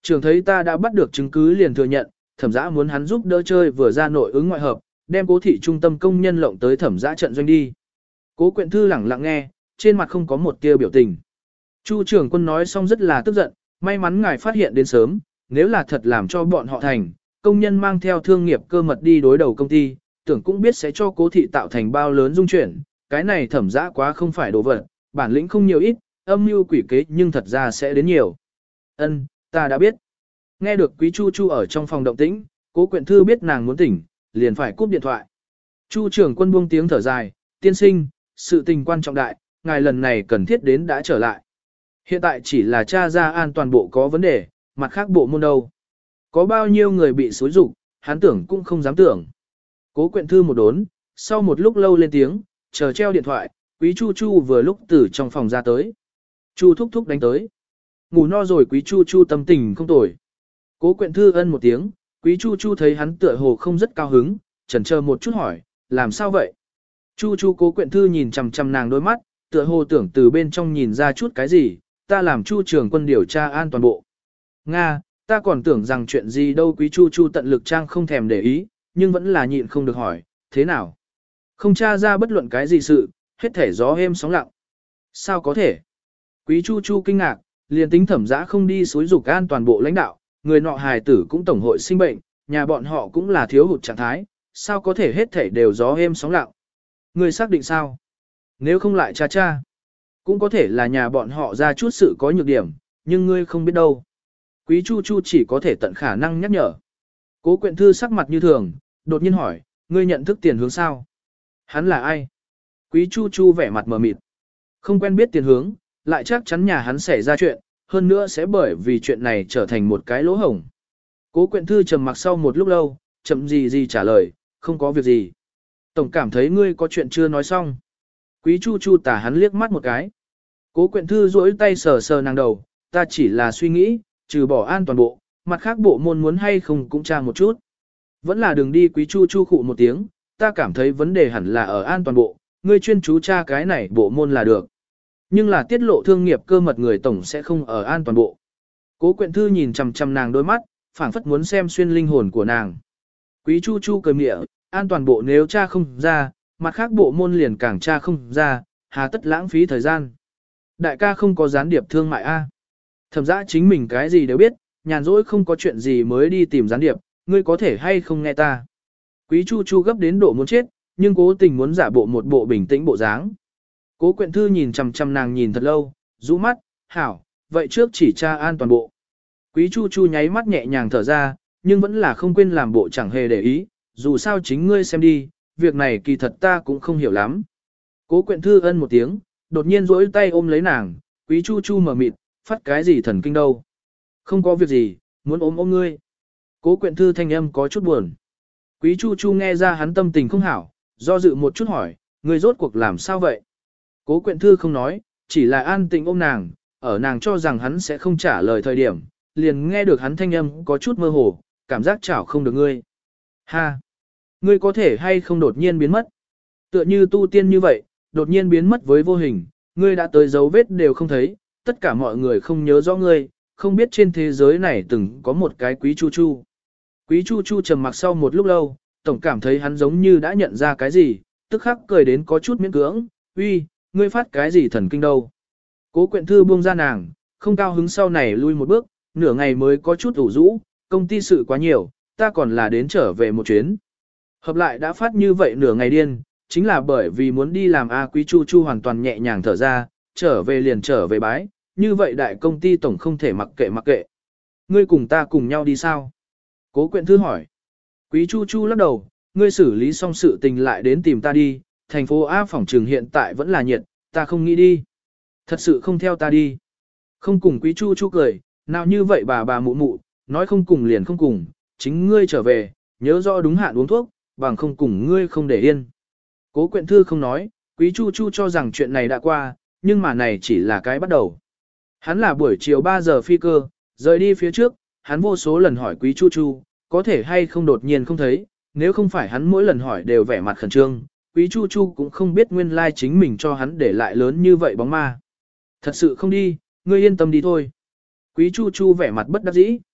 Trường thấy ta đã bắt được chứng cứ liền thừa nhận, Thẩm Dã muốn hắn giúp đỡ chơi vừa ra nội ứng ngoại hợp, đem Cố thị trung tâm công nhân lộng tới Thẩm Dã trận doanh đi. Cố Quyện Thư lẳng lặng nghe, trên mặt không có một tia biểu tình. Chu trưởng quân nói xong rất là tức giận, may mắn ngài phát hiện đến sớm, nếu là thật làm cho bọn họ thành, công nhân mang theo thương nghiệp cơ mật đi đối đầu công ty, tưởng cũng biết sẽ cho Cố thị tạo thành bao lớn dung chuyển, cái này Thẩm Dã quá không phải đồ vật, bản lĩnh không nhiều ít, âm mưu quỷ kế nhưng thật ra sẽ đến nhiều. Ân, ta đã biết. Nghe được Quý Chu Chu ở trong phòng động tĩnh, Cố Quyện Thư biết nàng muốn tỉnh, liền phải cúp điện thoại. Chu trưởng quân buông tiếng thở dài, tiên sinh, sự tình quan trọng đại, ngài lần này cần thiết đến đã trở lại. Hiện tại chỉ là tra ra an toàn bộ có vấn đề, mặt khác bộ môn đâu. Có bao nhiêu người bị xúi rụng, hắn tưởng cũng không dám tưởng. Cố Quyện Thư một đốn, sau một lúc lâu lên tiếng, chờ treo điện thoại, Quý Chu Chu vừa lúc từ trong phòng ra tới. Chu thúc thúc đánh tới. Ngủ no rồi Quý Chu Chu tâm tình không tồi. Cố Quyện Thư ân một tiếng, Quý Chu Chu thấy hắn tựa hồ không rất cao hứng, chần chờ một chút hỏi, làm sao vậy? Chu Chu Cố Quyện Thư nhìn chằm chằm nàng đôi mắt, tựa hồ tưởng từ bên trong nhìn ra chút cái gì, ta làm Chu trưởng quân điều tra an toàn bộ. Nga, ta còn tưởng rằng chuyện gì đâu. Quý Chu Chu tận lực trang không thèm để ý, nhưng vẫn là nhịn không được hỏi, thế nào? Không tra ra bất luận cái gì sự, hết thể gió êm sóng lặng. Sao có thể? Quý Chu Chu kinh ngạc, liền tính Thẩm Dã không đi xúi dục an toàn bộ lãnh đạo, người nọ hài tử cũng tổng hội sinh bệnh, nhà bọn họ cũng là thiếu hụt trạng thái, sao có thể hết thể đều gió êm sóng lặng? Người xác định sao? Nếu không lại cha, cũng có thể là nhà bọn họ ra chút sự có nhược điểm, nhưng ngươi không biết đâu. Quý Chu Chu chỉ có thể tận khả năng nhắc nhở. Cố Quyện Thư sắc mặt như thường, đột nhiên hỏi, ngươi nhận thức Tiền Hướng sao? Hắn là ai? Quý Chu Chu vẻ mặt mờ mịt. Không quen biết Tiền Hướng, lại chắc chắn nhà hắn xảy ra chuyện, hơn nữa sẽ bởi vì chuyện này trở thành một cái lỗ hổng. Cố Quyện Thư trầm mặc sau một lúc lâu, chậm gì trả lời, không có việc gì. Tổng cảm thấy ngươi có chuyện chưa nói xong. Quý Chu Chu tả hắn liếc mắt một cái. Cố Quyện Thư duỗi tay sờ sờ nàng đầu, ta chỉ là suy nghĩ, trừ bỏ an toàn bộ, mặt khác bộ môn muốn hay không cũng tra một chút. Vẫn là đừng đi. Quý Chu Chu khụ một tiếng, ta cảm thấy vấn đề hẳn là ở an toàn bộ, ngươi chuyên chú tra cái này bộ môn là được. Nhưng là tiết lộ thương nghiệp cơ mật người tổng sẽ không ở an toàn bộ. Cố Quyện Thư nhìn chằm chằm nàng đôi mắt, phảng phất muốn xem xuyên linh hồn của nàng. Quý Chu Chu cười mỉa, an toàn bộ nếu tra không ra, mặt khác bộ môn liền càng tra không ra, hà tất lãng phí thời gian. Đại ca không có gián điệp thương mại a? Thẩm Dã chính mình cái gì đều biết, nhàn rỗi không có chuyện gì mới đi tìm gián điệp, ngươi có thể hay không nghe ta? Quý Chu Chu gấp đến độ muốn chết, nhưng cố tình muốn giả bộ một bộ bình tĩnh bộ dáng. Cố Quyện Thư nhìn chằm chằm nàng nhìn thật lâu, rũ mắt, hảo, vậy trước chỉ tra an toàn bộ. Quý Chu Chu nháy mắt nhẹ nhàng thở ra, nhưng vẫn là không quên làm bộ chẳng hề để ý, dù sao chính ngươi xem đi, việc này kỳ thật ta cũng không hiểu lắm. Cố Quyện Thư ân một tiếng, đột nhiên duỗi tay ôm lấy nàng, Quý Chu Chu mở mịt, phát cái gì thần kinh đâu. Không có việc gì, muốn ôm ngươi. Cố Quyện Thư thanh âm có chút buồn. Quý Chu Chu nghe ra hắn tâm tình không hảo, do dự một chút hỏi, ngươi rốt cuộc làm sao vậy? Cố Quyện Thư không nói, chỉ là an tĩnh ôm nàng, ở nàng cho rằng hắn sẽ không trả lời thời điểm, liền nghe được hắn thanh âm có chút mơ hồ, cảm giác chảo không được ngươi. Ha! Ngươi có thể hay không đột nhiên biến mất? Tựa như tu tiên như vậy, đột nhiên biến mất với vô hình, ngươi đã tới dấu vết đều không thấy, tất cả mọi người không nhớ rõ ngươi, không biết trên thế giới này từng có một cái Quý Chu Chu. Quý Chu Chu trầm mặc sau một lúc lâu, tổng cảm thấy hắn giống như đã nhận ra cái gì, tức khắc cười đến có chút miễn cưỡng, uy, ngươi phát cái gì thần kinh đâu. Cố Quyện Thư buông ra nàng, không cao hứng sau này lui một bước, nửa ngày mới có chút ủ rũ, công ty sự quá nhiều, ta còn là đến trở về một chuyến. Hợp lại đã phát như vậy nửa ngày điên, chính là bởi vì muốn đi làm Quý Chu Chu hoàn toàn nhẹ nhàng thở ra, trở về liền trở về bái, như vậy đại công ty tổng không thể mặc kệ. Ngươi cùng ta cùng nhau đi sao? Cố Quyện Thư hỏi. Quý Chu Chu lắc đầu, ngươi xử lý xong sự tình lại đến tìm ta đi, thành phố A phỏng trường hiện tại vẫn là nhiệt, ta không nghĩ đi. Thật sự không theo ta đi. Không cùng. Quý Chu Chu cười, nào như vậy bà mụ mụ, nói không cùng liền không cùng, chính ngươi trở về, nhớ rõ đúng hạn uống thuốc, bằng không cùng ngươi không để yên. Cố Quyện Thư không nói, Quý Chu Chu cho rằng chuyện này đã qua, nhưng mà này chỉ là cái bắt đầu. Hắn là buổi chiều 3 giờ phi cơ, rời đi phía trước, hắn vô số lần hỏi Quý Chu Chu, có thể hay không đột nhiên không thấy, nếu không phải hắn mỗi lần hỏi đều vẻ mặt khẩn trương, Quý Chu Chu cũng không biết nguyên lai chính mình cho hắn để lại lớn như vậy bóng ma. Thật sự không đi, ngươi yên tâm đi thôi. Quý Chu Chu vẻ mặt bất đắc dĩ.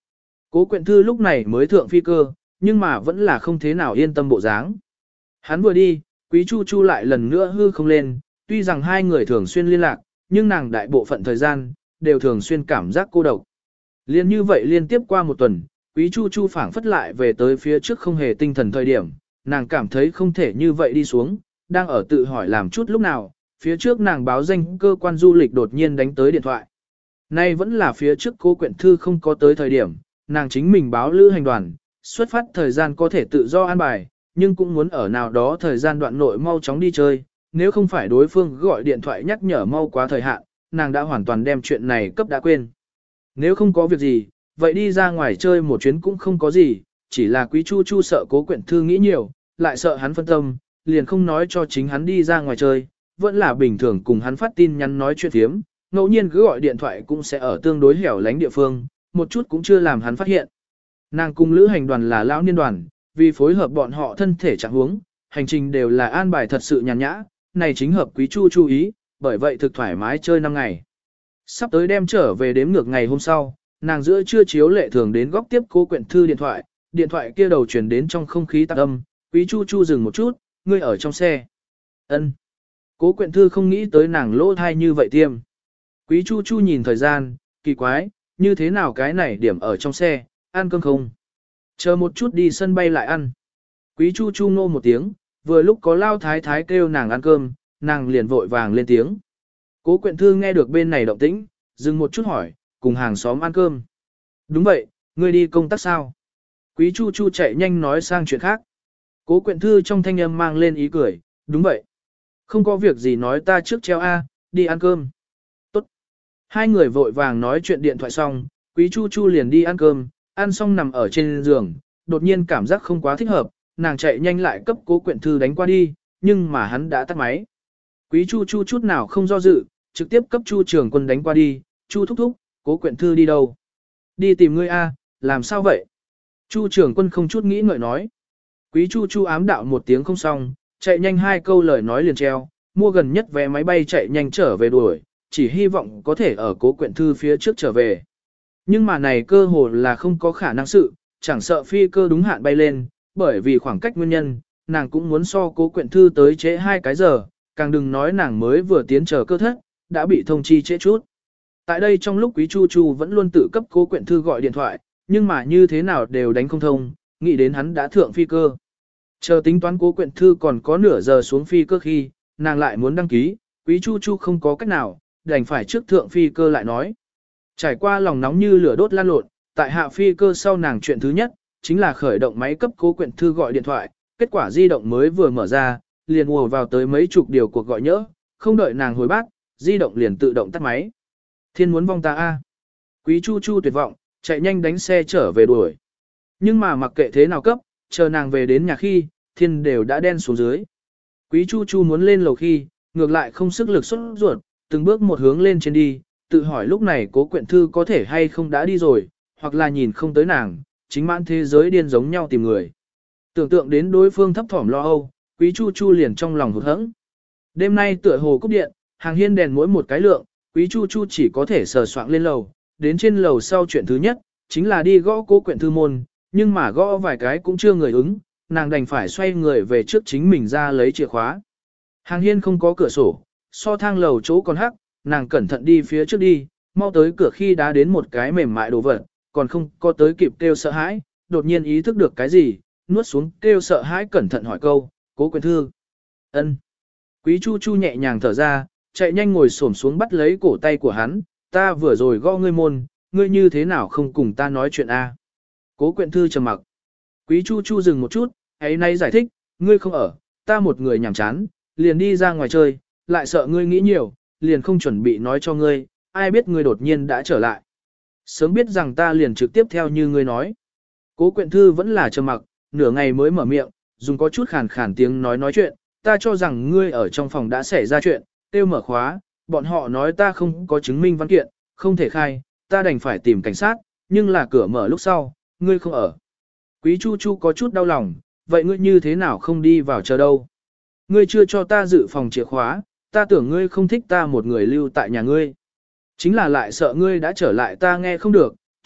Cố Quyện Thư lúc này mới thượng phi cơ, nhưng mà vẫn là không thế nào yên tâm bộ dáng. Hắn vừa đi, Quý Chu Chu lại lần nữa hư không lên, tuy rằng hai người thường xuyên liên lạc, nhưng nàng đại bộ phận thời gian, đều thường xuyên cảm giác cô độc. Liên như vậy liên tiếp qua một tuần, Quý Chu Chu phảng phất lại về tới phía trước không hề tinh thần thời điểm, nàng cảm thấy không thể như vậy đi xuống, đang ở tự hỏi làm chút lúc nào, phía trước nàng báo danh cơ quan du lịch đột nhiên đánh tới điện thoại. Nay vẫn là phía trước Cố Quyện Thư không có tới thời điểm, nàng chính mình báo lữ hành đoàn, xuất phát thời gian có thể tự do an bài, nhưng cũng muốn ở nào đó thời gian đoạn nội mau chóng đi chơi, nếu không phải đối phương gọi điện thoại nhắc nhở mau quá thời hạn, nàng đã hoàn toàn đem chuyện này cấp đã quên. Nếu không có việc gì, vậy đi ra ngoài chơi một chuyến cũng không có gì, chỉ là Quý Chu Chu sợ Cố Quyện Thư nghĩ nhiều, lại sợ hắn phân tâm, liền không nói cho chính hắn đi ra ngoài chơi, vẫn là bình thường cùng hắn phát tin nhắn nói chuyện thiếm, ngẫu nhiên cứ gọi điện thoại cũng sẽ ở tương đối hẻo lánh địa phương, một chút cũng chưa làm hắn phát hiện. Nàng cùng lữ hành đoàn là lão niên đoàn, vì phối hợp bọn họ thân thể trạng huống, hành trình đều là an bài thật sự nhàn nhã, này chính hợp Quý Chu chú ý, bởi vậy thực thoải mái chơi 5 ngày. Sắp tới đem trở về đếm ngược ngày hôm sau, nàng giữa trưa chiếu lệ thường đến góc tiếp Cố Quyện Thư điện thoại kia đầu truyền đến trong không khí tạp âm, Quý Chu Chu dừng một chút, ngươi ở trong xe. Ân. Cố Quyện Thư không nghĩ tới nàng lỗ thai như vậy tiêm. Quý Chu Chu nhìn thời gian, kỳ quái, như thế nào cái này điểm ở trong xe, ăn cơm không? Chờ một chút đi sân bay lại ăn. Quý Chu Chu ngô một tiếng, vừa lúc có Lao Thái Thái kêu nàng ăn cơm, nàng liền vội vàng lên tiếng. Cố Quyện Thư nghe được bên này động tĩnh, dừng một chút hỏi, cùng hàng xóm ăn cơm. Đúng vậy, ngươi đi công tác sao? Quý Chu Chu chạy nhanh nói sang chuyện khác. Cố Quyện Thư trong thanh âm mang lên ý cười, đúng vậy. Không có việc gì nói ta trước treo A, đi ăn cơm. Tốt. Hai người vội vàng nói chuyện điện thoại xong, Quý Chu Chu liền đi ăn cơm, ăn xong nằm ở trên giường, đột nhiên cảm giác không quá thích hợp, nàng chạy nhanh lại cấp Cố Quyện Thư đánh qua đi, nhưng mà hắn đã tắt máy. Quý Chu Chu chút nào không do dự, trực tiếp cấp Chu Trường Quân đánh qua đi, Chu thúc thúc, Cố Quyện Thư đi đâu? Đi tìm ngươi A, làm sao vậy? Chu Trường Quân không chút nghĩ ngợi nói. Quý Chu Chu ám đạo một tiếng không xong, chạy nhanh hai câu lời nói liền treo, mua gần nhất vé máy bay chạy nhanh trở về đuổi, chỉ hy vọng có thể ở Cố Quyện Thư phía trước trở về. Nhưng mà này cơ hồ là không có khả năng sự, chẳng sợ phi cơ đúng hạn bay lên, bởi vì khoảng cách nguyên nhân, nàng cũng muốn so Cố Quyện Thư tới trễ 2 cái giờ, càng đừng nói nàng mới vừa tiến chờ cơ thất, đã bị thông chi trễ chút. Tại đây trong lúc Quý Chu Chu vẫn luôn tự cấp Cố Quyện Thư gọi điện thoại, nhưng mà như thế nào đều đánh không thông, nghĩ đến hắn đã thượng phi cơ. Chờ tính toán Cố Quyện Thư còn có nửa giờ xuống phi cơ khi, nàng lại muốn đăng ký, Quý Chu Chu không có cách nào, đành phải trước thượng phi cơ lại nói. Trải qua lòng nóng như lửa đốt lan lộn, tại hạ phi cơ sau nàng chuyện thứ nhất, chính là khởi động máy cấp Cố Quyện Thư gọi điện thoại, kết quả di động mới vừa mở ra, liền ùa vào tới mấy chục điều cuộc gọi nhỡ, không đợi nàng hồi bác, di động liền tự động tắt máy. Thiên muốn vong ta a. Quý Chu Chu tuyệt vọng, chạy nhanh đánh xe trở về đuổi. Nhưng mà mặc kệ thế nào cấp, chờ nàng về đến nhà khi, thiên đều đã đen xuống dưới. Quý Chu Chu muốn lên lầu khi, ngược lại không sức lực xuất ruột, từng bước một hướng lên trên đi, tự hỏi lúc này Cố Quyện Thư có thể hay không đã đi rồi, hoặc là nhìn không tới nàng, chính mãn thế giới điên giống nhau tìm người. Tưởng tượng đến đối phương thấp thỏm lo âu, Quý Chu Chu liền trong lòng hụt hẫng. Đêm nay tựa hồ cúp điện, hàng hiên đèn mỗi một cái lượng, Quý Chu Chu chỉ có thể sờ soạng lên lầu, đến trên lầu sau chuyện thứ nhất, chính là đi gõ Cố Quyện Thư môn, nhưng mà gõ vài cái cũng chưa người ứng, nàng đành phải xoay người về trước chính mình ra lấy chìa khóa. Hàng hiên không có cửa sổ, so thang lầu chỗ còn hắc, nàng cẩn thận đi phía trước đi, mau tới cửa khi đã đến một cái mềm mại đồ vật, còn không có tới kịp kêu sợ hãi, đột nhiên ý thức được cái gì, nuốt xuống kêu sợ hãi cẩn thận hỏi câu, Cố Quyện Thư. Ân. Quý Chu Chu nhẹ nhàng thở ra, chạy nhanh ngồi xổm xuống bắt lấy cổ tay của hắn, ta vừa rồi gõ ngươi môn, ngươi như thế nào không cùng ta nói chuyện a? Cố Quyện Thư trầm mặc. Quý Chu Chu dừng một chút, ấy nay giải thích, ngươi không ở, ta một người nhàm chán, liền đi ra ngoài chơi, lại sợ ngươi nghĩ nhiều, liền không chuẩn bị nói cho ngươi, ai biết ngươi đột nhiên đã trở lại. Sớm biết rằng ta liền trực tiếp theo như ngươi nói. Cố Quyện Thư vẫn là trầm mặc, nửa ngày mới mở miệng, dùng có chút khàn khàn tiếng nói chuyện, ta cho rằng ngươi ở trong phòng đã xảy ra chuyện, tiêu mở khóa, bọn họ nói ta không có chứng minh văn kiện, không thể khai, ta đành phải tìm cảnh sát, nhưng là cửa mở lúc sau, ngươi không ở. Quý Chu Chu có chút đau lòng, vậy ngươi như thế nào không đi vào chờ đâu? Ngươi chưa cho ta dự phòng chìa khóa, ta tưởng ngươi không thích ta một người lưu tại nhà ngươi. Chính là lại sợ ngươi đã trở lại ta nghe không được,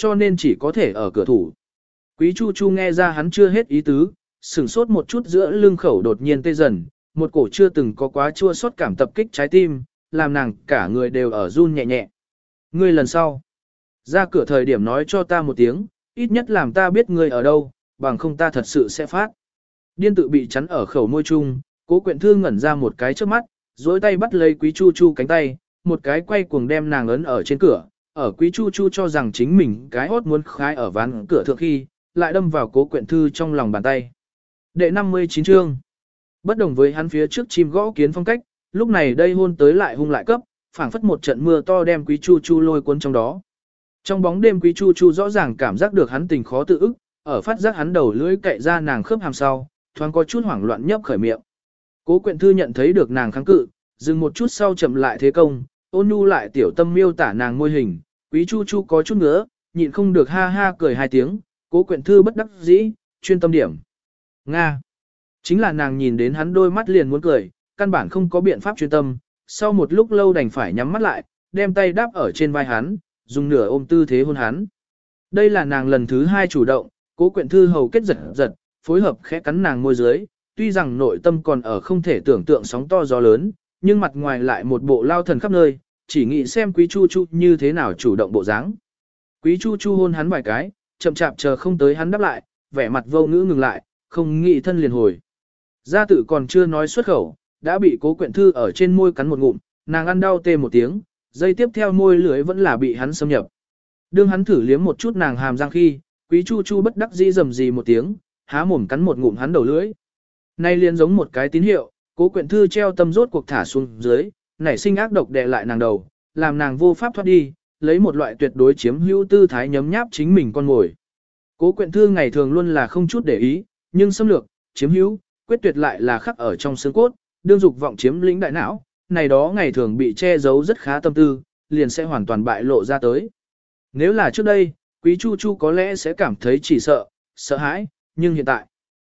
cho nên chỉ có thể ở cửa thủ. Quý Chu Chu nghe ra hắn chưa hết ý tứ, sửng sốt một chút giữa lưng khẩu đột nhiên tê dần, một cổ chưa từng có quá chua xót cảm tập kích trái tim, làm nàng cả người đều ở run nhẹ nhẹ. Ngươi lần sau, ra cửa thời điểm nói cho ta một tiếng, ít nhất làm ta biết ngươi ở đâu, bằng không ta thật sự sẽ phát. Điên tự bị chắn ở khẩu môi chung, Cố Quyện Thư ngẩn ra một cái trước mắt, dối tay bắt lấy Quý Chu Chu cánh tay, một cái quay cuồng đem nàng ấn ở trên cửa, ở Quý Chu Chu cho rằng chính mình cái hốt muốn khai ở ván cửa thượng khi, lại đâm vào Cố Quyện Thư trong lòng bàn tay. Đệ 59 chương. Bất đồng với hắn phía trước chim gõ kiến phong cách, lúc này đây hôn tới lại hung lại cấp, phảng phất một trận mưa to đem Quý Chu Chu lôi cuốn trong đó. Trong bóng đêm Quý Chu Chu rõ ràng cảm giác được hắn tình khó tự ức, ở phát giác hắn đầu lưỡi cậy ra nàng khớp hàm sau, thoáng có chút hoảng loạn nhấp khởi miệng. Cố Quyện Thư nhận thấy được nàng kháng cự, dừng một chút sau chậm lại thế công, ôn nhu lại tiểu tâm miêu tả nàng môi hình, Quý Chu Chu có chút ngứa, nhịn không được ha ha cười hai tiếng, Cố Quyện Thư bất đắc dĩ, chuyên tâm điểm. Nga. Chính là nàng nhìn đến hắn đôi mắt liền muốn cười, căn bản không có biện pháp chuyên tâm, sau một lúc lâu đành phải nhắm mắt lại, đem tay đáp ở trên vai hắn, dùng nửa ôm tư thế hôn hắn. Đây là nàng lần thứ hai chủ động, Cố Quyện Thư hầu kết giật giật, phối hợp khẽ cắn nàng môi dưới, tuy rằng nội tâm còn ở không thể tưởng tượng sóng to gió lớn, nhưng mặt ngoài lại một bộ lao thần khắp nơi, chỉ nghĩ xem Quý Chu Chu như thế nào chủ động bộ dáng. Quý Chu Chu hôn hắn vài cái, chậm chạp chờ không tới hắn đáp lại, vẻ mặt vô ngữ ngừng lại, không nghĩ thân liền hồi. Gia tự còn chưa nói xuất khẩu, đã bị Cố Quyện Thư ở trên môi cắn một ngụm, nàng ăn đau tê một tiếng, dây tiếp theo môi lưỡi vẫn là bị hắn xâm nhập. Đương hắn thử liếm một chút nàng hàm răng khi, Quý Chu Chu bất đắc dĩ rầm rì một tiếng, há mồm cắn một ngụm hắn đầu lưỡi. Nay liền giống một cái tín hiệu, Cố Quyện Thư treo tâm rốt cuộc thả xuống dưới, nảy sinh ác độc đè lại nàng đầu, làm nàng vô pháp thoát đi, lấy một loại tuyệt đối chiếm hữu tư thái nhấm nháp chính mình con mồi. Cố Quyện Thư ngày thường luôn là không chút để ý, nhưng xâm lược, chiếm hữu, quyết tuyệt lại là khắc ở trong xương cốt, đương dục vọng chiếm lĩnh đại não, này đó ngày thường bị che giấu rất khá tâm tư, liền sẽ hoàn toàn bại lộ ra tới. Nếu là trước đây, Quý Chu Chu có lẽ sẽ cảm thấy chỉ sợ, sợ hãi, nhưng hiện tại,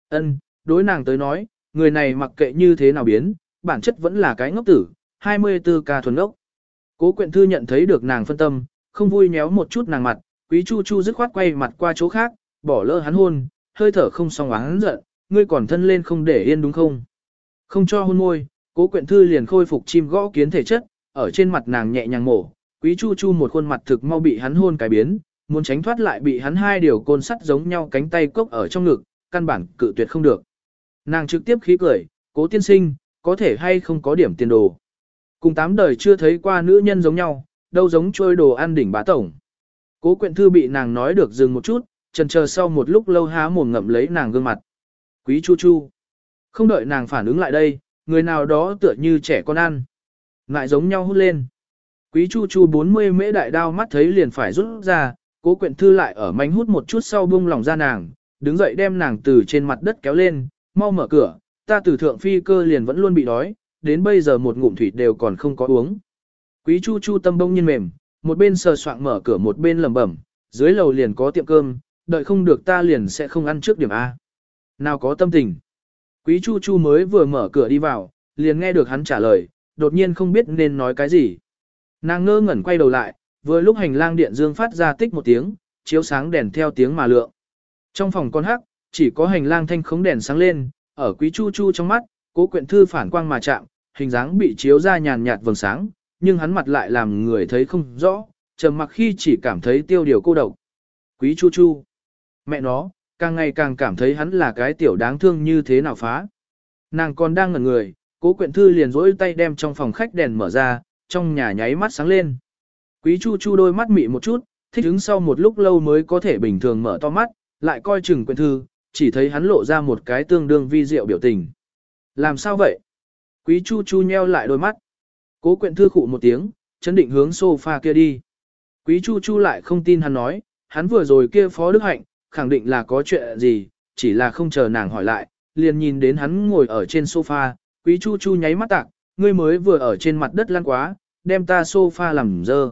đối nàng tới nói, người này mặc kệ như thế nào biến, bản chất vẫn là cái ngốc tử, 24 ca thuần ngốc. Cố Quyện Thư nhận thấy được nàng phân tâm, không vui nhéo một chút nàng mặt, Quý Chu Chu dứt khoát quay mặt qua chỗ khác, bỏ lỡ hắn hôn, hơi thở không xong oán giận, ngươi còn thân lên không để yên đúng không? Không cho hôn môi, Cố Quyện Thư liền khôi phục chim gõ kiến thể chất, ở trên mặt nàng nhẹ nhàng mổ, Quý Chu Chu một khuôn mặt thực mau bị hắn hôn cái biến, muốn tránh thoát lại bị hắn hai điều côn sắt giống nhau cánh tay cốc ở trong ngực, căn bản cự tuyệt không được. Nàng trực tiếp khí cười, Cố tiên sinh, có thể hay không có điểm tiền đồ. Cùng 8 đời chưa thấy qua nữ nhân giống nhau, đâu giống trôi đồ ăn đỉnh bá tổng. Cố Quyện Thư bị nàng nói được dừng một chút, chần chờ sau một lúc lâu há mồm ngậm lấy nàng gương mặt. Quý Chu Chu. Không đợi nàng phản ứng lại đây, người nào đó tựa như trẻ con ăn. Ngại giống nhau hút lên. Quý Chu Chu 40 mễ đại đao mắt thấy liền phải rút ra, Cố Quyện Thư lại ở mánh hút một chút sau buông lỏng ra nàng, đứng dậy đem nàng từ trên mặt đất kéo lên, mau mở cửa, ta từ thượng phi cơ liền vẫn luôn bị đói, đến bây giờ một ngụm thủy đều còn không có uống. Quý Chu Chu tâm bông nhiên mềm, một bên sờ soạng mở cửa một bên lẩm bẩm, dưới lầu liền có tiệm cơm, đợi không được ta liền sẽ không ăn trước điểm A. Nào có tâm tình. Quý Chu Chu mới vừa mở cửa đi vào, liền nghe được hắn trả lời, đột nhiên không biết nên nói cái gì. Nàng ngơ ngẩn quay đầu lại, vừa lúc hành lang điện dương phát ra tích một tiếng, chiếu sáng đèn theo tiếng mà lượng. Trong phòng con hắc, chỉ có hành lang thanh khống đèn sáng lên, ở Quý Chu Chu trong mắt, Cố Quyện Thư phản quang mà chạm, hình dáng bị chiếu ra nhàn nhạt vầng sáng, nhưng hắn mặt lại làm người thấy không rõ, trầm mặc khi chỉ cảm thấy tiêu điều cô độc. Quý Chu Chu. Mẹ nó, càng ngày càng cảm thấy hắn là cái tiểu đáng thương như thế nào phá. Nàng còn đang ngẩn người, Cố Quyện Thư liền rỗi tay đem trong phòng khách đèn mở ra, trong nhà nháy mắt sáng lên. Quý Chu Chu đôi mắt mị một chút, thích ứng sau một lúc lâu mới có thể bình thường mở to mắt, lại coi chừng Quyện Thư, chỉ thấy hắn lộ ra một cái tương đương vi diệu biểu tình. Làm sao vậy? Quý Chu Chu nheo lại đôi mắt. Cố Quyện Thư khụ một tiếng, chấn định hướng sofa kia đi. Quý Chu Chu lại không tin hắn nói, hắn vừa rồi kia Phó Đức Hạnh, khẳng định là có chuyện gì, chỉ là không chờ nàng hỏi lại, liền nhìn đến hắn ngồi ở trên sofa, Quý Chu Chu nháy mắt tạc, ngươi mới vừa ở trên mặt đất lăn quá, đem ta sofa làm dơ.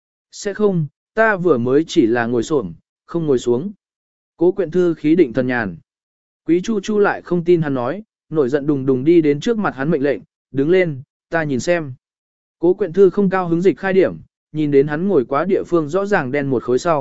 Sẽ không, ta vừa mới chỉ là ngồi xổm, không ngồi xuống. Cố Quyện Thư khí định thần nhàn. Quý Chu Chu lại không tin hắn nói, nổi giận đùng đùng đi đến trước mặt hắn mệnh lệnh, đứng lên, ta nhìn xem. Cố Quyện Thư không cao hứng dịch khai điểm, nhìn đến hắn ngồi quá địa phương rõ ràng đen một khối sau,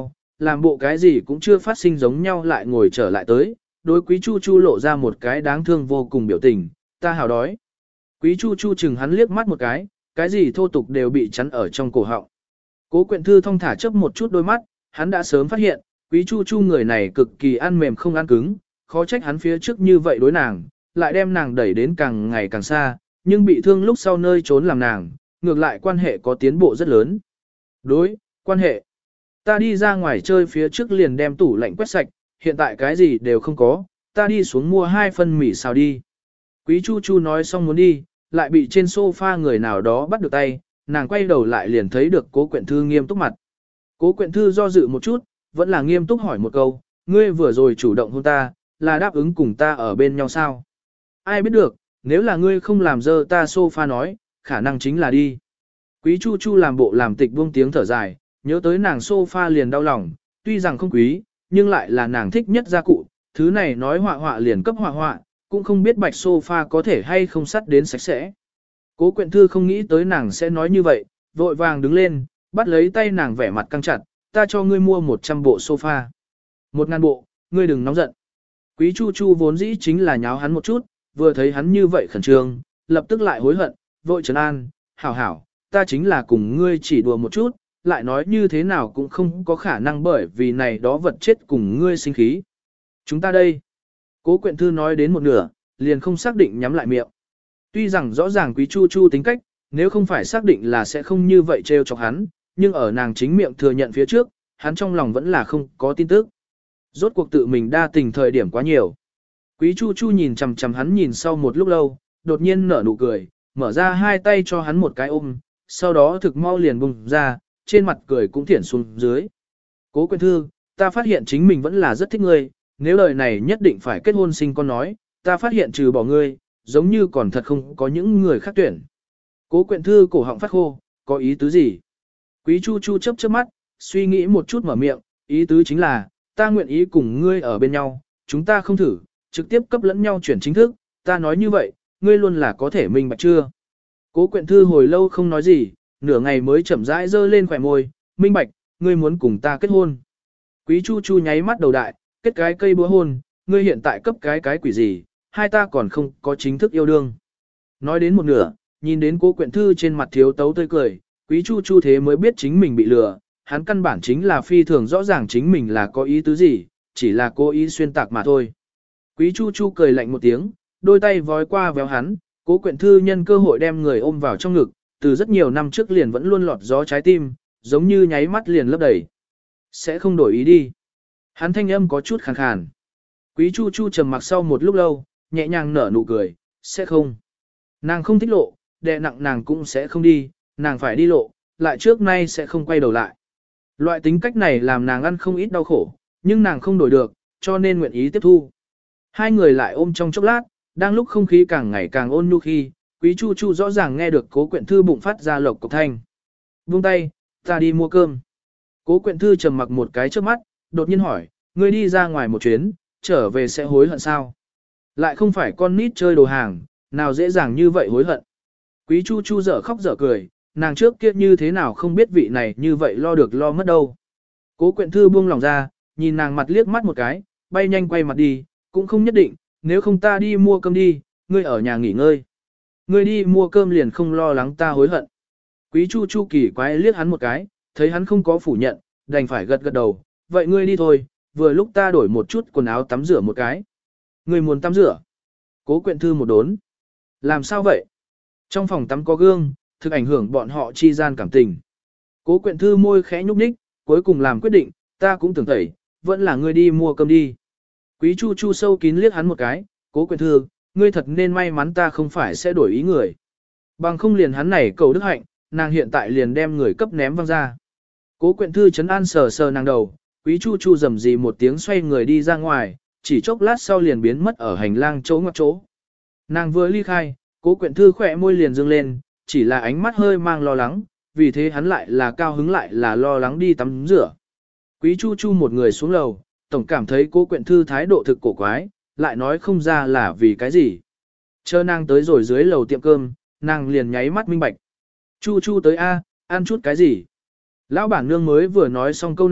làm bộ cái gì cũng chưa phát sinh giống nhau lại ngồi trở lại tới, đối Quý Chu Chu lộ ra một cái đáng thương vô cùng biểu tình, ta hào đói. Quý Chu Chu chừng hắn liếc mắt một cái gì thô tục đều bị chắn ở trong cổ họng. Cố Quyện Thư thong thả chớp một chút đôi mắt, hắn đã sớm phát hiện, Quý Chu Chu người này cực kỳ ăn mềm không ăn cứng, khó trách hắn phía trước như vậy đối nàng, lại đem nàng đẩy đến càng ngày càng xa, nhưng bị thương lúc sau nơi trốn làm nàng, ngược lại quan hệ có tiến bộ rất lớn. Đối, quan hệ. Ta đi ra ngoài chơi phía trước liền đem tủ lạnh quét sạch, hiện tại cái gì đều không có, ta đi xuống mua 2 phân mì xào đi. Quý Chu Chu nói xong muốn đi, lại bị trên sofa người nào đó bắt được tay, nàng quay đầu lại liền thấy được Cố Quyện Thư nghiêm túc mặt. Cố Quyện Thư do dự một chút, vẫn là nghiêm túc hỏi một câu, ngươi vừa rồi chủ động hôn ta, là đáp ứng cùng ta ở bên nhau sao? Ai biết được, nếu là ngươi không làm dơ ta sofa nói, khả năng chính là đi. Quý Chu Chu làm bộ làm tịch buông tiếng thở dài, nhớ tới nàng sofa liền đau lòng, tuy rằng không quý, nhưng lại là nàng thích nhất gia cụ, thứ này nói họa họa liền cấp họa họa, cũng không biết bạch sofa có thể hay không sắt đến sạch sẽ. Cố Quyện Thư không nghĩ tới nàng sẽ nói như vậy, vội vàng đứng lên, bắt lấy tay nàng vẻ mặt căng chặt, ta cho ngươi mua 100 bộ sofa. 1000 bộ, ngươi đừng nóng giận. Quý Chu Chu vốn dĩ chính là nháo hắn một chút, vừa thấy hắn như vậy khẩn trương, lập tức lại hối hận, vội trấn an, hảo hảo, ta chính là cùng ngươi chỉ đùa một chút, lại nói như thế nào cũng không có khả năng bởi vì này đó vật chết cùng ngươi sinh khí. Chúng ta đây. Cố Quyện Thư nói đến một nửa, liền không xác định nhắm lại miệng. Tuy rằng rõ ràng Quý Chu Chu tính cách, nếu không phải xác định là sẽ không như vậy trêu chọc hắn, nhưng ở nàng chính miệng thừa nhận phía trước, hắn trong lòng vẫn là không có tin tức. Rốt cuộc tự mình đa tình thời điểm quá nhiều. Quý Chu Chu nhìn chằm chằm hắn nhìn sau một lúc lâu, đột nhiên nở nụ cười, mở ra hai tay cho hắn một cái ôm, sau đó thực mau liền bùng ra, trên mặt cười cũng thiển xuống dưới. Cố Quyện Thư, ta phát hiện chính mình vẫn là rất thích ngươi, nếu lời này nhất định phải kết hôn sinh con nói, ta phát hiện trừ bỏ ngươi, giống như còn thật không có những người khác tuyển. Cố Quyện Thư cổ họng phát khô, có ý tứ gì? Quý Chu Chu chớp chớp mắt, suy nghĩ một chút mở miệng, ý tứ chính là, ta nguyện ý cùng ngươi ở bên nhau, chúng ta không thử, trực tiếp cấp lẫn nhau chuyển chính thức, ta nói như vậy, ngươi luôn là có thể minh bạch chưa? Cố Quyện Thư hồi lâu không nói gì, nửa ngày mới chậm rãi giơ lên khỏe môi, minh bạch, ngươi muốn cùng ta kết hôn. Quý Chu Chu nháy mắt đầu đại, kết cái cây búa hôn, ngươi hiện tại cấp cái quỷ gì, hai ta còn không có chính thức yêu đương. Nói đến một nửa, nhìn đến Cố Quyện Thư trên mặt thiếu tấu tươi cười, Quý Chu Chu thế mới biết chính mình bị lừa, hắn căn bản chính là phi thường rõ ràng chính mình là có ý tứ gì, chỉ là cố ý xuyên tạc mà thôi. Quý Chu Chu cười lạnh một tiếng, đôi tay vói qua véo hắn, Cố Quyện Thư nhân cơ hội đem người ôm vào trong ngực, từ rất nhiều năm trước liền vẫn luôn lọt gió trái tim, giống như nháy mắt liền lấp đầy. Sẽ không đổi ý đi. Hắn thanh âm có chút khàn khàn. Quý Chu Chu trầm mặc sau một lúc lâu, nhẹ nhàng nở nụ cười, sẽ không. Nàng không thích lộ, đè nặng nàng cũng sẽ không đi, nàng phải đi lộ, lại trước nay sẽ không quay đầu lại. Loại tính cách này làm nàng ăn không ít đau khổ, nhưng nàng không đổi được, cho nên nguyện ý tiếp thu. Hai người lại ôm trong chốc lát, đang lúc không khí càng ngày càng ôn nhu khi, Quý Chu Chu rõ ràng nghe được Cố Quyện Thư bụng phát ra lộc cộc thanh. Buông tay, ta đi mua cơm. Cố Quyện Thư trầm mặc một cái trước mắt, đột nhiên hỏi, ngươi đi ra ngoài một chuyến, trở về sẽ hối hận sao? Lại không phải con nít chơi đồ hàng, nào dễ dàng như vậy hối hận. Quý Chu Chu dở khóc dở cười, nàng trước kia như thế nào không biết vị này như vậy lo được lo mất đâu. Cố Quyện Thư buông lòng ra, nhìn nàng mặt liếc mắt một cái, bay nhanh quay mặt đi, cũng không nhất định, nếu không ta đi mua cơm đi, ngươi ở nhà nghỉ ngơi. Ngươi đi mua cơm liền không lo lắng ta hối hận. Quý Chu Chu kỳ quái liếc hắn một cái, thấy hắn không có phủ nhận, đành phải gật gật đầu, vậy ngươi đi thôi, vừa lúc ta đổi một chút quần áo tắm rửa một cái. Ngươi muốn tắm rửa? Cố Quyện Thư một đốn. Làm sao vậy? Trong phòng tắm có gương, thực ảnh hưởng bọn họ chi gian cảm tình. Cố Quyện Thư môi khẽ nhúc nhích, cuối cùng làm quyết định, ta cũng tưởng tẩy, vẫn là ngươi đi mua cơm đi. Quý Chu Chu sâu kín liếc hắn một cái, Cố Quyện Thư, ngươi thật nên may mắn ta không phải sẽ đổi ý người. Bằng không liền hắn này cầu đức hạnh, nàng hiện tại liền đem người cấp ném văng ra. Cố Quyện Thư trấn an sờ sờ nàng đầu, Quý Chu Chu rầm rì một tiếng xoay người đi ra ngoài, chỉ chốc lát sau liền biến mất ở hành lang chỗ ngoặc chỗ. Nàng vừa ly khai, Cố Quyện Thư khỏe môi liền dương lên, chỉ là ánh mắt hơi mang lo lắng, vì thế hắn lại là cao hứng lại là lo lắng đi tắm rửa. Quý Chu Chu một người xuống lầu, tổng cảm thấy Cố Quyện Thư thái độ thực cổ quái, lại nói không ra là vì cái gì. Chờ nàng tới rồi dưới lầu tiệm cơm, nàng liền nháy mắt minh bạch. Chu Chu tới A, ăn chút cái gì? Lão bản nương mới vừa nói xong câu này,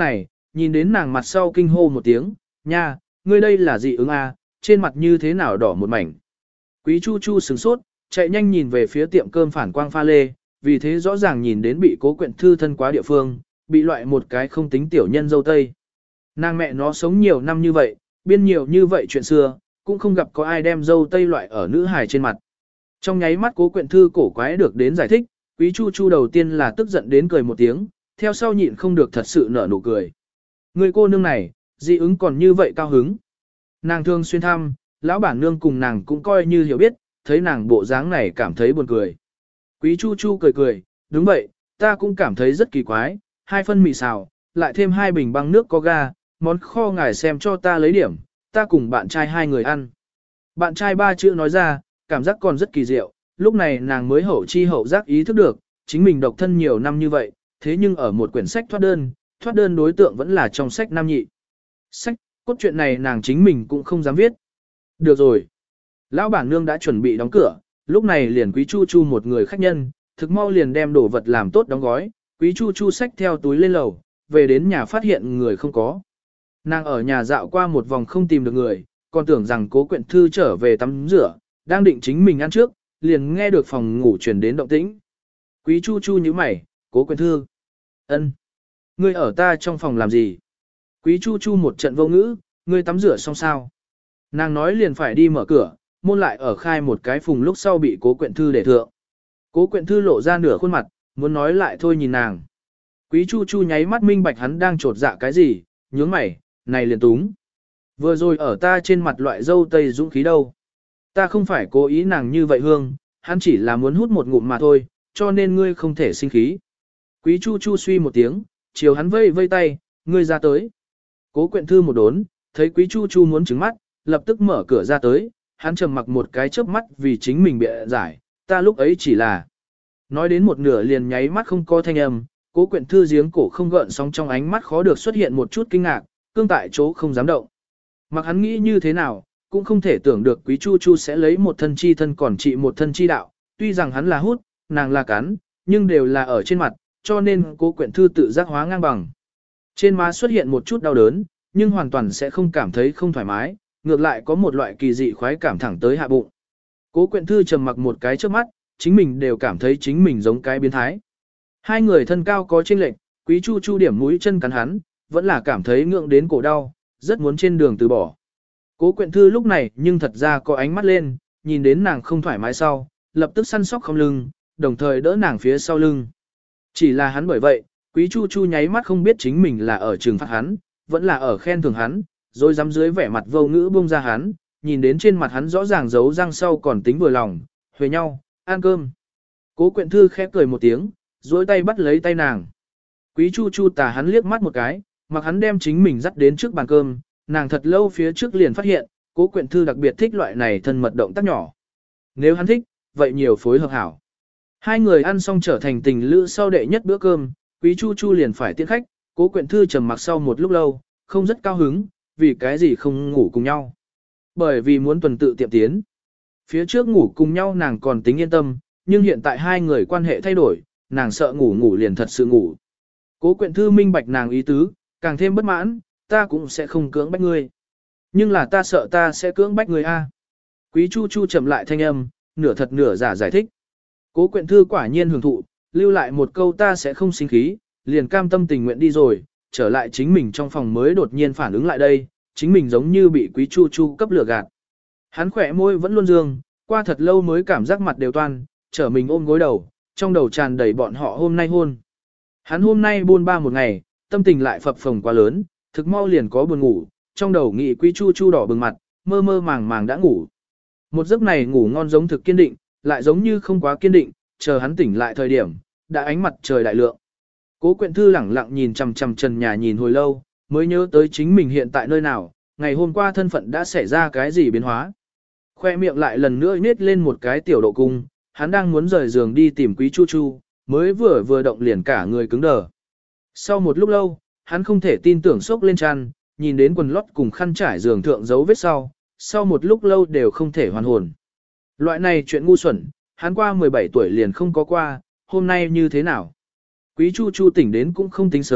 nhìn đến nàng mặt sau kinh hô một tiếng, nha, ngươi đây là dị ứng à, trên mặt như thế nào đỏ một mảnh. Quý Chu Chu sửng sốt, chạy nhanh nhìn về phía tiệm cơm phản quang pha lê, vì thế rõ ràng nhìn đến bị Cố Quyện Thư thân quá địa phương, bị loại một cái không tính tiểu nhân dâu tây. Nàng mẹ nó sống nhiều năm như vậy, biên nhiều như vậy chuyện xưa, cũng không gặp có ai đem dâu tây loại ở nữ hài trên mặt. Trong nháy mắt Cố Quyện Thư cổ quái được đến giải thích, Quý Chu Chu đầu tiên là tức giận đến cười một tiếng, theo sau nhịn không được thật sự nở nụ cười. Người cô nương này, dị ứng còn như vậy cao hứng. Nàng thường xuyên thăm, lão bản nương cùng nàng cũng coi như hiểu biết, thấy nàng bộ dáng này cảm thấy buồn cười. Quý Chu Chu cười cười, đúng vậy, ta cũng cảm thấy rất kỳ quái, 2 phân mì xào, lại thêm 2 bình băng nước có ga, món kho ngài xem cho ta lấy điểm, ta cùng bạn trai 2 người ăn. Bạn trai 3 chữ nói ra, cảm giác còn rất kỳ diệu, lúc này nàng mới hậu chi hậu giác ý thức được, chính mình độc thân nhiều năm như vậy, thế nhưng ở một quyển sách thoát đơn đối tượng vẫn là trong sách nam nhị. Sách, cốt truyện này nàng chính mình cũng không dám viết. Được rồi. Lão bản nương đã chuẩn bị đóng cửa, lúc này liền Quý Chu Chu một người khách nhân, thực mau liền đem đồ vật làm tốt đóng gói, Quý Chu Chu xách theo túi lên lầu, về đến nhà phát hiện người không có. Nàng ở nhà dạo qua một vòng không tìm được người, còn tưởng rằng Cố Quyện Thư trở về tắm rửa, đang định chính mình ăn trước, liền nghe được phòng ngủ truyền đến động tĩnh. Quý Chu Chu nhíu mày, Cố Quyện Thư. Ân, ngươi ở ta trong phòng làm gì? Quý Chu Chu một trận vô ngữ, ngươi tắm rửa xong sao? Nàng nói liền phải đi mở cửa, môn lại ở khai một cái phùng lúc sau bị Cố Quyện Thư để thượng. Cố Quyện Thư lộ ra nửa khuôn mặt, muốn nói lại thôi nhìn nàng. Quý Chu Chu nháy mắt minh bạch hắn đang trột dạ cái gì, nhướng mày, này liền túng. Vừa rồi ở ta trên mặt loại dâu tây dũng khí đâu. Ta không phải cố ý nàng như vậy hương, hắn chỉ là muốn hút một ngụm mà thôi, cho nên ngươi không thể sinh khí. Quý Chu Chu suy một tiếng, chiều hắn vây vây tay, ngươi ra tới. Cố Quyện Thư một đốn, thấy Quý Chu Chu muốn trứng mắt, lập tức mở cửa ra tới, hắn trầm mặc một cái chớp mắt vì chính mình bịa giải, ta lúc ấy chỉ là. Nói đến một nửa liền nháy mắt không có thanh âm, Cố Quyện Thư giếng cổ không gợn sóng trong ánh mắt khó được xuất hiện một chút kinh ngạc, cương tại chỗ không dám động. Mặc hắn nghĩ như thế nào, cũng không thể tưởng được Quý Chu Chu sẽ lấy một thân chi thân còn trị một thân chi đạo, tuy rằng hắn là hút, nàng là cắn, nhưng đều là ở trên mặt, cho nên Cố Quyện Thư tự giác hóa ngang bằng. Trên má xuất hiện một chút đau đớn, nhưng hoàn toàn sẽ không cảm thấy không thoải mái, ngược lại có một loại kỳ dị khoái cảm thẳng tới hạ bụng. Cố Quyện Thư trầm mặc một cái trước mắt, chính mình đều cảm thấy chính mình giống cái biến thái. Hai người thân cao có chênh lệch, Quý Chu Chu điểm mũi chân cắn hắn, vẫn là cảm thấy ngượng đến cổ đau, rất muốn trên đường từ bỏ. Cố Quyện Thư lúc này nhưng thật ra có ánh mắt lên, nhìn đến nàng không thoải mái sau, lập tức săn sóc không lưng, đồng thời đỡ nàng phía sau lưng. Chỉ là hắn bởi vậy, Quý Chu Chu nháy mắt không biết chính mình là ở trừng phạt hắn, vẫn là ở khen thưởng hắn, rồi dám dưới vẻ mặt vô ngữ buông ra hắn, nhìn đến trên mặt hắn rõ ràng giấu răng sau còn tính vừa lòng, huề nhau, ăn cơm. Cố Quyện Thư khẽ cười một tiếng, duỗi tay bắt lấy tay nàng. Quý Chu Chu tà hắn liếc mắt một cái, mặc hắn đem chính mình dắt đến trước bàn cơm, nàng thật lâu phía trước liền phát hiện, Cố Quyện Thư đặc biệt thích loại này thân mật động tác nhỏ. Nếu hắn thích, vậy nhiều phối hợp hảo. Hai người ăn xong trở thành tình lữ sau đệ nhất bữa cơm, Quý Chu Chu liền phải tiễn khách, Cố Quyện Thư trầm mặc sau một lúc lâu, không rất cao hứng, vì cái gì không ngủ cùng nhau. Bởi vì muốn tuần tự tiệm tiến. Phía trước ngủ cùng nhau nàng còn tính yên tâm, nhưng hiện tại hai người quan hệ thay đổi, nàng sợ ngủ liền thật sự ngủ. Cố Quyện Thư minh bạch nàng ý tứ, càng thêm bất mãn, ta cũng sẽ không cưỡng bách ngươi. Nhưng là ta sợ ta sẽ cưỡng bách ngươi a. Quý Chu Chu chậm lại thanh âm, nửa thật nửa giả giải thích. Cố Quyện Thư quả nhiên hưởng thụ, lưu lại một câu ta sẽ không sinh khí, liền cam tâm tình nguyện đi rồi, trở lại chính mình trong phòng mới đột nhiên phản ứng lại đây, chính mình giống như bị Quý Chu Chu cấp lửa gạt. Hắn khỏe môi vẫn luôn dương, qua thật lâu mới cảm giác mặt đều toan, trở mình ôm gối đầu, trong đầu tràn đầy bọn họ hôm nay hôn. Hắn hôm nay buôn ba một ngày, tâm tình lại phập phồng quá lớn, thực mau liền có buồn ngủ, trong đầu nghĩ Quý Chu Chu đỏ bừng mặt, mơ mơ màng màng đã ngủ. Một giấc này ngủ ngon giống thực kiên định, lại giống như không quá kiên định, chờ hắn tỉnh lại thời điểm, đã ánh mặt trời đại lượng. Cố Quyện Thư lẳng lặng nhìn chằm chằm trần nhà nhìn hồi lâu, mới nhớ tới chính mình hiện tại nơi nào, ngày hôm qua thân phận đã xảy ra cái gì biến hóa. Khoe miệng lại lần nữa nết lên một cái tiểu độ cung, hắn đang muốn rời giường đi tìm Quý Chu Chu, mới vừa động liền cả người cứng đờ. Sau một lúc lâu, hắn không thể tin tưởng sốc lên chăn, nhìn đến quần lót cùng khăn trải giường thượng dấu vết sau một lúc lâu đều không thể hoàn hồn. Loại này chuyện ngu xuẩn, hắn qua 17 tuổi liền không có qua, hôm nay như thế nào? Quý Chu Chu tỉnh đến cũng không tính sớm,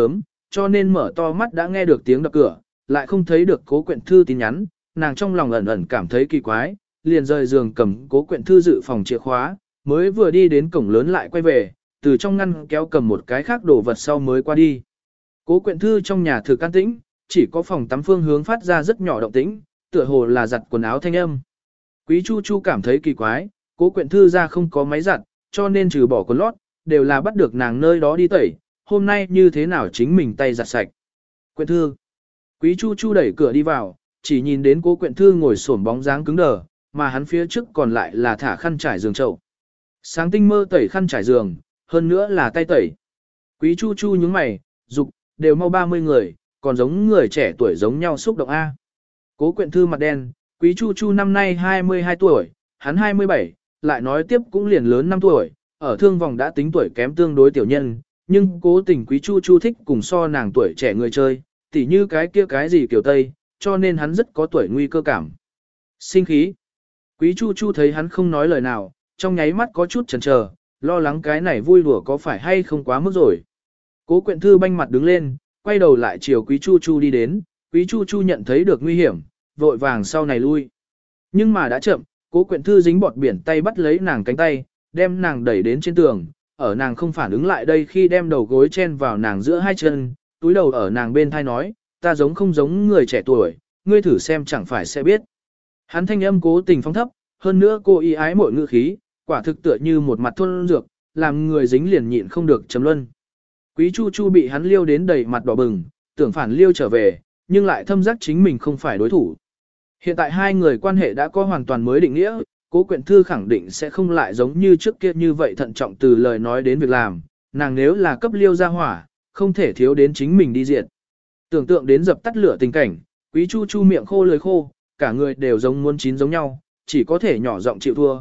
cho nên mở to mắt đã nghe được tiếng đập cửa, lại không thấy được Cố Quyện Thư tin nhắn, nàng trong lòng ẩn ẩn cảm thấy kỳ quái, liền rời giường cầm Cố Quyện Thư dự phòng chìa khóa, mới vừa đi đến cổng lớn lại quay về, từ trong ngăn kéo cầm một cái khác đồ vật sau mới qua đi. Cố Quyện Thư trong nhà thực an tĩnh, chỉ có phòng tắm phương hướng phát ra rất nhỏ động tĩnh, tựa hồ là giặt quần áo thanh âm. Quý Chu Chu cảm thấy kỳ quái, Cố Quyện Thư ra không có máy giặt, cho nên trừ bỏ quần lót, đều là bắt được nàng nơi đó đi tẩy, hôm nay như thế nào chính mình tay giặt sạch. Quyện Thư. Quý Chu Chu đẩy cửa đi vào, chỉ nhìn đến Cố Quyện Thư ngồi xổm bóng dáng cứng đờ, mà hắn phía trước còn lại là thả khăn trải giường chậu. Sáng tinh mơ tẩy khăn trải giường, hơn nữa là tay tẩy. Quý Chu Chu nhướng mày, dục, đều mau 30 người, còn giống người trẻ tuổi giống nhau xúc động A. Cố Quyện Thư mặt đen, Quý Chu Chu năm nay 22 tuổi, hắn 27, lại nói tiếp cũng liền lớn 5 tuổi, ở thương vòng đã tính tuổi kém tương đối tiểu nhân, nhưng cố tình Quý Chu Chu thích cùng so nàng tuổi trẻ người chơi, tỉ như cái kia cái gì kiểu Tây, cho nên hắn rất có tuổi nguy cơ cảm. Sinh khí. Quý Chu Chu thấy hắn không nói lời nào, trong nháy mắt có chút chần chờ, lo lắng cái này vui đùa có phải hay không quá mức rồi. Cố Quyện Thư banh mặt đứng lên, quay đầu lại chiều Quý Chu Chu đi đến, Quý Chu Chu nhận thấy được nguy hiểm, vội vàng sau này lui. Nhưng mà đã chậm, Cố Quyện Thư dính bọt biển tay bắt lấy nàng cánh tay, đem nàng đẩy đến trên tường, ở nàng không phản ứng lại đây khi đem đầu gối chen vào nàng giữa hai chân, túi đầu ở nàng bên thai nói, ta giống không giống người trẻ tuổi, ngươi thử xem chẳng phải sẽ biết. Hắn thanh âm cố tình phóng thấp, hơn nữa cô y ái mọi ngữ khí, quả thực tựa như một mặt thôn dược, làm người dính liền nhịn không được chấm luân. Quý Chu Chu bị hắn liêu đến đầy mặt đỏ bừng, tưởng phản liêu trở về, nhưng lại thâm giác chính mình không phải đối thủ. Hiện tại hai người quan hệ đã có hoàn toàn mới định nghĩa, Cố Quyện Thư khẳng định sẽ không lại giống như trước kia như vậy thận trọng từ lời nói đến việc làm, nàng nếu là cấp liêu ra hỏa, không thể thiếu đến chính mình đi diệt. Tưởng tượng đến dập tắt lửa tình cảnh, Quý Chu Chu miệng khô lưỡi khô, cả người đều giống muốn chín giống nhau, chỉ có thể nhỏ giọng chịu thua,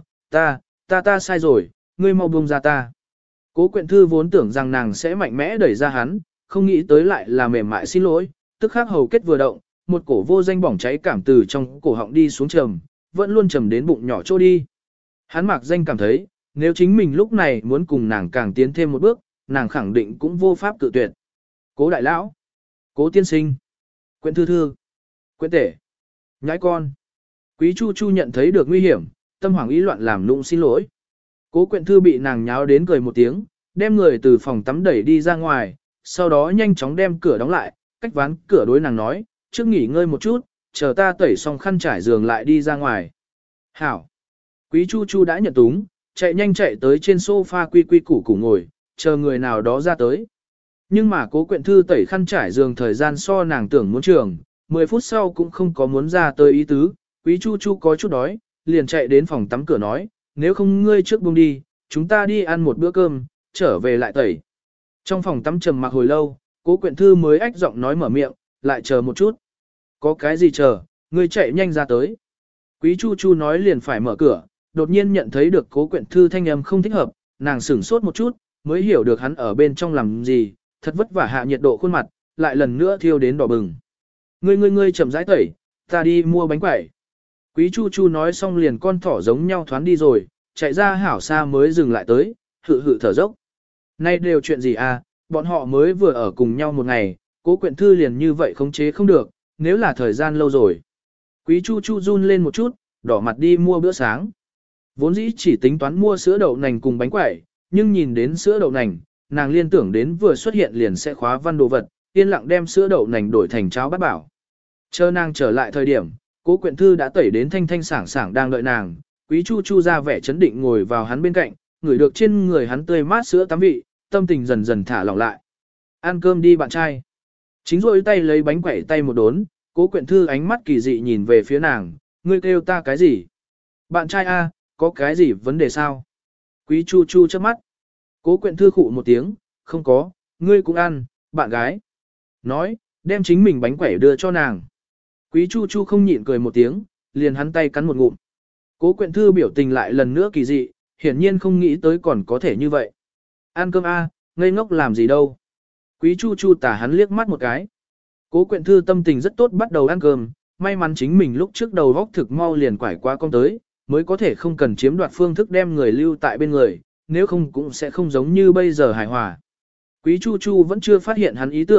ta sai rồi, ngươi mau buông ra ta. Cố Quyện Thư vốn tưởng rằng nàng sẽ mạnh mẽ đẩy ra hắn, không nghĩ tới lại là mềm mại xin lỗi, tức khắc hầu kết vừa động, một cổ vô danh bỏng cháy cảm từ trong cổ họng đi xuống trầm, vẫn luôn trầm đến bụng nhỏ trôi đi. Hắn mặc danh cảm thấy, nếu chính mình lúc này muốn cùng nàng càng tiến thêm một bước, nàng khẳng định cũng vô pháp cự tuyệt. Cố đại lão, Cố tiên sinh, Quyện Thư Thư, Quyện tể, nhãi con. Quý Chu Chu nhận thấy được nguy hiểm, tâm hoảng ý loạn làm nũng xin lỗi. Cố Quyện Thư bị nàng nháo đến cười một tiếng, đem người từ phòng tắm đẩy đi ra ngoài, sau đó nhanh chóng đem cửa đóng lại, cách ván cửa đối nàng nói, trước nghỉ ngơi một chút, chờ ta tẩy xong khăn trải giường lại đi ra ngoài. Hảo. Quý Chu Chu đã nhận túng, chạy nhanh chạy tới trên sofa quy quy củ củ ngồi, chờ người nào đó ra tới. Nhưng mà Cố Quyện Thư tẩy khăn trải giường thời gian so nàng tưởng muốn trường, 10 phút sau cũng không có muốn ra tới ý tứ, Quý Chu Chu có chút đói, liền chạy đến phòng tắm cửa nói, nếu không ngươi trước buông đi, chúng ta đi ăn một bữa cơm, trở về lại tẩy. Trong phòng tắm trầm mặc hồi lâu, Cố Quyện Thư mới ách giọng nói mở miệng, lại chờ một chút. Có cái gì chờ, ngươi chạy nhanh ra tới. Quý Chu Chu nói liền phải mở cửa, đột nhiên nhận thấy được Cố Quyện Thư thanh âm không thích hợp, nàng sửng sốt một chút, mới hiểu được hắn ở bên trong làm gì, thật vất vả hạ nhiệt độ khuôn mặt, lại lần nữa thiêu đến đỏ bừng. Ngươi chậm rãi tẩy, ta đi mua bánh quẩy. Quý Chu Chu nói xong liền con thỏ giống nhau thoán đi rồi, chạy ra hảo xa mới dừng lại tới, hự thở dốc. Nay đều chuyện gì à, bọn họ mới vừa ở cùng nhau một ngày, Cố Quyện Thư liền như vậy khống chế không được, nếu là thời gian lâu rồi. Quý Chu Chu run lên một chút, đỏ mặt đi mua bữa sáng. Vốn dĩ chỉ tính toán mua sữa đậu nành cùng bánh quẩy, nhưng nhìn đến sữa đậu nành, nàng liên tưởng đến vừa xuất hiện liền sẽ khóa văn đồ vật, yên lặng đem sữa đậu nành đổi thành cháo bát bảo. Chờ nàng trở lại thời điểm, Cố Quyện Thư đã tẩy đến thanh thanh sảng sảng đang đợi nàng, Quý Chu Chu ra vẻ chấn định ngồi vào hắn bên cạnh, ngửi được trên người hắn tươi mát sữa tắm vị, tâm tình dần dần thả lỏng lại. Ăn cơm đi bạn trai. Chính rôi tay lấy bánh quẩy tay một đốn, Cố Quyện Thư ánh mắt kỳ dị nhìn về phía nàng, ngươi kêu ta cái gì? Bạn trai a, có cái gì vấn đề sao? Quý Chu Chu chớp mắt. Cố Quyện Thư khụ một tiếng, không có, ngươi cũng ăn, bạn gái. Nói, đem chính mình bánh quẩy đưa cho nàng. Quý Chu Chu không nhịn cười một tiếng, liền hắn tay cắn một ngụm. Cố Quyện Thư biểu tình lại lần nữa kỳ dị, hiển nhiên không nghĩ tới còn có thể như vậy. Ăn cơm a, ngây ngốc làm gì đâu. Quý Chu Chu tả hắn liếc mắt một cái. Cố Quyện Thư tâm tình rất tốt bắt đầu ăn cơm, may mắn chính mình lúc trước đầu góc thực mau liền quải qua con tới, mới có thể không cần chiếm đoạt phương thức đem người lưu tại bên người, nếu không cũng sẽ không giống như bây giờ hài hòa. Quý Chu Chu vẫn chưa phát hiện hắn ý tưởng,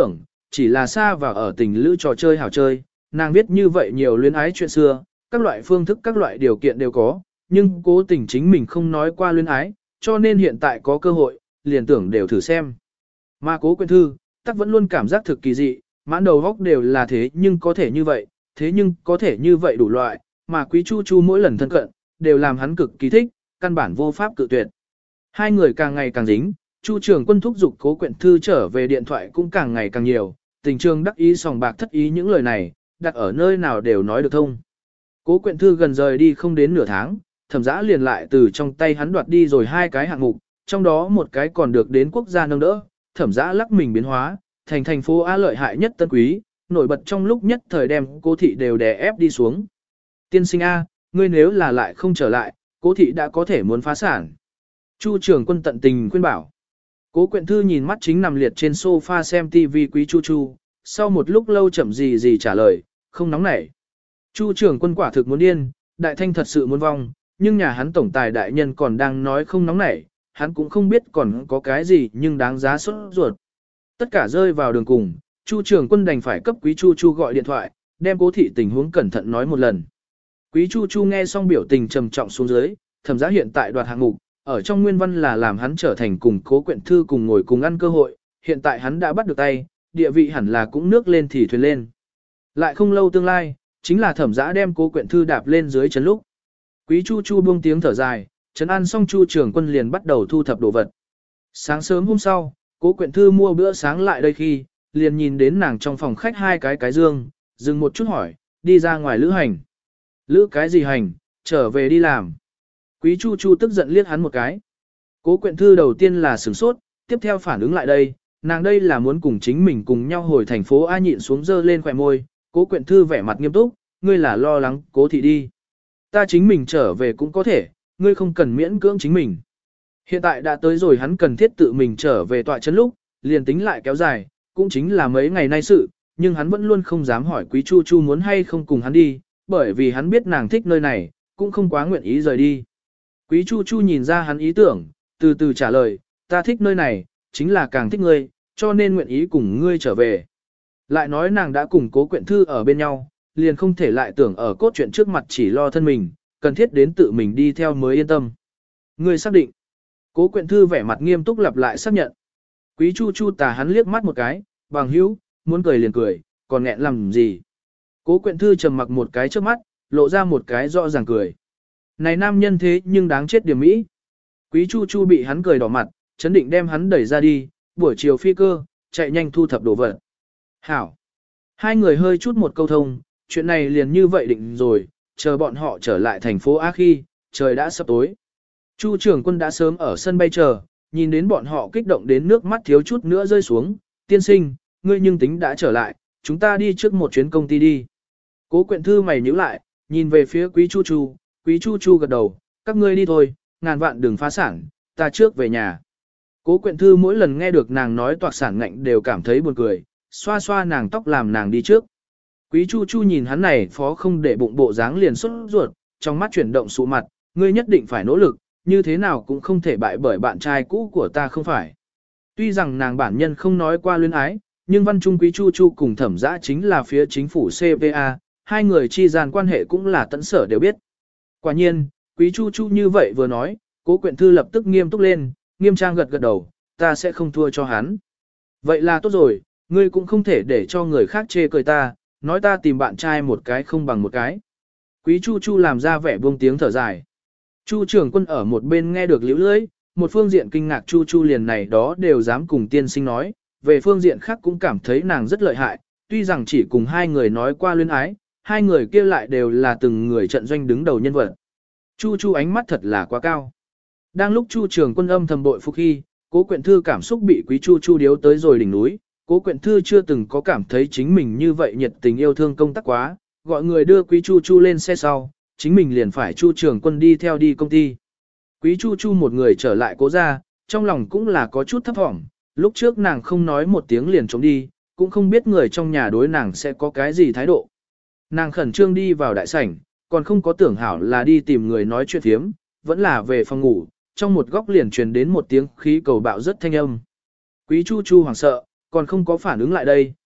chỉ là xa vào ở tình lữ trò chơi hảo chơi, nàng viết như vậy nhiều luyến ái chuyện xưa, các loại phương thức các loại điều kiện đều có, nhưng cố tình chính mình không nói qua luyến ái, cho nên hiện tại có cơ hội, liền tưởng đều thử xem. Mà Cố Quyện Thư, tắc vẫn luôn cảm giác thực kỳ dị, mãn đầu góc đều là thế nhưng có thể như vậy, thế nhưng có thể như vậy đủ loại, mà Quý Chu Chu mỗi lần thân cận, đều làm hắn cực kỳ thích, căn bản vô pháp cự tuyệt. Hai người càng ngày càng dính, Chu Trường Quân thúc giục Cố Quyện Thư trở về điện thoại cũng càng ngày càng nhiều, tình trường đắc ý sòng bạc thất ý những lời này, đặt ở nơi nào đều nói được thông. Cố Quyện Thư gần rời đi không đến nửa tháng, Thẩm Dã liền lại từ trong tay hắn đoạt đi rồi hai cái hạng mục, trong đó một cái còn được đến quốc gia nâng đỡ, Thẩm Dã lắc mình biến hóa, thành thành phố A lợi hại nhất Tân Quý, nổi bật trong lúc nhất thời đem Cố thị đều đè ép đi xuống. Tiên sinh A, ngươi nếu là lại không trở lại, Cố thị đã có thể muốn phá sản. Chu Trường Quân tận tình khuyên bảo. Cố Quyện Thư nhìn mắt chính nằm liệt trên sofa xem TV Quý Chu Chu, sau một lúc lâu chậm gì trả lời, không nóng nảy. Chu Trường Quân quả thực muốn điên, đại thanh thật sự muốn vong, nhưng nhà hắn tổng tài đại nhân còn đang nói không nóng nảy, hắn cũng không biết còn có cái gì nhưng đáng giá sốt ruột. Tất cả rơi vào đường cùng, Chu Trường Quân đành phải cấp Quý Chu Chu gọi điện thoại, đem Cố thị tình huống cẩn thận nói một lần. Quý Chu Chu nghe xong biểu tình trầm trọng xuống dưới, Thẩm Dã hiện tại đoạt hạng mục, ở trong nguyên văn là làm hắn trở thành cùng Cố Quyện Thư cùng ngồi cùng ăn cơ hội, hiện tại hắn đã bắt được tay, địa vị hẳn là cũng nước lên thì thuyền lên. Lại không lâu tương lai, chính là Thẩm Dã đem Cố Quyện Thư đạp lên dưới chân lúc. Quý Chu Chu buông tiếng thở dài, trấn an xong Chu Trường Quân liền bắt đầu thu thập đồ vật. Sáng sớm hôm sau, Cố Quyện Thư mua bữa sáng lại đây khi, liền nhìn đến nàng trong phòng khách hai cái dương, dừng một chút hỏi, đi ra ngoài lữ hành. Lữ cái gì hành, trở về đi làm. Quý Chu Chu tức giận liếc hắn một cái. Cố Quyện Thư đầu tiên là sửng sốt, tiếp theo phản ứng lại đây, nàng đây là muốn cùng chính mình cùng nhau hồi thành phố A nhịn xuống dơ lên khỏe môi. Cố Quyện Thư vẻ mặt nghiêm túc, ngươi là lo lắng Cố thị đi. Ta chính mình trở về cũng có thể, ngươi không cần miễn cưỡng chính mình. Hiện tại đã tới rồi hắn cần thiết tự mình trở về tọa trấn lúc, liền tính lại kéo dài, cũng chính là mấy ngày nay sự, nhưng hắn vẫn luôn không dám hỏi Quý Chu Chu muốn hay không cùng hắn đi, bởi vì hắn biết nàng thích nơi này, cũng không quá nguyện ý rời đi. Quý Chu Chu nhìn ra hắn ý tưởng, từ từ trả lời, ta thích nơi này, chính là càng thích ngươi, cho nên nguyện ý cùng ngươi trở về. Lại nói nàng đã cùng Cố Quyện Thư ở bên nhau, liền không thể lại tưởng ở cốt truyện trước mặt chỉ lo thân mình, cần thiết đến tự mình đi theo mới yên tâm. Ngươi xác định. Cố Quyện Thư vẻ mặt nghiêm túc lặp lại xác nhận. Quý Chu Chu tà hắn liếc mắt một cái, bằng hữu, muốn cười liền cười, còn nghẹn làm gì. Cố Quyện Thư trầm mặc một cái trước mắt, lộ ra một cái rõ ràng cười. Này nam nhân thế nhưng đáng chết điểm mỹ. Quý Chu Chu bị hắn cười đỏ mặt, chấn định đem hắn đẩy ra đi, buổi chiều phi cơ, chạy nhanh thu thập đồ vật. Hảo. Hai người hơi chút một câu thông, chuyện này liền như vậy định rồi, chờ bọn họ trở lại thành phố A khi, trời đã sắp tối. Chu Trường Quân đã sớm ở sân bay chờ, nhìn đến bọn họ kích động đến nước mắt thiếu chút nữa rơi xuống, tiên sinh, ngươi nhưng tính đã trở lại, chúng ta đi trước một chuyến công ty đi. Cố Quyện Thư mày nhíu lại, nhìn về phía Quý Chu Chu, Quý Chu Chu gật đầu, các ngươi đi thôi, ngàn vạn đừng phá sản, ta trước về nhà. Cố Quyện Thư mỗi lần nghe được nàng nói toạc sản ngạnh đều cảm thấy buồn cười, xoa xoa nàng tóc làm nàng đi trước. Quý Chu Chu nhìn hắn này phó không để bụng bộ dáng liền xuất ruột, trong mắt chuyển động sụ mặt, ngươi nhất định phải nỗ lực, như thế nào cũng không thể bại bởi bạn trai cũ của ta không phải. Tuy rằng nàng bản nhân không nói qua luyến ái, nhưng văn trung Quý Chu Chu cùng Thẩm Dã chính là phía chính phủ CPA, hai người chi gian quan hệ cũng là tận sở đều biết. Quả nhiên, Quý Chu Chu như vậy vừa nói, Cố Quyện Thư lập tức nghiêm túc lên, nghiêm trang gật gật đầu, ta sẽ không thua cho hắn. Vậy là tốt rồi, ngươi cũng không thể để cho người khác chê cười ta, nói ta tìm bạn trai một cái không bằng một cái. Quý Chu Chu làm ra vẻ buông tiếng thở dài. Chu Trường Quân ở một bên nghe được liễu lưỡi, một phương diện kinh ngạc Chu Chu liền này đó đều dám cùng tiên sinh nói, về phương diện khác cũng cảm thấy nàng rất lợi hại, tuy rằng chỉ cùng hai người nói qua luyến ái, hai người kia lại đều là từng người trận doanh đứng đầu nhân vật. Chu Chu ánh mắt thật là quá cao. Đang lúc Chu Trường Quân âm thầm bội phục khi, Cố Quyện Thư cảm xúc bị Quý Chu Chu điếu tới rồi đỉnh núi, Cố Quyện Thư chưa từng có cảm thấy chính mình như vậy nhiệt tình yêu thương công tác quá, gọi người đưa Quý Chu Chu lên xe sau, chính mình liền phải Chu Trường Quân đi theo đi công ty. Quý Chu Chu một người trở lại Cố gia, trong lòng cũng là có chút thấp thỏm, lúc trước nàng không nói một tiếng liền trốn đi, cũng không biết người trong nhà đối nàng sẽ có cái gì thái độ. Nàng khẩn trương đi vào đại sảnh, còn không có tưởng hảo là đi tìm người nói chuyện thiếm, vẫn là về phòng ngủ, trong một góc liền truyền đến một tiếng khí cầu bạo rất thanh âm. Quý Chu Chu hoảng sợ, còn không có phản ứng lại đây,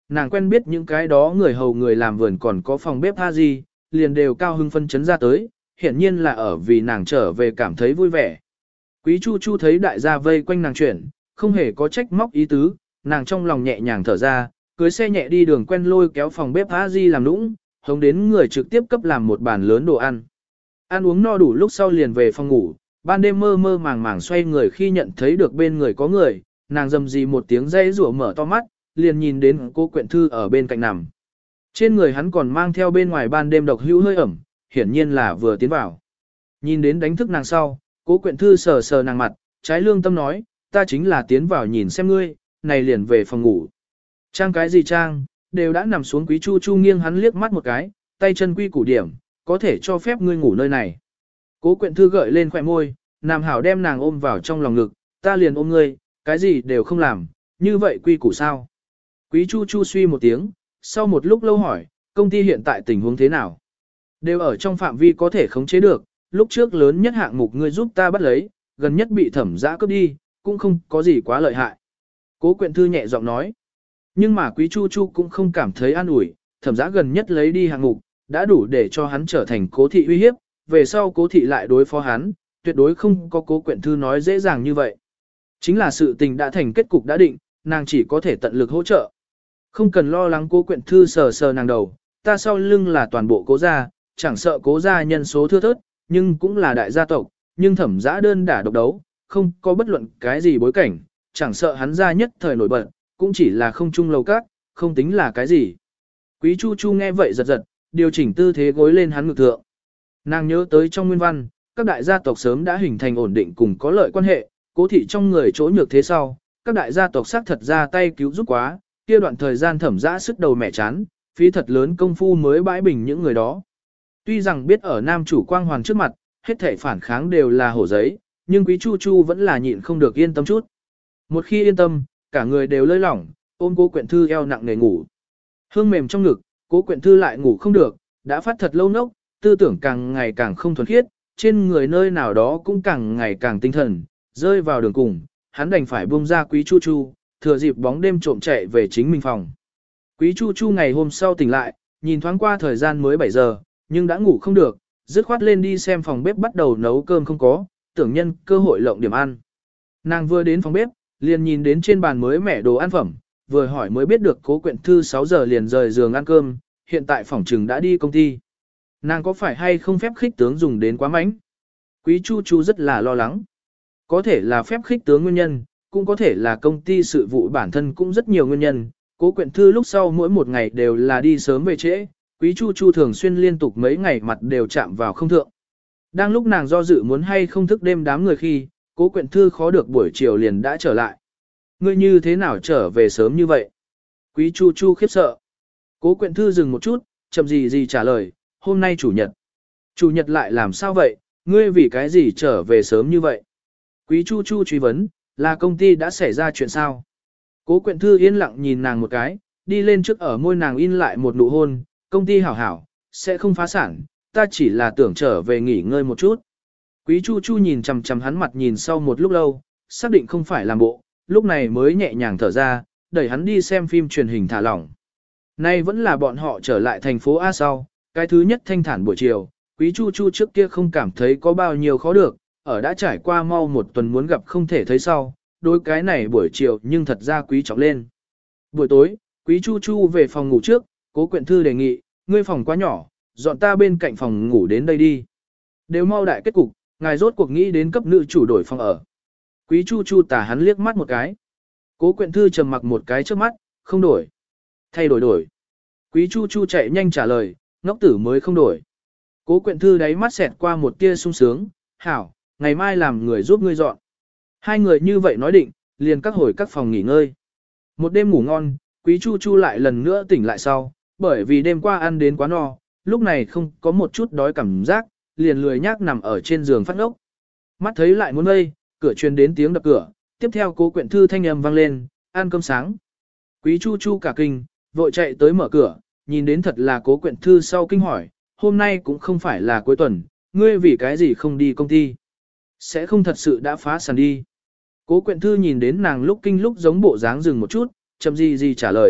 nàng quen biết những cái đó người hầu người làm vườn còn có phòng bếp tha gì, liền đều cao hưng phân chấn ra tới, hiển nhiên là ở vì nàng trở về cảm thấy vui vẻ. Quý Chu Chu thấy đại gia vây quanh nàng chuyển, không hề có trách móc ý tứ, nàng trong lòng nhẹ nhàng thở ra, cưới xe nhẹ đi đường quen lôi kéo phòng bếp tha gì làm nũng, hống đến người trực tiếp cấp làm một bàn lớn đồ ăn. Ăn uống no đủ lúc sau liền về phòng ngủ, ban đêm mơ mơ màng màng xoay người khi nhận thấy được bên người có người, nàng dầm gì một tiếng dây rủa mở to mắt, liền nhìn đến cô Quyện Thư ở bên cạnh nằm. Trên người hắn còn mang theo bên ngoài ban đêm độc hữu hơi ẩm, hiển nhiên là vừa tiến vào. Nhìn đến đánh thức nàng sau, Cố Quyện Thư sờ sờ nàng mặt, trái lương tâm nói, ta chính là tiến vào nhìn xem ngươi, này liền về phòng ngủ. Trang cái gì trang, đều đã nằm xuống. Quý Chu Chu nghiêng hắn liếc mắt một cái, tay chân quy củ điểm, có thể cho phép ngươi ngủ nơi này. Cố Quyện Thư gợi lên khỏe môi, Nam Hảo đem nàng ôm vào trong lòng ngực, ta liền ôm ngươi, cái gì đều không làm, như vậy quy củ sao? Quý Chu Chu suy một tiếng, sau một lúc lâu hỏi, công ty hiện tại tình huống thế nào? Đều ở trong phạm vi có thể khống chế được, lúc trước lớn nhất hạng mục ngươi giúp ta bắt lấy, gần nhất bị Thẩm Dã cướp đi, cũng không có gì quá lợi hại. Cố Quyện Thư nhẹ giọng nói. Nhưng mà Quý Chu Chu cũng không cảm thấy an ủi, Thẩm Dã gần nhất lấy đi hạng mục, đã đủ để cho hắn trở thành Cố thị uy hiếp, về sau Cố thị lại đối phó hắn, tuyệt đối không có Cố Quyện Thư nói dễ dàng như vậy. Chính là sự tình đã thành kết cục đã định, nàng chỉ có thể tận lực hỗ trợ. Không cần lo lắng. Cố Quyện Thư sờ sờ nàng đầu, ta sau lưng là toàn bộ Cố gia, chẳng sợ Cố gia nhân số thưa thớt, nhưng cũng là đại gia tộc, nhưng Thẩm Dã đơn đả độc đấu, không có bất luận cái gì bối cảnh, chẳng sợ hắn gia nhất thời nổi bật, cũng chỉ là không trung lầu cát, không tính là cái gì. Quý Chu Chu nghe vậy giật giật, điều chỉnh tư thế gối lên hắn ngực thượng. Nàng nhớ tới trong nguyên văn, các đại gia tộc sớm đã hình thành ổn định cùng có lợi quan hệ, Cố thị trong người chỗ nhược thế sau, các đại gia tộc xác thật ra tay cứu giúp quá, kia đoạn thời gian Thẩm Dã sức đầu mẹ chán, phí thật lớn công phu mới bãi bình những người đó. Tuy rằng biết ở nam chủ quang hoàn trước mặt, hết thể phản kháng đều là hổ giấy, nhưng Quý Chu Chu vẫn là nhịn không được yên tâm chút. Một khi yên tâm, cả người đều lơi lỏng, ôm Cố Quyện Thư eo nặng nề ngủ. Hương mềm trong ngực, Cố Quyện Thư lại ngủ không được, đã phát thật lâu nốc, tư tưởng càng ngày càng không thuần khiết, trên người nơi nào đó cũng càng ngày càng tinh thần, rơi vào đường cùng, hắn đành phải buông ra Quý Chu Chu, thừa dịp bóng đêm trộm chạy về chính mình phòng. Quý Chu Chu ngày hôm sau tỉnh lại, nhìn thoáng qua thời gian mới 7 giờ, nhưng đã ngủ không được, dứt khoát lên đi xem phòng bếp bắt đầu nấu cơm không có, tưởng nhân cơ hội lộng điểm ăn. Nàng vừa đến phòng bếp, liền nhìn đến trên bàn mới mẻ đồ ăn phẩm, vừa hỏi mới biết được Cố Quyện Thư 6 giờ liền rời giường ăn cơm, hiện tại phòng trừng đã đi công ty. Nàng có phải hay không phép khích tướng dùng đến quá mánh? Quý Chu Chu rất là lo lắng. Có thể là phép khích tướng nguyên nhân, cũng có thể là công ty sự vụ bản thân cũng rất nhiều nguyên nhân. Cố Quyện Thư lúc sau mỗi một ngày đều là đi sớm về trễ, Quý Chu Chu thường xuyên liên tục mấy ngày mặt đều chạm vào không thượng. Đang lúc nàng do dự muốn hay không thức đêm đám người khi, Cố Quyện Thư khó được buổi chiều liền đã trở lại. Ngươi như thế nào trở về sớm như vậy? Quý Chu Chu khiếp sợ. Cố Quyện Thư dừng một chút, chậm gì trả lời, hôm nay chủ nhật. Chủ nhật lại làm sao vậy, ngươi vì cái gì trở về sớm như vậy? Quý Chu Chu truy vấn, là công ty đã xảy ra chuyện sao? Cố Quyện Thư yên lặng nhìn nàng một cái, đi lên trước ở môi nàng in lại một nụ hôn, công ty hảo hảo, sẽ không phá sản, ta chỉ là tưởng trở về nghỉ ngơi một chút. Quý Chu Chu nhìn chằm chằm hắn mặt nhìn sau một lúc lâu, xác định không phải làm bộ, lúc này mới nhẹ nhàng thở ra, đẩy hắn đi xem phim truyền hình thả lỏng. Nay vẫn là bọn họ trở lại thành phố A sau, cái thứ nhất thanh thản buổi chiều, Quý Chu Chu trước kia không cảm thấy có bao nhiêu khó được, ở đã trải qua mau một tuần muốn gặp không thể thấy sau, đối cái này buổi chiều nhưng thật ra quý trọng lên. Buổi tối, Quý Chu Chu về phòng ngủ trước, Cố Quyện Thư đề nghị, ngươi phòng quá nhỏ, dọn ta bên cạnh phòng ngủ đến đây đi. Đều mau đại kết cục, ngài rốt cuộc nghĩ đến cấp nữ chủ đổi phòng ở. Quý Chu Chu tả hắn liếc mắt một cái. Cố Quyện Thư trầm mặc một cái trước mắt, không đổi. Thay đổi. Quý Chu Chu chạy nhanh trả lời, ngốc tử mới không đổi. Cố Quyện Thư đáy mắt xẹt qua một tia sung sướng, hảo, ngày mai làm người giúp ngươi dọn. Hai người như vậy nói định, liền các hồi các phòng nghỉ ngơi. Một đêm ngủ ngon, Quý Chu Chu lại lần nữa tỉnh lại sau, bởi vì đêm qua ăn đến quá no, lúc này không có một chút đói cảm giác, liền lười nhác nằm ở trên giường phát ngốc. Mắt thấy lại muốn ngây, cửa truyền đến tiếng đập cửa, tiếp theo Cố Quyện Thư thanh âm vang lên, ăn cơm sáng. Quý Chu Chu cả kinh, vội chạy tới mở cửa, nhìn đến thật là Cố Quyện Thư sau kinh hỏi, hôm nay cũng không phải là cuối tuần, ngươi vì cái gì không đi công ty? Sẽ không thật sự đã phá sản đi. Cố Quyện Thư nhìn đến nàng lúc kinh lúc giống bộ dáng dừng một chút, chậm gì trả lời,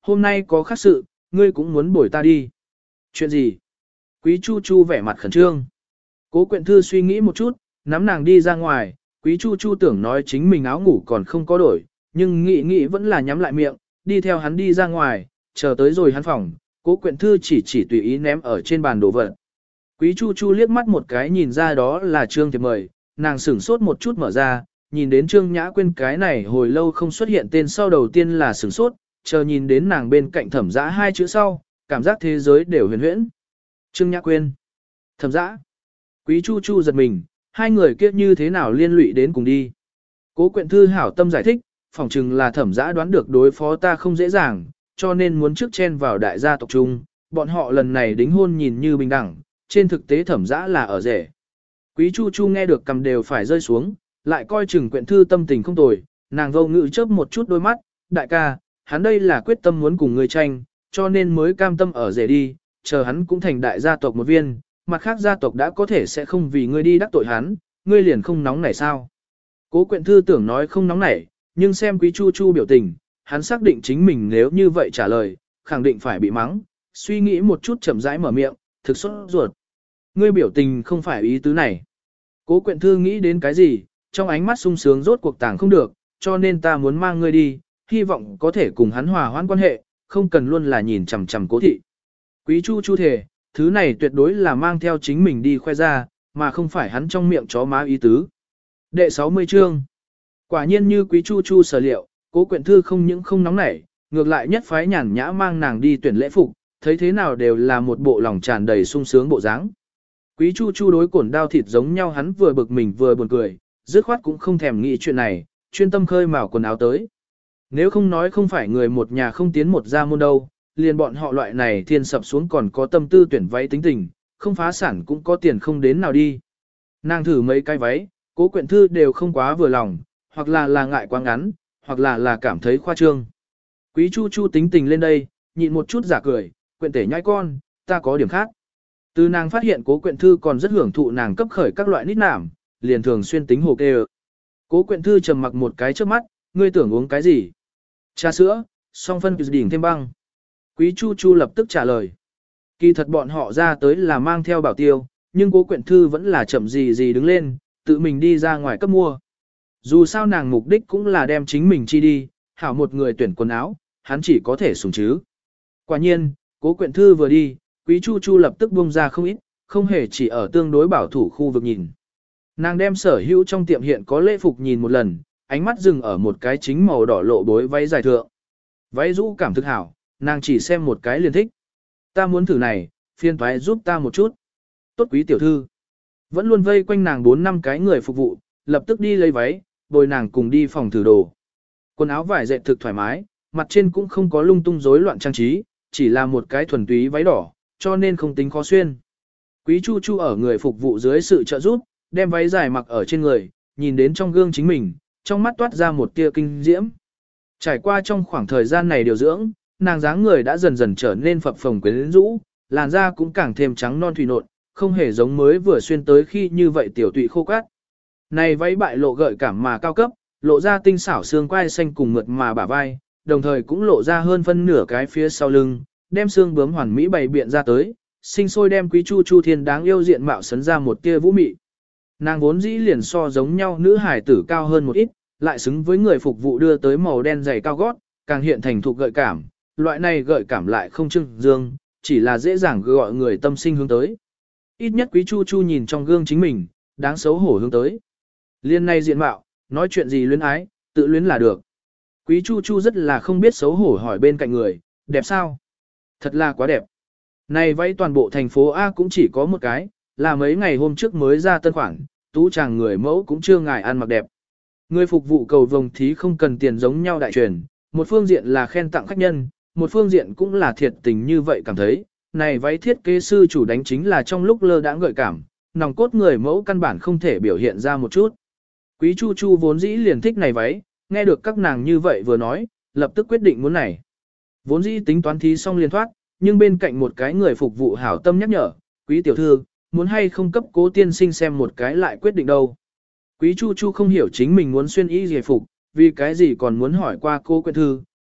hôm nay có khác sự, ngươi cũng muốn bồi ta đi. Chuyện gì? Quý Chu Chu vẻ mặt khẩn trương. Cố Quyện Thư suy nghĩ một chút, nắm nàng đi ra ngoài, Quý Chu Chu tưởng nói chính mình áo ngủ còn không có đổi, nhưng nghĩ vẫn là nhắm lại miệng, đi theo hắn đi ra ngoài, chờ tới rồi hắn phòng, Cố Quyện Thư chỉ tùy ý ném ở trên bàn đồ vật. Quý Chu Chu liếc mắt một cái nhìn ra đó là Trương Thiệp mời, nàng sửng sốt một chút mở ra, nhìn đến Trương Nhã Quyên cái này hồi lâu không xuất hiện tên sau đầu tiên là sửng sốt, chờ nhìn đến nàng bên cạnh Thẩm Dã hai chữ sau, cảm giác thế giới đều huyền huyễn. Trương Nhã Quyên, Thẩm Dã, Quý Chu Chu giật mình, hai người kia như thế nào liên lụy đến cùng đi. Cố Quyện Thư hảo tâm giải thích, phỏng chừng là Thẩm Dã đoán được đối phó ta không dễ dàng, cho nên muốn trước chen vào đại gia tộc chung, bọn họ lần này đính hôn nhìn như bình đẳng, trên thực tế Thẩm Dã là ở rể. Quý Chu Chu nghe được cầm đều phải rơi xuống, lại coi chừng Quyện Thư tâm tình không tồi, nàng vô ngữ chớp một chút đôi mắt, đại ca, hắn đây là quyết tâm muốn cùng ngươi tranh, cho nên mới cam tâm ở rể đi, chờ hắn cũng thành đại gia tộc một viên, mặt khác gia tộc đã có thể sẽ không vì ngươi đi đắc tội hắn, ngươi liền không nóng nảy sao. Cố Quyện Thư tưởng nói không nóng nảy, nhưng xem Quý Chu Chu biểu tình, hắn xác định chính mình nếu như vậy trả lời, khẳng định phải bị mắng, suy nghĩ một chút chậm rãi mở miệng, thực sốt ruột. Ngươi biểu tình không phải ý tứ này. Cố Quyện Thư nghĩ đến cái gì, trong ánh mắt sung sướng rốt cuộc tàng không được, cho nên ta muốn mang ngươi đi, hy vọng có thể cùng hắn hòa hoãn quan hệ, không cần luôn là nhìn chằm chằm Cố thị. Quý Chu Chu thề, thứ này tuyệt đối là mang theo chính mình đi khoe ra, mà không phải hắn trong miệng chó má ý tứ. Đệ 60 chương. Quả nhiên như Quý Chu Chu sở liệu, Cố Quyện Thư không những không nóng nảy, ngược lại nhất phái nhàn nhã mang nàng đi tuyển lễ phục, thấy thế nào đều là một bộ lòng tràn đầy sung sướng bộ dáng. Quý Chu Chu đối cổn đao thịt giống nhau, hắn vừa bực mình vừa buồn cười, dứt khoát cũng không thèm nghĩ chuyện này, chuyên tâm khơi mào quần áo tới. Nếu không nói không phải người một nhà không tiến một gia môn đâu, liền bọn họ loại này thiên sập xuống còn có tâm tư tuyển váy tính tình, không phá sản cũng có tiền không đến nào đi. Nàng thử mấy cái váy, Cố Quyện Thư đều không quá vừa lòng, hoặc là ngại quá ngắn, hoặc là cảm thấy khoa trương. Quý Chu Chu tính tình lên đây, nhịn một chút giả cười, Quyện tể nhai con, ta có điểm khác. Từ nàng phát hiện Cố Quyện Thư còn rất hưởng thụ nàng cấp khởi các loại nít nảm, liền thường xuyên tính hồ kê. Cố Quyện Thư trầm mặc một cái trước mắt, ngươi tưởng uống cái gì? Trà sữa, song phân đỉnh thêm băng. Quý Chu Chu lập tức trả lời. Kỳ thật bọn họ ra tới là mang theo bảo tiêu, nhưng Cố Quyện Thư vẫn là chậm gì đứng lên, tự mình đi ra ngoài cấp mua. Dù sao nàng mục đích cũng là đem chính mình chi đi, hảo một người tuyển quần áo, hắn chỉ có thể sủng chứ. Quả nhiên, Cố Quyện Thư vừa đi, Quý Chu Chu lập tức buông ra không ít, không hề chỉ ở tương đối bảo thủ khu vực nhìn. Nàng đem sở hữu trong tiệm hiện có lễ phục nhìn một lần, ánh mắt dừng ở một cái chính màu đỏ lộ bối váy dài thượng. Váy rũ cảm thực hảo, nàng chỉ xem một cái liền thích. Ta muốn thử này, phiên thoái giúp ta một chút. Tốt Quý tiểu thư. Vẫn luôn vây quanh nàng 4-5 cái người phục vụ, lập tức đi lấy váy, bồi nàng cùng đi phòng thử đồ. Quần áo vải dệt thực thoải mái, mặt trên cũng không có lung tung rối loạn trang trí, chỉ là một cái thuần túy váy đỏ, cho nên không tính khó xuyên. Quý Chu Chu ở người phục vụ dưới sự trợ giúp, đem váy dài mặc ở trên người, nhìn đến trong gương chính mình, trong mắt toát ra một tia kinh diễm. Trải qua trong khoảng thời gian này điều dưỡng, nàng dáng người đã dần dần trở nên phập phồng quyến rũ, làn da cũng càng thêm trắng non thủy nộn, không hề giống mới vừa xuyên tới khi như vậy tiểu tụy khô cát. Này váy bại lộ gợi cảm mà cao cấp, lộ ra tinh xảo xương quai xanh cùng mượt mà bả vai, đồng thời cũng lộ ra hơn phân nửa cái phía sau lưng, đem xương bướm hoàn mỹ bày biện ra tới, sinh sôi đem Quý Chu Chu thiên đáng yêu diện mạo sấn ra một tia vũ mị. Nàng vốn dĩ liền so giống nhau nữ hải tử cao hơn một ít, lại xứng với người phục vụ đưa tới màu đen dày cao gót, càng hiện thành thục gợi cảm, loại này gợi cảm lại không trưng dương, chỉ là dễ dàng gọi người tâm sinh hướng tới. Ít nhất Quý Chu Chu nhìn trong gương chính mình, đáng xấu hổ hướng tới. Liên này diện mạo, nói chuyện gì luyến ái, tự luyến là được. Quý Chu Chu rất là không biết xấu hổ hỏi bên cạnh người, đẹp sao? Thật là quá đẹp. Này váy toàn bộ thành phố A cũng chỉ có một cái, là mấy ngày hôm trước mới ra tân khoản, tú chàng người mẫu cũng chưa ngại ăn mặc đẹp. Người phục vụ cầu vồng thí không cần tiền giống nhau đại truyền, một phương diện là khen tặng khách nhân, một phương diện cũng là thiệt tình như vậy cảm thấy, này váy thiết kế sư chủ đánh chính là trong lúc lơ đãng gợi cảm, nòng cốt người mẫu căn bản không thể biểu hiện ra một chút. Quý Chu Chu vốn dĩ liền thích này váy, nghe được các nàng như vậy vừa nói, lập tức quyết định muốn này. Vốn dĩ tính toán thí xong liền thoát, nhưng bên cạnh một cái người phục vụ hảo tâm nhắc nhở, Quý tiểu thư, muốn hay không cấp Cố tiên sinh xem một cái lại quyết định đâu. Quý Chu Chu không hiểu chính mình muốn xuyên y gì phục, vì cái gì còn muốn hỏi qua Cố Quyện Thư,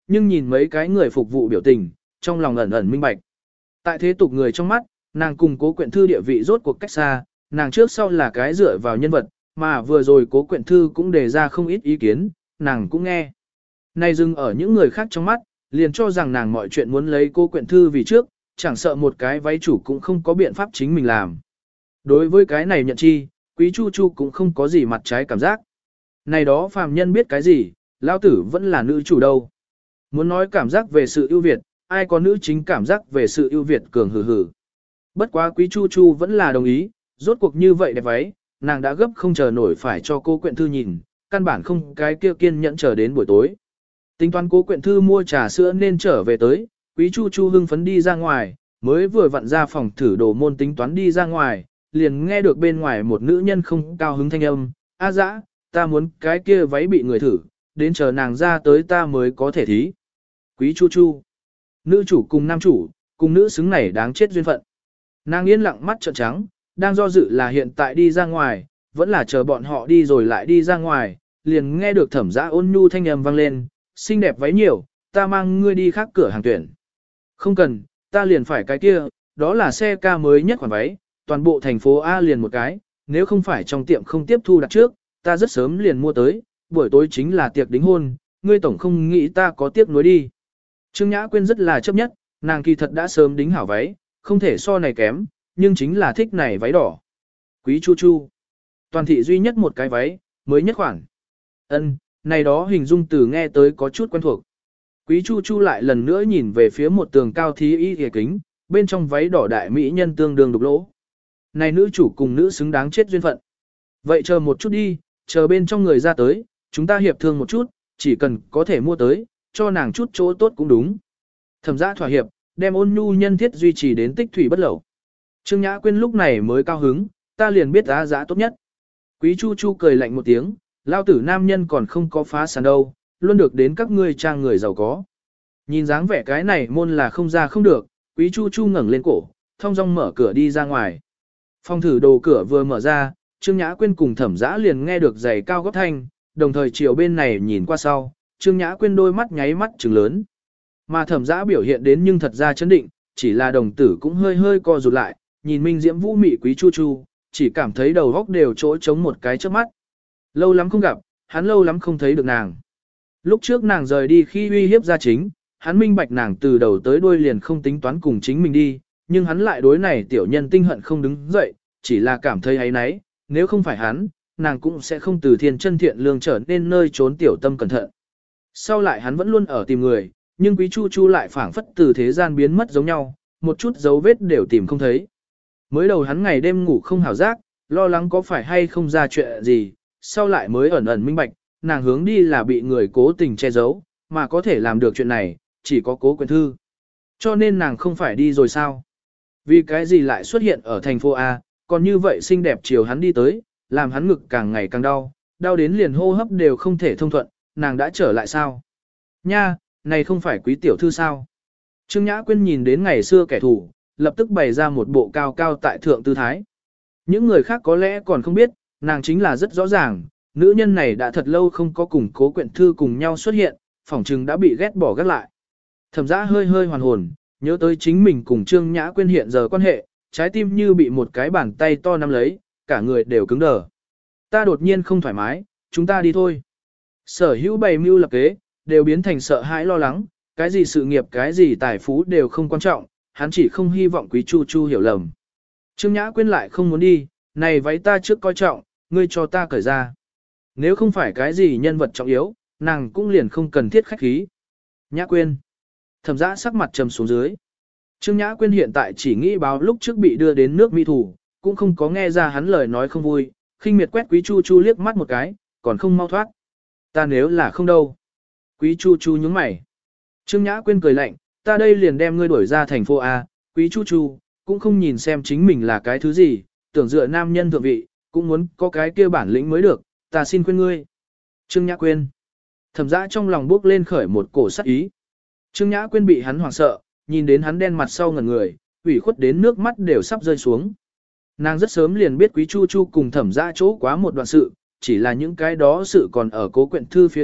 nhưng nhìn mấy cái người phục vụ biểu tình, trong lòng ẩn ẩn minh bạch. Tại thế tục người trong mắt, nàng cùng Cố Quyện Thư địa vị rốt cuộc cách xa, nàng trước sau là cái dựa vào nhân vật, mà vừa rồi Cố Quyện Thư cũng đề ra không ít ý kiến, nàng cũng nghe. Này dừng ở những người khác trong mắt, liền cho rằng nàng mọi chuyện muốn lấy Cố Quyện Thư vì trước, chẳng sợ một cái váy chủ cũng không có biện pháp chính mình làm. Đối với cái này nhận chi, Quý Chu Chu cũng không có gì mặt trái cảm giác. Này đó phàm nhân biết cái gì, lao tử vẫn là nữ chủ đâu. Muốn nói cảm giác về sự ưu việt, ai có nữ chính cảm giác về sự ưu việt cường hừ hừ. Bất quá Quý Chu Chu vẫn là đồng ý, rốt cuộc như vậy đẹp váy, nàng đã gấp không chờ nổi phải cho Cố Quyện Thư nhìn, căn bản không cái kia kiên nhẫn chờ đến buổi tối. Tính toán Cố Quyện Thư mua trà sữa nên trở về tới, Quý Chu Chu hưng phấn đi ra ngoài, mới vừa vặn ra phòng thử đồ môn tính toán đi ra ngoài, liền nghe được bên ngoài một nữ nhân không cao hứng thanh âm, "A dã, ta muốn cái kia váy bị người thử, đến chờ nàng ra tới ta mới có thể thí." Quý Chu Chu, nữ chủ cùng nam chủ, cùng nữ xứng này đáng chết duyên phận. Nàng yên lặng mắt trợn trắng, đang do dự là hiện tại đi ra ngoài, vẫn là chờ bọn họ đi rồi lại đi ra ngoài, liền nghe được Thẩm Dã ôn nhu thanh âm vang lên, "Xinh đẹp váy nhiều, ta mang ngươi đi khác cửa hàng tuyển." "Không cần, ta liền phải cái kia, đó là xe ca mới nhất khoản váy, toàn bộ thành phố A liền một cái, nếu không phải trong tiệm không tiếp thu đặt trước, ta rất sớm liền mua tới, buổi tối chính là tiệc đính hôn, ngươi tổng không nghĩ ta có tiếc nuối đi." Trương Nhã Quyên rất là chấp nhất, nàng kỳ thật đã sớm đính hảo váy, không thể so này kém, nhưng chính là thích này váy đỏ. Quý Chu Chu, toàn thị duy nhất một cái váy, mới nhất khoản. Ân, này đó hình dung từ nghe tới có chút quen thuộc. Quý Chu Chu lại lần nữa nhìn về phía một tường cao thí y ghề kính, bên trong váy đỏ đại mỹ nhân tương đương đục lỗ. Này nữ chủ cùng nữ xứng đáng chết duyên phận. Vậy chờ một chút đi, chờ bên trong người ra tới, chúng ta hiệp thương một chút, chỉ cần có thể mua tới, cho nàng chút chỗ tốt cũng đúng. Thẩm Dã thỏa hiệp, đem ôn nhu nhân thiết duy trì đến tích thủy bất lẩu. Trương Nhã Quyên lúc này mới cao hứng, ta liền biết giá giá tốt nhất. Quý Chu Chu cười lạnh một tiếng, lao tử nam nhân còn không có phá sản đâu, luôn được đến các ngươi trang người giàu có. Nhìn dáng vẻ cái này môn là không ra không được, Quý Chu Chu ngẩng lên cổ, thong dong mở cửa đi ra ngoài. Phòng thử đồ cửa vừa mở ra, Trương Nhã Quyên cùng Thẩm Dã liền nghe được giày cao gót thanh, đồng thời chiều bên này nhìn qua sau, Trương Nhã Quyên đôi mắt nháy mắt trừng lớn. Mà Thẩm Dã biểu hiện đến nhưng thật ra chấn định, chỉ là đồng tử cũng hơi hơi co rụt lại, nhìn Minh Diễm Vũ mị Quý Chu Chu, chỉ cảm thấy đầu góc đều chỗ trống một cái trước mắt. Lâu lắm không gặp, hắn lâu lắm không thấy được nàng. Lúc trước nàng rời đi khi uy hiếp gia chính, hắn minh bạch nàng từ đầu tới đuôi liền không tính toán cùng chính mình đi, nhưng hắn lại đối này tiểu nhân tinh hận không đứng dậy, chỉ là cảm thấy ấy nấy, nếu không phải hắn, nàng cũng sẽ không từ thiên chân thiện lương trở nên nơi trốn tiểu tâm cẩn thận. Sau lại hắn vẫn luôn ở tìm người, nhưng Quý Chu Chu lại phảng phất từ thế gian biến mất giống nhau, một chút dấu vết đều tìm không thấy. Mới đầu hắn ngày đêm ngủ không hảo giác, lo lắng có phải hay không ra chuyện gì, sau lại mới ẩn ẩn minh bạch, nàng hướng đi là bị người cố tình che giấu, mà có thể làm được chuyện này, chỉ có Cố Quyện Thư. Cho nên nàng không phải đi rồi sao? Vì cái gì lại xuất hiện ở thành phố A, còn như vậy xinh đẹp chiều hắn đi tới, làm hắn ngực càng ngày càng đau, đau đến liền hô hấp đều không thể thông thuận, nàng đã trở lại sao? Nha, này không phải Quý tiểu thư sao? Trương Nhã Quyên nhìn đến ngày xưa kẻ thù, lập tức bày ra một bộ cao cao tại thượng tư thái. Những người khác có lẽ còn không biết, nàng chính là rất rõ ràng, nữ nhân này đã thật lâu không có cùng Cố Quyện Thư cùng nhau xuất hiện, phỏng chừng đã bị ghét bỏ gác lại. Thẩm Dã hơi hơi hoàn hồn, nhớ tới chính mình cùng Trương Nhã Quyên hiện giờ quan hệ, trái tim như bị một cái bàn tay to nắm lấy, cả người đều cứng đờ. Ta đột nhiên không thoải mái, chúng ta đi thôi. Sở hữu bày mưu lập kế, đều biến thành sợ hãi lo lắng, cái gì sự nghiệp cái gì tài phú đều không quan trọng, hắn chỉ không hy vọng Quý Chu Chu hiểu lầm. Trương Nhã Quyên lại không muốn đi, này váy ta trước coi trọng, ngươi cho ta cởi ra. Nếu không phải cái gì nhân vật trọng yếu, nàng cũng liền không cần thiết khách khí. Nhã Quyên. Thẩm Dã sắc mặt trầm xuống dưới. Trương Nhã Quyên hiện tại chỉ nghĩ báo lúc trước bị đưa đến nước Mỹ thủ, cũng không có nghe ra hắn lời nói không vui, khinh miệt quét Quý Chu Chu liếc mắt một cái, còn không mau thoát. Ta nếu là không đâu. Quý Chu Chu nhướng mày. Trương Nhã Quyên cười lạnh, ta đây liền đem ngươi đuổi ra thành phố A, Quý Chu Chu, cũng không nhìn xem chính mình là cái thứ gì, tưởng dựa nam nhân thượng vị, cũng muốn có cái kia bản lĩnh mới được, ta xin khuyên ngươi. Trương Nhã Quyên. Thẩm Dã trong lòng bước lên khởi một cổ sát ý. Trương Nhã Quyên bị hắn hoảng sợ, nhìn đến hắn đen mặt sau ngẩn người, ủy khuất đến nước mắt đều sắp rơi xuống. Nàng rất sớm liền biết Quý Chu Chu cùng Thẩm Dã chỗ quá một đoạn sự, chỉ là những cái đó sự còn ở Cố Quyện Thư phía trước,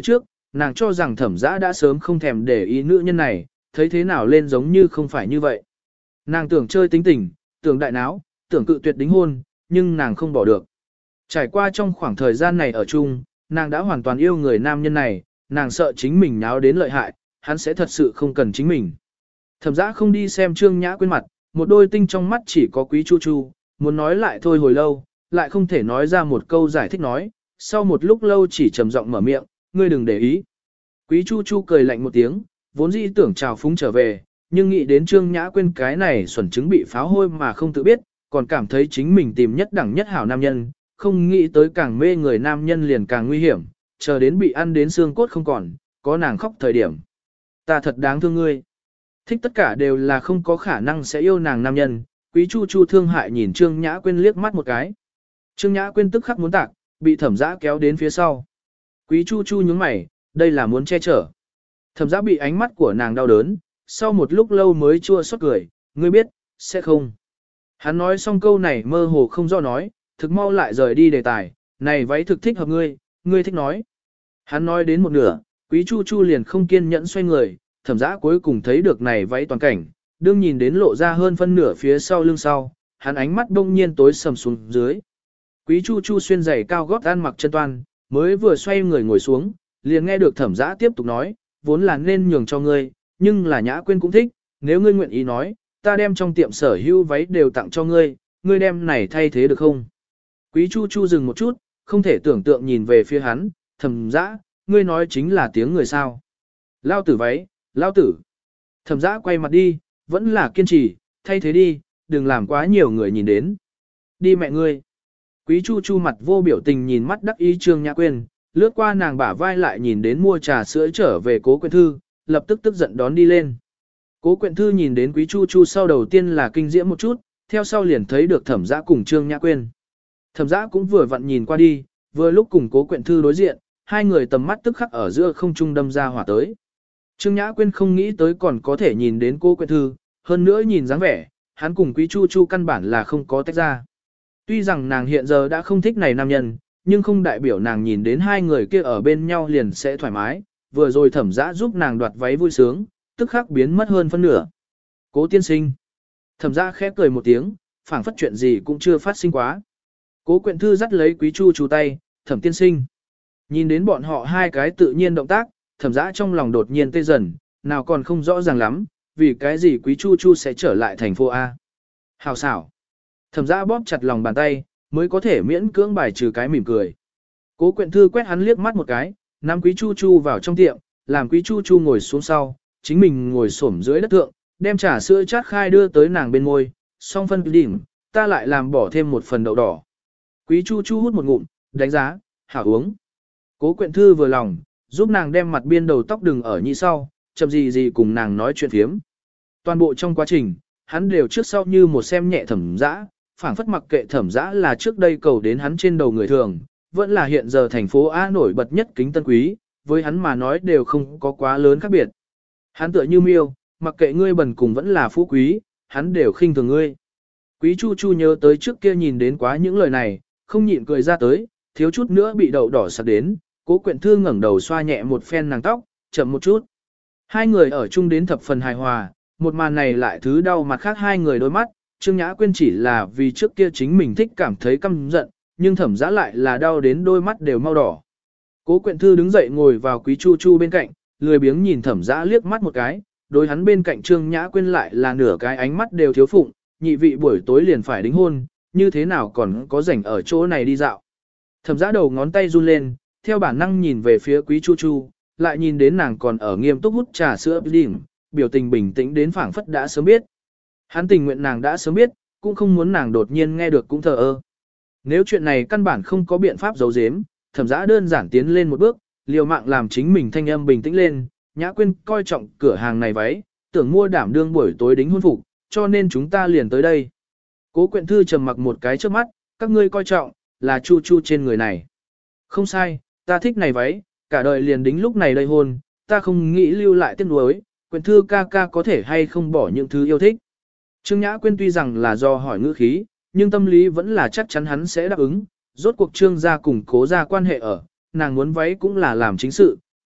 nàng cho rằng thẩm giã đã sớm không thèm để ý nữ nhân này, thấy thế nào lên giống như không phải như vậy. Nàng tưởng chơi tính tình, tưởng đại náo, tưởng cự tuyệt đính hôn, nhưng nàng không bỏ được. Trải qua trong khoảng thời gian này ở chung, nàng đã hoàn toàn yêu người nam nhân này, nàng sợ chính mình náo đến lợi hại, hắn sẽ thật sự không cần chính mình. Thẩm giã không đi xem Trương Nhã Quyên mặt, một đôi tinh trong mắt chỉ có Quý Chu Chu, muốn nói lại thôi hồi lâu, lại không thể nói ra một câu giải thích nói, sau một lúc lâu chỉ trầm giọng mở miệng, ngươi đừng để ý. Quý Chu Chu cười lạnh một tiếng, vốn dĩ tưởng chào phúng trở về, nhưng nghĩ đến Trương Nhã Quyên cái này xuẩn chứng bị pháo hôi mà không tự biết, còn cảm thấy chính mình tìm nhất đẳng nhất hảo nam nhân, không nghĩ tới càng mê người nam nhân liền càng nguy hiểm, chờ đến bị ăn đến xương cốt không còn, có nàng khóc thời điểm. Ta thật đáng thương ngươi. Thích tất cả đều là không có khả năng sẽ yêu nàng nam nhân, Quý Chu Chu thương hại nhìn Trương Nhã Quyên liếc mắt một cái. Trương Nhã Quyên tức khắc muốn tạc, bị Thẩm Dã kéo đến phía sau. Quý Chu Chu nhướng mày, đây là muốn che chở. Thẩm Dã bị ánh mắt của nàng đau đớn, sau một lúc lâu mới chua xót cười, ngươi biết, sẽ không. Hắn nói xong câu này mơ hồ không rõ nói, thực mau lại rời đi đề tài, này váy thực thích hợp ngươi, ngươi thích nói. Hắn nói đến một nửa, Quý Chu Chu liền không kiên nhẫn xoay người, Thẩm Dã cuối cùng thấy được này váy toàn cảnh, đương nhìn đến lộ ra hơn phân nửa phía sau lưng sau, hắn ánh mắt đông nhiên tối sầm xuống dưới. Quý Chu Chu xuyên giày cao gót ăn mặc chân toan, mới vừa xoay người ngồi xuống, liền nghe được Thẩm Dã tiếp tục nói, vốn là nên nhường cho ngươi, nhưng là Nhã Quyên cũng thích, nếu ngươi nguyện ý nói, ta đem trong tiệm sở hữu váy đều tặng cho ngươi, ngươi đem này thay thế được không? Quý Chu Chu dừng một chút, không thể tưởng tượng nhìn về phía hắn, Thẩm Dã, ngươi nói chính là tiếng người sao? Lao tử váy, lao tử. Thẩm Dã quay mặt đi, vẫn là kiên trì, thay thế đi, đừng làm quá nhiều người nhìn đến. Đi mẹ ngươi. Quý Chu Chu mặt vô biểu tình nhìn mắt đắc ý Trương Nhã Quyên, lướt qua nàng bả vai lại nhìn đến mua trà sữa trở về Cố Quyện Thư, lập tức tức giận đón đi lên. Cố Quyện Thư nhìn đến Quý Chu Chu sau đầu tiên là kinh diễm một chút, theo sau liền thấy được Thẩm Dã cùng Trương Nhã Quyên. Thẩm Dã cũng vừa vặn nhìn qua đi, vừa lúc cùng Cố Quyện Thư đối diện, hai người tầm mắt tức khắc ở giữa không trung đâm ra hỏa tới. Trương Nhã Quyên không nghĩ tới còn có thể nhìn đến Cố Quyện Thư, hơn nữa nhìn dáng vẻ, hắn cùng Quý Chu Chu căn bản là không có tách ra. Tuy rằng nàng hiện giờ đã không thích này nam nhân, nhưng không đại biểu nàng nhìn đến hai người kia ở bên nhau liền sẽ thoải mái, vừa rồi Thẩm Dã giúp nàng đoạt váy vui sướng, tức khắc biến mất hơn phân nửa. Cố tiên sinh. Thẩm Dã khẽ cười một tiếng, phảng phất chuyện gì cũng chưa phát sinh quá. Cố Quyện Thư dắt lấy Quý Chu Chu tay, Thẩm tiên sinh. Nhìn đến bọn họ hai cái tự nhiên động tác, Thẩm Dã trong lòng đột nhiên tê dần, nào còn không rõ ràng lắm, vì cái gì Quý Chu Chu sẽ trở lại thành phố A. Hào xảo. Thẩm Dã bóp chặt lòng bàn tay, mới có thể miễn cưỡng bài trừ cái mỉm cười. Cố Quyện Thư quét hắn liếc mắt một cái, nắm Quý Chu Chu vào trong tiệm, làm Quý Chu Chu ngồi xuống sau, chính mình ngồi xổm dưới đất thượng, đem trà sữa chát khai đưa tới nàng bên môi, xong phân đỉnh, ta lại làm bỏ thêm một phần đậu đỏ. Quý Chu Chu hút một ngụm, đánh giá, hảo uống. Cố Quyện Thư vừa lòng, giúp nàng đem mặt biên đầu tóc đừng ở nhị sau, chậm gì cùng nàng nói chuyện phiếm. Toàn bộ trong quá trình, hắn đều trước sau như một xem nhẹ Thẩm Dã, phảng phất mặc kệ Thẩm Dã là trước đây cầu đến hắn trên đầu người thường, vẫn là hiện giờ thành phố A nổi bật nhất kính tân quý, với hắn mà nói đều không có quá lớn khác biệt. Hắn tựa như miêu, mặc kệ ngươi bần cùng vẫn là phú quý, hắn đều khinh thường ngươi. Quý Chu Chu nhớ tới trước kia nhìn đến quá những lời này, không nhịn cười ra tới, thiếu chút nữa bị đậu đỏ sặc đến, Cố Quyện Thư ngẩng đầu xoa nhẹ một phen nàng tóc, chậm một chút. Hai người ở chung đến thập phần hài hòa, một màn này lại thứ đau mặt khác hai người đôi mắt, Trương Nhã Quyên chỉ là vì trước kia chính mình thích cảm thấy căm giận, nhưng Thẩm Dã lại là đau đến đôi mắt đều mau đỏ. Cố Quyện Thư đứng dậy ngồi vào Quý Chu Chu bên cạnh, lười biếng nhìn Thẩm Dã liếc mắt một cái, đối hắn bên cạnh Trương Nhã Quyên lại là nửa cái ánh mắt đều thiếu phụng, nhị vị buổi tối liền phải đính hôn, như thế nào còn có rảnh ở chỗ này đi dạo. Thẩm Dã đầu ngón tay run lên, theo bản năng nhìn về phía Quý Chu Chu, lại nhìn đến nàng còn ở nghiêm túc hút trà sữa đỉnh, biểu tình bình tĩnh đến phảng phất đã sớm biết. Hắn tình nguyện nàng đã sớm biết, cũng không muốn nàng đột nhiên nghe được cũng thờ ơ. Nếu chuyện này căn bản không có biện pháp giấu giếm, Thẩm Dã đơn giản tiến lên một bước, liều mạng làm chính mình thanh âm bình tĩnh lên, Nhã Quyên coi trọng cửa hàng này váy, tưởng mua đảm đương buổi tối đính hôn phục, cho nên chúng ta liền tới đây. Cố Quyện Thư trầm mặc một cái trước mắt, các ngươi coi trọng, là Chu Chu trên người này. Không sai, ta thích này váy, cả đời liền đính lúc này đây hôn, ta không nghĩ lưu lại tiếc nuối, Quyện Thư ca ca có thể hay không bỏ những thứ yêu thích. Trương Nhã Quyên tuy rằng là do hỏi ngữ khí, nhưng tâm lý vẫn là chắc chắn hắn sẽ đáp ứng, rốt cuộc Trương gia cùng Cố gia quan hệ ở, nàng muốn váy cũng là làm chính sự,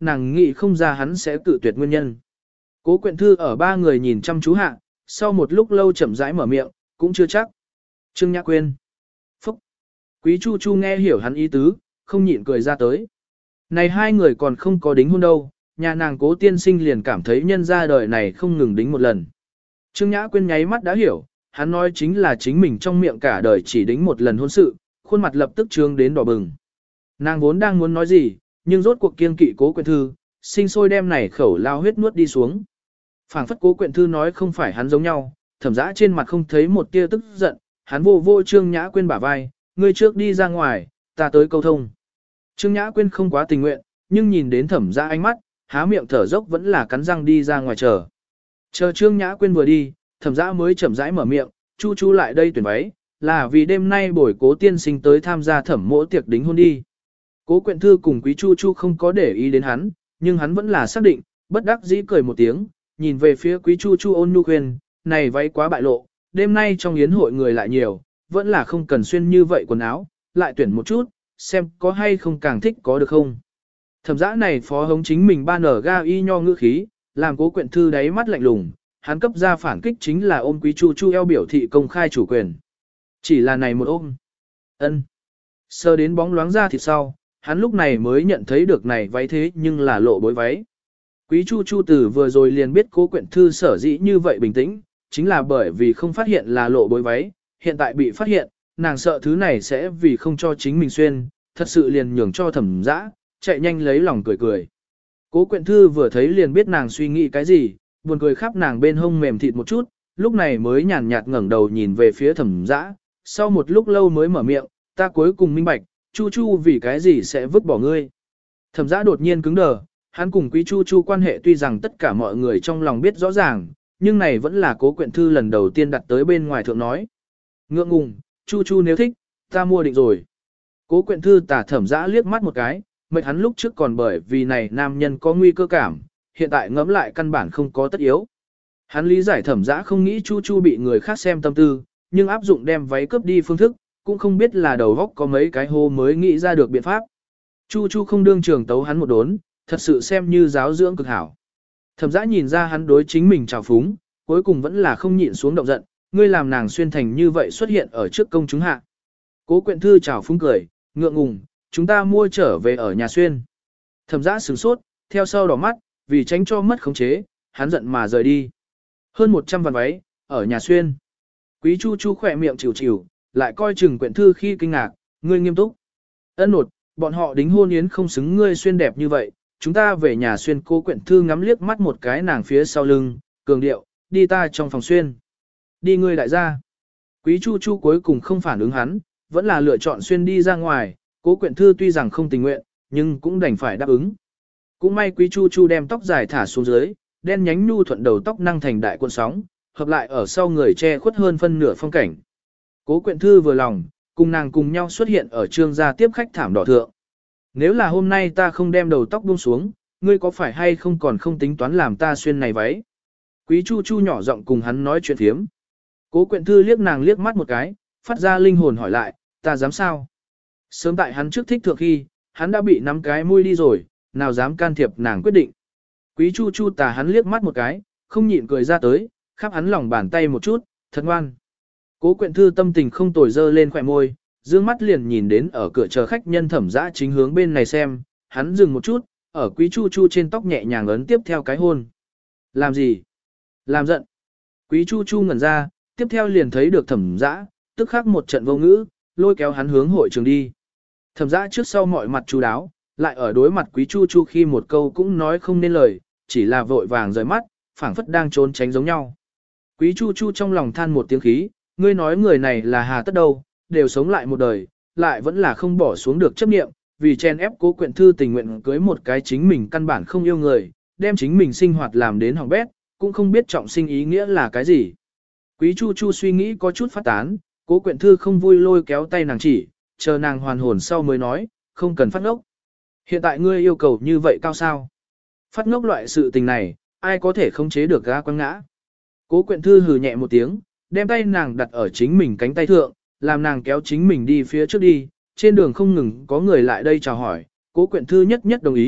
nàng nghĩ không ra hắn sẽ cự tuyệt nguyên nhân. Cố Quyện Thư ở ba người nhìn chăm chú hạ, sau một lúc lâu chậm rãi mở miệng, cũng chưa chắc. Trương Nhã Quyên. Phúc. Quý Chu Chu nghe hiểu hắn ý tứ, không nhịn cười ra tới. Này hai người còn không có đính hôn đâu, nhà nàng Cố tiên sinh liền cảm thấy nhân ra đời này không ngừng đính một lần. Trương Nhã Quyên nháy mắt đã hiểu, hắn nói chính là chính mình trong miệng cả đời chỉ đính một lần hôn sự, khuôn mặt lập tức trương đến đỏ bừng. Nàng vốn đang muốn nói gì, nhưng rốt cuộc kiêng kỵ Cố Quyện Thư, sinh sôi đem này khẩu lao huyết nuốt đi xuống. Phảng phất Cố Quyện Thư nói không phải hắn giống nhau, Thẩm Dã trên mặt không thấy một tia tức giận, hắn vô vô Trương Nhã Quyên bả vai, ngươi trước đi ra ngoài, ta tới câu thông. Trương Nhã Quyên không quá tình nguyện, nhưng nhìn đến Thẩm Dã ánh mắt, há miệng thở dốc vẫn là cắn răng đi ra ngoài chờ. Chờ Trương Nhã Quyên vừa đi, Thẩm Dã mới chậm rãi mở miệng, Chu Chu lại đây tuyển váy, là vì đêm nay buổi Cố tiên sinh tới tham gia thẩm mỗ tiệc đính hôn đi. Cố Quyện Thư cùng Quý Chu Chu không có để ý đến hắn, nhưng hắn vẫn là xác định, bất đắc dĩ cười một tiếng, nhìn về phía Quý Chu Chu ôn nhu khuyên, này váy quá bại lộ, đêm nay trong yến hội người lại nhiều, vẫn là không cần xuyên như vậy quần áo, lại tuyển một chút, xem có hay không càng thích có được không. Thẩm Dã này phó hống chính mình ban ở ga y nho ngữ khí, làm Cố Quyện Thư đáy mắt lạnh lùng, hắn cấp ra phản kích chính là ôm Quý Chu Chu eo biểu thị công khai chủ quyền. Chỉ là này một ôm. Ân. Sơ đến bóng loáng ra thịt sau, hắn lúc này mới nhận thấy được này váy thế nhưng là lộ bối váy. Quý Chu Chu từ vừa rồi liền biết Cố Quyện Thư sở dĩ như vậy bình tĩnh, chính là bởi vì không phát hiện là lộ bối váy, hiện tại bị phát hiện, nàng sợ thứ này sẽ vì không cho chính mình xuyên, thật sự liền nhường cho Thẩm Dã, chạy nhanh lấy lòng cười cười. Cố Quyện Thư vừa thấy liền biết nàng suy nghĩ cái gì, buồn cười khắp nàng bên hông mềm thịt một chút, lúc này mới nhàn nhạt ngẩng đầu nhìn về phía Thẩm Dã, sau một lúc lâu mới mở miệng, ta cuối cùng minh bạch, Chu Chu vì cái gì sẽ vứt bỏ ngươi. Thẩm Dã đột nhiên cứng đờ, hắn cùng Quý Chu Chu quan hệ tuy rằng tất cả mọi người trong lòng biết rõ ràng, nhưng này vẫn là Cố Quyện Thư lần đầu tiên đặt tới bên ngoài thượng nói. Ngượng ngùng, Chu Chu nếu thích, ta mua định rồi. Cố Quyện Thư tả Thẩm Dã liếc mắt một cái, mệt hắn lúc trước còn bởi vì này nam nhân có nguy cơ cảm, hiện tại ngẫm lại căn bản không có tất yếu. Hắn lý giải Thẩm Dã không nghĩ Chu Chu bị người khác xem tâm tư, nhưng áp dụng đem váy cướp đi phương thức, cũng không biết là đầu góc có mấy cái hô mới nghĩ ra được biện pháp. Chu Chu không đương trường tấu hắn một đốn, thật sự xem như giáo dưỡng cực hảo. Thẩm Dã nhìn ra hắn đối chính mình trào phúng, cuối cùng vẫn là không nhịn xuống động giận, ngươi làm nàng xuyên thành như vậy xuất hiện ở trước công chúng hạ. Cố Quyện Thư trào phúng cười, ngượng ngùng, chúng ta mua trở về ở nhà xuyên. Thẩm Dã sửng sốt, theo sau đỏ mắt, vì tránh cho mất khống chế, hắn giận mà rời đi. Hơn 100 vạn váy, ở nhà xuyên. Quý Chu Chu khỏe miệng chịu chịu, lại coi chừng Quyện Thư khi kinh ngạc, ngươi nghiêm túc. Ân nột, bọn họ đính hôn yến không xứng ngươi xuyên đẹp như vậy, chúng ta về nhà xuyên. Cố Quyện Thư ngắm liếc mắt một cái nàng phía sau lưng, cường điệu, đi ta trong phòng xuyên. Đi ngươi đại gia. Quý Chu Chu cuối cùng không phản ứng hắn, vẫn là lựa chọn xuyên đi ra ngoài, Cố Quyện Thư tuy rằng không tình nguyện, nhưng cũng đành phải đáp ứng. Cũng may Quý Chu Chu đem tóc dài thả xuống dưới, đen nhánh nhu thuận đầu tóc năng thành đại cuộn sóng, hợp lại ở sau người che khuất hơn phân nửa phong cảnh. Cố Quyện Thư vừa lòng, cùng nàng cùng nhau xuất hiện ở trương gia tiếp khách thảm đỏ thượng. Nếu là hôm nay ta không đem đầu tóc buông xuống, ngươi có phải hay không còn không tính toán làm ta xuyên này váy? Quý Chu Chu nhỏ giọng cùng hắn nói chuyện phiếm. Cố Quyện Thư liếc nàng liếc mắt một cái, phát ra linh hồn hỏi lại, ta dám sao? Sớm tại hắn trước thích thượng khi, hắn đã bị nắm cái mũi đi rồi, nào dám can thiệp nàng quyết định. Quý Chu Chu tà hắn liếc mắt một cái, không nhịn cười ra tới, khắp hắn lòng bàn tay một chút, thật ngoan. Cố Quyện Thư tâm tình không tồi dơ lên khỏe môi, dương mắt liền nhìn đến ở cửa chờ khách nhân Thẩm Dã chính hướng bên này xem, hắn dừng một chút, ở Quý Chu Chu trên tóc nhẹ nhàng ấn tiếp theo cái hôn. Làm gì? Làm giận. Quý Chu Chu ngẩn ra, tiếp theo liền thấy được Thẩm Dã, tức khắc một trận vô ngữ, lôi kéo hắn hướng hội trường đi. Thẩm Dã trước sau mọi mặt chú đáo, lại ở đối mặt Quý Chu Chu khi một câu cũng nói không nên lời, chỉ là vội vàng rời mắt, phảng phất đang trốn tránh giống nhau. Quý Chu Chu trong lòng than một tiếng khí, ngươi nói người này là hà tất đâu, đều sống lại một đời, lại vẫn là không bỏ xuống được chấp niệm, vì chen ép Cố Quyện Thư tình nguyện cưới một cái chính mình căn bản không yêu người, đem chính mình sinh hoạt làm đến hỏng bét, cũng không biết trọng sinh ý nghĩa là cái gì. Quý Chu Chu suy nghĩ có chút phát tán, Cố Quyện Thư không vui lôi kéo tay nàng chỉ, chờ nàng hoàn hồn sau mới nói, không cần phát ngốc. Hiện tại ngươi yêu cầu như vậy cao sao? Phát ngốc loại sự tình này, ai có thể khống chế được gã quăng ngã? Cố Quyện Thư hừ nhẹ một tiếng, đem tay nàng đặt ở chính mình cánh tay thượng, làm nàng kéo chính mình đi phía trước đi, trên đường không ngừng có người lại đây chào hỏi, Cố Quyện Thư nhất nhất đồng ý,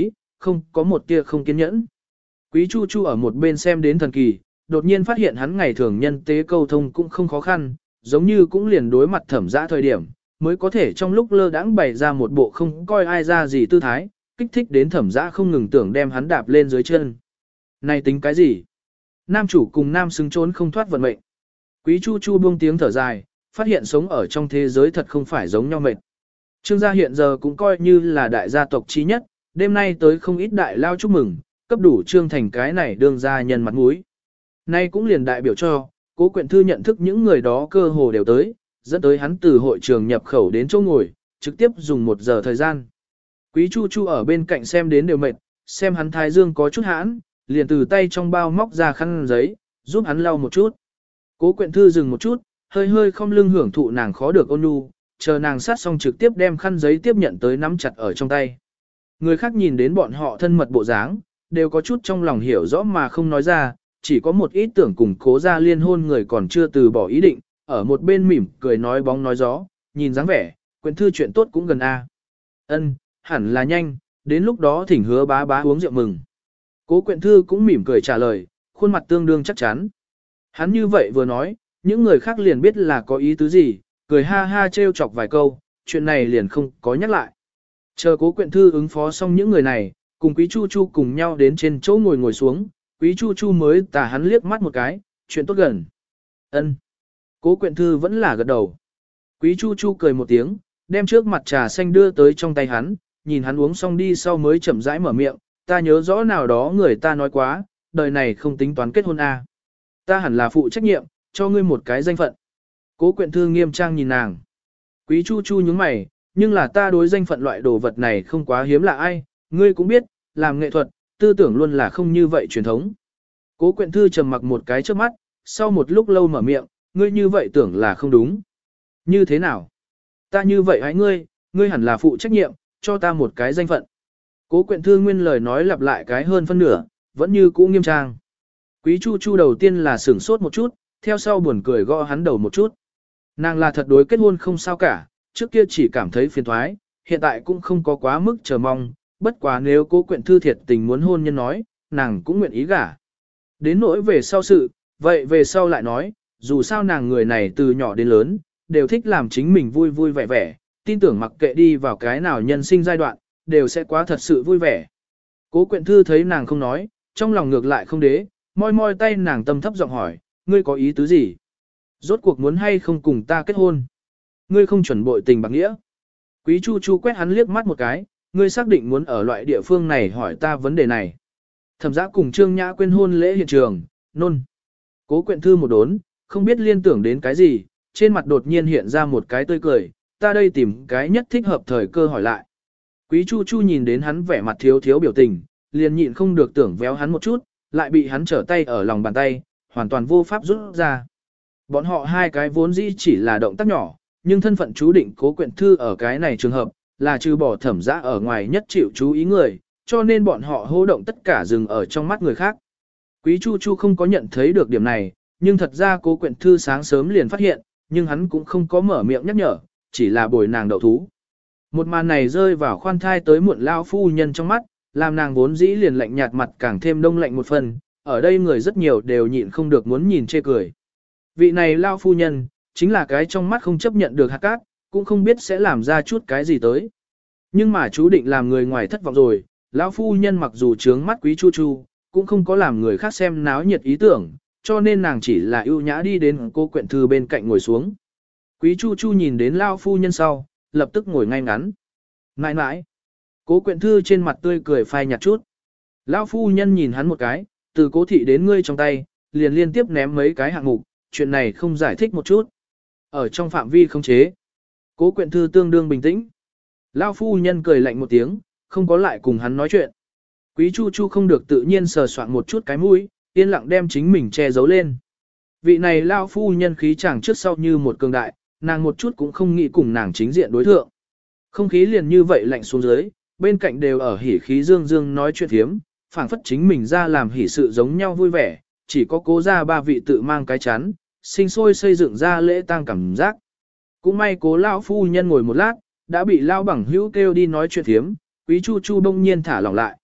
không có một tia không kiên nhẫn. Quý Chu Chu ở một bên xem đến thần kỳ, đột nhiên phát hiện hắn ngày thường nhân tế câu thông cũng không khó khăn, giống như cũng liền đối mặt Thẩm Dã thời điểm, mới có thể trong lúc lơ đãng bày ra một bộ không coi ai ra gì tư thái, kích thích đến Thẩm Dã không ngừng tưởng đem hắn đạp lên dưới chân. Này tính cái gì? Nam chủ cùng nam xứng trốn không thoát vận mệnh. Quý Chu Chu buông tiếng thở dài, phát hiện sống ở trong thế giới thật không phải giống nhau mệt. Trương gia hiện giờ cũng coi như là đại gia tộc chí nhất, đêm nay tới không ít đại lao chúc mừng, cấp đủ Trương thành cái này đương gia nhân mặt mũi. Nay cũng liền đại biểu cho, Cố Quyện Thư nhận thức những người đó cơ hồ đều tới, dẫn tới hắn từ hội trường nhập khẩu đến chỗ ngồi, trực tiếp dùng 1 giờ thời gian. Quý Chu Chu ở bên cạnh xem đến đều mệt, xem hắn thái dương có chút hãn, liền từ tay trong bao móc ra khăn giấy, giúp hắn lau một chút. Cố Quyện Thư dừng một chút, hơi hơi không lưng hưởng thụ nàng khó được ôn nhu, chờ nàng sát xong trực tiếp đem khăn giấy tiếp nhận tới nắm chặt ở trong tay. Người khác nhìn đến bọn họ thân mật bộ dáng, đều có chút trong lòng hiểu rõ mà không nói ra, chỉ có một ít tưởng cùng Cố gia liên hôn người còn chưa từ bỏ ý định, ở một bên mỉm cười nói bóng nói gió, nhìn dáng vẻ, Quyện Thư chuyện tốt cũng gần a. Ân, hẳn là nhanh, đến lúc đó thỉnh Hứa bá bá uống rượu mừng. Cố Quyện Thư cũng mỉm cười trả lời, khuôn mặt tương đương chắc chắn. Hắn như vậy vừa nói, những người khác liền biết là có ý tứ gì, cười ha ha trêu chọc vài câu, chuyện này liền không có nhắc lại. Chờ Cố Quyện Thư ứng phó xong những người này, cùng Quý Chu Chu cùng nhau đến trên chỗ ngồi xuống, Quý Chu Chu mới tà hắn liếc mắt một cái, chuyện tốt gần. Ân. Cố Quyện Thư vẫn là gật đầu. Quý Chu Chu cười một tiếng, đem trước mặt trà xanh đưa tới trong tay hắn, nhìn hắn uống xong đi sau mới chậm rãi mở miệng, ta nhớ rõ nào đó người ta nói quá, đời này không tính toán kết hôn a. Ta hẳn là phụ trách nhiệm, cho ngươi một cái danh phận. Cố Quyện Thư nghiêm trang nhìn nàng. Quý Chu Chu nhướng mày, nhưng là ta đối danh phận loại đồ vật này không quá hiếm lạ ai, ngươi cũng biết, làm nghệ thuật, tư tưởng luôn là không như vậy truyền thống. Cố Quyện Thư trầm mặc một cái trước mắt, sau một lúc lâu mở miệng, ngươi như vậy tưởng là không đúng. Như thế nào? Ta như vậy hãy ngươi hẳn là phụ trách nhiệm, cho ta một cái danh phận. Cố Quyện Thư nguyên lời nói lặp lại cái hơn phân nửa, vẫn như cũ nghiêm trang. Quý Chu Chu đầu tiên là sửng sốt một chút, theo sau buồn cười gõ hắn đầu một chút. Nàng là thật đối kết hôn không sao cả, trước kia chỉ cảm thấy phiền thoái, hiện tại cũng không có quá mức chờ mong, bất quá nếu Cố Quyện Thư thiệt tình muốn hôn nhân nói, nàng cũng nguyện ý gả. Đến nỗi về sau sự, vậy về sau lại nói, dù sao nàng người này từ nhỏ đến lớn, đều thích làm chính mình vui vui vẻ vẻ, tin tưởng mặc kệ đi vào cái nào nhân sinh giai đoạn, đều sẽ quá thật sự vui vẻ. Cố Quyện Thư thấy nàng không nói, trong lòng ngược lại không đế, moi moi tay nàng tâm thấp giọng hỏi, ngươi có ý tứ gì? Rốt cuộc muốn hay không cùng ta kết hôn? Ngươi không chuẩn bội tình bạc nghĩa. Quý Chu Chu quét hắn liếc mắt một cái, ngươi xác định muốn ở loại địa phương này hỏi ta vấn đề này. Thẩm Dã cùng Trương Nhã quên hôn lễ hiện trường, nôn. Cố Quyện Thư một đốn, không biết liên tưởng đến cái gì, trên mặt đột nhiên hiện ra một cái tươi cười, ta đây tìm cái nhất thích hợp thời cơ hỏi lại. Quý Chu Chu nhìn đến hắn vẻ mặt thiếu thiếu biểu tình, liền nhịn không được tưởng véo hắn một chút, lại bị hắn trở tay ở lòng bàn tay, hoàn toàn vô pháp rút ra. Bọn họ hai cái vốn dĩ chỉ là động tác nhỏ, nhưng thân phận chú định Cố Quyện Thư ở cái này trường hợp, là trừ bỏ Thẩm Dã ở ngoài nhất chịu chú ý người, cho nên bọn họ hô động tất cả dừng ở trong mắt người khác. Quý Chu Chu không có nhận thấy được điểm này, nhưng thật ra Cố Quyện Thư sáng sớm liền phát hiện, nhưng hắn cũng không có mở miệng nhắc nhở, chỉ là bồi nàng đậu thú. Một màn này rơi vào khoan thai tới muộn lao phu nhân trong mắt, làm nàng vốn dĩ liền lạnh nhạt mặt càng thêm đông lạnh một phần, ở đây người rất nhiều đều nhịn không được muốn nhìn chê cười. Vị này lao phu nhân, chính là cái trong mắt không chấp nhận được hạt cát, cũng không biết sẽ làm ra chút cái gì tới. Nhưng mà chú định làm người ngoài thất vọng rồi, lão phu nhân mặc dù trướng mắt Quý Chu Chu, cũng không có làm người khác xem náo nhiệt ý tưởng, cho nên nàng chỉ là ưu nhã đi đến Cố Quyện Thư bên cạnh ngồi xuống. Quý Chu Chu nhìn đến lão phu nhân sau, lập tức ngồi ngay ngắn. Nãi nãi. Cố Quyện Thư trên mặt tươi cười phai nhạt chút. Lão phu nhân nhìn hắn một cái, từ Cố thị đến ngươi trong tay, liền liên tiếp ném mấy cái hạng mục, chuyện này không giải thích một chút. Ở trong phạm vi không chế. Cố Quyện Thư tương đương bình tĩnh. Lão phu nhân cười lạnh một tiếng, không có lại cùng hắn nói chuyện. Quý Chu Chu không được tự nhiên sờ soạn một chút cái mũi, yên lặng đem chính mình che giấu lên. Vị này lão phu nhân khí chàng trước sau như một cường đại, nàng một chút cũng không nghĩ cùng nàng chính diện đối thượng. Không khí liền như vậy lạnh xuống dưới, bên cạnh đều ở hỉ khí dương dương nói chuyện thiếm, phảng phất chính mình ra làm hỉ sự giống nhau vui vẻ, chỉ có Cố gia ba vị tự mang cái chắn, sinh sôi xây dựng ra lễ tang cảm giác. Cũng may Cố lão phu nhân ngồi một lát, đã bị lão bằng hữu kêu đi nói chuyện thiếm, Quý Chu Chu đông nhiên thả lỏng lại.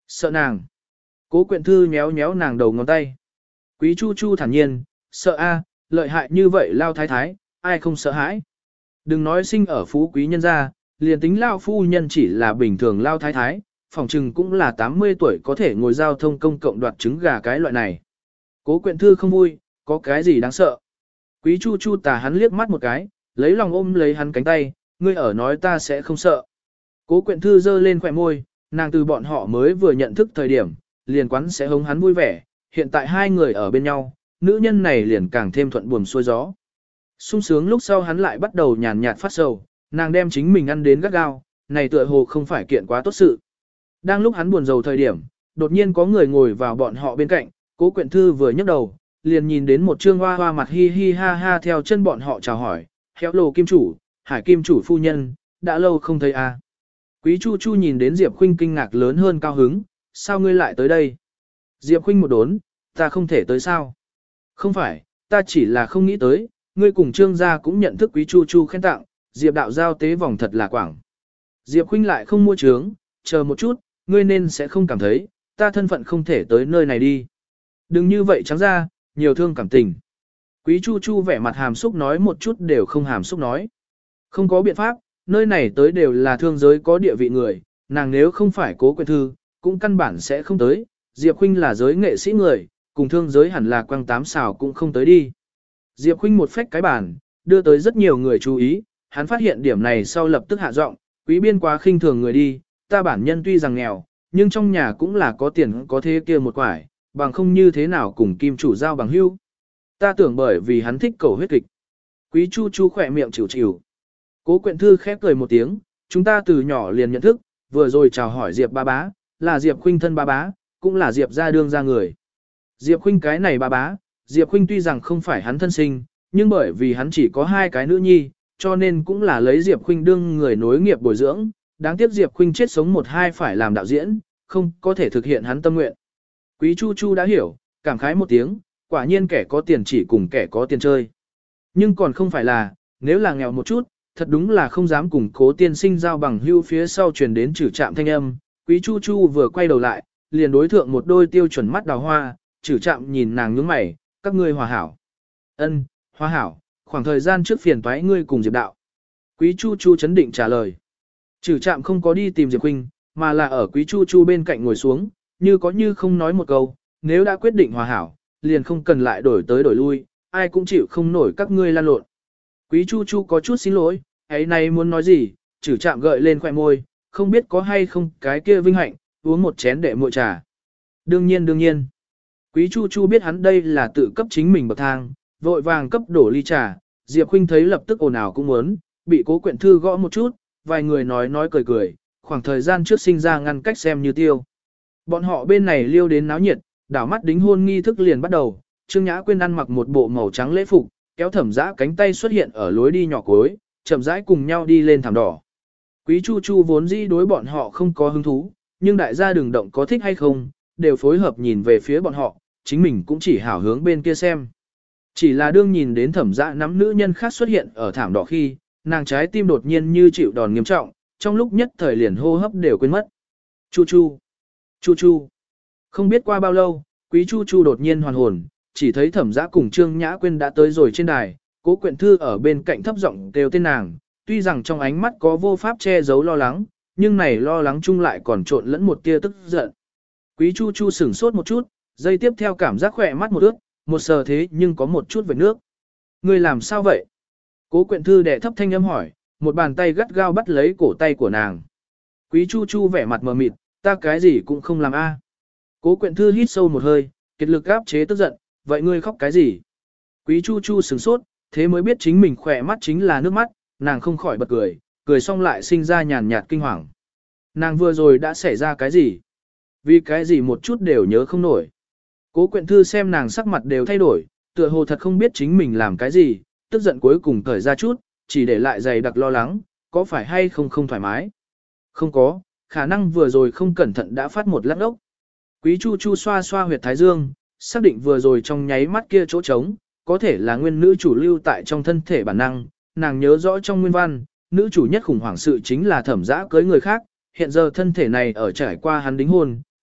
Sợ nàng. Cố Quyện Thư nhéo nhéo nàng đầu ngón tay. Quý Chu Chu thản nhiên, sợ a, lợi hại như vậy lao thái thái, ai không sợ hãi. Đừng nói sinh ở phú quý nhân gia, liền tính lao phu nhân chỉ là bình thường lao thái thái, phòng trừng cũng là 80 tuổi có thể ngồi giao thông công cộng đoạt trứng gà cái loại này. Cố Quyện Thư không vui, có cái gì đáng sợ. Quý Chu Chu tà hắn liếc mắt một cái, lấy lòng ôm lấy hắn cánh tay, ngươi ở nói ta sẽ không sợ. Cố Quyện Thư giơ lên khỏe môi, nàng từ bọn họ mới vừa nhận thức thời điểm, liền quán sẽ hống hắn vui vẻ, hiện tại hai người ở bên nhau, nữ nhân này liền càng thêm thuận buồm xuôi gió. Sung sướng lúc sau hắn lại bắt đầu nhàn nhạt phát sầu, nàng đem chính mình ăn đến gắt gao, này tựa hồ không phải kiện quá tốt sự. Đang lúc hắn buồn rầu thời điểm, đột nhiên có người ngồi vào bọn họ bên cạnh, Cố Quyện Thư vừa nhấc đầu, liền nhìn đến một trương hoa hoa mặt hi hi ha ha theo chân bọn họ chào hỏi, héo lồ kim chủ, Hải kim chủ phu nhân, đã lâu không thấy a. Quý Chu Chu nhìn đến Diệp Khuynh kinh ngạc lớn hơn cao hứng, sao ngươi lại tới đây? Diệp Khuynh một đốn, ta không thể tới sao? Không phải, ta chỉ là không nghĩ tới, ngươi cùng Trương gia cũng nhận thức Quý Chu Chu khen tặng, Diệp đạo giao tế vòng thật là quảng. Diệp Khuynh lại không mua trướng, chờ một chút, ngươi nên sẽ không cảm thấy, ta thân phận không thể tới nơi này đi. Đừng như vậy trắng ra, nhiều thương cảm tình. Quý Chu Chu vẻ mặt hàm xúc nói một chút đều không hàm xúc nói. Không có biện pháp, nơi này tới đều là thương giới có địa vị người, nàng nếu không phải Cố Quyện Thư, cũng căn bản sẽ không tới, Diệp Khuynh là giới nghệ sĩ người, cùng thương giới hẳn là quăng tám xào cũng không tới đi. Diệp Khuynh một phách cái bàn, đưa tới rất nhiều người chú ý, hắn phát hiện điểm này sau lập tức hạ giọng, quý biên quá khinh thường người đi, ta bản nhân tuy rằng nghèo, nhưng trong nhà cũng là có tiền có thế kia một quải, bằng không như thế nào cùng kim chủ giao bằng hữu. Ta tưởng bởi vì hắn thích cầu huyết kịch. Quý Chu Chu khỏe miệng chịu chịu. Cố Quyện Thư khép cười một tiếng, chúng ta từ nhỏ liền nhận thức, vừa rồi chào hỏi Diệp ba bá, là Diệp Khuynh thân ba bá, cũng là Diệp gia đương gia người. Diệp Khuynh cái này ba bá, Diệp Khuynh tuy rằng không phải hắn thân sinh, nhưng bởi vì hắn chỉ có hai cái nữ nhi, cho nên cũng là lấy Diệp Khuynh đương người nối nghiệp bồi dưỡng, đáng tiếc Diệp Khuynh chết sống một hai phải làm đạo diễn, không có thể thực hiện hắn tâm nguyện. Quý Chu Chu đã hiểu, cảm khái một tiếng, quả nhiên kẻ có tiền chỉ cùng kẻ có tiền chơi. Nhưng còn không phải là, nếu là nghèo một chút, thật đúng là không dám cùng Cố tiên sinh giao bằng hưu. Phía sau truyền đến chử trạm thanh âm, Quý Chu Chu vừa quay đầu lại, liền đối thượng một đôi tiêu chuẩn mắt đào hoa, chử trạm nhìn nàng nhướng mày, các ngươi hòa hảo. Ân, hòa hảo, khoảng thời gian trước phiền toái ngươi cùng Diệp đạo. Quý Chu Chu chấn định trả lời. Chử trạm không có đi tìm Diệp Khuynh, mà là ở Quý Chu Chu bên cạnh ngồi xuống, như có như không nói một câu, nếu đã quyết định hòa hảo, liền không cần lại đổi tới đổi lui, ai cũng chịu không nổi các ngươi lan lộn. Quý Chu Chu có chút xin lỗi, ấy nay muốn nói gì, chử chạm gợi lên khỏe môi, không biết có hay không cái kia vinh hạnh, uống một chén để muội trà. Đương nhiên đương nhiên. Quý Chu Chu biết hắn đây là tự cấp chính mình bậc thang, vội vàng cấp đổ ly trà, Diệp Khuynh thấy lập tức ồn ào cũng muốn, bị Cố Quyện Thư gõ một chút, vài người nói cười cười, khoảng thời gian trước sinh ra ngăn cách xem như tiêu. Bọn họ bên này liêu đến náo nhiệt, đảo mắt đính hôn nghi thức liền bắt đầu, Trương Nhã Quyên ăn mặc một bộ màu trắng lễ phục, kéo Thẩm Dã cánh tay xuất hiện ở lối đi nhỏ cuối, chậm rãi cùng nhau đi lên thảm đỏ. Quý Chu Chu vốn dĩ đối bọn họ không có hứng thú, nhưng đại gia đừng động có thích hay không, đều phối hợp nhìn về phía bọn họ, chính mình cũng chỉ hảo hướng bên kia xem. Chỉ là đương nhìn đến Thẩm Dã nắm nữ nhân khác xuất hiện ở thảm đỏ khi, nàng trái tim đột nhiên như chịu đòn nghiêm trọng, trong lúc nhất thời liền hô hấp đều quên mất. Chu Chu, Chu Chu. Không biết qua bao lâu, Quý Chu Chu đột nhiên hoàn hồn, chỉ thấy Thẩm Dã cùng Trương Nhã Quyên đã tới rồi trên đài, Cố Quyện Thư ở bên cạnh thấp giọng kêu tên nàng, tuy rằng trong ánh mắt có vô pháp che giấu lo lắng, nhưng này lo lắng chung lại còn trộn lẫn một tia tức giận. Quý Chu Chu sửng sốt một chút, giây tiếp theo cảm giác khỏe mắt một ướt, một sờ thế nhưng có một chút vệt nước. Ngươi làm sao vậy? Cố Quyện Thư đè thấp thanh âm hỏi, một bàn tay gắt gao bắt lấy cổ tay của nàng. Quý Chu Chu vẻ mặt mờ mịt, ta cái gì cũng không làm a. Cố Quyện Thư hít sâu một hơi, kiệt lực áp chế tức giận, vậy ngươi khóc cái gì? Quý Chu Chu sửng sốt, thế mới biết chính mình khỏe mắt chính là nước mắt, nàng không khỏi bật cười, cười xong lại sinh ra nhàn nhạt kinh hoàng. Nàng vừa rồi đã xảy ra cái gì? Vì cái gì một chút đều nhớ không nổi. Cố Quyện Thư xem nàng sắc mặt đều thay đổi, tựa hồ thật không biết chính mình làm cái gì, tức giận cuối cùng cởi ra chút, chỉ để lại dày đặc lo lắng, có phải hay không thoải mái? Không có, khả năng vừa rồi không cẩn thận đã phát một lát ốc. Quý Chu Chu xoa xoa huyệt thái dương, xác định vừa rồi trong nháy mắt kia chỗ trống, có thể là nguyên nữ chủ lưu tại trong thân thể bản năng, nàng nhớ rõ trong nguyên văn, nữ chủ nhất khủng hoảng sự chính là Thẩm Dã cưới người khác, hiện giờ thân thể này ở trải qua hắn đính hôn,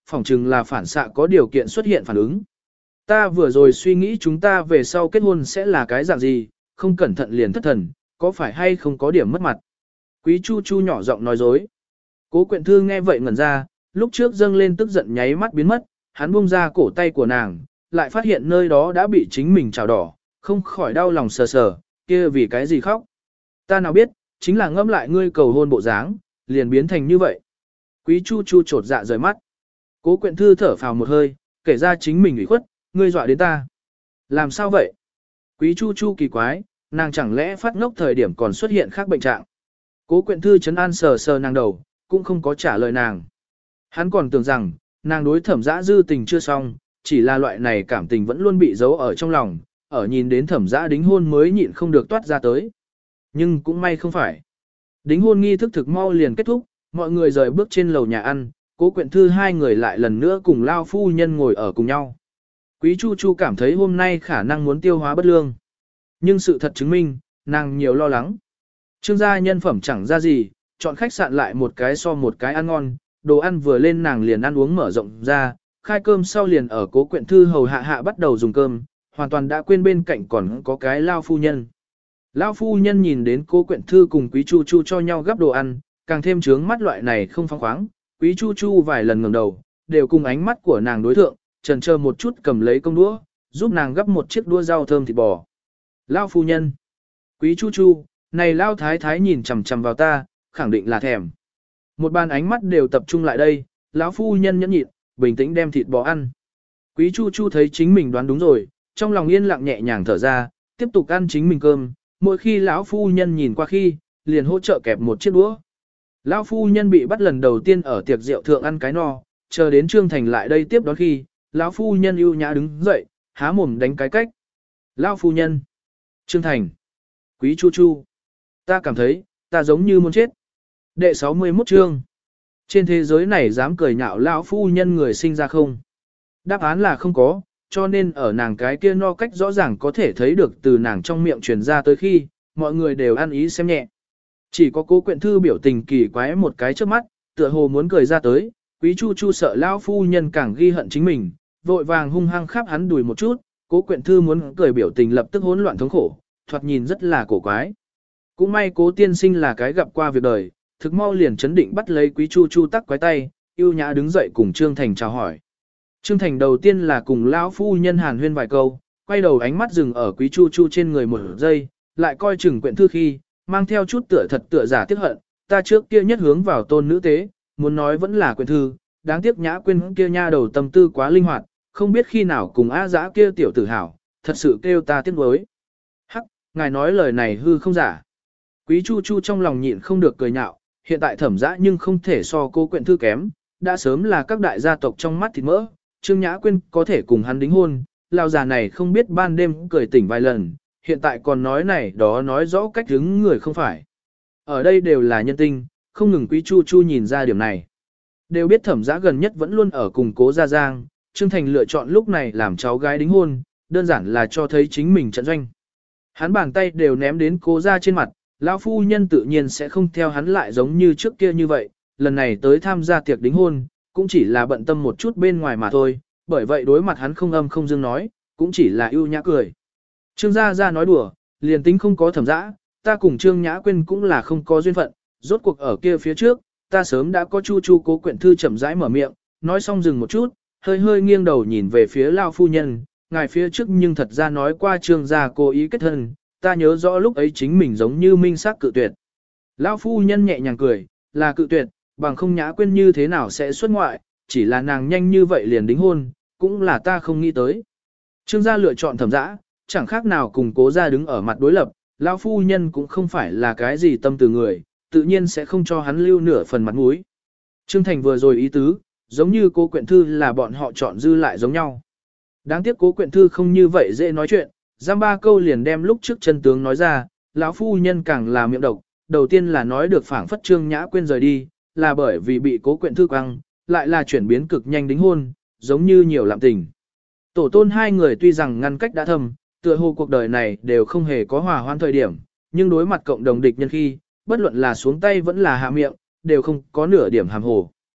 phỏng chừng là phản xạ có điều kiện xuất hiện phản ứng. Ta vừa rồi suy nghĩ chúng ta về sau kết hôn sẽ là cái dạng gì, không cẩn thận liền thất thần, có phải hay không có điểm mất mặt. Quý Chu Chu nhỏ giọng nói dối. Cố Quyện Thư nghe vậy ngẩn ra, lúc trước dâng lên tức giận nháy mắt biến mất, hắn buông ra cổ tay của nàng, lại phát hiện nơi đó đã bị chính mình trào đỏ, không khỏi đau lòng sờ sờ, kia vì cái gì khóc. Ta nào biết, chính là ngẫm lại ngươi cầu hôn bộ dáng, liền biến thành như vậy. Quý Chu Chu trột dạ rời mắt. Cố Quyện Thư thở phào một hơi, kể ra chính mình ủy khuất, ngươi dọa đến ta. Làm sao vậy? Quý Chu Chu kỳ quái, nàng chẳng lẽ phát ngốc thời điểm còn xuất hiện khác bệnh trạng. Cố Quyện Thư trấn an sờ sờ nàng đầu, cũng không có trả lời nàng. Hắn còn tưởng rằng, nàng đối Thẩm Dã dư tình chưa xong, chỉ là loại này cảm tình vẫn luôn bị giấu ở trong lòng, ở nhìn đến Thẩm Dã đính hôn mới nhịn không được toát ra tới. Nhưng cũng may không phải. Đính hôn nghi thức thực mau liền kết thúc, mọi người rời bước trên lầu nhà ăn, Cố Quyện Thư hai người lại lần nữa cùng Lao phu nhân ngồi ở cùng nhau. Quý Chu Chu cảm thấy hôm nay khả năng muốn tiêu hóa bất lương. Nhưng sự thật chứng minh, nàng nhiều lo lắng. Trương gia nhân phẩm chẳng ra gì, chọn khách sạn lại một cái so một cái ăn ngon, đồ ăn vừa lên nàng liền ăn uống mở rộng ra, khai cơm sau liền ở Cố Quyện Thư hầu hạ bắt đầu dùng cơm, hoàn toàn đã quên bên cạnh còn có cái Lao phu nhân. Lao phu nhân nhìn đến Cố Quyện Thư cùng Quý Chu Chu cho nhau gắp đồ ăn, càng thêm trướng mắt loại này không phóng khoáng. Quý Chu Chu vài lần ngẩng đầu, đều cùng ánh mắt của nàng đối thượng, chần chờ một chút cầm lấy công đũa, giúp nàng gắp một chiếc đũa rau thơm thịt bò. Lao phu nhân, Quý Chu Chu, này Lao thái thái nhìn chằm chằm vào ta, khẳng định là thèm. Một bàn ánh mắt đều tập trung lại đây, lão phu nhân nhẫn nhịn, bình tĩnh đem thịt bò ăn. Quý Chu Chu thấy chính mình đoán đúng rồi, trong lòng yên lặng nhẹ nhàng thở ra, tiếp tục ăn chính mình cơm, mỗi khi lão phu nhân nhìn qua khi, liền hỗ trợ kẹp một chiếc đũa. Lão phu nhân bị bắt lần đầu tiên ở tiệc rượu thượng ăn cái no, chờ đến Trương Thành lại đây tiếp đón khi, lão phu nhân ưu nhã đứng dậy, há mồm đánh cái cách. Lão phu nhân, Trương Thành, Quý Chu Chu, ta cảm thấy, ta giống như muốn chết. Đệ 61 chương. Trên thế giới này dám cười nhạo lão phu nhân người sinh ra không? Đáp án là không có, cho nên ở nàng cái kia no cách rõ ràng có thể thấy được từ nàng trong miệng truyền ra tới khi, mọi người đều ăn ý xem nhẹ. Chỉ có Cố Quyện Thư biểu tình kỳ quái một cái trước mắt, tựa hồ muốn cười ra tới, Quý Chu Chu sợ lão phu nhân càng ghi hận chính mình, vội vàng hung hăng khắp hắn đùi một chút, Cố Quyện Thư muốn cười biểu tình lập tức hỗn loạn thống khổ, thoạt nhìn rất là cổ quái. Cũng may Cố tiên sinh là cái gặp qua việc đời, thực mau liền chấn định bắt lấy Quý Chu Chu tắc quái tay, yêu nhã đứng dậy cùng Trương Thành chào hỏi. Trương Thành đầu tiên là cùng lão phu nhân hàn huyên vài câu, quay đầu ánh mắt dừng ở Quý Chu Chu trên người một giây, lại coi chừng Quyện Thư khi, mang theo chút tựa thật tựa giả tiếc hận, ta trước kia nhất hướng vào tôn nữ tế, muốn nói vẫn là Quyện Thư, đáng tiếc Nhã Quyên kia nha đầu tâm tư quá linh hoạt, không biết khi nào cùng á dã kia tiểu tử hảo, thật sự kêu ta tiếc nuối. Hắc, ngài nói lời này hư không giả. Quý Chu Chu trong lòng nhịn không được cười nhạo, hiện tại Thẩm Dã nhưng không thể so Cố Quyện Thư kém, đã sớm là các đại gia tộc trong mắt thịt mỡ, Trương Nhã Quyên có thể cùng hắn đính hôn, lão già này không biết ban đêm cười tỉnh vài lần, hiện tại còn nói này đó nói rõ cách đứng người không phải. Ở đây đều là nhân tinh, không ngừng Quý Chu Chu nhìn ra điểm này. Đều biết Thẩm Dã gần nhất vẫn luôn ở cùng Cố Gia Giang, Trương Thành lựa chọn lúc này làm cháu gái đính hôn, đơn giản là cho thấy chính mình trận doanh. Hắn bàn tay đều ném đến Cố Gia trên mặt, lão phu nhân tự nhiên sẽ không theo hắn lại giống như trước kia như vậy, lần này tới tham gia tiệc đính hôn, cũng chỉ là bận tâm một chút bên ngoài mà thôi, bởi vậy đối mặt hắn không âm không dương nói, cũng chỉ là ưu nhã cười. Trương Gia Gia nói đùa, liền tính không có Thẩm Dã, ta cùng Trương Nhã Quyên cũng là không có duyên phận, rốt cuộc ở kia phía trước, ta sớm đã có Chu Chu Cố Quyện Thư chậm rãi mở miệng, nói xong dừng một chút, hơi hơi nghiêng đầu nhìn về phía lão phu nhân, ngài phía trước nhưng thật ra nói qua Trương gia cố ý kết thân, ta nhớ rõ lúc ấy chính mình giống như minh xác cự tuyệt. Lão phu nhân nhẹ nhàng cười, là cự tuyệt, bằng không Nhã Quyên như thế nào sẽ xuất ngoại, chỉ là nàng nhanh như vậy liền đính hôn, cũng là ta không nghĩ tới. Trương gia lựa chọn Thẩm Dã, chẳng khác nào cùng Cố gia đứng ở mặt đối lập, lão phu nhân cũng không phải là cái gì tâm từ người, tự nhiên sẽ không cho hắn lưu nửa phần mặt mũi. Trương Thành vừa rồi ý tứ, giống như Cố Quyện Thư là bọn họ chọn dư lại giống nhau. Đáng tiếc Cố Quyện Thư không như vậy dễ nói chuyện, giam ba câu liền đem lúc trước chân tướng nói ra, lão phu nhân càng là miệng độc, đầu tiên là nói được phảng phất Trương Nhã Quyên rời đi, là bởi vì bị Cố Quyện Thư quăng, lại là chuyển biến cực nhanh đính hôn, giống như nhiều lạm tình. Tổ tôn hai người tuy rằng ngăn cách đã thầm, tựa hồ cuộc đời này đều không hề có hòa hoan thời điểm, nhưng đối mặt cộng đồng địch nhân khi, bất luận là xuống tay vẫn là hạ miệng, đều không có nửa điểm hàm hồ.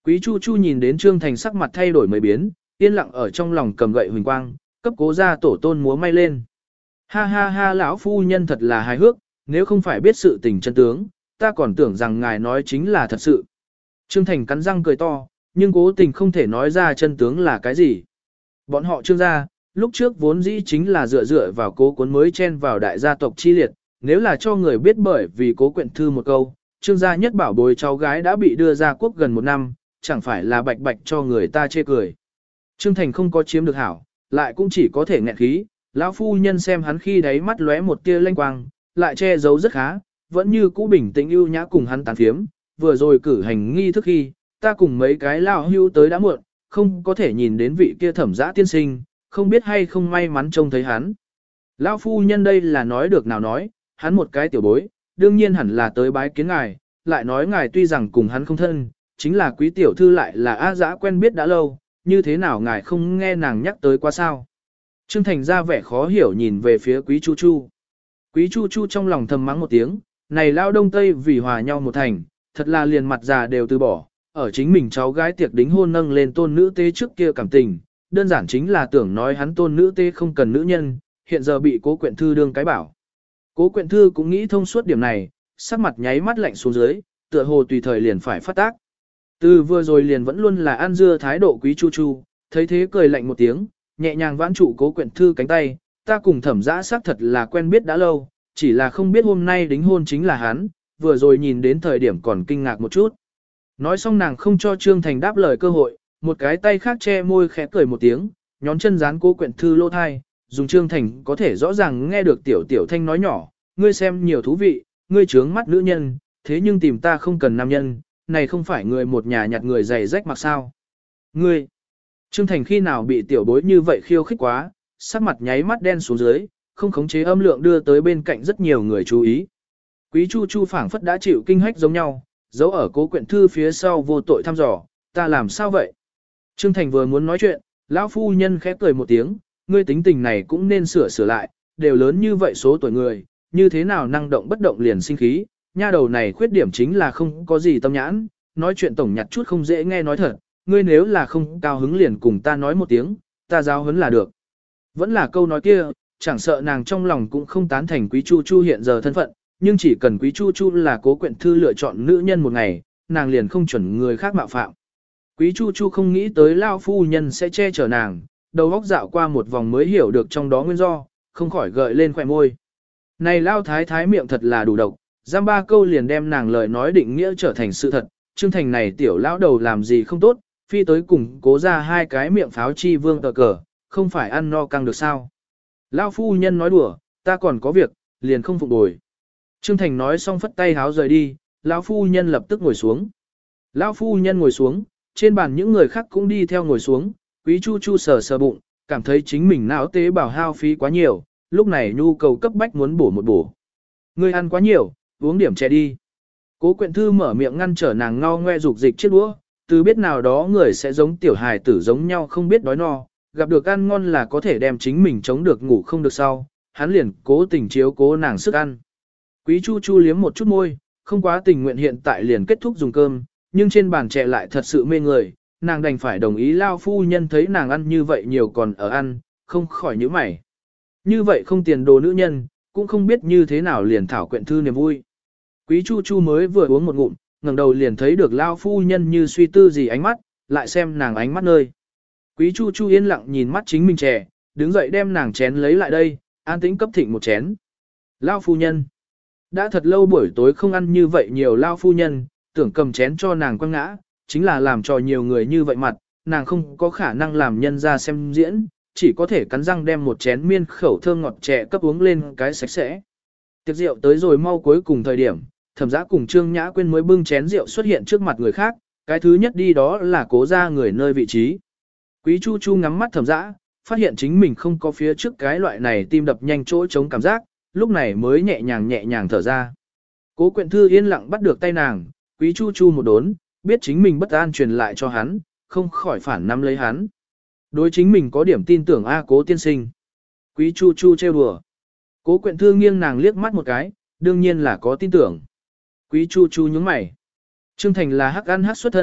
Quý Chu Chu nhìn đến Trương Thành sắc mặt thay đổi mấy biến, yên lặng ở trong lòng cầm gậy huỳnh quang, cấp cố gia tổ tôn múa may lên. Ha ha ha, lão phu nhân thật là hài hước, nếu không phải biết sự tình chân tướng, ta còn tưởng rằng ngài nói chính là thật sự. Trương Thành cắn răng cười to, nhưng cố tình không thể nói ra chân tướng là cái gì. Bọn họ Trương gia, lúc trước vốn dĩ chính là dựa vào cố cuốn mới chen vào đại gia tộc chi liệt, nếu là cho người biết bởi vì cố quyện thư một câu, Trương gia nhất bảo bối cháu gái đã bị đưa ra quốc gần một năm, chẳng phải là bạch bạch cho người ta chê cười. Trương Thành không có chiếm được hảo, lại cũng chỉ có thể nghẹn khí, lão phu nhân xem hắn khi đáy mắt lóe một tia lanh quang, lại che giấu rất khá, vẫn như cũ bình tĩnh ưu nhã cùng hắn tán phiếm, vừa rồi cử hành nghi thức khi, ta cùng mấy cái lão hưu tới đã muộn, không có thể nhìn đến vị kia thẩm giã tiên sinh, không biết hay không may mắn trông thấy hắn. Lão phu nhân đây là nói được nào nói, hắn một cái tiểu bối, đương nhiên hẳn là tới bái kiến ngài, lại nói ngài tuy rằng cùng hắn không thân, chính là quý tiểu thư lại là A Dã quen biết đã lâu, như thế nào ngài không nghe nàng nhắc tới quá sao. Trương Thành ra vẻ khó hiểu nhìn về phía quý Chu Chu. Quý Chu Chu trong lòng thầm mắng một tiếng, này lao đông tây vì hòa nhau một thành, thật là liền mặt già đều từ bỏ, ở chính mình cháu gái tiệc đính hôn nâng lên tôn nữ tế trước kia cảm tình, đơn giản chính là tưởng nói hắn tôn nữ tế không cần nữ nhân, hiện giờ bị cố quyện thư đương cái bảo. Cố quyện thư cũng nghĩ thông suốt điểm này, sắc mặt nháy mắt lạnh xuống dưới, tựa hồ tùy thời liền phải phát tác. Từ vừa rồi liền vẫn luôn là ăn dưa thái độ quý Chu Chu, thấy thế cười lạnh một tiếng, nhẹ nhàng vãn trụ cố quyện thư cánh tay, ta cùng thẩm giã xác thật là quen biết đã lâu, chỉ là không biết hôm nay đính hôn chính là hắn, vừa rồi nhìn đến thời điểm còn kinh ngạc một chút. Nói xong nàng không cho Trương Thành đáp lời cơ hội, một cái tay khác che môi khẽ cười một tiếng, nhón chân dán cố quyện thư lô thai, dùng Trương Thành có thể rõ ràng nghe được tiểu tiểu thanh nói nhỏ, ngươi xem nhiều thú vị, ngươi trướng mắt nữ nhân, thế nhưng tìm ta không cần nam nhân, này không phải người một nhà nhặt người giày rách mặc sao. Ngươi, Trương Thành khi nào bị tiểu bối như vậy khiêu khích quá, sắc mặt nháy mắt đen xuống dưới, không khống chế âm lượng đưa tới bên cạnh rất nhiều người chú ý. Quý Chu Chu phảng phất đã chịu kinh hách giống nhau, giấu ở cố quyện thư phía sau vô tội thăm dò, ta làm sao vậy? Trương Thành vừa muốn nói chuyện, lão phu nhân khẽ cười một tiếng, ngươi tính tình này cũng nên sửa lại, đều lớn như vậy số tuổi người, như thế nào năng động bất động liền sinh khí, nha đầu này khuyết điểm chính là không có gì tâm nhãn, nói chuyện tổng nhặt chút không dễ nghe nói thật, ngươi nếu là không cao hứng liền cùng ta nói một tiếng, ta giáo huấn là được. Vẫn là câu nói kia, chẳng sợ nàng trong lòng cũng không tán thành Quý Chu Chu hiện giờ thân phận, nhưng chỉ cần Quý Chu Chu là cố quyện thư lựa chọn nữ nhân một ngày, nàng liền không chuẩn người khác mạo phạm. Quý Chu Chu không nghĩ tới lao phu nhân sẽ che chở nàng, đầu óc dạo qua một vòng mới hiểu được trong đó nguyên do, không khỏi gợi lên khỏe môi. Này lao thái thái miệng thật là đủ độc, giam ba câu liền đem nàng lời nói định nghĩa trở thành sự thật, Trương Thành này tiểu lão đầu làm gì không tốt, phi tới cùng cố ra hai cái miệng pháo chi vương tờ cờ, không phải ăn no căng được sao. Lao phu nhân nói đùa, ta còn có việc, liền không phục bồi. Trương Thành nói xong phất tay háo rời đi, lão phu nhân lập tức ngồi xuống. Lão phu nhân ngồi xuống, trên bàn những người khác cũng đi theo ngồi xuống, Quý Chu Chu sờ sờ bụng, cảm thấy chính mình não tế bào hao phí quá nhiều, lúc này nhu cầu cấp bách muốn bổ một bổ. Ngươi ăn quá nhiều, uống điểm chè đi. Cố quyện thư mở miệng ngăn trở nàng ngao ngoe dục dịch chiếc đũa, từ biết nào đó người sẽ giống tiểu hài tử giống nhau không biết đói no, gặp được ăn ngon là có thể đem chính mình chống được ngủ không được sau, hắn liền cố tình chiếu cố nàng sức ăn. Quý Chu Chu liếm một chút môi, không quá tình nguyện hiện tại liền kết thúc dùng cơm, nhưng trên bàn chè lại thật sự mê người, nàng đành phải đồng ý lao phu nhân thấy nàng ăn như vậy nhiều còn ở ăn, không khỏi nhíu mày. Như vậy không tiền đồ nữ nhân, cũng không biết như thế nào liền thảo quyện thư niềm vui. Quý Chu Chu mới vừa uống một ngụm, ngẩng đầu liền thấy được lao phu nhân như suy tư gì ánh mắt, lại xem nàng ánh mắt nơi. Quý Chu Chu yên lặng nhìn mắt chính mình chè, đứng dậy đem nàng chén lấy lại đây, an tĩnh cấp thịnh một chén. Lao phu nhân. Đã thật lâu buổi tối không ăn như vậy nhiều lao phu nhân, tưởng cầm chén cho nàng quăng ngã, chính là làm cho nhiều người như vậy mặt, nàng không có khả năng làm nhân ra xem diễn, chỉ có thể cắn răng đem một chén miên khẩu thơm ngọt chè cấp uống lên cái sạch sẽ. Tiệc rượu tới rồi mau cuối cùng thời điểm, Thẩm Dã cùng Trương Nhã Quyên mới bưng chén rượu xuất hiện trước mặt người khác, cái thứ nhất đi đó là cố ra người nơi vị trí. Quý Chu Chu ngắm mắt Thẩm Dã, phát hiện chính mình không có phía trước cái loại này tim đập nhanh chỗ chống cảm giác, lúc này mới nhẹ nhàng thở ra. Cố Quyện Thư yên lặng bắt được tay nàng, Quý Chu Chu một đốn, biết chính mình bất an truyền lại cho hắn, không khỏi phản nắm lấy hắn. Đối chính mình có điểm tin tưởng Cố tiên sinh. Quý Chu Chu trêu đùa. Cố Quyện Thư nghiêng nàng liếc mắt một cái, đương nhiên là có tin tưởng. Quý Chu Chu nhướng mày. Trương Thành là hắc ăn hắc xuất thân,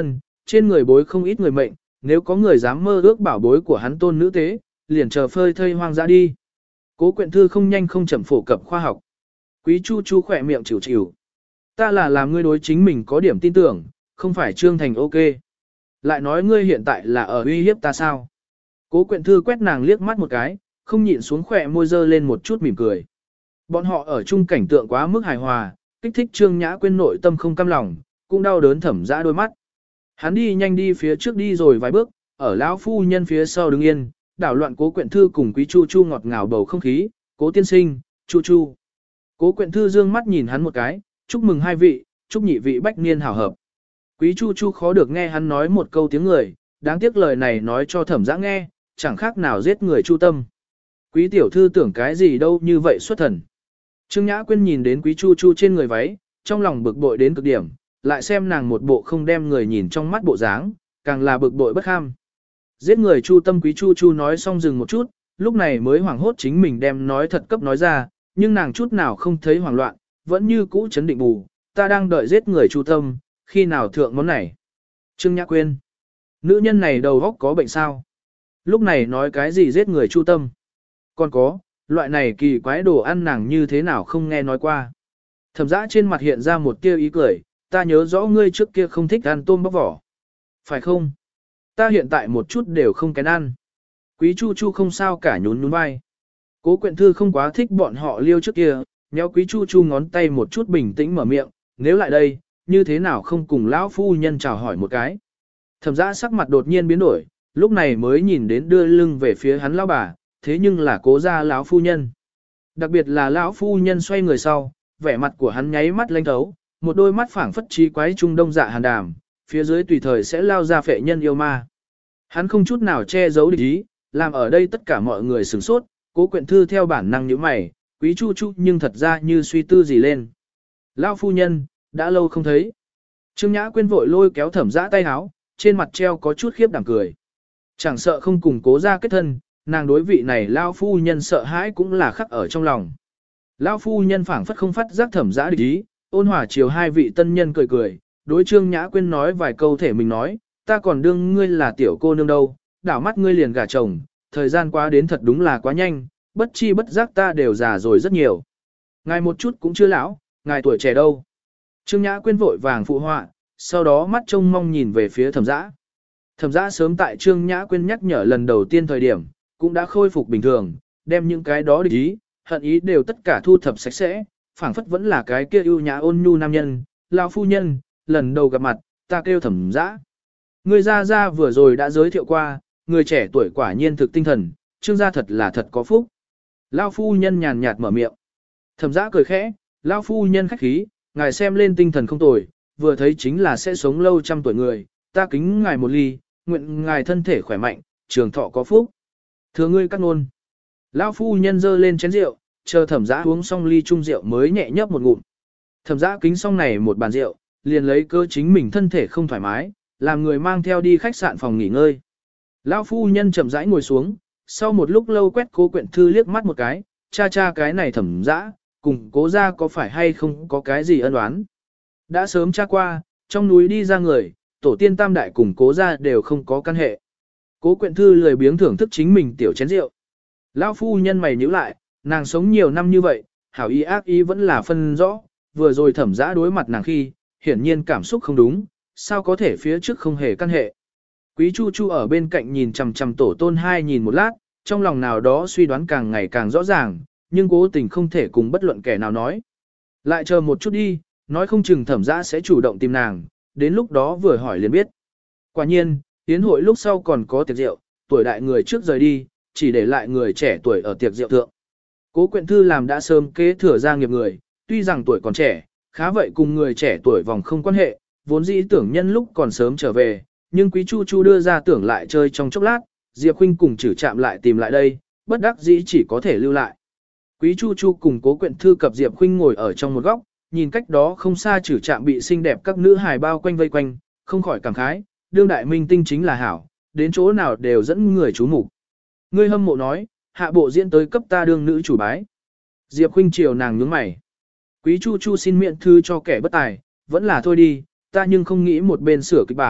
trên người bối không ít người mệnh, nếu có người dám mơ ước bảo bối của hắn tôn nữ tế, liền chờ phơi thây hoang dã đi. Cố Quyện Thư không nhanh không chậm phổ cập khoa học. Quý Chu Chu khỏe miệng chịu chịu. Ta là làm ngươi đối chính mình có điểm tin tưởng, không phải Trương Thành ok. Lại nói ngươi hiện tại là ở uy hiếp ta sao? Cố Quyện Thư quét nàng liếc mắt một cái, không nhịn xuống khỏe môi dơ lên một chút mỉm cười. Bọn họ ở chung cảnh tượng quá mức hài hòa, kích thích Trương Nhã Quyên nội tâm không cam lòng, cũng đau đớn thẩm dã đôi mắt. Hắn đi nhanh đi phía trước đi rồi vài bước, ở lão phu nhân phía sau đứng yên, đảo loạn Cố Quyện Thư cùng Quý Chu Chu ngọt ngào bầu không khí, Cố tiên sinh, Chu Chu. Cố Quyện Thư dương mắt nhìn hắn một cái, chúc mừng hai vị, chúc nhị vị bách niên hảo hợp. Quý Chu Chu khó được nghe hắn nói một câu tiếng người, đáng tiếc lời này nói cho thẩm dã nghe, chẳng khác nào giết người chu tâm. Quý tiểu thư tưởng cái gì đâu như vậy xuất thần. Trương Nhã Quyên nhìn đến Quý Chu Chu trên người váy, trong lòng bực bội đến cực điểm, lại xem nàng một bộ không đem người nhìn trong mắt bộ dáng, càng là bực bội bất kham. Giết người chu tâm Quý Chu Chu nói xong dừng một chút, lúc này mới hoảng hốt chính mình đem nói thật cấp nói ra, nhưng nàng chút nào không thấy hoảng loạn, vẫn như cũ chấn định bù, ta đang đợi giết người chu tâm, khi nào thượng món này. Trương Nhã Quyên, nữ nhân này đầu óc có bệnh sao? Lúc này nói cái gì giết người chu tâm? Còn có, loại này kỳ quái đồ ăn nàng như thế nào không nghe nói qua. Thẩm dã trên mặt hiện ra một tia ý cười, ta nhớ rõ ngươi trước kia không thích ăn tôm bóc vỏ. Phải không? Ta hiện tại một chút đều không kén ăn. Quý Chu Chu không sao cả nhún nhún vai. Cố Quyện Thư không quá thích bọn họ liêu trước kia, nhéo Quý Chu Chu ngón tay một chút bình tĩnh mở miệng, nếu lại đây, như thế nào không cùng lão phu nhân chào hỏi một cái. Thẩm dã sắc mặt đột nhiên biến đổi, lúc này mới nhìn đến đưa lưng về phía hắn lão bà, thế nhưng là Cố gia lão phu nhân. Đặc biệt là lão phu nhân xoay người sau, vẻ mặt của hắn nháy mắt lanh thấu, một đôi mắt phảng phất trí quái trung đông dạ hàn đàm, phía dưới tùy thời sẽ lao ra phệ nhân yêu ma. Hắn không chút nào che giấu địch ý, làm ở đây tất cả mọi người sửng sốt, Cố Quyện Thư theo bản năng nhíu mày, Quý Chu Chu nhưng thật ra như suy tư gì lên. Lão phu nhân, đã lâu không thấy. Trương Nhã Quyên vội lôi kéo thẩm dã tay áo, trên mặt treo có chút khiếp đảm cười. Chẳng sợ không cùng Cố gia kết thân, nàng đối vị này lão phu nhân sợ hãi cũng là khắc ở trong lòng. Lão phu nhân phảng phất không phát giác thẩm dã địch ý, ôn hòa chiều hai vị tân nhân cười cười, đối Trương Nhã Quyên nói vài câu thể mình nói, ta còn đương ngươi là tiểu cô nương đâu, đảo mắt ngươi liền gả chồng, thời gian qua đến thật đúng là quá nhanh, bất chi bất giác ta đều già rồi rất nhiều. Ngài một chút cũng chưa lão, ngài tuổi trẻ đâu. Trương Nhã Quyên vội vàng phụ họa, sau đó mắt trông mong nhìn về phía thẩm dã. Thẩm dã sớm tại Trương Nhã Quyên nhắc nhở lần đầu tiên thời điểm, cũng đã khôi phục bình thường, đem những cái đó địch ý, hận ý đều tất cả thu thập sạch sẽ, phảng phất vẫn là cái kia ưu nhã ôn nhu nam nhân, lão phu nhân, lần đầu gặp mặt, ta kêu thẩm dã. Người gia vừa rồi đã giới thiệu qua, người trẻ tuổi quả nhiên thực tinh thần, Trương gia thật là thật có phúc. Lão phu nhân nhàn nhạt mở miệng. Thẩm dã cười khẽ, lão phu nhân khách khí, ngài xem lên tinh thần không tồi, vừa thấy chính là sẽ sống lâu trăm tuổi người, ta kính ngài một ly, nguyện ngài thân thể khỏe mạnh, trường thọ có phúc. Thưa ngươi cắt ngôn. Lão phu nhân giơ lên chén rượu, chờ thẩm dã uống xong ly chung rượu mới nhẹ nhấp một ngụm. Thẩm dã kính xong này một bàn rượu, liền lấy cơ chính mình thân thể không thoải mái, làm người mang theo đi khách sạn phòng nghỉ ngơi. Lão phu nhân chậm rãi ngồi xuống, sau một lúc lâu quét Cố Quyện Thư liếc mắt một cái, cha cái này thẩm dã, cùng Cố gia có phải hay không có cái gì ân oán. Đã sớm tra qua, trong núi đi ra người, tổ tiên tam đại cùng Cố gia đều không có căn hệ. Cố Quyện Thư lười biếng thưởng thức chính mình tiểu chén rượu. Lão phu nhân mày nhíu lại, nàng sống nhiều năm như vậy, hảo ý ác ý vẫn là phân rõ, vừa rồi thẩm dã đối mặt nàng khi, hiển nhiên cảm xúc không đúng, sao có thể phía trước không hề căn hệ. Quý Chu Chu ở bên cạnh nhìn chằm chằm tổ tôn hai nhìn một lát, trong lòng nào đó suy đoán càng ngày càng rõ ràng, nhưng cố tình không thể cùng bất luận kẻ nào nói. Lại chờ một chút đi, nói không chừng thẩm dã sẽ chủ động tìm nàng, đến lúc đó vừa hỏi liền biết. Quả nhiên, tiến hội lúc sau còn có tiệc rượu, tuổi đại người trước rời đi, chỉ để lại người trẻ tuổi ở tiệc rượu thượng. Cố Quyện Thư làm đã sớm kế thừa gia nghiệp người, tuy rằng tuổi còn trẻ, khá vậy cùng người trẻ tuổi vòng không quan hệ, vốn dĩ tưởng nhân lúc còn sớm trở về, nhưng Quý Chu Chu đưa ra tưởng lại chơi trong chốc lát, Diệp Khuynh cùng Trử Trạm lại tìm lại đây, bất đắc dĩ chỉ có thể lưu lại. Quý Chu Chu cùng Cố Quyện Thư cập Diệp Khuynh ngồi ở trong một góc, nhìn cách đó không xa Trử Trạm bị xinh đẹp các nữ hài bao quanh vây quanh, không khỏi cảm khái, đương đại minh tinh chính là hảo, đến chỗ nào đều dẫn người chú mục. Ngươi hâm mộ nói, hạ bộ diễn tới cấp ta đương nữ chủ bái. Diệp Khuynh chiều nàng nhướng mày. Quý Chu Chu xin miễn thư cho kẻ bất tài, vẫn là thôi đi, ta nhưng không nghĩ một bên sửa kịch bản,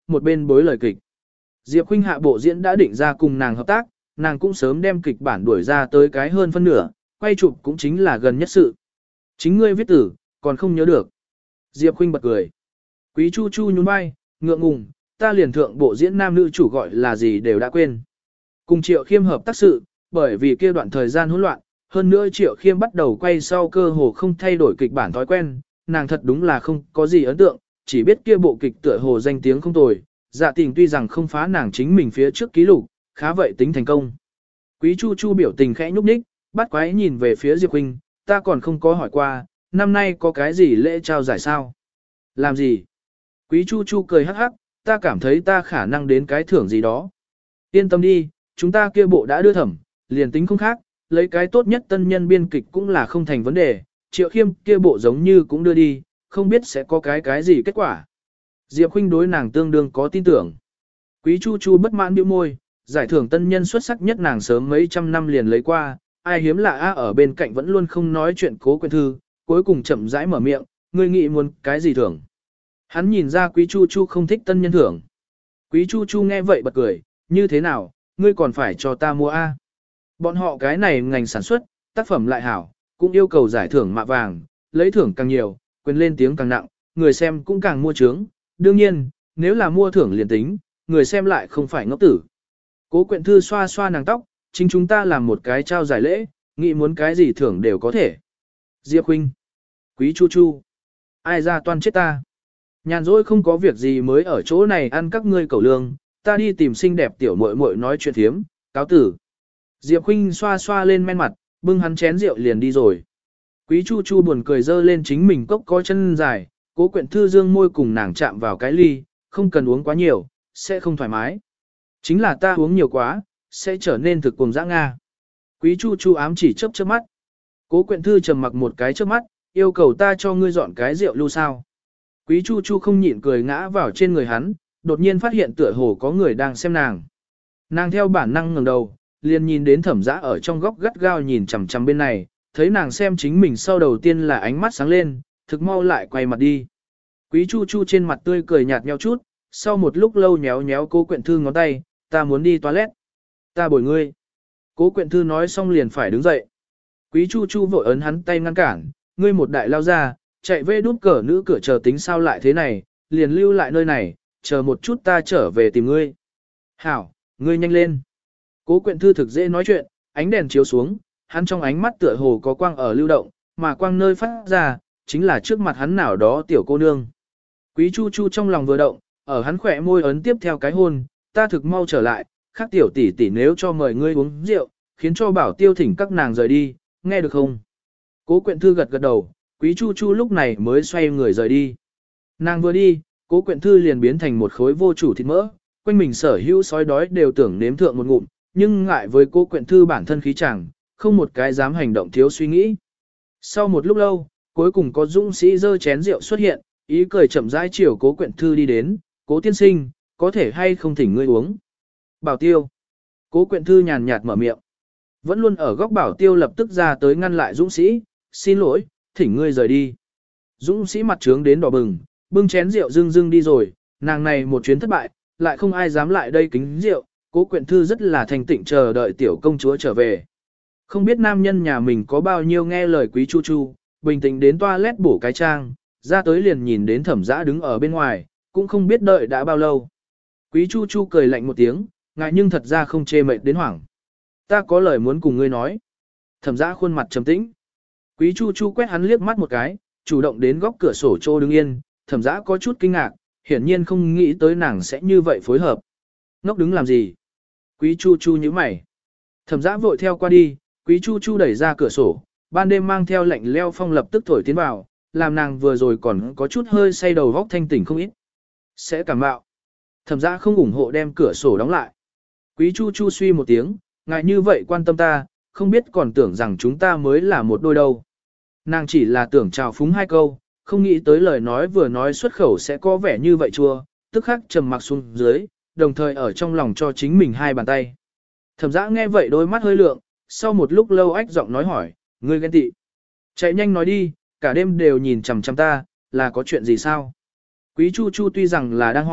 một bên bối lời kịch. Diệp Khuynh hạ bộ diễn đã định ra cùng nàng hợp tác, nàng cũng sớm đem kịch bản đuổi ra tới cái hơn phân nửa, quay chụp cũng chính là gần nhất sự. Chính ngươi viết tử, còn không nhớ được. Diệp Khuynh bật cười. Quý Chu Chu nhún vai, ngượng ngùng, ta liền thượng bộ diễn nam nữ chủ gọi là gì đều đã quên. Cùng Triệu Khiêm hợp tác sự, bởi vì kia đoạn thời gian hỗn loạn, hơn nữa Triệu Khiêm bắt đầu quay sau cơ hồ không thay đổi kịch bản thói quen, nàng thật đúng là không có gì ấn tượng, chỉ biết kia bộ kịch tựa hồ danh tiếng không tồi, Dạ Tình tuy rằng không phá nàng chính mình phía trước ký lục, khá vậy tính thành công. Quý Chu Chu biểu tình khẽ nhúc nhích, bắt quái nhìn về phía Diệp Khuynh, ta còn không có hỏi qua, năm nay có cái gì lễ trao giải sao? Làm gì? Quý Chu Chu cười hắc hắc, ta cảm thấy ta khả năng đến cái thưởng gì đó. Yên tâm đi, chúng ta kia bộ đã đưa thẩm, liền tính không khác, lấy cái tốt nhất tân nhân biên kịch cũng là không thành vấn đề, Triệu Khiêm kia bộ giống như cũng đưa đi, không biết sẽ có cái gì kết quả. Diệp Khuynh đối nàng tương đương có tin tưởng. Quý Chu Chu bất mãn bĩu môi, giải thưởng tân nhân xuất sắc nhất nàng sớm mấy trăm năm liền lấy qua, ai hiếm lạ ở bên cạnh vẫn luôn không nói chuyện Cố Quyện Thư, cuối cùng chậm rãi mở miệng, ngươi nghĩ muốn cái gì thưởng. Hắn nhìn ra Quý Chu Chu không thích tân nhân thưởng. Quý Chu Chu nghe vậy bật cười, như thế nào, ngươi còn phải cho ta mua A. Bọn họ cái này ngành sản xuất, tác phẩm lại hảo, cũng yêu cầu giải thưởng mạ vàng, lấy thưởng càng nhiều, quyền lên tiếng càng nặng, người xem cũng càng mua trướng. Đương nhiên, nếu là mua thưởng liền tính, người xem lại không phải ngốc tử. Cố Quyện Thư xoa xoa nàng tóc, chính chúng ta làm một cái trao giải lễ, nghĩ muốn cái gì thưởng đều có thể. Diệp Khuynh, Quý Chu Chu, ai ra toan chết ta. Nhàn rỗi không có việc gì mới ở chỗ này ăn các ngươi cẩu lương, ta đi tìm xinh đẹp tiểu muội muội nói chuyện thiếm, cáo tử. Diệp Khuynh xoa xoa lên men mặt, bưng hắn chén rượu liền đi rồi. Quý Chu Chu buồn cười dơ lên chính mình cốc có chân dài, Cố Quyện Thư dương môi cùng nàng chạm vào cái ly, không cần uống quá nhiều, sẽ không thoải mái. Chính là ta uống nhiều quá, sẽ trở nên thực cùng dã Nga. Quý Chu Chu ám chỉ chớp chớp mắt. Cố Quyện Thư trầm mặc một cái chớp mắt, yêu cầu ta cho ngươi dọn cái rượu lưu sao. Quý Chu Chu không nhịn cười ngã vào trên người hắn, đột nhiên phát hiện tựa hồ có người đang xem nàng. Nàng theo bản năng ngẩng đầu, liền nhìn đến Thẩm Dã ở trong góc gắt gao nhìn chằm chằm bên này, thấy nàng xem chính mình sau đầu tiên là ánh mắt sáng lên, thực mau lại quay mặt đi. Quý Chu Chu trên mặt tươi cười nhạt nhẽo chút, sau một lúc lâu nhéo nhéo Cố Quyện Thư ngón tay, ta muốn đi toilet. Ta bồi ngươi. Cố Quyện Thư nói xong liền phải đứng dậy. Quý Chu Chu vội ấn hắn tay ngăn cản, ngươi một đại lao ra, chạy về đút cờ nữ cửa chờ tính sao lại thế này, liền lưu lại nơi này, chờ một chút ta trở về tìm ngươi. Hảo, ngươi nhanh lên. Cố Quyện Thư thực dễ nói chuyện, ánh đèn chiếu xuống, hắn trong ánh mắt tựa hồ có quang ở lưu động, mà quang nơi phát ra, chính là trước mặt hắn nào đó tiểu cô nương. Quý Chu Chu trong lòng vừa động, ở hắn khỏe môi ấn tiếp theo cái hôn, ta thực mau trở lại, khác tiểu tỷ tỷ nếu cho mời ngươi uống rượu, khiến cho Bảo Tiêu thỉnh các nàng rời đi, nghe được không? Cố Quyện Thư gật gật đầu, Quý Chu Chu lúc này mới xoay người rời đi. Nàng vừa đi, Cố Quyện Thư liền biến thành một khối vô chủ thịt mỡ, quanh mình sở hữu sói đói đều tưởng nếm thượng một ngụm, nhưng ngại với Cố Quyện Thư bản thân khí chẳng, không một cái dám hành động thiếu suy nghĩ. Sau một lúc lâu, cuối cùng có dũng sĩ dơ chén rượu xuất hiện, ý cười chậm rãi chiều Cố Quyện Thư đi đến, Cố tiên sinh, có thể hay không thỉnh ngươi uống. Bảo Tiêu. Cố Quyện Thư nhàn nhạt mở miệng. Vẫn luôn ở góc Bảo Tiêu lập tức ra tới ngăn lại dũng sĩ, xin lỗi, thỉnh ngươi rời đi. Dũng sĩ mặt trướng đến đỏ bừng, bưng chén rượu dưng dưng đi rồi, nàng này một chuyến thất bại, lại không ai dám lại đây kính rượu, Cố Quyện Thư rất là thành tịnh chờ đợi tiểu công chúa trở về. Không biết nam nhân nhà mình có bao nhiêu nghe lời Quý Chu Chu, bình tĩnh đến toilet bổ cái trang, ra tới liền nhìn đến Thẩm Dã đứng ở bên ngoài, cũng không biết đợi đã bao lâu. Quý Chu Chu cười lạnh một tiếng, ngại nhưng thật ra không chê mệt đến hoảng. Ta có lời muốn cùng ngươi nói. Thẩm Dã khuôn mặt trầm tĩnh. Quý Chu Chu quét hắn liếc mắt một cái, chủ động đến góc cửa sổ trô đứng yên, Thẩm Dã có chút kinh ngạc, hiển nhiên không nghĩ tới nàng sẽ như vậy phối hợp. Ngốc đứng làm gì? Quý Chu Chu nhíu mày. Thẩm Dã vội theo qua đi, Quý Chu Chu đẩy ra cửa sổ, ban đêm mang theo lạnh leo phong lập tức thổi tiến vào, làm nàng vừa rồi còn có chút hơi say đầu vóc thanh tỉnh không ít. Sẽ cảm mạo. Thẩm Dã không ủng hộ đem cửa sổ đóng lại. Quý Chu Chu suy một tiếng, ngại như vậy quan tâm ta, không biết còn tưởng rằng chúng ta mới là một đôi đâu. Nàng chỉ là tưởng chào phúng hai câu, không nghĩ tới lời nói vừa nói xuất khẩu sẽ có vẻ như vậy chua, tức khắc trầm mặc xuống dưới, đồng thời ở trong lòng cho chính mình hai bàn tay. Thẩm Dã nghe vậy đôi mắt hơi lượng, sau một lúc lâu ách giọng nói hỏi, ngươi ghen tị. Chạy nhanh nói đi, cả đêm đều nhìn chằm chằm ta, là có chuyện gì sao? Quý Chu Chu tuy rằng là đang hỏi,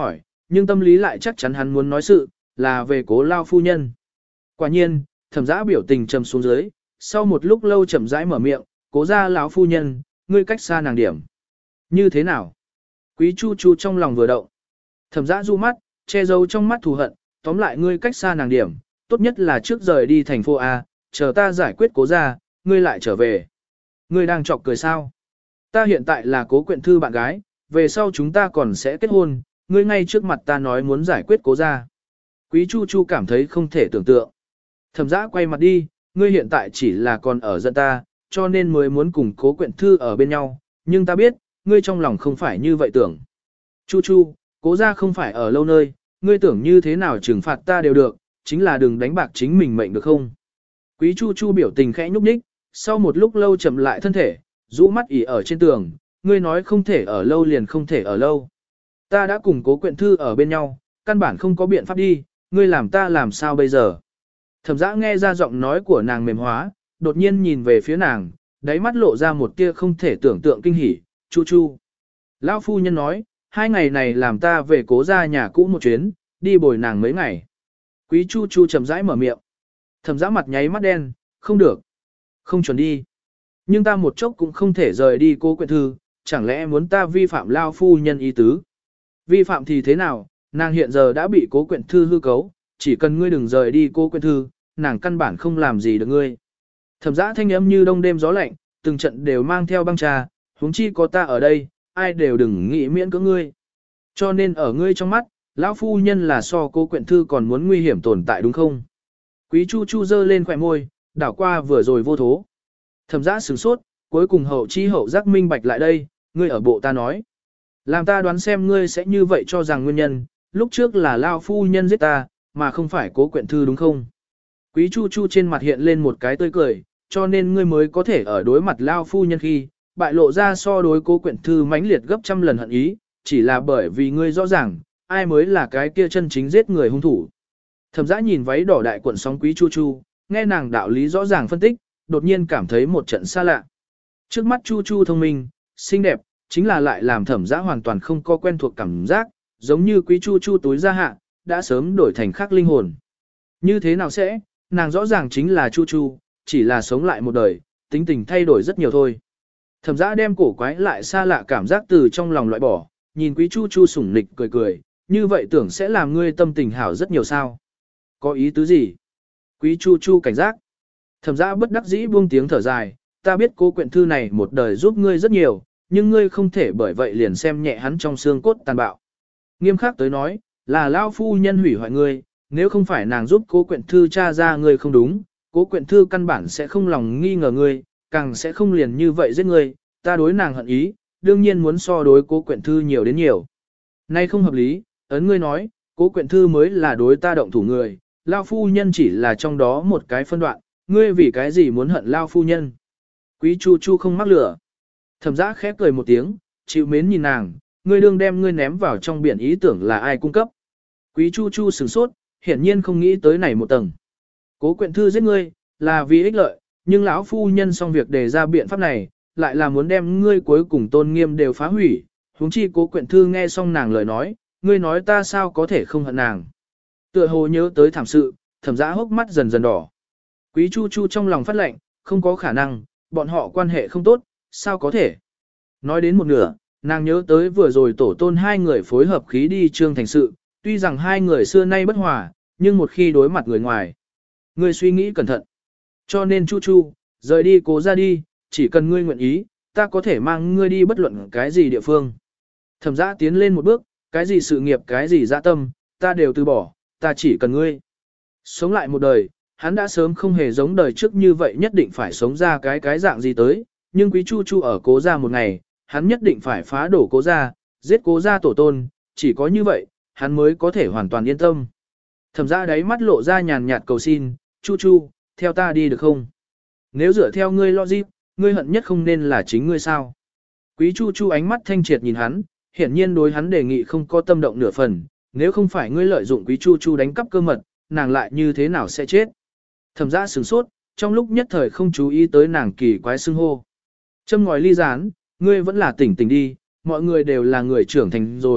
nhưng tâm lý lại chắc chắn hắn muốn nói sự, là về cố lao phu nhân. Quả nhiên, thẩm giã biểu tình trầm xuống dưới, sau một lúc lâu chậm rãi mở miệng, cố ra lão phu nhân, ngươi cách xa nàng điểm. Như thế nào? Quý Chu Chu trong lòng vừa động. Thẩm giã du mắt, che giấu trong mắt thù hận, tóm lại ngươi cách xa nàng điểm, tốt nhất là trước rời đi thành phố A, chờ ta giải quyết cố ra, ngươi lại trở về. Ngươi đang chọc cười sao? Ta hiện tại là cố quyện thư bạn gái, về sau chúng ta còn sẽ kết hôn, ngươi ngay trước mặt ta nói muốn giải quyết cố ra. Quý Chu Chu cảm thấy không thể tưởng tượng. Thẩm giã quay mặt đi, ngươi hiện tại chỉ là còn ở giận ta, cho nên mới muốn cùng cố quyện thư ở bên nhau, nhưng ta biết, ngươi trong lòng không phải như vậy tưởng. Chu Chu, cố ra không phải ở lâu nơi, ngươi tưởng như thế nào trừng phạt ta đều được, chính là đừng đánh bạc chính mình mệnh được không? Quý Chu Chu biểu tình khẽ nhúc nhích, sau một lúc lâu chậm lại thân thể, rũ mắt ỉ ở trên tường, ngươi nói không thể ở lâu liền không thể ở lâu. Ta đã cùng cố quyện thư ở bên nhau, căn bản không có biện pháp đi, ngươi làm ta làm sao bây giờ? Thẩm giã nghe ra giọng nói của nàng mềm hóa, đột nhiên nhìn về phía nàng, đáy mắt lộ ra một tia không thể tưởng tượng kinh hỉ, Chu Chu. Lão phu nhân nói, 2 ngày này làm ta về cố ra nhà cũ một chuyến, đi bồi nàng mấy ngày. Quý Chu Chu chậm rãi mở miệng. Thẩm giã mặt nháy mắt đen, không được. Không chuẩn đi. Nhưng ta một chốc cũng không thể rời đi cố quyện thư, chẳng lẽ muốn ta vi phạm lao phu nhân ý tứ. Vi phạm thì thế nào, nàng hiện giờ đã bị cố quyện thư hư cấu, chỉ cần ngươi đừng rời đi cố quyện thư, nàng căn bản không làm gì được ngươi. Thẩm giã thanh âm như đông đêm gió lạnh, từng trận đều mang theo băng trà, huống chi có ta ở đây, ai đều đừng nghĩ miễn cưỡng ngươi. Cho nên ở ngươi trong mắt, lão phu nhân là so cố quyện thư còn muốn nguy hiểm tồn tại đúng không? Quý Chu Chu giơ lên khỏe môi, đảo qua vừa rồi vô thố. Thẩm giã sửng sốt, cuối cùng hậu chi hậu giác minh bạch lại đây, ngươi ở bộ ta nói. Làm ta đoán xem ngươi sẽ như vậy cho rằng nguyên nhân, lúc trước là lao phu nhân giết ta, mà không phải cố quyện thư đúng không? Quý Chu Chu trên mặt hiện lên một cái tươi cười, cho nên ngươi mới có thể ở đối mặt lao phu nhân khi, bại lộ ra so đối cố quyện thư mãnh liệt gấp trăm lần hận ý, chỉ là bởi vì ngươi rõ ràng, ai mới là cái kia chân chính giết người hung thủ. Thẩm giã nhìn váy đỏ đại cuộn sóng Quý Chu Chu, nghe nàng đạo lý rõ ràng phân tích, đột nhiên cảm thấy một trận xa lạ. Trước mắt Chu Chu thông minh, xinh đẹp, chính là lại làm thẩm giã hoàn toàn không có quen thuộc cảm giác, giống như Quý Chu Chu túi ra hạ, đã sớm đổi thành khác linh hồn. Như thế nào sẽ, nàng rõ ràng chính là Chu Chu, chỉ là sống lại một đời, tính tình thay đổi rất nhiều thôi. Thẩm giã đem cổ quái lại xa lạ cảm giác từ trong lòng loại bỏ, nhìn Quý Chu Chu sủng nịch cười cười, như vậy tưởng sẽ làm ngươi tâm tình hảo rất nhiều sao. Có ý tứ gì? Quý Chu Chu cảnh giác. Thẩm giã bất đắc dĩ buông tiếng thở dài, ta biết cô quyện thư này một đời giúp ngươi rất nhiều, nhưng ngươi không thể bởi vậy liền xem nhẹ hắn trong xương cốt tàn bạo. Nghiêm khắc tới nói, là lao phu nhân hủy hoại ngươi, nếu không phải nàng giúp cố quyện thư tra ra ngươi không đúng, cố quyện thư căn bản sẽ không lòng nghi ngờ ngươi, càng sẽ không liền như vậy giết ngươi, ta đối nàng hận ý, đương nhiên muốn so đối cố quyện thư nhiều đến nhiều. Nay không hợp lý, ấn ngươi nói, cố quyện thư mới là đối ta động thủ người, lao phu nhân chỉ là trong đó một cái phân đoạn, ngươi vì cái gì muốn hận lao phu nhân. Quý Chu Chu không mắc lửa. Thẩm giã khép cười một tiếng, chịu mến nhìn nàng, ngươi đương đem ngươi ném vào trong biển ý tưởng là ai cung cấp. Quý Chu Chu sửng sốt, hiển nhiên không nghĩ tới này một tầng. Cố quyện thư giết ngươi, là vì ích lợi, nhưng lão phu nhân xong việc đề ra biện pháp này, lại là muốn đem ngươi cuối cùng tôn nghiêm đều phá hủy. Huống chi cố quyện thư nghe xong nàng lời nói, ngươi nói ta sao có thể không hận nàng. Tựa hồ nhớ tới thảm sự, thẩm giã hốc mắt dần dần đỏ. Quý Chu Chu trong lòng phát lệnh, không có khả năng, bọn họ quan hệ không tốt, sao có thể. Nói đến một nửa, nàng nhớ tới vừa rồi tổ tôn hai người phối hợp khí đi trương thành sự, tuy rằng hai người xưa nay bất hòa, nhưng một khi đối mặt người ngoài, ngươi suy nghĩ cẩn thận. Cho nên Chu Chu, rời đi cố ra đi, chỉ cần ngươi nguyện ý, ta có thể mang ngươi đi bất luận cái gì địa phương. Thẩm giã tiến lên một bước, cái gì sự nghiệp cái gì dạ tâm, ta đều từ bỏ, ta chỉ cần ngươi. Sống lại một đời, hắn đã sớm không hề giống đời trước như vậy nhất định phải sống ra cái dạng gì tới, nhưng Quý Chu Chu ở cố gia một ngày, hắn nhất định phải phá đổ cố gia, giết cố gia tổ tôn, chỉ có như vậy, hắn mới có thể hoàn toàn yên tâm. Thẩm giã đáy mắt lộ ra nhàn nhạt cầu xin, Chu Chu, theo ta đi được không? Nếu dựa theo ngươi logic, ngươi hận nhất không nên là chính ngươi sao? Quý Chu Chu ánh mắt thanh triệt nhìn hắn, hiển nhiên đối hắn đề nghị không có tâm động nửa phần, nếu không phải ngươi lợi dụng Quý Chu Chu đánh cắp cơ mật, nàng lại như thế nào sẽ chết? Thẩm giã sửng sốt, trong lúc nhất thời không chú ý tới nàng kỳ quái xưng hô. Châm ngòi ly gián, ngươi vẫn là tỉnh tỉnh đi, mọi người đều là người trưởng thành rồi,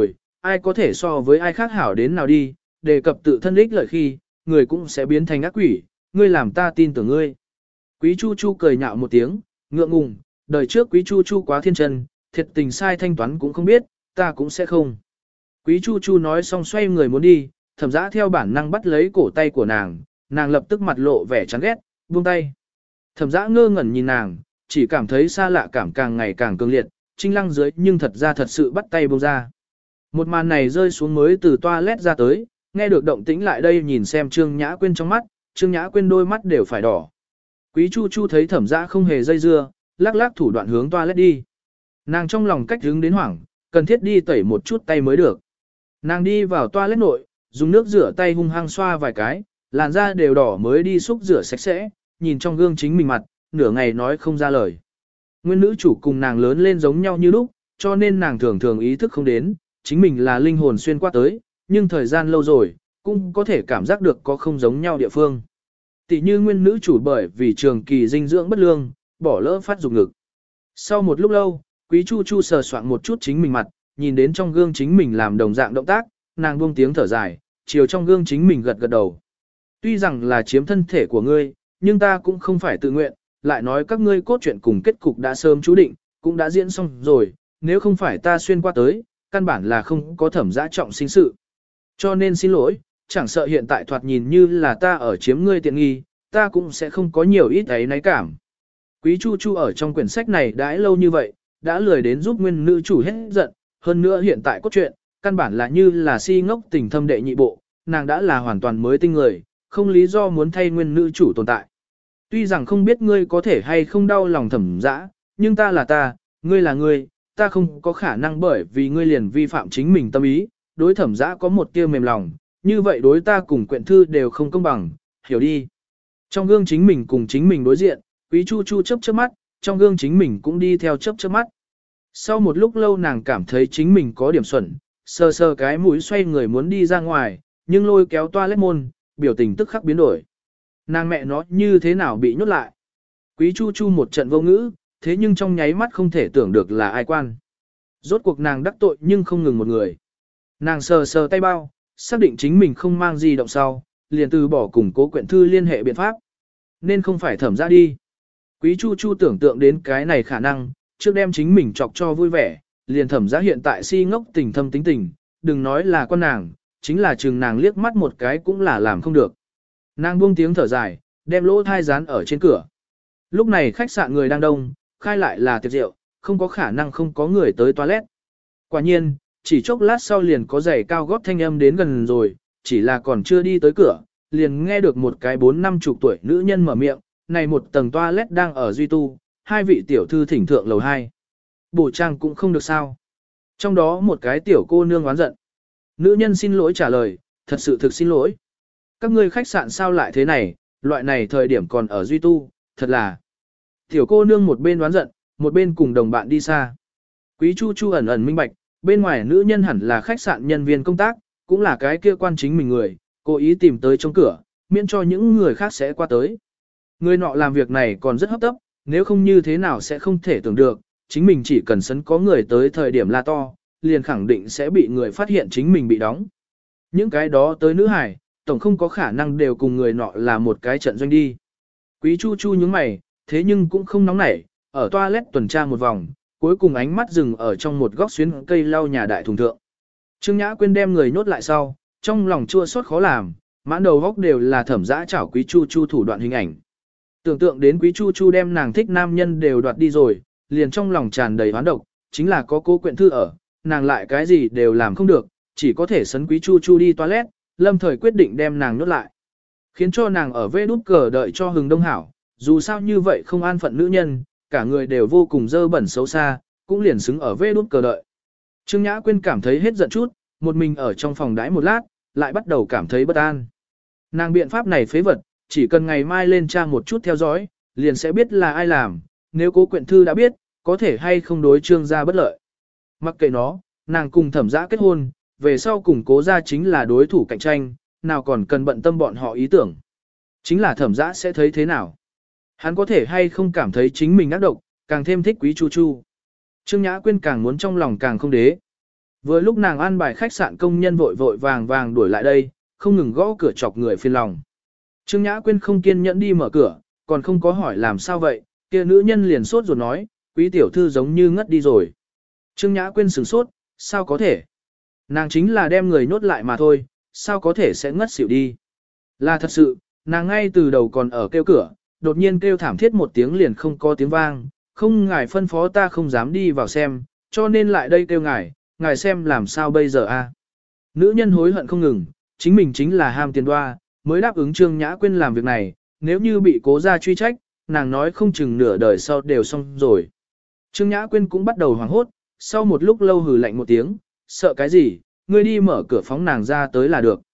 ai có thể so với ai khác hảo đến nào đi, đề cập tự thân ích lợi khi, người cũng sẽ biến thành ác quỷ, ngươi làm ta tin tưởng ngươi. Quý Chu Chu cười nhạo một tiếng, ngượng ngùng, đời trước Quý Chu Chu quá thiên chân, thiệt tình sai thanh toán cũng không biết, ta cũng sẽ không. Quý Chu Chu nói xong xoay người muốn đi, Thẩm Dã theo bản năng bắt lấy cổ tay của nàng, nàng lập tức mặt lộ vẻ chán ghét, buông tay. Thẩm Dã ngơ ngẩn nhìn nàng, chỉ cảm thấy xa lạ cảm càng ngày càng cường liệt, Trinh Lăng dưới nhưng thật ra thật sự bắt tay buông ra. Một màn này rơi xuống mới từ toilet ra tới, nghe được động tĩnh lại đây nhìn xem Trương Nhã Quyên trong mắt, Trương Nhã Quyên đôi mắt đều phải đỏ. Quý Chu Chu thấy Thẩm Dã không hề dây dưa, lắc lắc thủ đoạn hướng toilet đi. Nàng trong lòng cách hướng đến hoảng, cần thiết đi tẩy một chút tay mới được. Nàng đi vào toilet nội, dùng nước rửa tay hung hăng xoa vài cái, làn da đều đỏ mới đi xúc rửa sạch sẽ, nhìn trong gương chính mình mặt, nửa ngày nói không ra lời. Nguyên nữ chủ cùng nàng lớn lên giống nhau như lúc, cho nên nàng thường thường ý thức không đến, chính mình là linh hồn xuyên qua tới, nhưng thời gian lâu rồi, cũng có thể cảm giác được có không giống nhau địa phương. Tỷ như nguyên nữ chủ bởi vì trường kỳ dinh dưỡng bất lương, bỏ lỡ phát dục ngực. Sau một lúc lâu, Quý Chu Chu sờ soạn một chút chính mình mặt, nhìn đến trong gương chính mình làm đồng dạng động tác, nàng buông tiếng thở dài, chiều trong gương chính mình gật gật đầu. Tuy rằng là chiếm thân thể của ngươi, nhưng ta cũng không phải tự nguyện, lại nói các ngươi cốt truyện cùng kết cục đã sớm chú định, cũng đã diễn xong rồi, nếu không phải ta xuyên qua tới, căn bản là không có Thẩm Dã trọng sinh sự. Cho nên xin lỗi, chẳng sợ hiện tại thoạt nhìn như là ta ở chiếm ngươi tiện nghi, ta cũng sẽ không có nhiều ít ấy náy cảm. Quý Chu Chu ở trong quyển sách này đãi lâu như vậy, đã lười đến giúp nguyên nữ chủ hết giận, hơn nữa hiện tại cốt truyện, căn bản là như là si ngốc tình thâm đệ nhị bộ, nàng đã là hoàn toàn mới tinh người, không lý do muốn thay nguyên nữ chủ tồn tại. Tuy rằng không biết ngươi có thể hay không đau lòng Thẩm Dã, nhưng ta là ta, ngươi là ngươi, ta không có khả năng bởi vì ngươi liền vi phạm chính mình tâm ý, đối Thẩm Dã có một tia mềm lòng, như vậy đối ta cùng quyện thư đều không công bằng, hiểu đi. Trong gương chính mình cùng chính mình đối diện, Quý Chu Chu chớp chớp mắt, trong gương chính mình cũng đi theo chớp chớp mắt. Sau một lúc lâu nàng cảm thấy chính mình có điểm xuẩn, sờ sờ cái mũi xoay người muốn đi ra ngoài, nhưng lôi kéo toilet môn, biểu tình tức khắc biến đổi. Nàng mẹ nó như thế nào bị nhốt lại. Quý Chu Chu một trận vô ngữ, thế nhưng trong nháy mắt không thể tưởng được là ai quan. Rốt cuộc nàng đắc tội nhưng không ngừng một người. Nàng sờ sờ tay bao, xác định chính mình không mang gì động sau, liền từ bỏ cùng Cố Quyện Thư liên hệ biện pháp. Nên không phải Thẩm Dã đi. Quý Chu Chu tưởng tượng đến cái này khả năng, trước đem chính mình chọc cho vui vẻ, liền Thẩm Dã hiện tại si ngốc tình thâm tính tình, đừng nói là con nàng, chính là chừng nàng liếc mắt một cái cũng là làm không được. Nàng buông tiếng thở dài, đem lỗ thai dán ở trên cửa. Lúc này khách sạn người đang đông, khai lại là tiệc rượu, không có khả năng không có người tới toilet. Quả nhiên, chỉ chốc lát sau liền có giày cao gót thanh âm đến gần rồi, chỉ là còn chưa đi tới cửa, liền nghe được một cái 40-50 tuổi nữ nhân mở miệng, này một tầng toilet đang ở duy tu, hai vị tiểu thư thỉnh thượng lầu 2. Bổ trang cũng không được sao. Trong đó một cái tiểu cô nương oán giận. Nữ nhân xin lỗi trả lời, thật sự thực xin lỗi. Các ngươi khách sạn sao lại thế này, loại này thời điểm còn ở duy tu, thật là. Tiểu cô nương một bên oán giận, một bên cùng đồng bạn đi xa. Quý Chu Chu ẩn ẩn minh bạch, bên ngoài nữ nhân hẳn là khách sạn nhân viên công tác, cũng là cái kia quan chính mình người, cố ý tìm tới trong cửa, miễn cho những người khác sẽ qua tới. Người nọ làm việc này còn rất hấp tấp, nếu không như thế nào sẽ không thể tưởng được, chính mình chỉ cần sấn có người tới thời điểm la to, liền khẳng định sẽ bị người phát hiện chính mình bị đóng. Những cái đó tới nữ hải, tổng không có khả năng đều cùng người nọ là một cái trận doanh đi. Quý Chu Chu nhướng mày, thế nhưng cũng không nóng nảy, ở toilet tuần tra một vòng, cuối cùng ánh mắt dừng ở trong một góc xuyến cây lau nhà đại thùng thượng. Trương Nhã Quyên đem người nhốt lại sau, trong lòng chua xót khó làm, mãn đầu góc đều là Thẩm Dã chảo Quý Chu Chu thủ đoạn hình ảnh. Tưởng tượng đến Quý Chu Chu đem nàng thích nam nhân đều đoạt đi rồi, liền trong lòng tràn đầy oán độc, chính là có Cố Quyện Thư ở, nàng lại cái gì đều làm không được, chỉ có thể sấn Quý Chu Chu đi toilet, lâm thời quyết định đem nàng nhốt lại. Khiến cho nàng ở vê đút cờ đợi cho hừng đông hảo, dù sao như vậy không an phận nữ nhân, cả người đều vô cùng dơ bẩn xấu xa, cũng liền xứng ở vê đút cờ đợi. Trương Nhã Quyên cảm thấy hết giận chút, một mình ở trong phòng đãi một lát, lại bắt đầu cảm thấy bất an. Nàng biện pháp này phế vật, chỉ cần ngày mai lên trang một chút theo dõi, liền sẽ biết là ai làm, nếu Cố Quyện Thư đã biết, có thể hay không đối Trương gia bất lợi. Mặc kệ nó, nàng cùng Thẩm Dã kết hôn, về sau cùng Cố gia chính là đối thủ cạnh tranh, nào còn cần bận tâm bọn họ ý tưởng. Chính là Thẩm Dã sẽ thấy thế nào. Hắn có thể hay không cảm thấy chính mình ác độc, càng thêm thích Quý Chu Chu. Trương Nhã Quyên càng muốn trong lòng càng không đế. Vừa lúc nàng an bài khách sạn công nhân vội vội vàng vàng đuổi lại đây, không ngừng gõ cửa chọc người phiền lòng. Trương Nhã Quyên không kiên nhẫn đi mở cửa, còn không có hỏi làm sao vậy, kia nữ nhân liền sốt ruột nói, quý tiểu thư giống như ngất đi rồi. Trương Nhã Quyên sửng sốt, sao có thể? Nàng chính là đem người nhốt lại mà thôi, sao có thể sẽ ngất xỉu đi? Là thật sự, nàng ngay từ đầu còn ở kêu cửa, đột nhiên kêu thảm thiết một tiếng liền không có tiếng vang, không ngài phân phó ta không dám đi vào xem, cho nên lại đây kêu ngài xem làm sao bây giờ a? Nữ nhân hối hận không ngừng, chính mình chính là ham tiền đoa, mới đáp ứng Trương Nhã Quyên làm việc này, nếu như bị cố gia truy trách, nàng nói không chừng nửa đời sau đều xong rồi. Trương Nhã Quyên cũng bắt đầu hoảng hốt, sau một lúc lâu hừ lạnh một tiếng, sợ cái gì, ngươi đi mở cửa phóng nàng ra tới là được.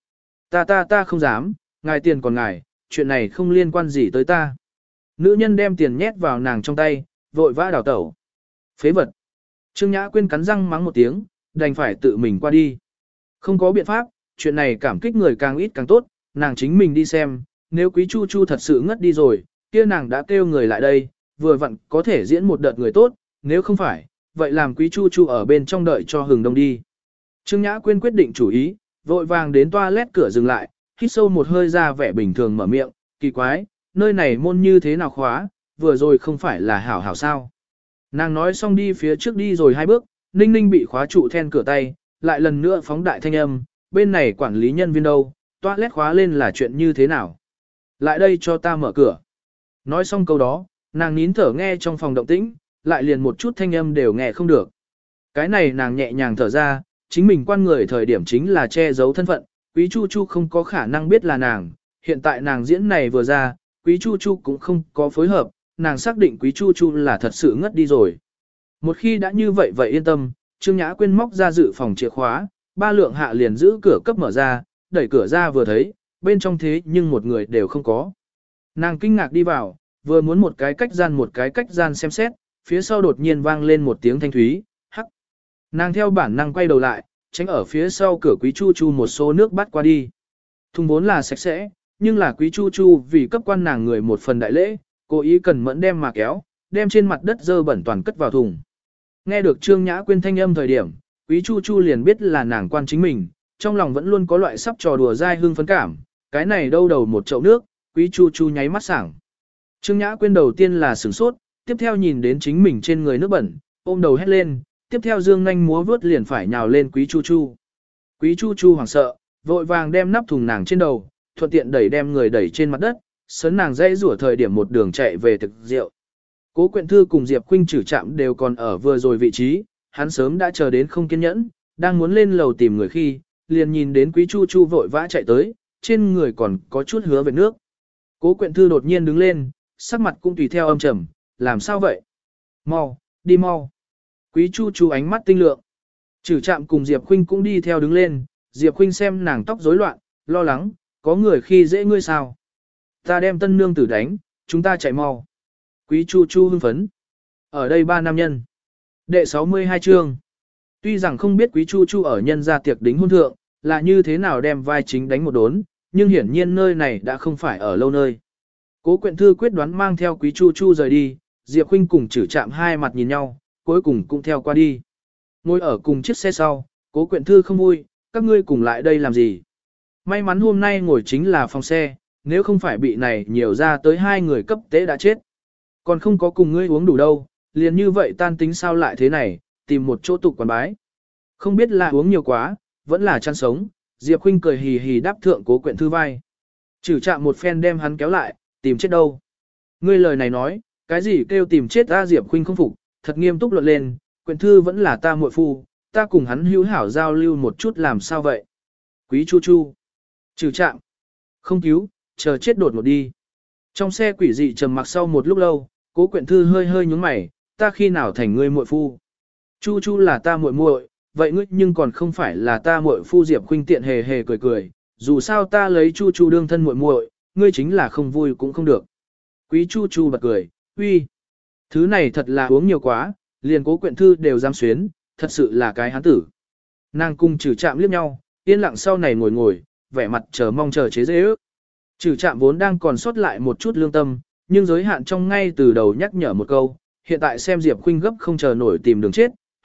Ta không dám, ngài tiền còn ngài, chuyện này không liên quan gì tới ta. Nữ nhân đem tiền nhét vào nàng trong tay, vội vã đào tẩu. Phế vật. Trương Nhã Quyên cắn răng mắng một tiếng, đành phải tự mình qua đi. Không có biện pháp, chuyện này cảm kích người càng ít càng tốt, nàng chính mình đi xem, nếu quý Chu Chu thật sự ngất đi rồi, kia nàng đã kêu người lại đây, vừa vặn có thể diễn một đợt người tốt, nếu không phải, vậy làm quý Chu Chu ở bên trong đợi cho hừng đông đi. Trương Nhã Quyên quyết định chủ ý, vội vàng đến toilet cửa dừng lại, hít sâu một hơi ra vẻ bình thường mở miệng, kỳ quái, nơi này môn như thế nào khóa, vừa rồi không phải là hảo hảo sao. Nàng nói xong đi phía trước đi rồi 2 bước, Ninh Ninh bị khóa trụ then cửa tay, lại lần nữa phóng đại thanh âm, bên này quản lý nhân viên đâu, toilet khóa lên là chuyện như thế nào. Lại đây cho ta mở cửa. Nói xong câu đó, nàng nín thở nghe trong phòng động tĩnh, lại liền một chút thanh âm đều nghe không được. Cái này nàng nhẹ nhàng thở ra, chính mình quan người thời điểm chính là che giấu thân phận, Quý Chu Chu không có khả năng biết là nàng, hiện tại nàng diễn này vừa ra, Quý Chu Chu cũng không có phối hợp, nàng xác định Quý Chu Chu là thật sự ngất đi rồi. Một khi đã như vậy vậy yên tâm, Trương Nhã Quyên móc ra dự phòng chìa khóa, 3 lượng hạ liền giữ cửa cấp mở ra, đẩy cửa ra vừa thấy, bên trong thế nhưng một người đều không có. Nàng kinh ngạc đi vào, vừa muốn một cái cách gian xem xét, phía sau đột nhiên vang lên một tiếng thanh thúy, hắc. Nàng theo bản năng quay đầu lại, tránh ở phía sau cửa Quý Chu Chu một số nước bắt qua đi. Thùng vốn là sạch sẽ, nhưng là Quý Chu Chu vì cấp quan nàng người một phần đại lễ, cố ý cần mẫn đem mà kéo, đem trên mặt đất dơ bẩn toàn cất vào thùng. Nghe được Trương Nhã Quyên thanh âm thời điểm, Quý Chu Chu liền biết là nàng quan chính mình, trong lòng vẫn luôn có loại sắp trò đùa dai hương phấn cảm, cái này đâu đầu một chậu nước, Quý Chu Chu nháy mắt sảng. Trương Nhã Quyên đầu tiên là sửng sốt, tiếp theo nhìn đến chính mình trên người nước bẩn, ôm đầu hét lên, tiếp theo dương nhanh múa vướt liền phải nhào lên Quý Chu Chu. Quý Chu Chu hoảng sợ, vội vàng đem nắp thùng nàng trên đầu, thuận tiện đem người đẩy trên mặt đất, sấn nàng dây rủa thời điểm một đường chạy về thực rượu. Cố Quyện Thư cùng Diệp Khuynh Trử Trạm đều còn ở vừa rồi vị trí, hắn sớm đã chờ đến không kiên nhẫn, đang muốn lên lầu tìm người khi, liền nhìn đến Quý Chu Chu vội vã chạy tới, trên người còn có chút hứa về nước. Cố Quyện Thư đột nhiên đứng lên, sắc mặt cũng tùy theo âm trầm, làm sao vậy? Mau, đi mau. Quý Chu Chu ánh mắt tinh lượng. Trử Trạm cùng Diệp Khuynh cũng đi theo đứng lên, Diệp Khuynh xem nàng tóc rối loạn, lo lắng, có người khi dễ ngươi sao? Ta đem tân nương tử đánh, chúng ta chạy mau. Quý Chu Chu hưng phấn. Ở đây 3 nam nhân. Đệ 62 chương. Tuy rằng không biết Quý Chu Chu ở nhân gia tiệc đính hôn thượng, là như thế nào đem vai chính đánh một đốn, nhưng hiển nhiên nơi này đã không phải ở lâu nơi. Cố Quyện Thư quyết đoán mang theo Quý Chu Chu rời đi, Diệp Khuynh cùng Trử Trạm hai mặt nhìn nhau, cuối cùng cũng theo qua đi. Ngồi ở cùng chiếc xe sau, Cố Quyện Thư không vui, các ngươi cùng lại đây làm gì? May mắn hôm nay ngồi chính là phòng xe, nếu không phải bị này nhiều ra tới 2 người cấp tế đã chết. Còn không có cùng ngươi uống đủ đâu, liền như vậy tan tính sao lại thế này, tìm một chỗ tục quán bái. Không biết là uống nhiều quá, vẫn là chăn sống, Diệp Khuynh cười hì hì đáp thượng Cố Quyện Thư vai. Trử Trạm một phen đem hắn kéo lại, tìm chết đâu. Ngươi lời này nói, cái gì kêu tìm chết ta? Diệp Khuynh không phục, thật nghiêm túc luận lên, Quyện Thư vẫn là ta muội phu, ta cùng hắn hữu hảo giao lưu một chút làm sao vậy. Quý Chu Chu. Trử Trạm. Không cứu, chờ chết đột ngột đi. Trong xe quỷ dị trầm mặc sau một lúc lâu, Cố Quyện Thư hơi hơi nhướng mày, ta khi nào thành ngươi muội phu? Chu Chu là ta muội muội, vậy ngươi nhưng còn không phải là ta muội phu. Diệp Khuynh tiện hề hề cười cười, dù sao ta lấy Chu Chu đương thân muội muội, ngươi chính là không vui cũng không được. Quý Chu Chu bật cười, uy, thứ này thật là uống nhiều quá, liền Cố Quyện Thư đều dám xuyến, thật sự là cái hán tử. Nàng cùng Trử Trạm liếc nhau, yên lặng sau này ngồi, vẻ mặt chờ mong chờ chế dễ ước. Trử Trạm vốn đang còn sót lại một chút lương tâm, nhưng giới hạn trong ngay từ đầu nhắc nhở một câu, hiện tại xem Diệp Khuynh gấp không chờ nổi tìm đường chết,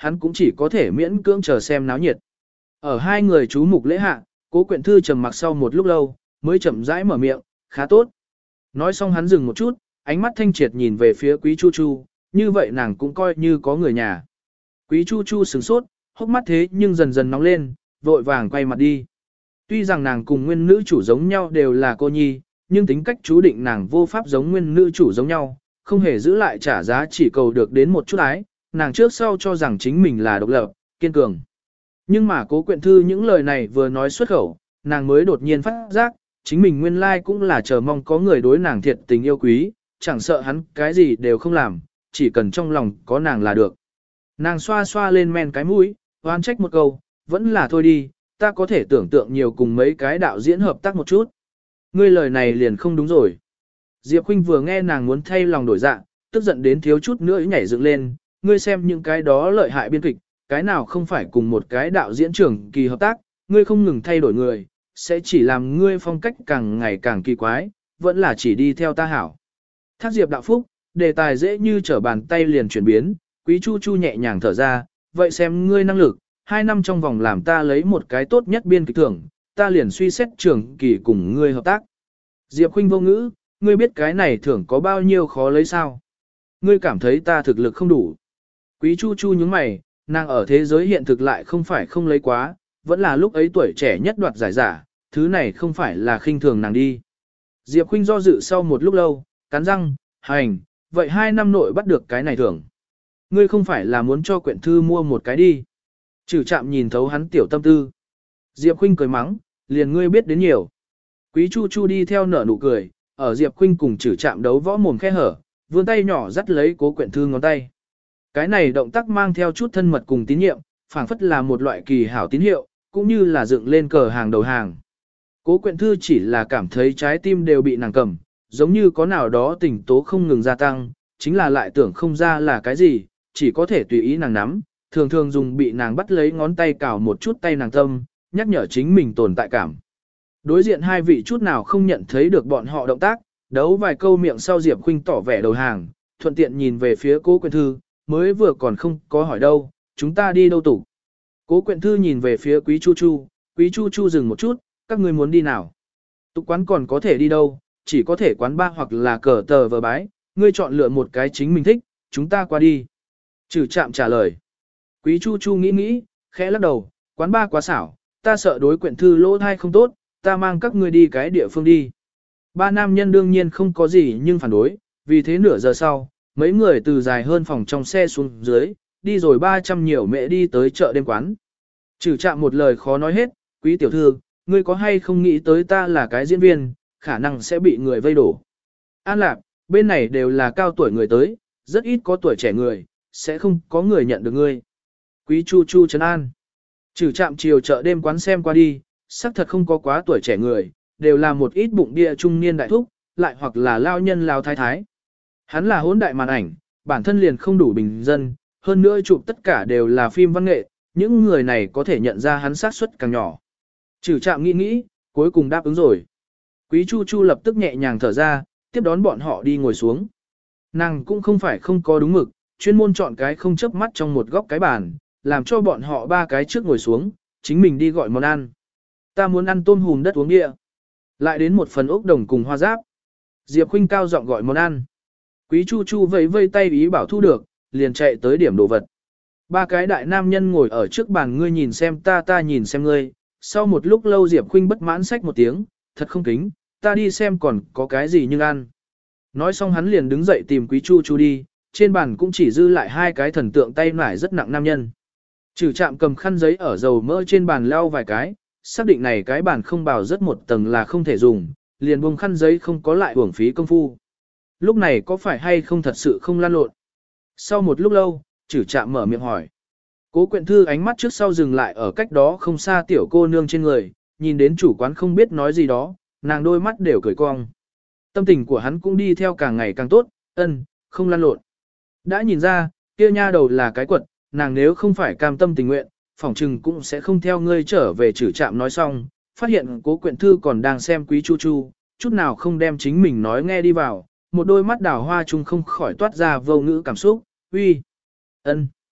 hắn cũng chỉ có thể miễn cưỡng chờ xem náo nhiệt. Ở hai người chú mục lễ hạ, Cố Quyện Thư trầm mặc sau một lúc lâu, mới chậm rãi mở miệng, khá tốt. Nói xong hắn dừng một chút, ánh mắt thanh triệt nhìn về phía Quý Chu Chu, như vậy nàng cũng coi như có người nhà. Quý Chu Chu sửng sốt, hốc mắt thế nhưng dần dần nóng lên, vội vàng quay mặt đi. Tuy rằng nàng cùng nguyên nữ chủ giống nhau đều là cô nhi, nhưng tính cách chú định nàng vô pháp giống nguyên nữ chủ giống nhau, không hề giữ lại trả giá chỉ cầu được đến một chút ái, nàng trước sau cho rằng chính mình là độc lập, kiên cường. Nhưng mà Cố Quyện Thư những lời này vừa nói xuất khẩu, nàng mới đột nhiên phát giác, chính mình nguyên lai cũng là chờ mong có người đối nàng thiệt tình yêu quý, chẳng sợ hắn cái gì đều không làm, chỉ cần trong lòng có nàng là được. Nàng xoa xoa lên men cái mũi, oan trách một câu, vẫn là thôi đi, ta có thể tưởng tượng nhiều cùng mấy cái đạo diễn hợp tác một chút. Ngươi lời này liền không đúng rồi. Diệp Khuynh vừa nghe nàng muốn thay lòng đổi dạ, tức giận đến thiếu chút nữa nhảy dựng lên, ngươi xem những cái đó lợi hại biên kịch, cái nào không phải cùng một cái đạo diễn trưởng kỳ hợp tác, ngươi không ngừng thay đổi người, sẽ chỉ làm ngươi phong cách càng ngày càng kỳ quái, vẫn là chỉ đi theo ta hảo. Thác Diệp đạo phúc, đề tài dễ như trở bàn tay liền chuyển biến, Quý Chu Chu nhẹ nhàng thở ra, vậy xem ngươi năng lực, 2 năm trong vòng làm ta lấy một cái tốt nhất biên kịch thưởng, ta liền suy xét trưởng kỳ cùng ngươi hợp tác. Diệp Khuynh vô ngữ, ngươi biết cái này thưởng có bao nhiêu khó lấy sao? Ngươi cảm thấy ta thực lực không đủ. Quý Chu Chu nhướng mày, nàng ở thế giới hiện thực lại không phải không lấy quá, vẫn là lúc ấy tuổi trẻ nhất đoạt giải giả, thứ này không phải là khinh thường nàng đi. Diệp Khuynh do dự sau một lúc lâu, cắn răng, hành, vậy 2 năm nội bắt được cái này thưởng. Ngươi không phải là muốn cho Quyện Thư mua một cái đi. Trừ Trạm nhìn thấu hắn tiểu tâm tư. Diệp Khuynh cười mắng, liền ngươi biết đến nhiều. Quý Chu Chu đi theo nở nụ cười, ở Diệp Khuynh cùng Trừ Trạm đấu võ mồm khe hở, vươn tay nhỏ dắt lấy Cố Quyện Thư ngón tay. Cái này động tác mang theo chút thân mật cùng tín nhiệm, phảng phất là một loại kỳ hảo tín hiệu, cũng như là dựng lên cờ hàng đầu hàng. Cố Quyện Thư chỉ là cảm thấy trái tim đều bị nàng cầm, giống như có nào đó tình tố không ngừng gia tăng, chính là lại tưởng không ra là cái gì, chỉ có thể tùy ý nàng nắm, thường thường dùng bị nàng bắt lấy ngón tay cào một chút tay nàng tâm, nhắc nhở chính mình tồn tại cảm. Đối diện hai vị chút nào không nhận thấy được bọn họ động tác, đấu vài câu miệng sau Diệp Khuynh tỏ vẻ đầu hàng, thuận tiện nhìn về phía Cố Quyện Thư, mới vừa còn không có hỏi đâu, chúng ta đi đâu tủ. Cố Quyện Thư nhìn về phía Quý Chu Chu, Quý Chu Chu dừng một chút, các ngươi muốn đi nào? Tục quán còn có thể đi đâu, chỉ có thể quán bar hoặc là cờ tờ vờ bái, ngươi chọn lựa một cái chính mình thích, chúng ta qua đi. Trừ Trạm trả lời. Quý Chu Chu nghĩ nghĩ, khẽ lắc đầu, quán bar quá xảo, ta sợ đối Quyện Thư lỗ thai không tốt, ta mang các ngươi đi cái địa phương đi. Ba nam nhân đương nhiên không có gì nhưng phản đối, vì thế nửa giờ sau, mấy người từ dài hơn phòng trong xe xuống dưới, đi rồi 300 nhiều mẹ đi tới chợ đêm quán. Trừ Trạm một lời khó nói hết, Quý tiểu thư, ngươi có hay không nghĩ tới ta là cái diễn viên, khả năng sẽ bị người vây đổ. An lạc, bên này đều là cao tuổi người tới, rất ít có tuổi trẻ người, sẽ không có người nhận được ngươi. Quý Chu Chu trấn an. Trừ Trạm chiều chợ đêm quán xem qua đi, xác thật không có quá tuổi trẻ người, đều là một ít bụng bia trung niên đại thúc, lại hoặc là lao nhân lao thái thái. Hắn là hỗn đại màn ảnh, bản thân liền không đủ bình dân, hơn nữa chụp tất cả đều là phim văn nghệ, những người này có thể nhận ra hắn xác suất càng nhỏ. Trừ Trạm nghĩ nghĩ, cuối cùng đáp ứng rồi. Quý Chu Chu lập tức nhẹ nhàng thở ra, tiếp đón bọn họ đi ngồi xuống. Nàng cũng không phải không có đúng mực, chuyên môn chọn cái không chớp mắt trong một góc cái bàn, làm cho bọn họ ba cái trước ngồi xuống, chính mình đi gọi món ăn. Ta muốn ăn tôm hùm đất uống địa. Lại đến một phần ốc đồng cùng hoa giáp. Diệp Khuynh cao giọng gọi món ăn. Quý Chu Chu vẫy vây tay ý bảo thu được, liền chạy tới điểm đồ vật. Ba cái đại nam nhân ngồi ở trước bàn, ngươi nhìn xem ta nhìn xem ngươi. Sau một lúc lâu Diệp Khuynh bất mãn xách một tiếng, thật không kính, ta đi xem còn có cái gì nhưng ăn. Nói xong hắn liền đứng dậy tìm Quý Chu Chu đi, trên bàn cũng chỉ dư lại hai cái thần tượng tay nải rất nặng nam nhân. Trừ Trạm cầm khăn giấy ở dầu mỡ trên bàn lau vài cái, xác định này cái bàn không bào rất một tầng là không thể dùng, liền buông khăn giấy không có lại uổng phí công phu. Lúc này có phải hay không thật sự không lan lộn? Sau một lúc lâu, Trừ Trạm mở miệng hỏi. Cố Quyện Thư ánh mắt trước sau dừng lại ở cách đó không xa tiểu cô nương trên người, nhìn đến chủ quán không biết nói gì đó, nàng đôi mắt đều cười cong. Tâm tình của hắn cũng đi theo càng ngày càng tốt, không lan lộn. Đã nhìn ra, kia nha đầu là cái quật, nàng nếu không phải cam tâm tình nguyện, phỏng chừng cũng sẽ không theo ngươi trở về. Trừ Trạm nói xong, phát hiện Cố Quyện Thư còn đang xem Quý Chu Chu, chút nào không đem chính mình nói nghe đi vào, một đôi mắt đào hoa chung không khỏi toát ra vô ngữ cảm xúc, uy,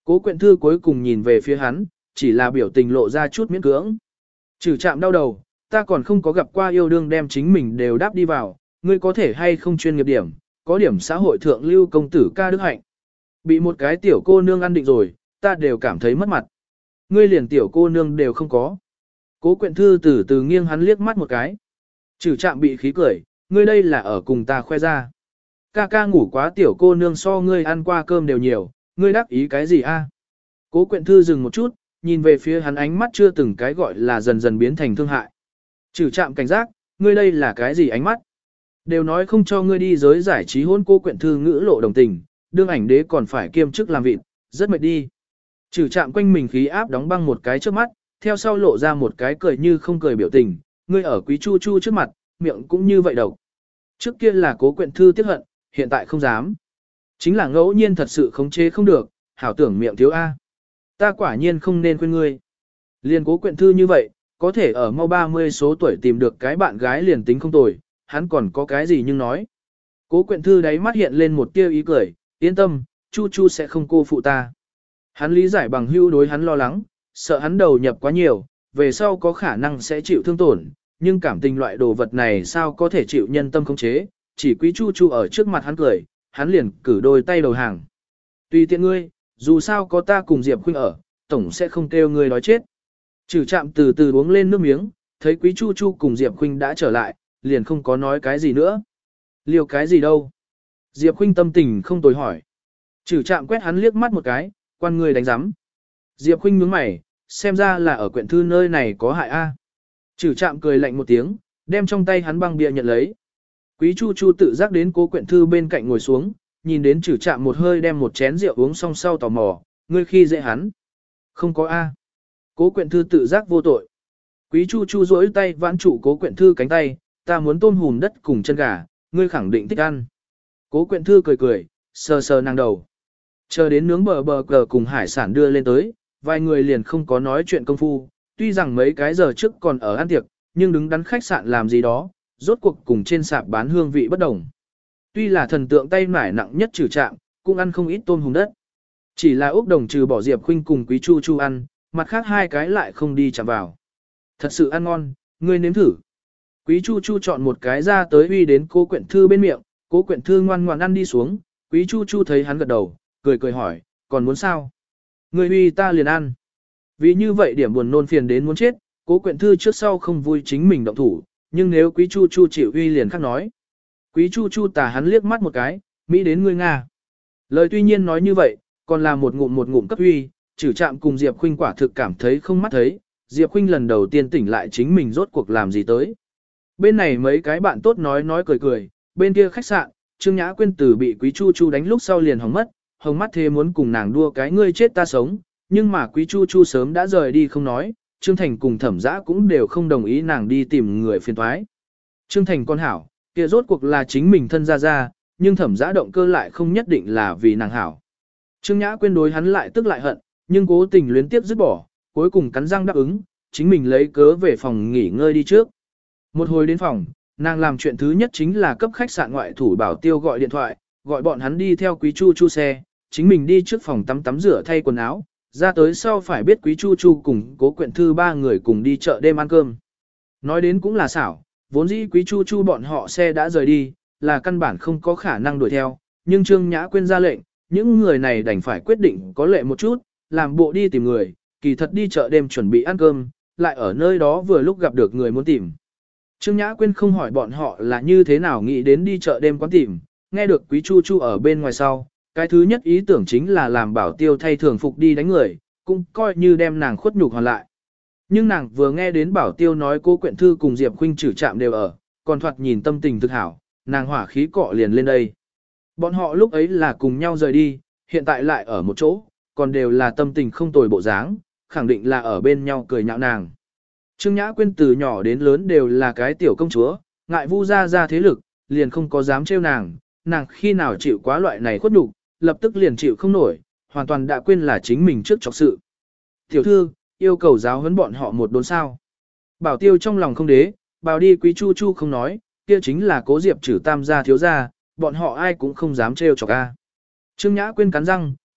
Cố Quyện Thư cuối cùng nhìn về phía hắn, chỉ là biểu tình lộ ra chút miễn cưỡng. Trừ Trạm đau đầu, ta còn không có gặp qua yêu đương đem chính mình đều đáp đi vào, ngươi có thể hay không chuyên nghiệp điểm, có điểm xã hội thượng lưu công tử ca đức hạnh. Bị một cái tiểu cô nương ăn định rồi, ta đều cảm thấy mất mặt. Ngươi liền tiểu cô nương đều không có. Cố Quyện Thư từ từ nghiêng hắn liếc mắt một cái. Trừ Trạm bị khí cười, ngươi đây là ở cùng ta khoe ra. Ca ca ngủ quá tiểu cô nương so ngươi ăn qua cơm đều nhiều, ngươi đắc ý cái gì a? Cố Quyện Thư dừng một chút, nhìn về phía hắn ánh mắt chưa từng cái gọi là dần dần biến thành thương hại. Trừ Trạm cảnh giác, ngươi đây là cái gì ánh mắt? Đều nói không cho ngươi đi giới giải trí hôn. Cố Quyện Thư ngữ lộ đồng tình, đương ảnh đế còn phải kiêm chức làm vịt, rất mệt đi. Trừ Trạm quanh mình khí áp đóng băng một cái trước mắt, theo sau lộ ra một cái cười như không cười biểu tình, ngươi ở Quý Chu Chu trước mặt, miệng cũng như vậy độc. Trước kia là Cố Quyện Thư tiếc hận, hiện tại không dám. Chính là ngẫu nhiên thật sự khống chế không được, hảo tưởng miệng thiếu A. Ta quả nhiên không nên quên ngươi. Liền Cố Quyện Thư như vậy, có thể ở mau 30 số tuổi tìm được cái bạn gái liền tính không tồi, hắn còn có cái gì nhưng nói. Cố Quyện Thư đáy mắt hiện lên một tia ý cười, yên tâm, Chu Chu sẽ không cô phụ ta. Hắn lý giải bằng hữu đối hắn lo lắng, sợ hắn đầu nhập quá nhiều, về sau có khả năng sẽ chịu thương tổn, nhưng cảm tình loại đồ vật này sao có thể chịu nhân tâm khống chế, chỉ Quý Chu Chu ở trước mặt hắn cười, hắn liền cử đôi tay đầu hàng. Tùy tiện ngươi, dù sao có ta cùng Diệp Khuynh ở, tổng sẽ không kêu ngươi đói chết. Trừ Trạm từ từ uống lên nước miếng, thấy Quý Chu Chu cùng Diệp Khuynh đã trở lại, liền không có nói cái gì nữa. Liều cái gì đâu? Diệp Khuynh tâm tình không tồi hỏi. Trừ Trạm quét hắn liếc mắt một cái, quan người đánh giám. Diệp Khuynh nhướng mày, xem ra là ở Quyện Thư nơi này có hại a. Trừ Trạm cười lạnh một tiếng, đem trong tay hắn băng bia nhận lấy. Quý Chu Chu tự giác đến Cố Quyện Thư bên cạnh ngồi xuống, nhìn đến Trừ Trạm một hơi đem một chén rượu uống xong sau tò mò, ngươi khi dễ hắn. Không có a. Cố Quyện Thư tự giác vô tội. Quý Chu Chu duỗi tay vãn trụ Cố Quyện Thư cánh tay, ta muốn tôm hùm đất cùng chân gà, ngươi khẳng định thích ăn. Cố Quyện Thư cười cười, sờ sờ nàng đầu. Chờ đến nướng bờ cờ cùng hải sản đưa lên tới, vài người liền không có nói chuyện công phu, tuy rằng mấy cái giờ trước còn ở ăn tiệc, nhưng đứng đắn khách sạn làm gì đó, rốt cuộc cùng trên sạp bán hương vị bất đồng. Tuy là thần tượng tay nải nặng nhất Trừ Trạm, cũng ăn không ít tôm hùm đất. Chỉ là Úc Đồng trừ bỏ Diệp Khuynh cùng Quý Chu Chu ăn, mặt khác hai cái lại không đi chạm vào. Thật sự ăn ngon, ngươi nếm thử. Quý Chu Chu chọn một cái ra tới uy đến Cố Quyện Thư bên miệng, Cố Quyện Thư ngoan ngoãn ăn đi xuống, Quý Chu Chu thấy hắn gật đầu, cười cười hỏi, còn muốn sao? Ngươi uy ta liền ăn. Vì như vậy điểm buồn nôn phiền đến muốn chết, Cố Quyện Thư trước sau không vui chính mình động thủ, nhưng nếu Quý Chu Chu chịu uy liền khác nói. Quý Chu Chu tà hắn liếc mắt một cái, Mỹ đến ngươi Nga. Lời tuy nhiên nói như vậy, còn là một ngụm cấp uy, Trừ Trạm cùng Diệp Khuynh quả thực cảm thấy không mắt thấy, Diệp Khuynh lần đầu tiên tỉnh lại chính mình rốt cuộc làm gì tới. Bên này mấy cái bạn tốt nói cười cười, bên kia khách sạn, Trương Nhã Quyên từ bị Quý Chu Chu đánh lúc sau liền hỏng mất, hồng mắt thế muốn cùng nàng đua cái ngươi chết ta sống, nhưng mà Quý Chu Chu sớm đã rời đi không nói, Trương Thành cùng Thẩm Dã cũng đều không đồng ý nàng đi tìm người phiền toái. Trương Thành con hảo, kia rốt cuộc là chính mình thân ra, nhưng Thẩm Dã động cơ lại không nhất định là vì nàng hảo. Trương Nhã Quyên đối hắn lại tức lại hận, nhưng cố tình luyến tiếp dứt bỏ, cuối cùng cắn răng đáp ứng, chính mình lấy cớ về phòng nghỉ ngơi đi trước. Một hồi đến phòng, nàng làm chuyện thứ nhất chính là cấp khách sạn ngoại thủ Bảo Tiêu gọi điện thoại, gọi bọn hắn đi theo Quý Chu Chu xe, chính mình đi trước phòng tắm rửa thay quần áo, ra tới sau phải biết Quý Chu Chu cùng Cố Quyện Thư ba người cùng đi chợ đêm ăn cơm. Nói đến cũng là xảo, vốn dĩ Quý Chu Chu bọn họ xe đã rời đi, là căn bản không có khả năng đuổi theo, nhưng Trương Nhã Quyên ra lệnh, những người này đành phải quyết định có lệ một chút, làm bộ đi tìm người, kỳ thật đi chợ đêm chuẩn bị ăn cơm, lại ở nơi đó vừa lúc gặp được người muốn tìm. Trương Nhã Quyên không hỏi bọn họ là như thế nào nghĩ đến đi chợ đêm quán tìm, nghe được Quý Chu Chu ở bên ngoài sau, cái thứ nhất ý tưởng chính là làm Bảo Tiêu thay thường phục đi đánh người, cũng coi như đem nàng khuất nhục hoàn lại. Nhưng nàng vừa nghe đến Bảo Tiêu nói Cố Quyện Thư cùng Diệp Khuynh Trừ Trạm đều ở, còn thoạt nhìn tâm tình thực hảo, nàng hỏa khí cọ liền lên đây. Bọn họ lúc ấy là cùng nhau rời đi, hiện tại lại ở một chỗ, còn đều là tâm tình không tồi bộ dáng, khẳng định là ở bên nhau cười nhạo nàng. Trương Nhã Quyên từ nhỏ đến lớn đều là cái tiểu công chúa, ngại Vu ra thế lực, liền không có dám trêu nàng, nàng khi nào chịu quá loại này khuất nhục, lập tức liền chịu không nổi, hoàn toàn đã quên là chính mình trước chọc sự. Tiểu thư, yêu cầu giáo huấn bọn họ một đốn sao. Bảo Tiêu trong lòng không đế, bảo đi Quý Chu Chu không nói, kia chính là Cố Diệp Trử tam gia thiếu gia, bọn họ ai cũng không dám trêu chọc a. Trương Nhã Quyên cắn răng,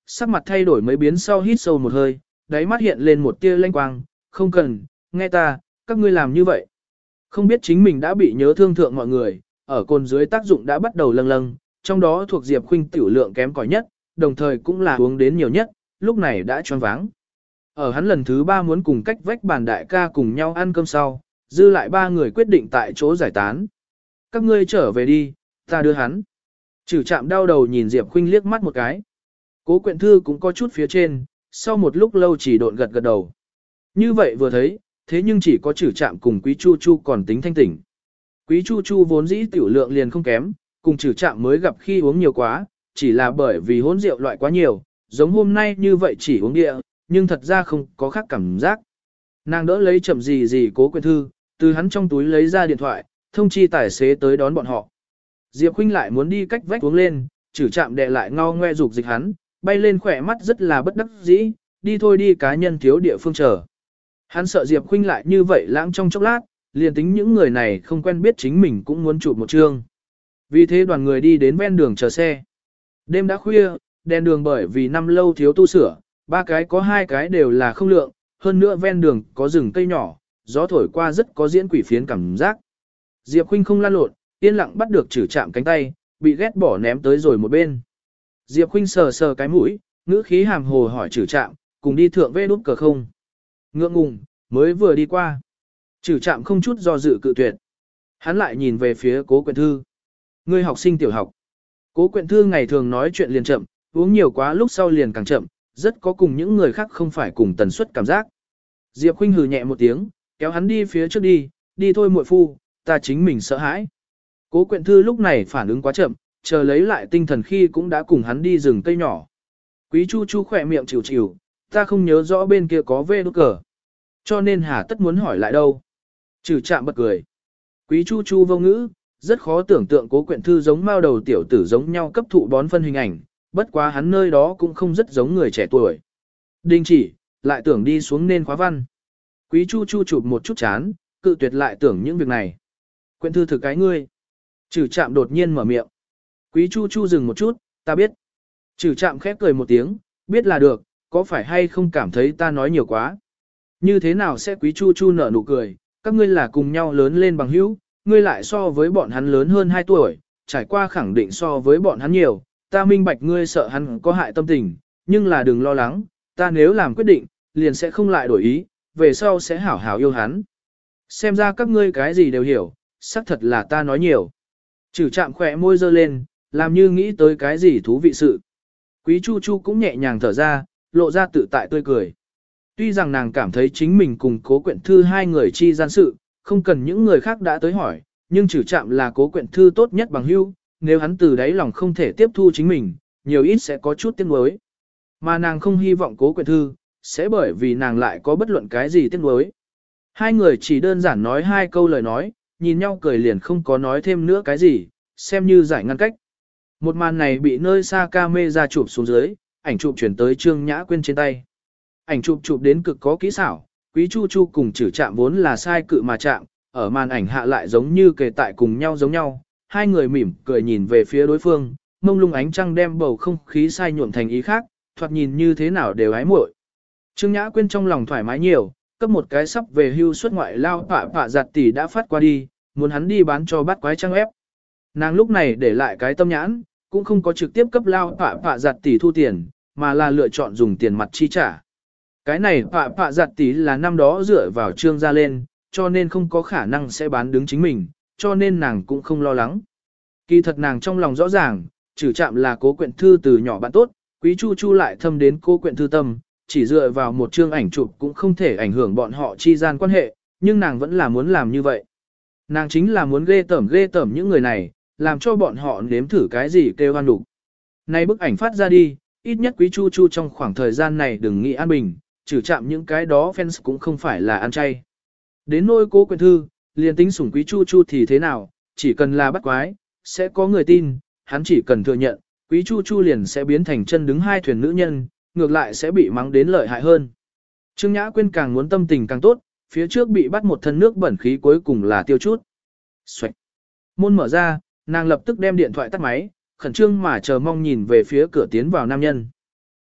sắc mặt thay đổi mấy biến sau hít sâu một hơi, đáy mắt hiện lên một tia lanh quang, không cần, nghe ta, các ngươi làm như vậy. Không biết chính mình đã bị nhớ thương thượng mọi người, ở cồn dưới tác dụng đã bắt đầu lâng lâng, trong đó thuộc Diệp Khuynh tiểu lượng kém cỏi nhất, đồng thời cũng là uống đến nhiều nhất, lúc này đã choáng váng. Ở hắn lần thứ 3 muốn cùng cách vách bàn đại ca cùng nhau ăn cơm sau, dư lại 3 người quyết định tại chỗ giải tán. Các ngươi trở về đi, ta đưa hắn. Trừ Trạm đau đầu nhìn Diệp Khuynh liếc mắt một cái. Cố Quyện Thư cũng có chút phía trên, sau một lúc lâu chỉ độn gật gật đầu. Như vậy vừa thấy, thế nhưng chỉ có Trừ Trạm cùng Quý Chu Chu còn tính thanh tỉnh. Quý Chu Chu vốn dĩ tiểu lượng liền không kém, cùng Trừ Trạm mới gặp khi uống nhiều quá, chỉ là bởi vì hỗn rượu loại quá nhiều, giống hôm nay như vậy chỉ uống địa, nhưng thật ra không có khác cảm giác. Nàng đỡ lấy chậm gì Cố Quyện Thư, từ hắn trong túi lấy ra điện thoại, thông chi tài xế tới đón bọn họ. Diệp Khuynh lại muốn đi cách vách uống lên, Trừ Trạm đè lại ngao ngoe dục dịch hắn, bay lên khỏe mắt rất là bất đắc dĩ, đi thôi đi cá nhân thiếu địa phương chờ. Hắn sợ Diệp Khuynh lại như vậy lãng trong chốc lát, liền tính những người này không quen biết chính mình cũng muốn chụp một chương. Vì thế đoàn người đi đến ven đường chờ xe. Đêm đã khuya, đèn đường bởi vì năm lâu thiếu tu sửa, 3 cái có 2 cái đều là không lượng, hơn nữa ven đường có rừng cây nhỏ, gió thổi qua rất có diễn quỷ phiến cảm giác. Diệp Khuynh không lăn lộn, yên lặng bắt được Trừ Trạm cánh tay, bị ghét bỏ ném tới rồi một bên. Diệp Khuynh sờ sờ cái mũi, ngữ khí hàm hồ hỏi Trừ Trạm, cùng đi thượng vê đút cờ không? Ngượng ngùng, mới vừa đi qua. Trừ Trạm không chút do dự cự tuyệt. Hắn lại nhìn về phía Cố Quyện Thư. Ngươi học sinh tiểu học. Cố Quyện Thư ngày thường nói chuyện liền chậm, uống nhiều quá lúc sau liền càng chậm, rất có cùng những người khác không phải cùng tần suất cảm giác. Diệp Khuynh hừ nhẹ một tiếng, kéo hắn đi phía trước đi thôi muội phu, ta chính mình sợ hãi. Cố Quyện Thư lúc này phản ứng quá chậm, chờ lấy lại tinh thần khi cũng đã cùng hắn đi rừng cây nhỏ. Quý Chu Chu khỏe miệng chịu chịu, ta không nhớ rõ bên kia có vê đút cờ. Cho nên hà tất muốn hỏi lại đâu. Trừ Trạm bật cười. Quý Chu Chu vô ngữ, rất khó tưởng tượng Cố Quyện Thư giống mao đầu tiểu tử giống nhau cấp thụ bón phân hình ảnh, bất quá hắn nơi đó cũng không rất giống người trẻ tuổi. Đình chỉ, lại tưởng đi xuống nên khóa văn. Quý Chu Chu chụp một chút chán, cự tuyệt lại tưởng những việc này. Quyện Thư thực cái ngươi. Trừ Trạm đột nhiên mở miệng. Quý Chu Chu dừng một chút, ta biết. Trừ Trạm khép cười một tiếng, biết là được, có phải hay không cảm thấy ta nói nhiều quá. Như thế nào sẽ Quý Chu Chu nở nụ cười, các ngươi là cùng nhau lớn lên bằng hữu, ngươi lại so với bọn hắn lớn hơn 2 tuổi, trải qua khẳng định so với bọn hắn nhiều, ta minh bạch ngươi sợ hắn có hại tâm tình, nhưng là đừng lo lắng, ta nếu làm quyết định, liền sẽ không lại đổi ý, về sau sẽ hảo hảo yêu hắn. Xem ra các ngươi cái gì đều hiểu, xác thật là ta nói nhiều. Trừ Trạm khỏe môi dơ lên, làm như nghĩ tới cái gì thú vị sự. Quý Chu Chu cũng nhẹ nhàng thở ra, lộ ra tự tại tươi cười. Tuy rằng nàng cảm thấy chính mình cùng Cố Quyện Thư 2 người chi gian sự, không cần những người khác đã tới hỏi, nhưng Trừ Trạm là Cố Quyện Thư tốt nhất bằng hữu, nếu hắn từ đáy lòng không thể tiếp thu chính mình, nhiều ít sẽ có chút tiếc nuối. Mà nàng không hy vọng Cố Quyện Thư, sẽ bởi vì nàng lại có bất luận cái gì tiếc nuối. 2 người chỉ đơn giản nói 2 câu lời nói, nhìn nhau cười liền không có nói thêm nữa cái gì, xem như giải ngăn cách. Một màn này bị nơi xa camera chụp xuống dưới, ảnh chụp chuyển tới Trương Nhã Quyên trên tay. Ảnh chụp đến cực có kỹ xảo, Quý Chu Chu cùng Trừ Trạm vốn là sai cự mà chạm, ở màn ảnh hạ lại giống như kề tại cùng nhau giống nhau. 2 người mỉm cười nhìn về phía đối phương, mông lung ánh trăng đem bầu không khí sai nhuộm thành ý khác, thoạt nhìn như thế nào đều ái muội. Trương Nhã Quyên trong lòng thoải mái nhiều, cấp một cái sắp về hưu xuất ngoại lao pạ giặt tỷ đã phát qua đi, muốn hắn đi bán cho bát quái trang ép. Nàng lúc này để lại cái tâm nhãn, cũng không có trực tiếp cấp lao pạ giặt tỷ thu tiền, mà là lựa chọn dùng tiền mặt chi trả. Cái này pạ giặt tỷ là năm đó dựa vào Trương gia lên, cho nên không có khả năng sẽ bán đứng chính mình, cho nên nàng cũng không lo lắng. Kỳ thật nàng trong lòng rõ ràng, Trừ Trạm là Cố Quyện Thư từ nhỏ bạn tốt, Quý Chu Chu lại thâm đến Cố Quyện Thư tâm, chỉ dựa vào một chương ảnh chụp cũng không thể ảnh hưởng bọn họ chi gian quan hệ, nhưng nàng vẫn là muốn làm như vậy. Nàng chính là muốn ghê tởm những người này, làm cho bọn họ nếm thử cái gì kêu hoan đủ. Nay bức ảnh phát ra đi, ít nhất Quý Chu Chu trong khoảng thời gian này đừng nghĩ an bình, Trừ Trạm những cái đó fans cũng không phải là ăn chay. Đến nỗi Cố Quyện Thư, liền tính sủng Quý Chu Chu thì thế nào, chỉ cần là bắt quái, sẽ có người tin, hắn chỉ cần thừa nhận, Quý Chu Chu liền sẽ biến thành chân đứng 2 thuyền nữ nhân, ngược lại sẽ bị mắng đến lợi hại hơn. Trương Nhã Quyên càng muốn tâm tình càng tốt, phía trước bị bắt một thân nước bẩn khí cuối cùng là tiêu chút. Xoạch. Môn mở ra, nàng lập tức đem điện thoại tắt máy, khẩn trương mà chờ mong nhìn về phía cửa tiến vào nam nhân.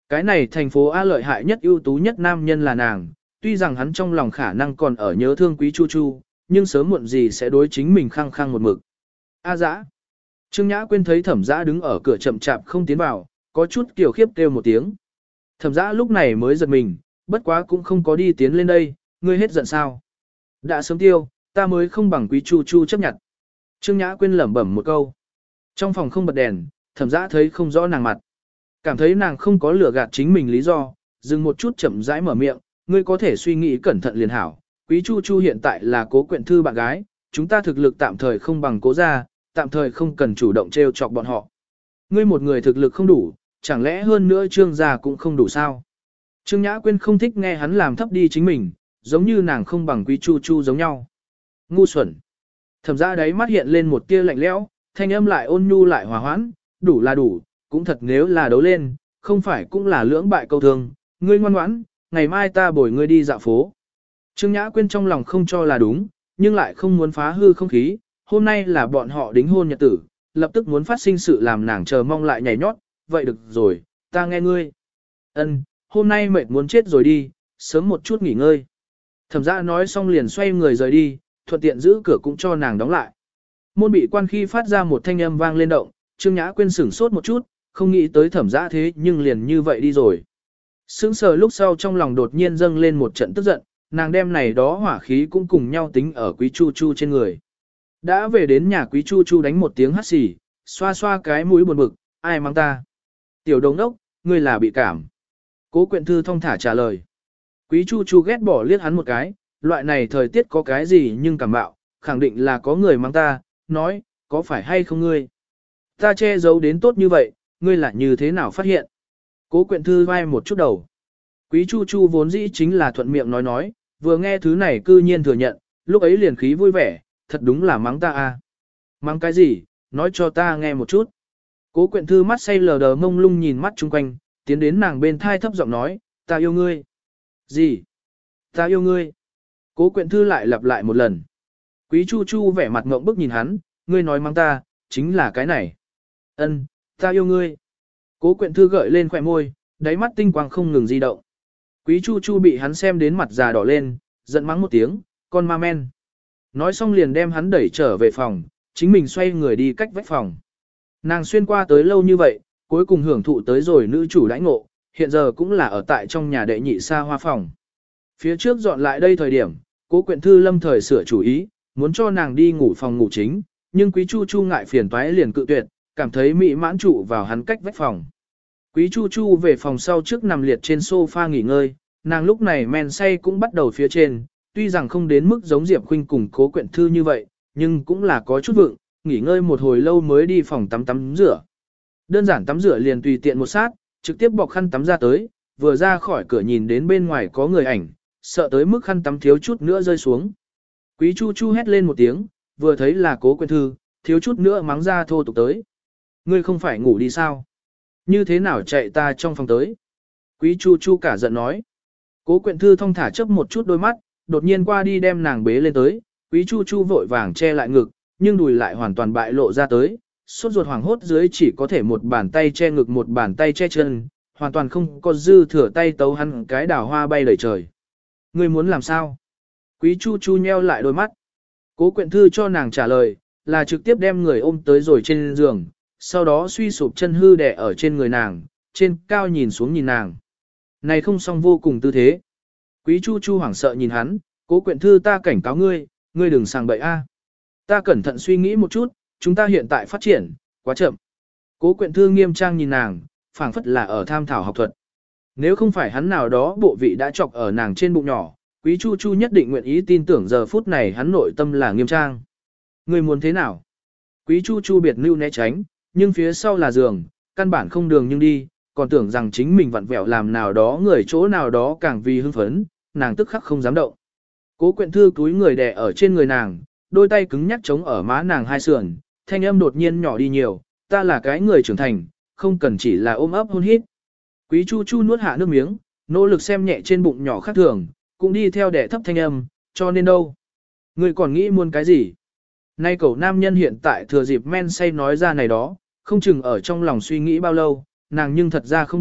Cái này thành phố A lợi hại nhất ưu tú nhất nam nhân là nàng, tuy rằng hắn trong lòng khả năng còn ở nhớ thương quý Chu Chu, nhưng sớm muộn gì sẽ đối chính mình khăng khăng một mực. A dã. Trương Nhã Quyên thấy Thẩm Dã đứng ở cửa chậm chạp không tiến vào, có chút kiều khiếp kêu một tiếng. Thẩm Dã lúc này mới giật mình, bất quá cũng không có đi tiến lên đây, ngươi hết giận sao? Đã sớm tiêu, ta mới không bằng quý Chu Chu chấp nhận. Trương Nhã Quyên lẩm bẩm một câu. Trong phòng không bật đèn, Thẩm Dã thấy không rõ nàng mặt. Cảm thấy nàng không có lừa gạt chính mình lý do, dừng một chút chậm rãi mở miệng, ngươi có thể suy nghĩ cẩn thận liền hảo. Quý Chu Chu hiện tại là Cố Quyện Thư bạn gái, chúng ta thực lực tạm thời không bằng Cố gia, tạm thời không cần chủ động trêu chọc bọn họ. Ngươi một người thực lực không đủ, chẳng lẽ hơn nữa Trương gia cũng không đủ sao? Trương Nhã Quyên không thích nghe hắn làm thấp đi chính mình, giống như nàng không bằng Quý Chu Chu giống nhau. Ngu xuẩn. Thẩm Dã đấy mắt hiện lên một tia lạnh lẽo, thanh âm lại ôn nhu lại hòa hoãn, đủ là đủ, cũng thật nếu là đấu lên, không phải cũng là lưỡng bại câu thương, ngươi ngoan ngoãn, ngày mai ta bồi ngươi đi dạo phố. Trương Nhã Quyên trong lòng không cho là đúng, nhưng lại không muốn phá hư không khí, hôm nay là bọn họ đính hôn nhật tử, lập tức muốn phát sinh sự làm nàng chờ mong lại nhảy nhót, vậy được rồi, ta nghe ngươi. Ân, hôm nay mệt muốn chết rồi đi, sớm một chút nghỉ ngơi. Thẩm Dã nói xong liền xoay người rời đi, thuận tiện giữ cửa cũng cho nàng đóng lại. Môn bị quan khi phát ra một thanh âm vang lên động, Trương Nhã Quyên sửng sốt một chút, không nghĩ tới Thẩm Dã thế nhưng liền như vậy đi rồi. Sững sờ lúc sau trong lòng đột nhiên dâng lên một trận tức giận, nàng đem này đó hỏa khí cũng cùng nhau tính ở Quý Chu Chu trên người. Đã về đến nhà Quý Chu Chu đánh một tiếng hắt xì, xoa xoa cái mũi buồn bực, ai mang ta? Tiểu đồng đốc, ngươi là bị cảm. Cố Quyện Thư thong thả trả lời. Quý Chu Chu ghét bỏ liếc hắn một cái, loại này thời tiết có cái gì nhưng cảm bạo, khẳng định là có người mang ta, nói, có phải hay không ngươi? Ta che giấu đến tốt như vậy, ngươi là như thế nào phát hiện? Cố Quyện Thư vai một chút đầu. Quý Chu Chu vốn dĩ chính là thuận miệng nói, vừa nghe thứ này cư nhiên thừa nhận, lúc ấy liền khí vui vẻ, thật đúng là mắng ta à. Mắng cái gì, nói cho ta nghe một chút. Cố Quyện Thư mắt say lờ đờ mông lung nhìn mắt chung quanh, tiến đến nàng bên thai thấp giọng nói, ta yêu ngươi. Gì? Ta yêu ngươi. Cố Quyện Thư lại lặp lại một lần. Quý Chu Chu vẻ mặt ngộng bức nhìn hắn, ngươi nói mắng ta, chính là cái này. Ân, ta yêu ngươi. Cố Quyện Thư gợi lên khỏe môi, đáy mắt tinh quang không ngừng di động. Quý Chu Chu bị hắn xem đến mặt già đỏ lên, giận mắng một tiếng, con ma men. Nói xong liền đem hắn đẩy trở về phòng, chính mình xoay người đi cách vách phòng. Nàng xuyên qua tới lâu như vậy, cuối cùng hưởng thụ tới rồi nữ chủ đãi ngộ, hiện giờ cũng là ở tại trong nhà đệ nhị xa hoa phòng. Phía trước dọn lại đây thời điểm, Cố Quyện Thư lâm thời sửa chủ ý, muốn cho nàng đi ngủ phòng ngủ chính, nhưng Quý Chu Chu ngại phiền toái liền cự tuyệt, cảm thấy mỹ mãn trụ vào hắn cách vách phòng. Quý Chu Chu về phòng sau trước nằm liệt trên sofa nghỉ ngơi, nàng lúc này men say cũng bắt đầu phía trên, tuy rằng không đến mức giống Diệp Khuynh cùng Cố Quyện Thư như vậy, nhưng cũng là có chút vượng, nghỉ ngơi một hồi lâu mới đi phòng tắm rửa. Đơn giản tắm rửa liền tùy tiện một sát, trực tiếp bọc khăn tắm ra tới, vừa ra khỏi cửa nhìn đến bên ngoài có người ảnh, sợ tới mức khăn tắm thiếu chút nữa rơi xuống. Quý Chu Chu hét lên một tiếng, vừa thấy là Cố Quyện Thư, thiếu chút nữa mắng ra thô tục tới. Ngươi không phải ngủ đi sao? Như thế nào chạy ta trong phòng tới? Quý Chu Chu cả giận nói. Cố Quyện Thư thong thả chớp một chút đôi mắt, đột nhiên qua đi đem nàng bế lên tới, Quý Chu Chu vội vàng che lại ngực, nhưng đùi lại hoàn toàn bại lộ ra tới, sốt ruột hoảng hốt dưới chỉ có thể một bàn tay che ngực một bàn tay che chân, hoàn toàn không có dư thừa tay tấu hắn cái đào hoa bay đầy trời. Ngươi muốn làm sao? Quý Chu Chu nheo lại đôi mắt. Cố Quyện Thư cho nàng trả lời, là trực tiếp đem người ôm tới rồi trên giường, sau đó suy sụp chân hư đè ở trên người nàng, trên cao nhìn xuống nhìn nàng. Này không xong vô cùng tư thế. Quý Chu Chu hoảng sợ nhìn hắn, Cố Quyện Thư ta cảnh cáo ngươi, ngươi đừng sàng bậy a. Ta cẩn thận suy nghĩ một chút, chúng ta hiện tại phát triển, quá chậm. Cố Quyện Thư nghiêm trang nhìn nàng, phảng phất là ở tham thảo học thuật. Nếu không phải hắn nào đó bộ vị đã chọc ở nàng trên bụng nhỏ, Quý Chu Chu nhất định nguyện ý tin tưởng giờ phút này hắn nội tâm là nghiêm trang. Ngươi muốn thế nào? Quý Chu Chu biệt lưu né tránh, nhưng phía sau là giường, căn bản không đường nhưng đi, còn tưởng rằng chính mình vặn vẹo làm nào đó người chỗ nào đó càng vì hưng phấn, nàng tức khắc không dám động. Cố Quyện Thư túi người đè ở trên người nàng, đôi tay cứng nhắc chống ở má nàng hai sườn, thanh âm đột nhiên nhỏ đi nhiều, ta là cái người trưởng thành, không cần chỉ là ôm ấp hôn hít. Quý Chu Chu nuốt hạ nước miếng, nỗ lực xem nhẹ trên bụng nhỏ khác thường, cũng đi theo đè thấp thanh âm, cho nên đâu. Người còn nghĩ muốn cái gì? Nay cậu nam nhân hiện tại thừa dịp men say nói ra này đó, không chừng ở trong lòng suy nghĩ bao lâu, nàng nhưng thật ra không biết,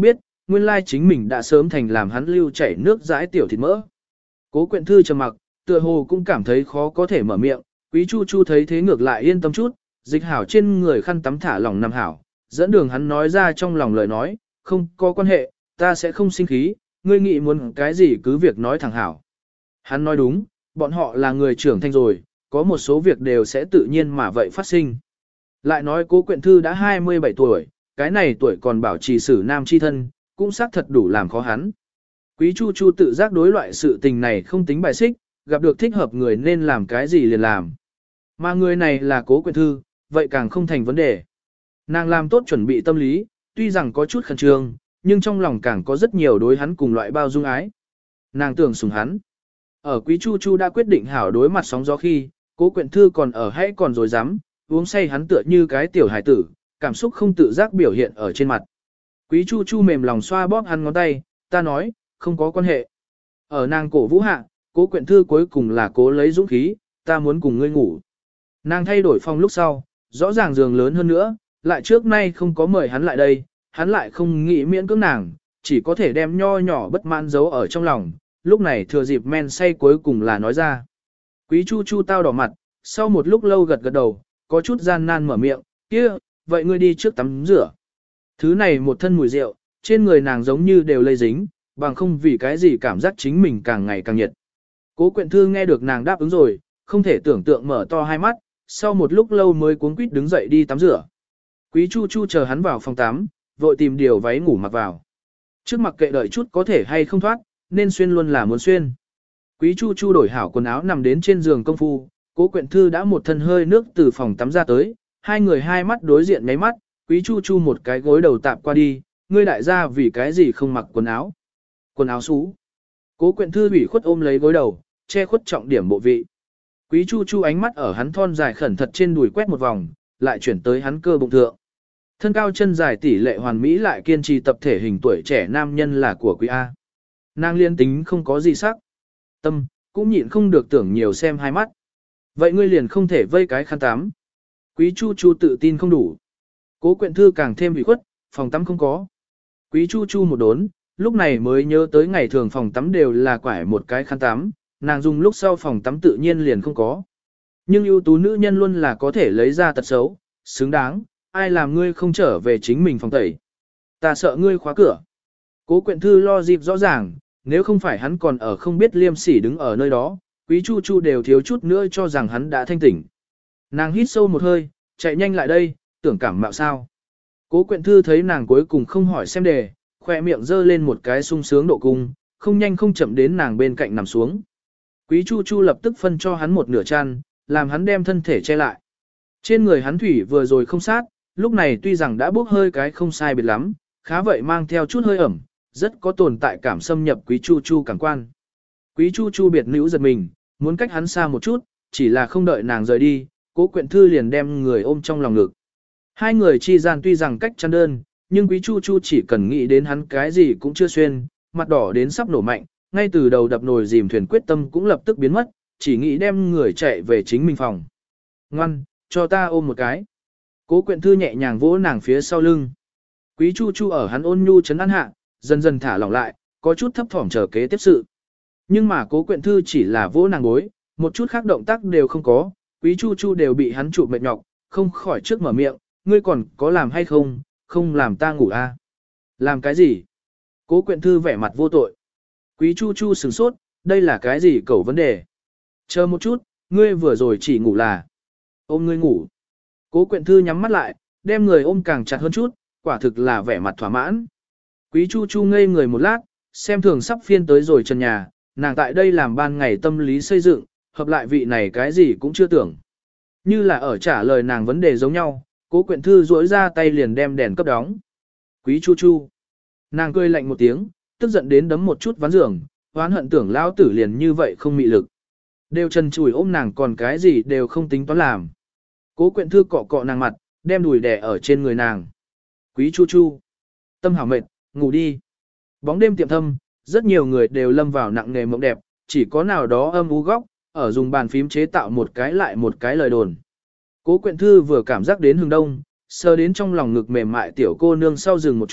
nguyên lai chính mình đã sớm thành làm hắn lưu chảy nước dãi tiểu thịt mỡ. Cố Quyện Thư trầm mặc, tựa hồ cũng cảm thấy khó có thể mở miệng, Quý Chu Chu thấy thế ngược lại yên tâm chút, dịch hảo trên người khăn tắm thả lỏng nằm hảo, dẫn đường hắn nói ra trong lòng lời nói, không có quan hệ, ta sẽ không sinh khí, ngươi nghĩ muốn cái gì cứ việc nói thẳng hảo. Hắn nói đúng, bọn họ là người trưởng thành rồi, có một số việc đều sẽ tự nhiên mà vậy phát sinh. Lại nói Cố Quyện Thư đã 27 tuổi, cái này tuổi còn bảo trì xử nam chi thân, cũng xác thật đủ làm khó hắn. Quý Chu Chu tự giác đối loại sự tình này không tính bài xích, gặp được thích hợp người nên làm cái gì liền làm. Mà người này là Cố Quyện Thư, vậy càng không thành vấn đề. Nàng làm tốt chuẩn bị tâm lý, tuy rằng có chút khẩn trương, nhưng trong lòng càng có rất nhiều đối hắn cùng loại bao dung ái. Nàng tưởng sủng hắn. Ở Quý Chu Chu đã quyết định hảo đối mặt sóng gió khi, Cố Quyện Thư còn ở hãy còn dối dám, uống say hắn tựa như cái tiểu hải tử, cảm xúc không tự giác biểu hiện ở trên mặt. Quý Chu Chu mềm lòng xoa bóp hắn ngón tay, ta nói, không có quan hệ. Ở nàng cổ vũ hạ, Cố Quyện Thư cuối cùng là cố lấy dũng khí, ta muốn cùng ngươi ngủ. Nàng thay đổi phòng lúc sau, rõ ràng giường lớn hơn nữa, lại trước nay không có mời hắn lại đây, hắn lại không nghĩ miễn cưỡng nàng, chỉ có thể đem nho nhỏ bất mãn giấu ở trong lòng, lúc này thừa dịp men say cuối cùng là nói ra. Quý Chu Chu tao đỏ mặt, sau một lúc lâu gật gật đầu, có chút gian nan mở miệng, kia, vậy ngươi đi trước tắm rửa. Thứ này một thân mùi rượu, trên người nàng giống như đều lây dính, bằng không vì cái gì cảm giác chính mình càng ngày càng nhiệt. Cố Quyện Thư nghe được nàng đáp ứng rồi, không thể tưởng tượng mở to hai mắt, sau một lúc lâu mới cuống quýt đứng dậy đi tắm rửa. Quý Chu Chu chờ hắn vào phòng tắm, vội tìm điều váy ngủ mặc vào. Trước mặc kệ đợi chút có thể hay không thoát, nên xuyên luôn là muốn xuyên. Quý Chu Chu đổi hảo quần áo nằm đến trên giường công phu, Cố Quyện Thư đã một thân hơi nước từ phòng tắm ra tới, hai người hai mắt đối diện nháy mắt, Quý Chu Chu một cái gối đầu tạp qua đi, ngươi đại gia vì cái gì không mặc quần áo. Quần áo xú. Cố Quyện Thư ủy khuất ôm lấy gối đầu, che khuất trọng điểm bộ vị. Quý Chu Chu ánh mắt ở hắn thon dài khẩn thật trên đùi quét một vòng, lại chuyển tới hắn cơ bụng thượng. Thân cao chân dài tỷ lệ hoàn mỹ lại kiên trì tập thể hình tuổi trẻ nam nhân là của Quý A. Nàng liên tính không có gì sắc. Tâm, cũng nhịn không được tưởng nhiều xem hai mắt. Vậy ngươi liền không thể vây cái khăn tắm. Quý Chu Chu tự tin không đủ. Cố Quyện Thư càng thêm bị khuất, phòng tắm không có. Quý Chu Chu một đốn, lúc này mới nhớ tới ngày thường phòng tắm đều là quải một cái khăn tắm, nàng dùng lúc sau phòng tắm tự nhiên liền không có. Nhưng ưu tú nữ nhân luôn là có thể lấy ra tật xấu, xứng đáng, ai làm ngươi không trở về chính mình phòng tẩy. Ta sợ ngươi khóa cửa. Cố Quyện Thư lo dịp rõ ràng, nếu không phải hắn còn ở không biết liêm sỉ đứng ở nơi đó, Quý Chu Chu đều thiếu chút nữa cho rằng hắn đã thanh tỉnh. Nàng hít sâu một hơi, chạy nhanh lại đây, tưởng cảm mạo sao. Cố Quyện Thư thấy nàng cuối cùng không hỏi xem đề, khoe miệng giơ lên một cái sung sướng độ cung, không nhanh không chậm đến nàng bên cạnh nằm xuống. Quý Chu Chu lập tức phân cho hắn một nửa chăn, làm hắn đem thân thể che lại. Trên người hắn thủy vừa rồi không sát, lúc này tuy rằng đã bốc hơi cái không sai biệt lắm, khá vậy mang theo chút hơi ẩm, rất có tồn tại cảm xâm nhập Quý Chu Chu cảm quan. Quý Chu Chu biệt nữ giật mình, muốn cách hắn xa một chút, chỉ là không đợi nàng rời đi, Cố Quyện Thư liền đem người ôm trong lòng ngực. Hai người chi gian tuy rằng cách chăn đơn, nhưng Quý Chu Chu chỉ cần nghĩ đến hắn cái gì cũng chưa xuyên, mặt đỏ đến sắp nổ mạnh, ngay từ đầu đập nồi dìm thuyền quyết tâm cũng lập tức biến mất, chỉ nghĩ đem người chạy về chính mình phòng. Ngoan, cho ta ôm một cái. Cố Quyện Thư nhẹ nhàng vỗ nàng phía sau lưng. Quý Chu Chu ở hắn ôn nhu chấn an hạ, dần dần thả lỏng lại, có chút thấp thỏm chờ kế tiếp sự. Nhưng mà Cố Quyện Thư chỉ là vỗ nàng gối, một chút khác động tác đều không có, Quý Chu Chu đều bị hắn chụp mệt nhọc, không khỏi trước mở miệng, ngươi còn có làm hay không, không làm ta ngủ à? Làm cái gì? Cố Quyện Thư vẻ mặt vô tội. Quý Chu Chu sửng sốt, đây là cái gì cẩu vấn đề? Chờ một chút, ngươi vừa rồi chỉ ngủ là ôm ngươi ngủ. Cố Quyện Thư nhắm mắt lại, đem người ôm càng chặt hơn chút, quả thực là vẻ mặt thỏa mãn. Quý Chu Chu ngây người một lát, xem thường sắp phiên tới rồi trần nhà, nàng tại đây làm ban ngày tâm lý xây dựng, hợp lại vị này cái gì cũng chưa tưởng. Như là ở trả lời nàng vấn đề giống nhau, Cố Quyện Thư duỗi ra tay liền đem đèn cấp đóng. Quý Chu Chu. Nàng cười lạnh một tiếng, tức giận đến đấm một chút ván giường, oán hận tưởng lão tử liền như vậy không mị lực. Đều trần chùi ôm nàng còn cái gì đều không tính toán làm. Cố Quyện Thư cọ cọ nàng mặt, đem đùi đè ở trên người nàng. Quý Chu Chu. Tâm hảo mệt, ngủ đi. Bóng đêm tiệm thâm, rất nhiều người đều lâm vào nặng nề mộng đẹp, chỉ có nào đó âm u góc, ở dùng bàn phím chế tạo một cái lại một cái lời đồn. Cố Quyện Thư vừa cảm giác đến hừng đông, sờ đến trong lòng ngực mềm mại tiểu cô nương sau dừng một chút,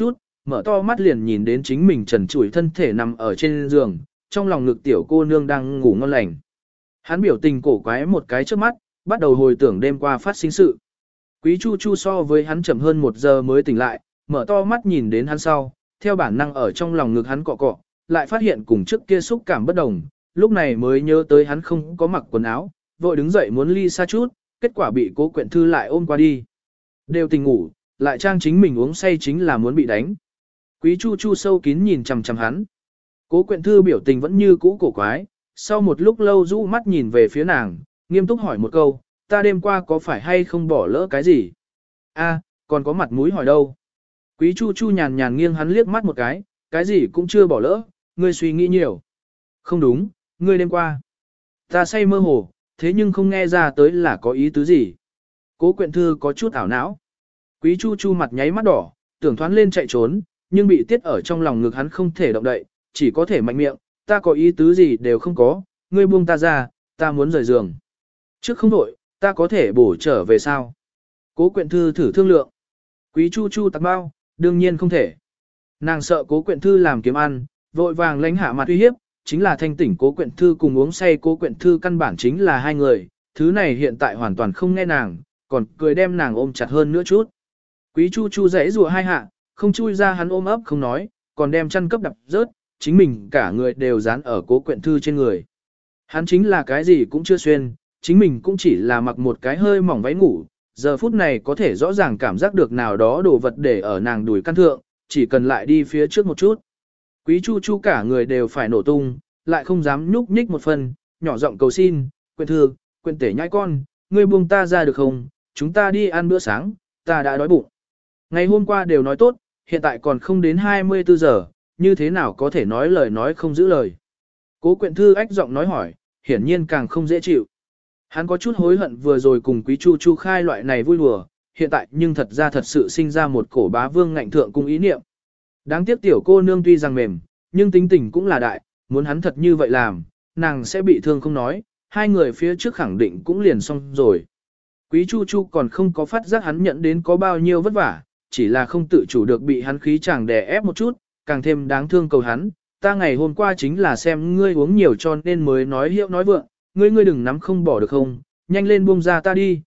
mở to mắt liền nhìn đến chính mình trần trụi thân thể nằm ở trên giường, trong lòng ngực tiểu cô nương đang ngủ ngon lành. Hắn biểu tình cổ quái một cái trước mắt, bắt đầu hồi tưởng đêm qua phát sinh sự. Quý Chu Chu so với hắn chậm hơn 1 giờ mới tỉnh lại, mở to mắt nhìn đến hắn sau, theo bản năng ở trong lòng ngực hắn cọ cọ, lại phát hiện cùng trước kia xúc cảm bất đồng, lúc này mới nhớ tới hắn không có mặc quần áo, vội đứng dậy muốn ly xa chút, kết quả bị Cố Quyện Thư lại ôm qua đi. Đều tỉnh ngủ, lại trang chính mình uống say chính là muốn bị đánh. Quý Chu Chu sâu kín nhìn chằm chằm hắn. Cố Quyện Thư biểu tình vẫn như cũ cổ quái, sau một lúc lâu rũ mắt nhìn về phía nàng, nghiêm túc hỏi một câu, ta đêm qua có phải hay không bỏ lỡ cái gì? A, còn có mặt mũi hỏi đâu? Quý Chu Chu nhàn nhàn nghiêng hắn liếc mắt một cái gì cũng chưa bỏ lỡ, ngươi suy nghĩ nhiều. Không đúng, ngươi đêm qua. Ta say mơ hồ, thế nhưng không nghe ra tới là có ý tứ gì. Cố Quyện Thư có chút ảo não. Quý Chu Chu mặt nháy mắt đỏ, tưởng thoáng lên chạy trốn, nhưng bị tiết ở trong lòng ngực hắn không thể động đậy, chỉ có thể mạnh miệng, ta có ý tứ gì đều không có, ngươi buông ta ra, ta muốn rời giường. Trước không đổi, ta có thể bổ trở về sao? Cố Quyện Thư thử thương lượng. Quý Chu Chu tặc bao, đương nhiên không thể. Nàng sợ Cố Quyện Thư làm kiếm ăn, vội vàng lánh hạ mặt uy hiếp, chính là thanh tỉnh Cố Quyện Thư cùng uống say Cố Quyện Thư căn bản chính là hai người, thứ này hiện tại hoàn toàn không nghe nàng, còn cười đem nàng ôm chặt hơn nữa chút. Quý Chu Chu giãy rùa hai hạ, không chui ra hắn ôm ấp không nói, còn đem chăn cấp đập rớt, chính mình cả người đều dán ở Cố Quyện Thư trên người. Hắn chính là cái gì cũng chưa xuyên, chính mình cũng chỉ là mặc một cái hơi mỏng váy ngủ, giờ phút này có thể rõ ràng cảm giác được nào đó đồ vật để ở nàng đùi căn thượng, chỉ cần lại đi phía trước một chút. Quý Chu Chu cả người đều phải nổ tung, lại không dám nhúc nhích một phần, nhỏ giọng cầu xin, Quyện Thư, Quyện Tể nhãi con, ngươi buông ta ra được không, chúng ta đi ăn bữa sáng, ta đã đói bụng. Ngày hôm qua đều nói tốt, hiện tại còn không đến 24 giờ, như thế nào có thể nói lời nói không giữ lời. Cố Quyện Thư ách giọng nói hỏi, hiển nhiên càng không dễ chịu. Hắn có chút hối hận vừa rồi cùng Quý Chu Chu khai loại này vui đùa, hiện tại nhưng thật ra thật sự sinh ra một cổ bá vương ngạnh thượng cung ý niệm. Đáng tiếc tiểu cô nương tuy rằng mềm, nhưng tính tình cũng là đại, muốn hắn thật như vậy làm, nàng sẽ bị thương không nói, hai người phía trước khẳng định cũng liền xong rồi. Quý Chu Chu còn không có phát giác hắn nhận đến có bao nhiêu vất vả, chỉ là không tự chủ được bị hắn khí chàng đè ép một chút, càng thêm đáng thương cầu hắn, ta ngày hôm qua chính là xem ngươi uống nhiều cho nên mới nói hiệu nói vượng, ngươi đừng nắm không bỏ được không, nhanh lên buông ra ta đi,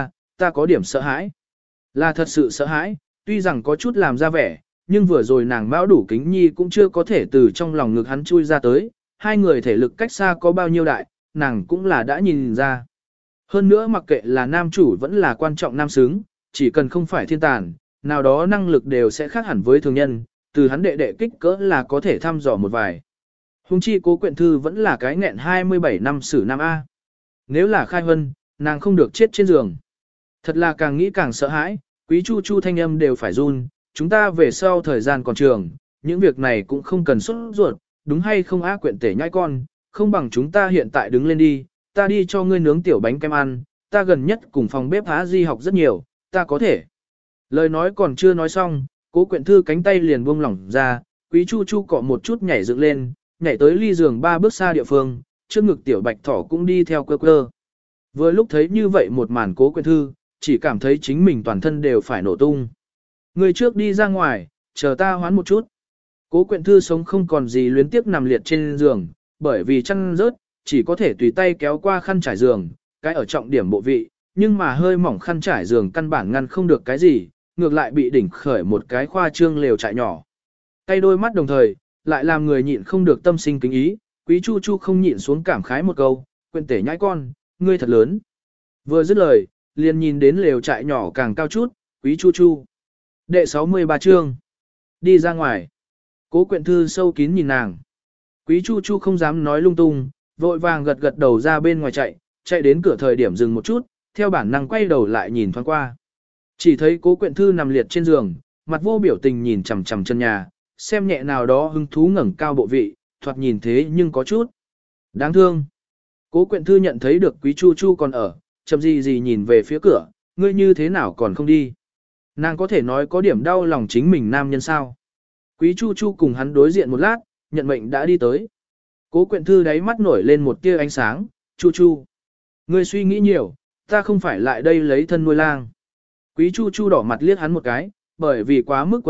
ta có điểm sợ hãi. Là thật sự sợ hãi, tuy rằng có chút làm ra vẻ, nhưng vừa rồi nàng mão đủ kính nhi cũng chưa có thể từ trong lòng ngực hắn chui ra tới, hai người thể lực cách xa có bao nhiêu đại, nàng cũng là đã nhìn ra. Hơn nữa mặc kệ là nam chủ vẫn là quan trọng nam xứng, chỉ cần không phải thiên tàn, nào đó năng lực đều sẽ khác hẳn với thường nhân, từ hắn đệ đệ kích cỡ là có thể thăm dò một vài. Hùng chi Cố Quyện Thư vẫn là cái nghẹn 27 năm xử nam A. Nếu là khai huân, nàng không được chết trên giường. Thật là càng nghĩ càng sợ hãi, Quý Chu Chu thanh âm đều phải run, chúng ta về sau thời gian còn trường, những việc này cũng không cần xuất ruột, đúng hay không á Quyện Tể nhai con, không bằng chúng ta hiện tại đứng lên đi, ta đi cho ngươi nướng tiểu bánh kem ăn, ta gần nhất cùng phòng bếp Á Di học rất nhiều, ta có thể. Lời nói còn chưa nói xong, Cố Quyện Thư cánh tay liền buông lỏng ra, Quý Chu Chu cọ một chút nhảy dựng lên, nhảy tới ly giường 3 bước xa địa phương, trước ngực tiểu bạch thỏ cũng đi theo quơ quơ. Vừa lúc thấy như vậy một màn Cố Quyện Thư, chỉ cảm thấy chính mình toàn thân đều phải nổ tung. Người trước đi ra ngoài, chờ ta hoán một chút. Cố Quyện Thư sống không còn gì luyến tiếc nằm liệt trên giường, bởi vì chăn rớt, chỉ có thể tùy tay kéo qua khăn trải giường, cái ở trọng điểm bộ vị, nhưng mà hơi mỏng khăn trải giường căn bản ngăn không được cái gì, ngược lại bị đỉnh khởi một cái khoa trương lều trại nhỏ. Tay đôi mắt đồng thời, lại làm người nhịn không được tâm sinh kính ý, Quý Chu Chu không nhịn xuống cảm khái một câu, Quyện Tể nhãi con, ngươi thật lớn. Vừa dứt lời, liền nhìn đến lều trại nhỏ càng cao chút, Quý Chu Chu. Đệ 63 chương. Đi ra ngoài. Cố Quyện Thư sâu kín nhìn nàng. Quý Chu Chu không dám nói lung tung, vội vàng gật gật đầu ra bên ngoài chạy đến cửa thời điểm dừng một chút, theo bản năng quay đầu lại nhìn thoáng qua. Chỉ thấy Cố Quyện Thư nằm liệt trên giường, mặt vô biểu tình nhìn chằm chằm chân nhà, xem nhẹ nào đó hứng thú ngẩng cao bộ vị, thoạt nhìn thế nhưng có chút đáng thương. Cố Quyện Thư nhận thấy được Quý Chu Chu còn ở, chậm gì nhìn về phía cửa, ngươi như thế nào còn không đi. Nàng có thể nói có điểm đau lòng chính mình nam nhân sao. Quý Chu Chu cùng hắn đối diện một lát, nhận mệnh đã đi tới. Cố Quyện Thư đáy mắt nổi lên một tia ánh sáng, Chu Chu. Ngươi suy nghĩ nhiều, ta không phải lại đây lấy thân nuôi lang. Quý Chu Chu đỏ mặt liếc hắn một cái, bởi vì quá mức quấn bách,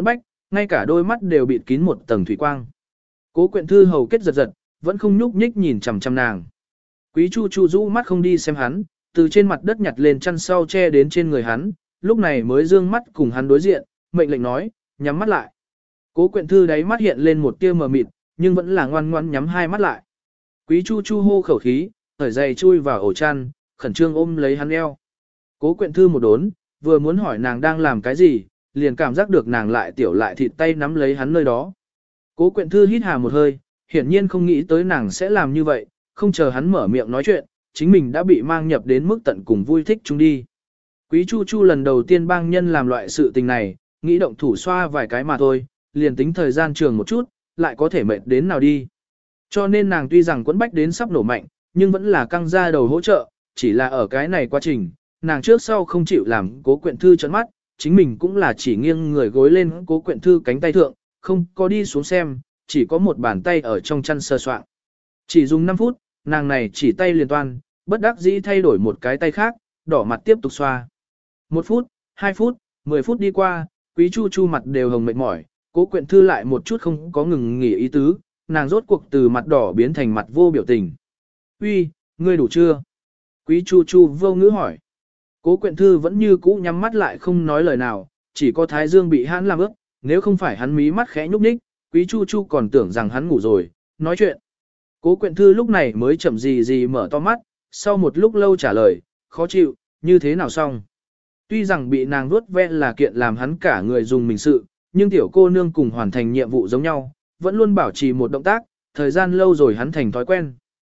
ngay cả đôi mắt đều bịt kín một tầng thủy quang. Cố Quyện Thư hầu kết giật giật, vẫn không nhúc nhích nhìn chằm chằm nàng. Quý Chu Chu rũ mắt không đi xem hắn, từ trên mặt đất nhặt lên chăn sau che đến trên người hắn, lúc này mới dương mắt cùng hắn đối diện, mệnh lệnh nói, nhắm mắt lại. Cố Quyện Thư đáy mắt hiện lên một tia mờ mịt, nhưng vẫn là ngoan ngoãn nhắm hai mắt lại. Quý Chu Chu hô khẩu khí, thở dày chui vào ổ chăn, khẩn trương ôm lấy hắn eo. Cố Quyện Thư một đốn, vừa muốn hỏi nàng đang làm cái gì, liền cảm giác được nàng lại tiểu lại thịt tay nắm lấy hắn nơi đó. Cố Quyện Thư hít hà một hơi, hiển nhiên không nghĩ tới nàng sẽ làm như vậy, không chờ hắn mở miệng nói chuyện, chính mình đã bị mang nhập đến mức tận cùng vui thích chung đi. Quý Chu Chu lần đầu tiên bang nhân làm loại sự tình này, nghĩ động thủ xoa vài cái mà thôi, liền tính thời gian trường một chút, lại có thể mệt đến nào đi. Cho nên nàng tuy rằng quẫn bách đến sắp nổ mạnh, nhưng vẫn là căng ra đầu hỗ trợ, chỉ là ở cái này quá trình, nàng trước sau không chịu làm Cố Quyện Thư trợn mắt, chính mình cũng là chỉ nghiêng người gối lên Cố Quyện Thư cánh tay thượng, không có đi xuống xem, chỉ có một bàn tay ở trong chăn sờ soạng. Chỉ dùng 5 phút, nàng này chỉ tay liền toan, bất đắc dĩ thay đổi một cái tay khác, đỏ mặt tiếp tục xoa. 1 phút, 2 phút, 10 phút đi qua, Quý Chu Chu mặt đều hồng mệt mỏi, Cố Quyện Thư lại một chút không có ngừng nghỉ ý tứ, nàng rốt cuộc từ mặt đỏ biến thành mặt vô biểu tình. Uy, ngươi đủ chưa? Quý Chu Chu vô ngữ hỏi. Cố Quyện Thư vẫn như cũ nhắm mắt lại không nói lời nào, chỉ có thái dương bị hắn làm ướt, nếu không phải hắn mí mắt khẽ nhúc nhích, Quý Chu Chu còn tưởng rằng hắn ngủ rồi, nói chuyện. Cố Quyện Thư lúc này mới chậm gì mở to mắt, sau một lúc lâu trả lời, khó chịu, như thế nào xong. Tuy rằng bị nàng vuốt ve là kiện làm hắn cả người dùng mình sự, nhưng tiểu cô nương cùng hoàn thành nhiệm vụ giống nhau, vẫn luôn bảo trì một động tác, thời gian lâu rồi hắn thành thói quen.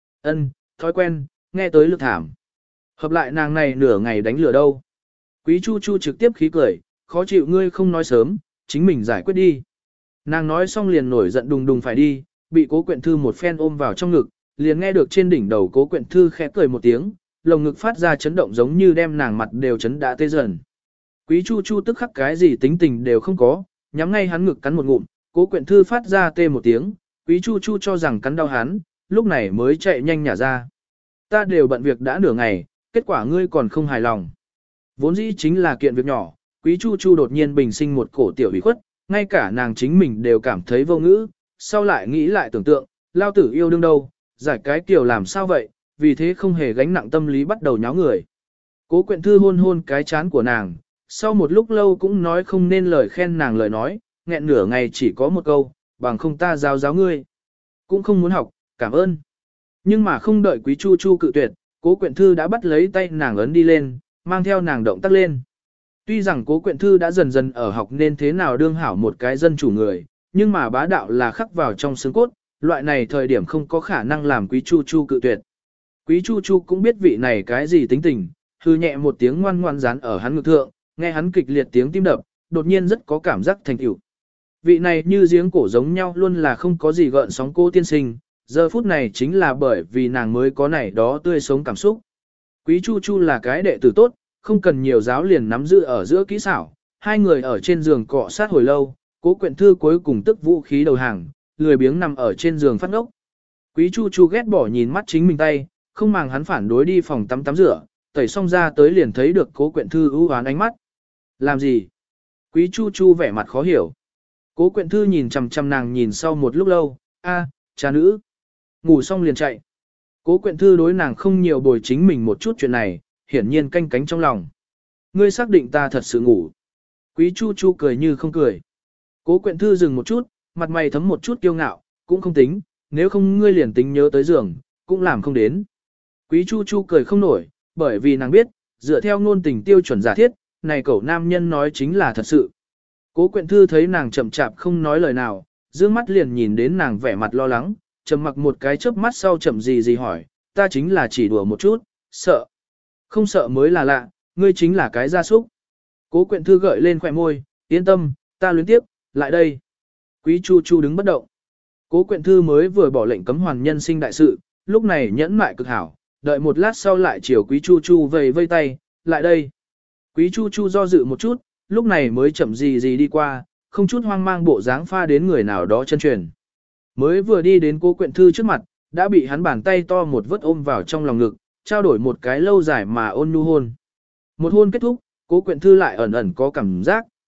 Thói quen, nghe tới lực thảm. Hợp lại nàng này nửa ngày đánh lửa đâu. Quý Chu Chu trực tiếp khí cười, khó chịu ngươi không nói sớm, chính mình giải quyết đi. Nàng nói xong liền nổi giận đùng đùng phải đi, bị Cố Quyện Thư một phen ôm vào trong ngực, liền nghe được trên đỉnh đầu Cố Quyện Thư khẽ cười một tiếng, lồng ngực phát ra chấn động giống như đem nàng mặt đều chấn đã tê dần. Quý Chu Chu tức khắc cái gì tính tình đều không có, nhắm ngay hắn ngực cắn một ngụm, Cố Quyện Thư phát ra tê một tiếng, Quý Chu Chu cho rằng cắn đau hắn, lúc này mới chạy nhanh nhả ra. Ta đều bận việc đã nửa ngày, kết quả ngươi còn không hài lòng. Vốn dĩ chính là kiện việc nhỏ, Quý Chu Chu đột nhiên bình sinh một cổ tiểu ủy khuất, ngay cả nàng chính mình đều cảm thấy vô ngữ, sau lại nghĩ lại tưởng tượng, lao tử yêu đương đâu, giải cái tiểu làm sao vậy, vì thế không hề gánh nặng tâm lý bắt đầu nháo người. Cố Quyện Thư hôn hôn cái chán của nàng, sau một lúc lâu cũng nói không nên lời khen nàng lời nói, nghẹn nửa ngày chỉ có một câu, bằng không ta giáo ngươi. Cũng không muốn học, cảm ơn. Nhưng mà không đợi Quý Chu Chu cự tuyệt, Cố Quyện Thư đã bắt lấy tay nàng ấn đi lên, mang theo nàng động tác lên. Tuy rằng Cố Quyện Thư đã dần dần ở học nên thế nào đương hảo một cái dân chủ người, nhưng mà bá đạo là khắc vào trong xương cốt, loại này thời điểm không có khả năng làm Quý Chu Chu cự tuyệt. Quý Chu Chu cũng biết vị này cái gì tính tình, hư nhẹ một tiếng ngoan ngoan dán ở hắn ngực thượng, nghe hắn kịch liệt tiếng tim đập, đột nhiên rất có cảm giác thành tựu. Vị này như giếng cổ giống nhau luôn là không có gì gợn sóng cô tiên sinh, giờ phút này chính là bởi vì nàng mới có này đó tươi sống cảm xúc. Quý Chu Chu là cái đệ tử tốt, không cần nhiều giáo liền nắm giữ ở giữa kỹ xảo, hai người ở trên giường cọ sát hồi lâu, Cố Quyện Thư cuối cùng tức vũ khí đầu hàng, lười biếng nằm ở trên giường phát ngốc. Quý Chu Chu ghét bỏ nhìn mắt chính mình tay, không màng hắn phản đối đi phòng tắm tắm rửa, tẩy xong ra tới liền thấy được Cố Quyện Thư ưu hoán ánh mắt. Làm gì? Quý Chu Chu vẻ mặt khó hiểu. Cố Quyện Thư nhìn chằm chằm nàng nhìn sau một lúc lâu, cha nữ. Ngủ xong liền chạy. Cố Quyện Thư đối nàng không nhiều bồi chính mình một chút chuyện này, hiển nhiên canh cánh trong lòng. Ngươi xác định ta thật sự ngủ. Quý Chu Chu cười như không cười. Cố Quyện Thư dừng một chút, mặt mày thấm một chút kiêu ngạo, cũng không tính, nếu không ngươi liền tính nhớ tới giường, cũng làm không đến. Quý Chu Chu cười không nổi, bởi vì nàng biết, dựa theo ngôn tình tiêu chuẩn giả thiết, này cậu nam nhân nói chính là thật sự. Cố Quyện Thư thấy nàng chậm chạp không nói lời nào, dương mắt liền nhìn đến nàng vẻ mặt lo lắng, trầm mặc một cái chớp mắt sau chậm gì hỏi, ta chính là chỉ đùa một chút, sợ. Không sợ mới là lạ, ngươi chính là cái gia súc. Cố Quyện Thư gợi lên khỏe môi, yên tâm, ta luyến tiếp, lại đây. Quý Chu Chu đứng bất động. Cố Quyện Thư mới vừa bỏ lệnh cấm hoàn nhân sinh đại sự, lúc này nhẫn mại cực hảo, đợi một lát sau lại chiều Quý Chu Chu vây tay, lại đây. Quý Chu Chu do dự một chút, lúc này mới chậm gì đi qua, không chút hoang mang bộ dáng pha đến người nào đó chân truyền. Mới vừa đi đến Cố Quyện Thư trước mặt, đã bị hắn bàn tay to một vớt ôm vào trong lòng ngực, trao đổi một cái lâu dài mà ôn nhu hôn. Một hôn kết thúc, Cố Quyện Thư lại ẩn ẩn có cảm giác,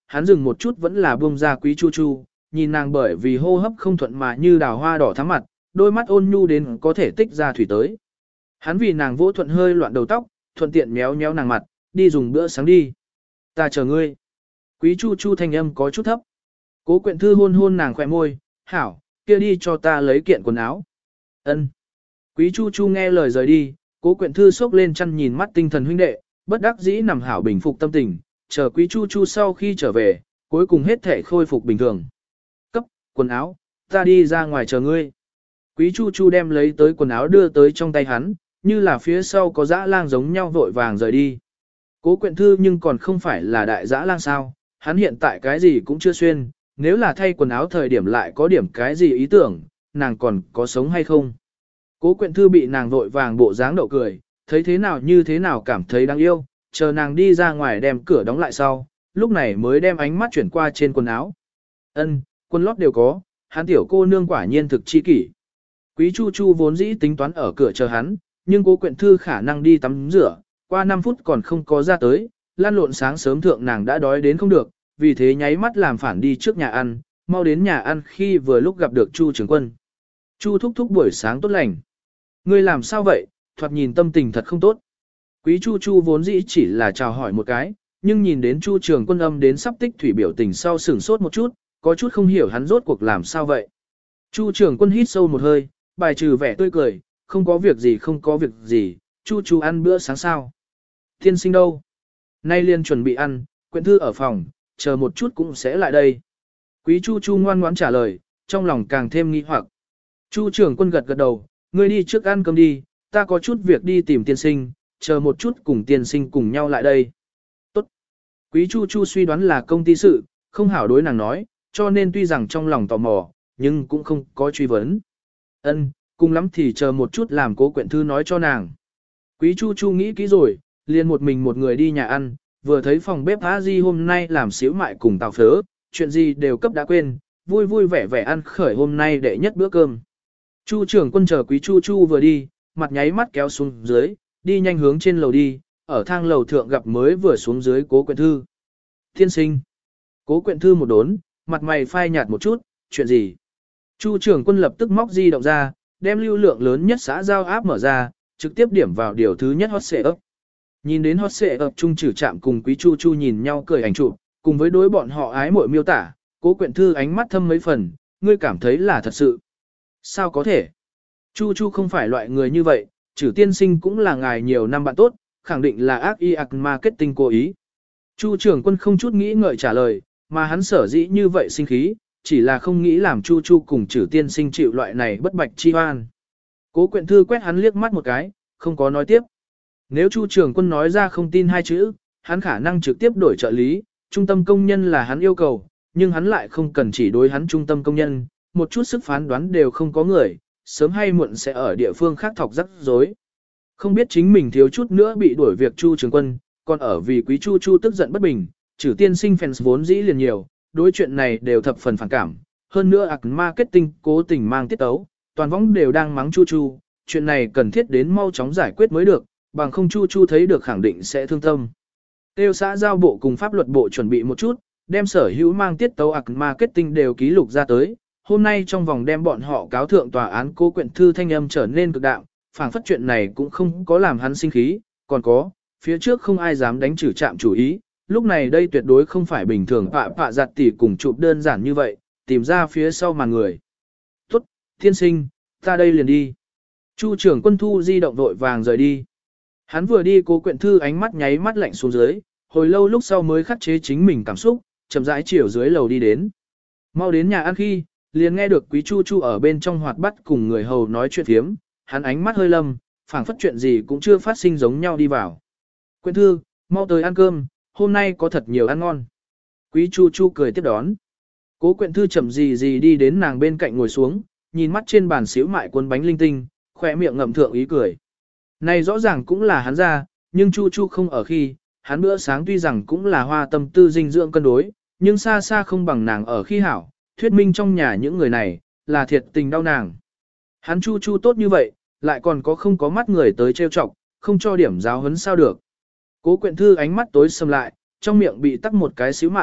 hắn dừng một chút vẫn là buông ra Quý Chu Chu, nhìn nàng bởi vì hô hấp không thuận mà như đào hoa đỏ thắm mặt, đôi mắt ôn nhu đến có thể tích ra thủy tới. Hắn vì nàng vỗ thuận hơi loạn đầu tóc, thuận tiện méo méo nàng mặt, đi dùng bữa sáng đi. Ta chờ ngươi. Quý Chu Chu thanh âm có chút thấp. Cố Quyện Thư hôn hôn nàng khỏe môi, hảo, kia đi cho ta lấy kiện quần áo. Ân. Quý Chu Chu nghe lời rời đi, Cố Quyện Thư sốc lên chăn nhìn mắt tinh thần huynh đệ, bất đắc dĩ nằm hảo bình phục tâm tình, chờ Quý Chu Chu sau khi trở về, cuối cùng hết thể khôi phục bình thường. Cấp, quần áo, ta đi ra ngoài chờ ngươi. Quý Chu Chu đem lấy tới quần áo đưa tới trong tay hắn, như là phía sau có dã lang giống nhau vội vàng rời đi. Cố Quyện Thư nhưng còn không phải là đại dã lang sao, hắn hiện tại cái gì cũng chưa xuyên, nếu là thay quần áo thời điểm lại có điểm cái gì ý tưởng, nàng còn có sống hay không. Cố Quyện Thư bị nàng vội vàng bộ dáng đậu cười, thấy thế nào như thế nào cảm thấy đáng yêu, chờ nàng đi ra ngoài đem cửa đóng lại sau, lúc này mới đem ánh mắt chuyển qua trên quần áo. Ân, quần lót đều có, hắn tiểu cô nương quả nhiên thực chi kỷ. Quý Chu Chu vốn dĩ tính toán ở cửa chờ hắn, nhưng Cố Quyện Thư khả năng đi tắm rửa, qua 5 phút còn không có ra tới, lan lộn sáng sớm thượng nàng đã đói đến không được, vì thế nháy mắt làm phản đi trước nhà ăn, mau đến nhà ăn khi vừa lúc gặp được Chu Trường Quân. Chu thúc thúc buổi sáng tốt lành. Ngươi làm sao vậy, thoạt nhìn tâm tình thật không tốt. Quý Chu Chu vốn dĩ chỉ là chào hỏi một cái, nhưng nhìn đến Chu Trường Quân âm đến sắp tích thủy biểu tình sau sửng sốt một chút, có chút không hiểu hắn rốt cuộc làm sao vậy. Chu Trường Quân hít sâu một hơi, bài trừ vẻ tươi cười, không có việc gì không có việc gì, Chu Chu ăn bữa sáng sao. Tiên sinh đâu? Nay liền chuẩn bị ăn, Quyện Thư ở phòng, chờ một chút cũng sẽ lại đây. Quý Chu Chu ngoan ngoãn trả lời, trong lòng càng thêm nghi hoặc. Chu Trường Quân gật gật đầu, ngươi đi trước ăn cơm đi, ta có chút việc đi tìm tiên sinh, chờ một chút cùng tiên sinh cùng nhau lại đây. Tốt. Quý Chu Chu suy đoán là công ty sự, không hảo đối nàng nói, cho nên tuy rằng trong lòng tò mò, nhưng cũng không có truy vấn. Ân, cùng lắm thì chờ một chút làm Cố Quyện Thư nói cho nàng. Quý Chu Chu nghĩ kỹ rồi, liền một mình một người đi nhà ăn, vừa thấy phòng bếp A Di hôm nay làm xíu mại cùng tàu phớ, chuyện gì đều cấp đã quên, vui vui vẻ vẻ ăn khởi hôm nay đệ nhất bữa cơm. Chu Trường Quân chờ Quý Chu Chu vừa đi, mặt nháy mắt kéo xuống dưới, đi nhanh hướng trên lầu đi, ở thang lầu thượng gặp mới vừa xuống dưới Cố Quyện Thư. Tiên sinh. Cố Quyện Thư một đốn, mặt mày phai nhạt một chút, chuyện gì? Chu Trường Quân lập tức móc di động ra, đem lưu lượng lớn nhất xã giao áp mở ra, trực tiếp điểm vào điều thứ nhất hot search. Nhìn đến hot search trung trừ chạm cùng Quý Chu Chu nhìn nhau cười ảnh chụp, cùng với đối bọn họ ái muội miêu tả, Cố Quyện Thư ánh mắt thâm mấy phần, ngươi cảm thấy là thật sự. Sao có thể? Chu Chu không phải loại người như vậy, Trử tiên sinh cũng là ngài nhiều năm bạn tốt, khẳng định là ác y marketing cố ý. Chu Trường Quân không chút nghĩ ngợi trả lời, mà hắn sở dĩ như vậy sinh khí, chỉ là không nghĩ làm Chu Chu cùng Trử tiên sinh chịu loại này bất bạch chi oan. Cố Quyện Thư quét hắn liếc mắt một cái, không có nói tiếp. Nếu Chu Trường Quân nói ra không tin hai chữ, hắn khả năng trực tiếp đổi trợ lý, trung tâm công nhân là hắn yêu cầu, nhưng hắn lại không cần chỉ đối hắn trung tâm công nhân, một chút sức phán đoán đều không có người, sớm hay muộn sẽ ở địa phương khác thọc rắc rối. Không biết chính mình thiếu chút nữa bị đuổi việc Chu Trường Quân, còn ở vì Quý Chu Chu tức giận bất bình, Trử tiên sinh fans vốn dĩ liền nhiều, đối chuyện này đều thập phần phản cảm, hơn nữa marketing cố tình mang tiết tấu, toàn võng đều đang mắng Chu Chu, chuyện này cần thiết đến mau chóng giải quyết mới được, bằng không Chu Chu thấy được khẳng định sẽ thương tâm. Tiêu xã giao bộ cùng pháp luật bộ chuẩn bị một chút, đem sở hữu mang tiết tấu marketing đều ký lục ra tới, hôm nay trong vòng đem bọn họ cáo thượng tòa án. Cố Quyện Thư thanh âm trở nên cực đạm, phảng phất chuyện này cũng không có làm hắn sinh khí, còn có, phía trước không ai dám đánh Trử chạm chủ ý, lúc này đây tuyệt đối không phải bình thường pạ giặt tỉ cùng chụp đơn giản như vậy, tìm ra phía sau màn người. Tốt, tiên sinh, ta đây liền đi. Chu Trường Quân thu di động vội vàng rời đi. Hắn vừa đi Cố Quyện Thư ánh mắt nháy mắt lạnh xuống dưới, hồi lâu lúc sau mới khắc chế chính mình cảm xúc, chậm rãi chiều dưới lầu đi đến. Mau đến nhà ăn khi, liền nghe được Quý Chu Chu ở bên trong hoạt bắt cùng người hầu nói chuyện thiếm, hắn ánh mắt hơi lâm, phảng phất chuyện gì cũng chưa phát sinh giống nhau đi vào. Quyện Thư, mau tới ăn cơm, hôm nay có thật nhiều ăn ngon. Quý Chu Chu cười tiếp đón. Cố Quyện Thư chậm gì đi đến nàng bên cạnh ngồi xuống, nhìn mắt trên bàn xíu mại cuốn bánh linh tinh, khỏe miệng ngậm thượng ý cười. Này rõ ràng cũng là hắn ra, nhưng Chu Chu không ở khi, hắn bữa sáng tuy rằng cũng là hoa tâm tư dinh dưỡng cân đối, nhưng xa xa không bằng nàng ở khi hảo, thuyết minh trong nhà những người này, là thiệt tình đau nàng. Hắn Chu Chu tốt như vậy, lại còn có không có mắt người tới trêu chọc, không cho điểm giáo huấn sao được. Cố Quyện Thư ánh mắt tối sầm lại, trong miệng bị tắc một cái xíu mại,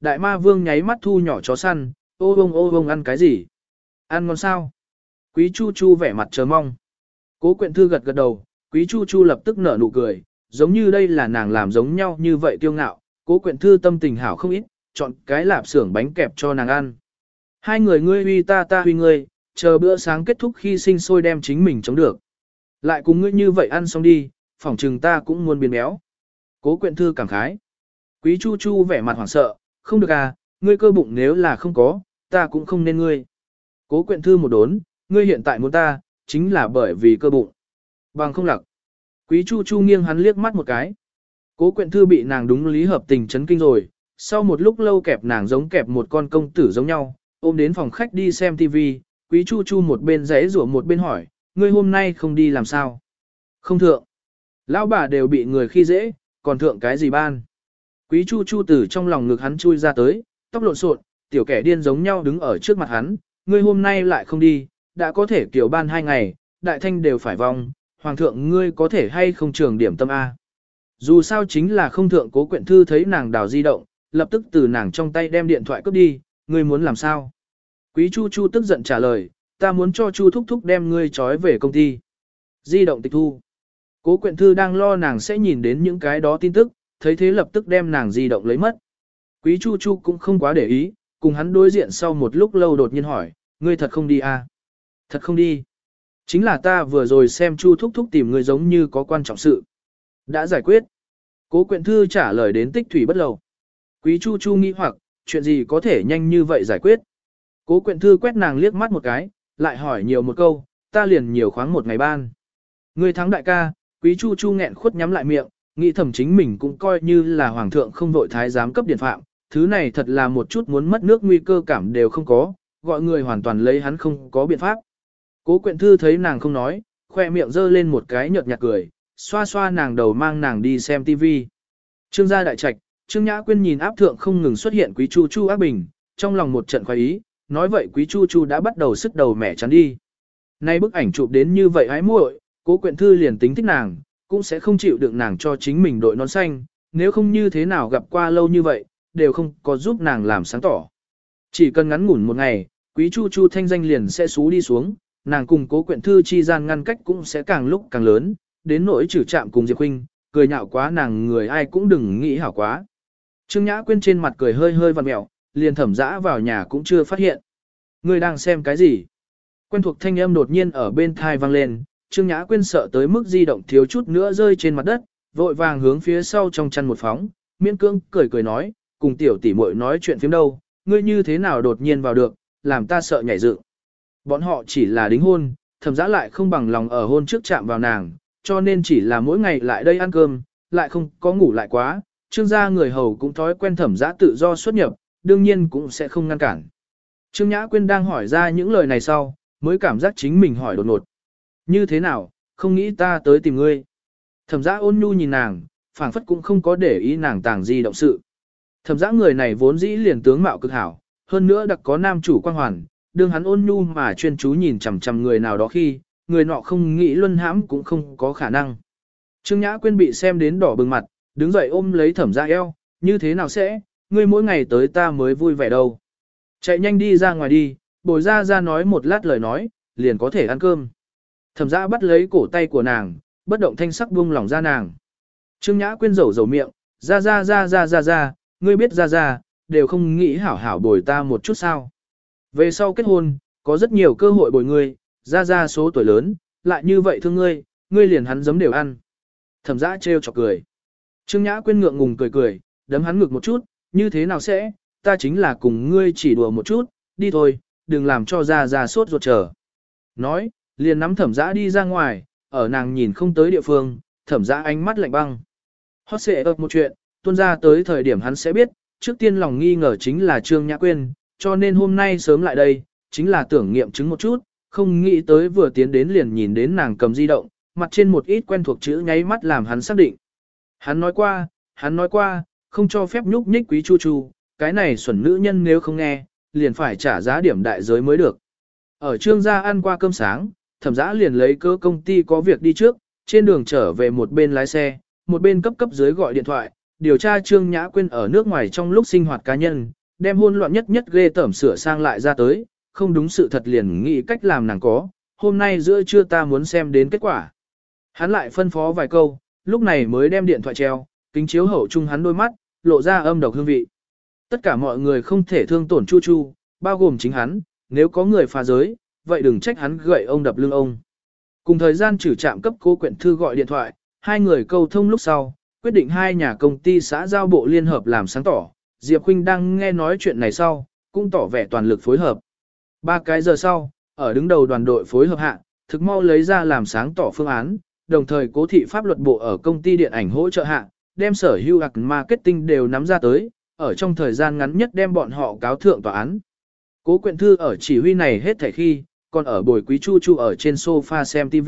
đại ma vương nháy mắt thu nhỏ chó săn, ô bông ăn cái gì? Ăn ngon sao? Quý Chu Chu vẻ mặt chờ mong. Cố Quyện Thư gật gật đầu, Quý Chu Chu lập tức nở nụ cười, giống như đây là nàng làm giống nhau như vậy kiêu ngạo. Cố Quyện Thư tâm tình hảo không ít, chọn cái lạp xưởng bánh kẹp cho nàng ăn. Hai người ngươi huy ta huy ngươi, chờ bữa sáng kết thúc khi sinh sôi đem chính mình chống được. Lại cùng ngươi như vậy ăn xong đi, phỏng chừng ta cũng muốn biến béo. Cố Quyện Thư cảm khái. Quý Chu Chu vẻ mặt hoảng sợ, không được à, ngươi cơ bụng nếu là không có, ta cũng không nên ngươi. Cố Quyện Thư một đốn, ngươi hiện tại muốn ta, chính là bởi vì cơ bụng. Bằng không lặc. Quý Chu Chu nghiêng hắn liếc mắt một cái. Cố Quyện Thư bị nàng đúng lý hợp tình chấn kinh rồi, sau một lúc lâu kẹp nàng giống kẹp một con công tử giống nhau, ôm đến phòng khách đi xem TV, Quý Chu Chu một bên giãy giụa một bên hỏi, ngươi hôm nay không đi làm sao? Không thượng. Lão bà đều bị người khi dễ, còn thượng cái gì ban? Quý Chu Chu từ trong lòng ngực hắn chui ra tới, tóc lộn xộn, tiểu kẻ điên giống nhau đứng ở trước mặt hắn, ngươi hôm nay lại không đi, đã có thể kiểu ban 2 ngày, đại thanh đều phải vong, hoàng thượng ngươi có thể hay không trường điểm tâm A. Dù sao chính là không thượng. Cố Quyện Thư thấy nàng đào di động, lập tức từ nàng trong tay đem điện thoại cướp đi, ngươi muốn làm sao? Quý Chu Chu tức giận trả lời, ta muốn cho Chu thúc thúc đem ngươi trói về công ty. Di động tịch thu. Cố Quyện Thư đang lo nàng sẽ nhìn đến những cái đó tin tức, thấy thế lập tức đem nàng di động lấy mất. Quý Chu Chu cũng không quá để ý, cùng hắn đối diện sau một lúc lâu đột nhiên hỏi, ngươi thật không đi à? Thật không đi. Chính là ta vừa rồi xem Chu thúc thúc tìm ngươi giống như có quan trọng sự. Đã giải quyết. Cố Quyện Thư trả lời đến tích thủy bất lầu. Quý Chu Chu nghi hoặc, chuyện gì có thể nhanh như vậy giải quyết. Cố Quyện Thư quét nàng liếc mắt một cái, lại hỏi nhiều một câu, ta liền nhiều khoáng một ngày ban. Ngươi thắng đại ca, Quý Chu Chu nghẹn khuất nhắm lại miệng, nghĩ thầm chính mình cũng coi như là hoàng thượng không vội thái giám cấp điện phạm, thứ này thật là một chút muốn mất nước nguy cơ cảm đều không có, gọi người hoàn toàn lấy hắn không có biện pháp. Cố Quyện Thư thấy nàng không nói, khoe miệng giơ lên một cái nhợt nhạt cười, xoa xoa nàng đầu mang nàng đi xem TV. Trương gia đại trạch, Trương Nhã Quyên nhìn áp thượng không ngừng xuất hiện Quý Chu Chu ác bình, trong lòng một trận khoái ý, nói vậy Quý Chu Chu đã bắt đầu sức đầu mẻ chắn đi. Nay bức ảnh chụp đến như vậy ái muội, Cố Quyện Thư liền tính thích nàng, cũng sẽ không chịu đựng nàng cho chính mình đội nón xanh, nếu không như thế nào gặp qua lâu như vậy, đều không có giúp nàng làm sáng tỏ. Chỉ cần ngắn ngủn một ngày, Quý Chu Chu thanh danh liền sẽ xú đi xuống, nàng cùng Cố Quyện Thư chi gian ngăn cách cũng sẽ càng lúc càng lớn, đến nỗi trừ chạm cùng Diệp Huynh, cười nhạo quá nàng người ai cũng đừng nghĩ hảo quá. Trương Nhã Quyên trên mặt cười hơi hơi vặn mẹo, liền Thẩm Dã vào nhà cũng chưa phát hiện. Ngươi đang xem cái gì? Quen thuộc thanh âm đột nhiên ở bên thai vang lên, Trương Nhã Quyên sợ tới mức di động thiếu chút nữa rơi trên mặt đất, vội vàng hướng phía sau trong chăn một phóng, miễn cưỡng cười cười nói, cùng tiểu tỷ muội nói chuyện phiếm đâu, ngươi như thế nào đột nhiên vào được, làm ta sợ nhảy dựng. Bọn họ chỉ là đính hôn, Thẩm Dã lại không bằng lòng ở hôn trước chạm vào nàng, cho nên chỉ là mỗi ngày lại đây ăn cơm, lại không có ngủ lại quá, Trương gia người hầu cũng thói quen Thẩm Dã tự do xuất nhập, đương nhiên cũng sẽ không ngăn cản. Trương Nhã Quyên đang hỏi ra những lời này sau, mới cảm giác chính mình hỏi đột ngột. Như thế nào, không nghĩ ta tới tìm ngươi. Thẩm Dã ôn nhu nhìn nàng, phảng phất cũng không có để ý nàng tàng di động sự. Thẩm Dã người này vốn dĩ liền tướng mạo cực hảo, hơn nữa đặc có nam chủ quan hoàn, đương hắn ôn nhu mà chuyên chú nhìn chằm chằm người nào đó khi, người nọ không nghĩ luân hãm cũng không có khả năng. Trương Nhã Quyên bị xem đến đỏ bừng mặt, đứng dậy ôm lấy Thẩm Dã eo, như thế nào sẽ, ngươi mỗi ngày tới ta mới vui vẻ đâu. Chạy nhanh đi ra ngoài đi, bồi ra nói một lát lời nói, liền có thể ăn cơm. Thẩm Dã bắt lấy cổ tay của nàng, bất động thanh sắc buông lỏng ra nàng. Trương Nhã Quyên rầu miệng, ra, ngươi biết ra, đều không nghĩ hảo hảo bồi ta một chút sao. Về sau kết hôn, có rất nhiều cơ hội bồi ngươi, ra số tuổi lớn, lại như vậy thương ngươi, ngươi liền hắn giấm đều ăn. Thẩm Dã trêu chọc cười. Trương Nhã Quyên ngượng ngùng cười, đấm hắn ngực một chút, như thế nào sẽ, ta chính là cùng ngươi chỉ đùa một chút, đi thôi, đừng làm cho ra sốt ruột chờ. Nói, liền nắm Thẩm Dã đi ra ngoài, ở nàng nhìn không tới địa phương, Thẩm Dã ánh mắt lạnh băng. Hót xệ ập một chuyện, tuôn ra tới thời điểm hắn sẽ biết, trước tiên lòng nghi ngờ chính là Trương Nhã Quyên, cho nên hôm nay sớm lại đây, chính là tưởng nghiệm chứng một chút, không nghĩ tới vừa tiến đến liền nhìn đến nàng cầm di động, mặt trên một ít quen thuộc chữ nháy mắt làm hắn xác định. Hắn nói qua, không cho phép nhúc nhích Quý Chu Chu, cái này xuẩn nữ nhân nếu không nghe, liền phải trả giá điểm đại giới mới được. Ở Trương gia ăn qua cơm sáng, Thẩm Dã liền lấy cớ công ty có việc đi trước, trên đường trở về một bên lái xe, một bên cấp dưới gọi điện thoại, điều tra Trương Nhã Quyên ở nước ngoài trong lúc sinh hoạt cá nhân, đem hôn loạn nhất nhất ghê tởm sửa sang lại ra tới, không đúng sự thật liền nghĩ cách làm nàng có, hôm nay giữa trưa ta muốn xem đến kết quả. Hắn lại phân phó vài câu, lúc này mới đem điện thoại treo, kính chiếu hậu chung hắn đôi mắt, lộ ra âm độc hương vị. Tất cả mọi người không thể thương tổn Chu Chu, bao gồm chính hắn, nếu có người phá giới, vậy đừng trách hắn gậy ông đập lưng ông. Cùng thời gian trừ trạm cấp Cố Quyện Thư gọi điện thoại, hai người câu thông lúc sau, quyết định hai nhà công ty xã giao bộ liên hợp làm sáng tỏ. Diệp Khuynh đang nghe nói chuyện này sau, cũng tỏ vẻ toàn lực phối hợp. 3 cái giờ sau, ở đứng đầu đoàn đội phối hợp hạ, thực mau lấy ra làm sáng tỏ phương án, đồng thời Cố thị pháp luật bộ ở công ty điện ảnh hỗ trợ hạ, đem sở hữu ạc marketing đều nắm ra tới, ở trong thời gian ngắn nhất đem bọn họ cáo thượng tòa án. Cố Quyện Thư ở chỉ huy này hết thảy khi, còn ở bồi Quý Chu Chu ở trên sofa xem TV.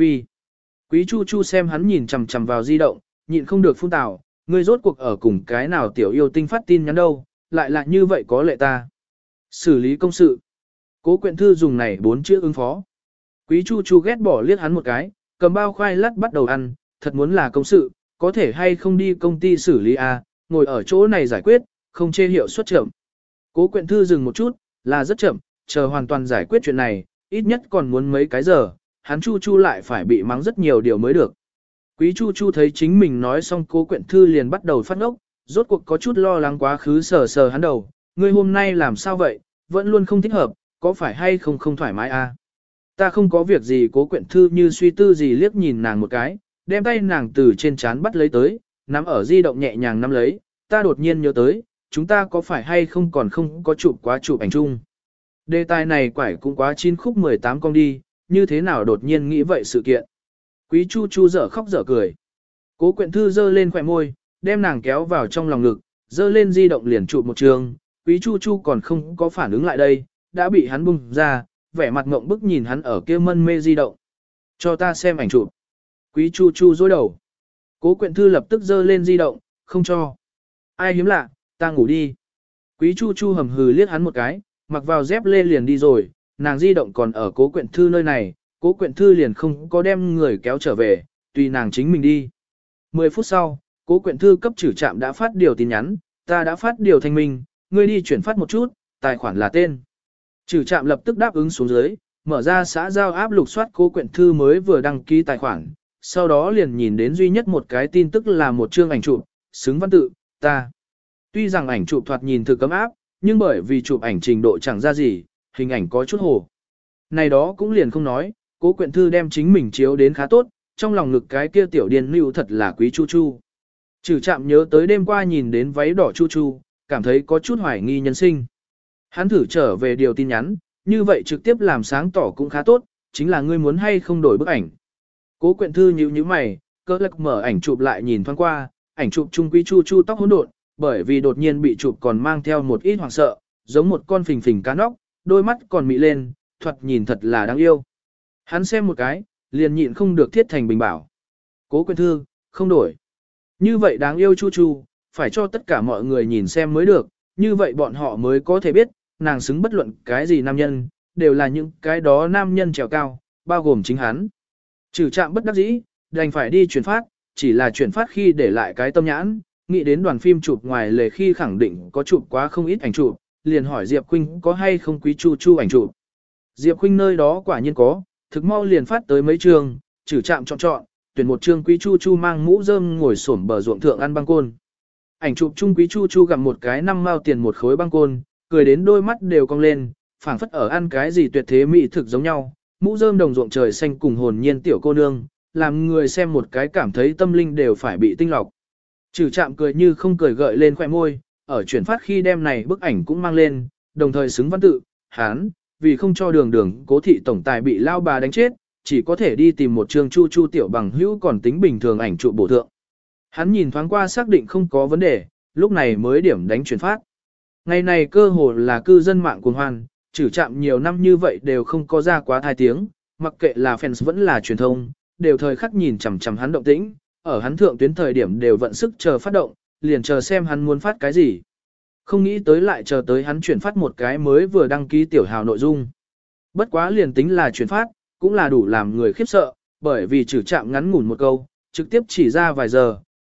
Quý Chu Chu xem hắn nhìn chằm chằm vào di động, nhịn không được phun tào, ngươi rốt cuộc ở cùng cái nào tiểu yêu tinh phát tin nhắn đâu, lại là như vậy có lệ ta. Xử lý công sự. Cố Quyện Thư dùng này 4 chữ ứng phó. Quý Chu Chu ghét bỏ liếc hắn một cái, cầm bao khoai lát bắt đầu ăn, thật muốn là công sự, có thể hay không đi công ty xử lý à, ngồi ở chỗ này giải quyết, không chê hiệu suất chậm. Cố Quyện Thư dừng một chút, là rất chậm, chờ hoàn toàn giải quyết chuyện này, ít nhất còn muốn mấy cái giờ, hắn Chu Chu lại phải bị mắng rất nhiều điều mới được. Quý Chu Chu thấy chính mình nói xong Cố Quyện Thư liền bắt đầu phát ngốc, rốt cuộc có chút lo lắng quá khứ sờ sờ hắn đầu, ngươi hôm nay làm sao vậy, vẫn luôn không thích hợp, có phải hay không không thoải mái à? Ta không có việc gì. Cố Quyện Thư như suy tư gì liếc nhìn nàng một cái, đem tay nàng từ trên trán bắt lấy tới, nắm ở di động nhẹ nhàng nắm lấy, ta đột nhiên nhớ tới, chúng ta có phải hay không còn không có chụp ảnh chung. Đề tài này quải cũng quá 9 khúc 18 con đi, như thế nào đột nhiên nghĩ vậy sự kiện. Quý Chu Chu dở khóc dở cười. Cố Quyện Thư giơ lên khỏe môi, đem nàng kéo vào trong lòng ngực, giơ lên di động liền chụp một trường. Quý Chu Chu còn không có phản ứng lại đây, đã bị hắn bung ra, vẻ mặt ngộng bức nhìn hắn ở kia mân mê di động. Cho ta xem ảnh chụp. Quý Chu Chu dối đầu. Cố Quyện Thư lập tức giơ lên di động, không cho. Ai hiếm lạ, ta ngủ đi. Quý Chu Chu hầm hừ liếc hắn một cái, mặc vào dép lê liền đi rồi, nàng di động còn ở Cố Quyện Thư nơi này, Cố Quyện Thư liền không có đem người kéo trở về, tùy nàng chính mình đi. 10 phút sau, Cố Quyện Thư cấp trừ trạm đã phát điều tin nhắn, ta đã phát điều thanh minh, ngươi đi chuyển phát một chút, tài khoản là tên. Trừ trạm lập tức đáp ứng xuống dưới, mở ra xã giao áp lục soát Cố Quyện Thư mới vừa đăng ký tài khoản, sau đó liền nhìn đến duy nhất một cái tin tức là một chương ảnh chụp, xứng văn tự, ta. Tuy rằng ảnh chụp thoạt nhìn thực cấm áp, nhưng bởi vì chụp ảnh trình độ chẳng ra gì, hình ảnh có chút hồ. Này đó cũng liền không nói, Cố Quyện Thư đem chính mình chiếu đến khá tốt, trong lòng ngực cái kia tiểu điên lưu thật là Quý Chu Chu. Trừ trạm nhớ tới đêm qua nhìn đến váy đỏ Chu Chu, cảm thấy có chút hoài nghi nhân sinh. Hắn thử trở về điều tin nhắn, như vậy trực tiếp làm sáng tỏ cũng khá tốt, chính là ngươi muốn hay không đổi bức ảnh. Cố Quyện Thư nhíu mày, cỡ lắc mở ảnh chụp lại nhìn thoáng qua, ảnh chụp chung Quý Chu Chu tóc hỗn độn, bởi vì đột nhiên bị chụp còn mang theo một ít hoảng sợ, giống một con phình phình cá nóc, đôi mắt còn mị lên, thoạt nhìn thật là đáng yêu. Hắn xem một cái, liền nhịn không được thiết thành bình bảo. Cố Quyện Thư, không đổi. Như vậy đáng yêu Chu Chu, phải cho tất cả mọi người nhìn xem mới được, như vậy bọn họ mới có thể biết, nàng xứng bất luận cái gì nam nhân, đều là những cái đó nam nhân trèo cao, bao gồm chính hắn. Trừ trạm bất đắc dĩ, đành phải đi chuyển phát, chỉ là chuyển phát khi để lại cái tâm nhãn, nghĩ đến đoàn phim chụp ngoài lề khi khẳng định có chụp quá không ít ảnh chụp, liền hỏi Diệp Khuynh có hay không Quý Chu Chu ảnh chụp. Diệp Khuynh nơi đó quả nhiên có, thực mau liền phát tới mấy trường, trừ trạm chọn, tuyển một trường Quý Chu Chu mang mũ rơm ngồi xổm bờ ruộng thượng ăn băng côn. Ảnh chụp chung Quý Chu Chu gặm một cái 5 mao tiền một khối băng côn, cười đến đôi mắt đều cong lên, phảng phất ở ăn cái gì tuyệt thế mỹ thực giống nhau, mũ rơm đồng ruộng trời xanh cùng hồn nhiên tiểu cô nương, làm người xem một cái cảm thấy tâm linh đều phải bị tinh lọc. Trừ trạm cười như không cười gợi lên khóe môi, ở chuyển phát khi đem này bức ảnh cũng mang lên, đồng thời xứng văn tự, hán, vì không cho đường Cố thị tổng tài bị lao bà đánh chết, chỉ có thể đi tìm một trường Chu Chu tiểu bằng hữu còn tính bình thường ảnh chụp bổ thượng. Hắn nhìn thoáng qua xác định không có vấn đề, lúc này mới điểm đánh chuyển phát. Ngày này cơ hồ là cư dân mạng cuồng hoan, trừ trạm nhiều năm như vậy đều không có ra quá 2 tiếng, mặc kệ là fans vẫn là truyền thông, đều thời khắc nhìn chằm chằm hắn động tĩnh, ở hắn thượng tuyến thời điểm đều vận sức chờ phát động, liền chờ xem hắn muốn phát cái gì. Không nghĩ tới lại chờ tới hắn chuyển phát một cái mới vừa đăng ký tiểu hào nội dung. Bất quá liền tính là chuyển phát, cũng là đủ làm người khiếp sợ, bởi vì trừ trạm ngắn ngủn một câu, trực tiếp chỉ ra vài giờ,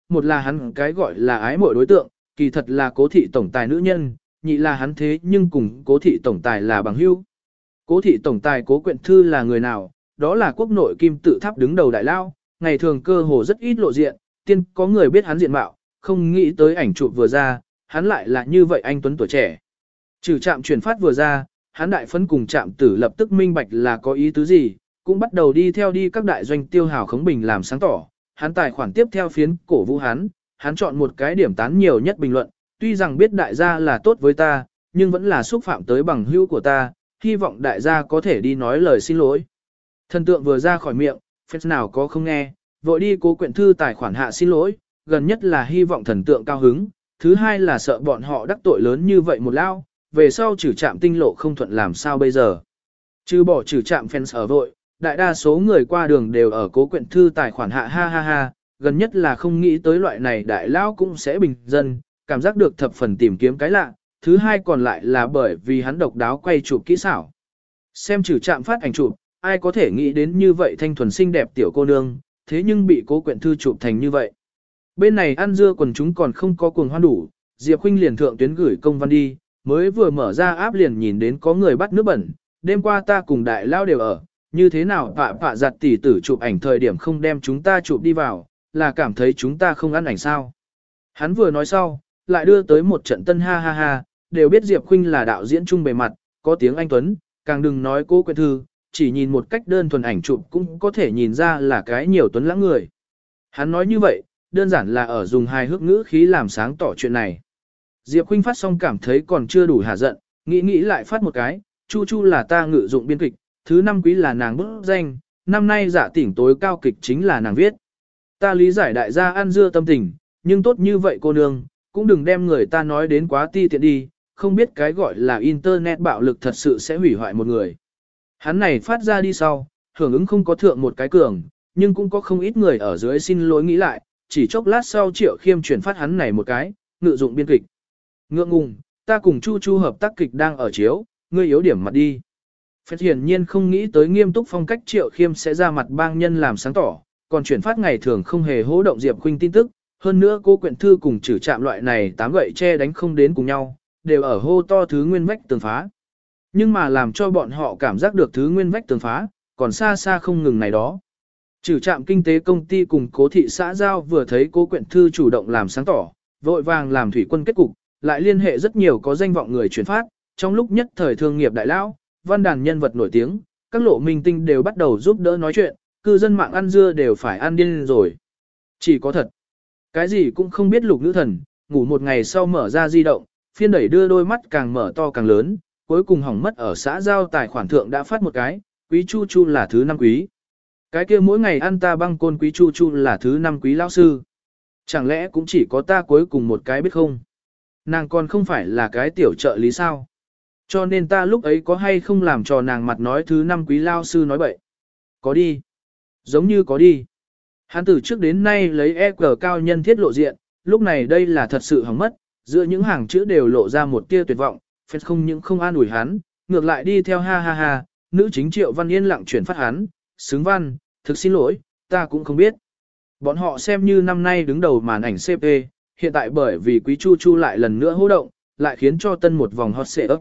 một là hắn cái gọi là ái mộ đối tượng, kỳ thật là Cố thị tổng tài nữ nhân, nhị là hắn thế nhưng cùng Cố thị tổng tài là bằng hữu. Cố thị tổng tài Cố Quyện Thư là người nào? Đó là quốc nội kim tự tháp đứng đầu đại lao, ngày thường cơ hồ rất ít lộ diện, tiên có người biết hắn diện mạo, không nghĩ tới ảnh chụp vừa ra, hắn lại là như vậy anh tuấn tuổi trẻ. Trừ trạm chuyển phát vừa ra, hắn đại phấn cùng trạm tử lập tức minh bạch là có ý tứ gì, cũng bắt đầu đi theo các đại doanh tiêu hào khống bình làm sáng tỏ, hắn tài khoản tiếp theo phiến cổ vũ hắn chọn một cái điểm tán nhiều nhất bình luận, tuy rằng biết đại gia là tốt với ta, nhưng vẫn là xúc phạm tới bằng hữu của ta, hy vọng đại gia có thể đi nói lời xin lỗi. Thần tượng vừa ra khỏi miệng, fans nào có không nghe, vội đi Cố Quyện Thư tài khoản hạ xin lỗi, gần nhất là hy vọng thần tượng cao hứng, thứ hai là sợ bọn họ đắc tội lớn như vậy một lao, về sau trừ trạm tinh lộ không thuận làm sao bây giờ. Trừ bỏ trừ trạm fans ở vội, đại đa số người qua đường đều ở Cố Quyện Thư tài khoản hạ ha ha ha, gần nhất là không nghĩ tới loại này đại lao cũng sẽ bình dân, cảm giác được thập phần tìm kiếm cái lạ, thứ hai còn lại là bởi vì hắn độc đáo quay chụp kỹ xảo. Xem trừ trạm phát ảnh chụp, ai có thể nghĩ đến như vậy thanh thuần xinh đẹp tiểu cô nương, thế nhưng bị Cố Quyện Thư chụp thành như vậy. Bên này ăn dưa quần chúng còn không có cuồng hoan đủ, Diệp Khuynh liền thượng tuyến gửi công văn đi, mới vừa mở ra áp liền nhìn đến có người bắt nước bẩn, đêm qua ta cùng đại lao đều ở, như thế nào pạ giặt tỷ tử chụp ảnh thời điểm không đem chúng ta chụp đi vào, là cảm thấy chúng ta không ăn ảnh sao. Hắn vừa nói sau, lại đưa tới một trận tân ha ha ha, đều biết Diệp Khuynh là đạo diễn chung bề mặt, có tiếng anh tuấn, càng đừng nói Cố Quyện Thư, chỉ nhìn một cách đơn thuần ảnh chụp cũng có thể nhìn ra là cái nhiều tuấn lãng người. Hắn nói như vậy, đơn giản là ở dùng hài hước ngữ khí làm sáng tỏ chuyện này. Diệp Khuynh phát xong cảm thấy còn chưa đủ hả giận, nghĩ lại phát một cái, Chu Chu là ta ngự dụng biên kịch, thứ 5 quý là nàng bút danh, năm nay giả tỉnh tối cao kịch chính là nàng viết. Ta lý giải đại gia ăn dưa tâm tình, nhưng tốt như vậy cô nương, cũng đừng đem người ta nói đến quá ti tiện đi, không biết cái gọi là internet bạo lực thật sự sẽ hủy hoại một người. Hắn này phát ra đi sau, hưởng ứng không có thượng một cái cường, nhưng cũng có không ít người ở dưới xin lỗi nghĩ lại, chỉ chốc lát sau Triệu Khiêm chuyển phát hắn này một cái, ngự dụng biên kịch. Ngượng ngùng, ta cùng Chu Chu hợp tác kịch đang ở chiếu, ngươi yếu điểm mặt đi. Phết hiển nhiên không nghĩ tới nghiêm túc phong cách Triệu Khiêm sẽ ra mặt bang nhân làm sáng tỏ, còn chuyển phát ngày thường không hề hố động Diệp Khuynh tin tức, hơn nữa Cố Quyện Thư cùng trừ chạm loại này 8 gậy che đánh không đến cùng nhau, đều ở hô to thứ nguyên vách tường phá. Nhưng mà làm cho bọn họ cảm giác được thứ nguyên vách tường phá, còn xa xa không ngừng này đó. Trừ trạm kinh tế công ty cùng Cố thị xã giao vừa thấy Cố Quyện Thư chủ động làm sáng tỏ, vội vàng làm thủy quân kết cục, lại liên hệ rất nhiều có danh vọng người chuyển phát, trong lúc nhất thời thương nghiệp đại lão, văn đàn nhân vật nổi tiếng, các lộ minh tinh đều bắt đầu giúp đỡ nói chuyện, cư dân mạng ăn dưa đều phải ăn điên rồi. Chỉ có thật. Cái gì cũng không biết Lục nữ thần, ngủ một ngày sau mở ra di động, phiên đẩy đưa đôi mắt càng mở to càng lớn, cuối cùng hỏng mất ở xã giao tài khoản thượng đã phát một cái, quý Chu Chu là thứ 5 quý. Cái kia mỗi ngày ăn ta băng côn quý Chu Chu là thứ 5 quý lão sư. Chẳng lẽ cũng chỉ có ta cuối cùng một cái biết không? Nàng còn không phải là cái tiểu trợ lý sao? Cho nên ta lúc ấy có hay không làm cho nàng mặt nói thứ 5 quý lao sư nói bậy? Có đi. Giống như có đi. Hắn từ trước đến nay lấy EQ cao nhân thiết lộ diện, lúc này đây là thật sự hỏng mất, giữa những hàng chữ đều lộ ra một tia tuyệt vọng, phết không những không an ủi hắn, ngược lại đi theo ha ha ha, nữ chính Triệu Văn Yên lặng chuyển phát hắn, xứng văn, thực xin lỗi, ta cũng không biết. Bọn họ xem như năm nay đứng đầu màn ảnh CP, hiện tại bởi vì quý Chu Chu lại lần nữa hô động, lại khiến cho tân một vòng hot xệ ấp.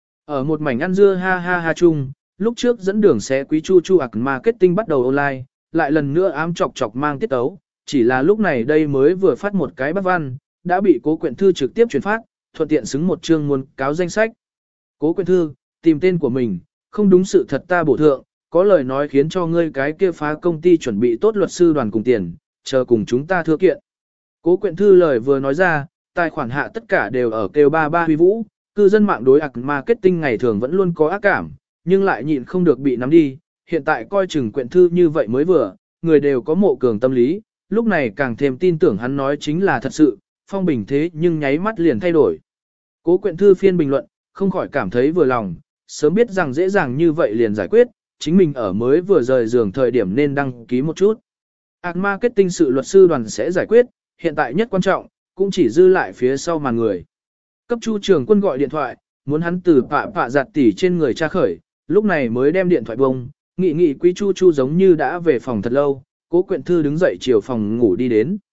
Ở một mảnh ăn dưa ha ha ha chung, lúc trước dẫn đường sẽ quý Chu Chu marketing bắt đầu online, lại lần nữa ám chọc chọc mang tiết tấu, chỉ là lúc này đây mới vừa phát một cái bác văn, đã bị Cố Quyện Thư trực tiếp truyền phát, thuận tiện xứng một chương muốn cáo danh sách. Cố Quyện Thư, tìm tên của mình, không đúng sự thật ta bổ thượng, có lời nói khiến cho ngươi cái kia phá công ty chuẩn bị tốt luật sư đoàn cùng tiền, chờ cùng chúng ta thưa kiện. Cố Quyện Thư lời vừa nói ra, tài khoản hạ tất cả đều ở kêu ba huy vũ, cư dân mạng đối marketing ngày thường vẫn luôn có ác cảm, nhưng lại nhịn không được bị nắm đi, hiện tại coi chừng Quyện Thư như vậy mới vừa, người đều có mộ cường tâm lý, lúc này càng thêm tin tưởng hắn nói chính là thật sự, phong bình thế nhưng nháy mắt liền thay đổi. Cố Quyện Thư phiên bình luận, không khỏi cảm thấy vừa lòng, sớm biết rằng dễ dàng như vậy liền giải quyết, chính mình ở mới vừa rời giường thời điểm nên đăng ký một chút. Marketing sự luật sư đoàn sẽ giải quyết, hiện tại nhất quan trọng, cũng chỉ dư lại phía sau màn người. Cấp Chu Trường Quân gọi điện thoại, muốn hắn từ pạ giặt tỉ trên người tra khởi, lúc này mới đem điện thoại bông, nghị quý Chu Chu giống như đã về phòng thật lâu, Cố Quyện Thư đứng dậy chiều phòng ngủ đi đến.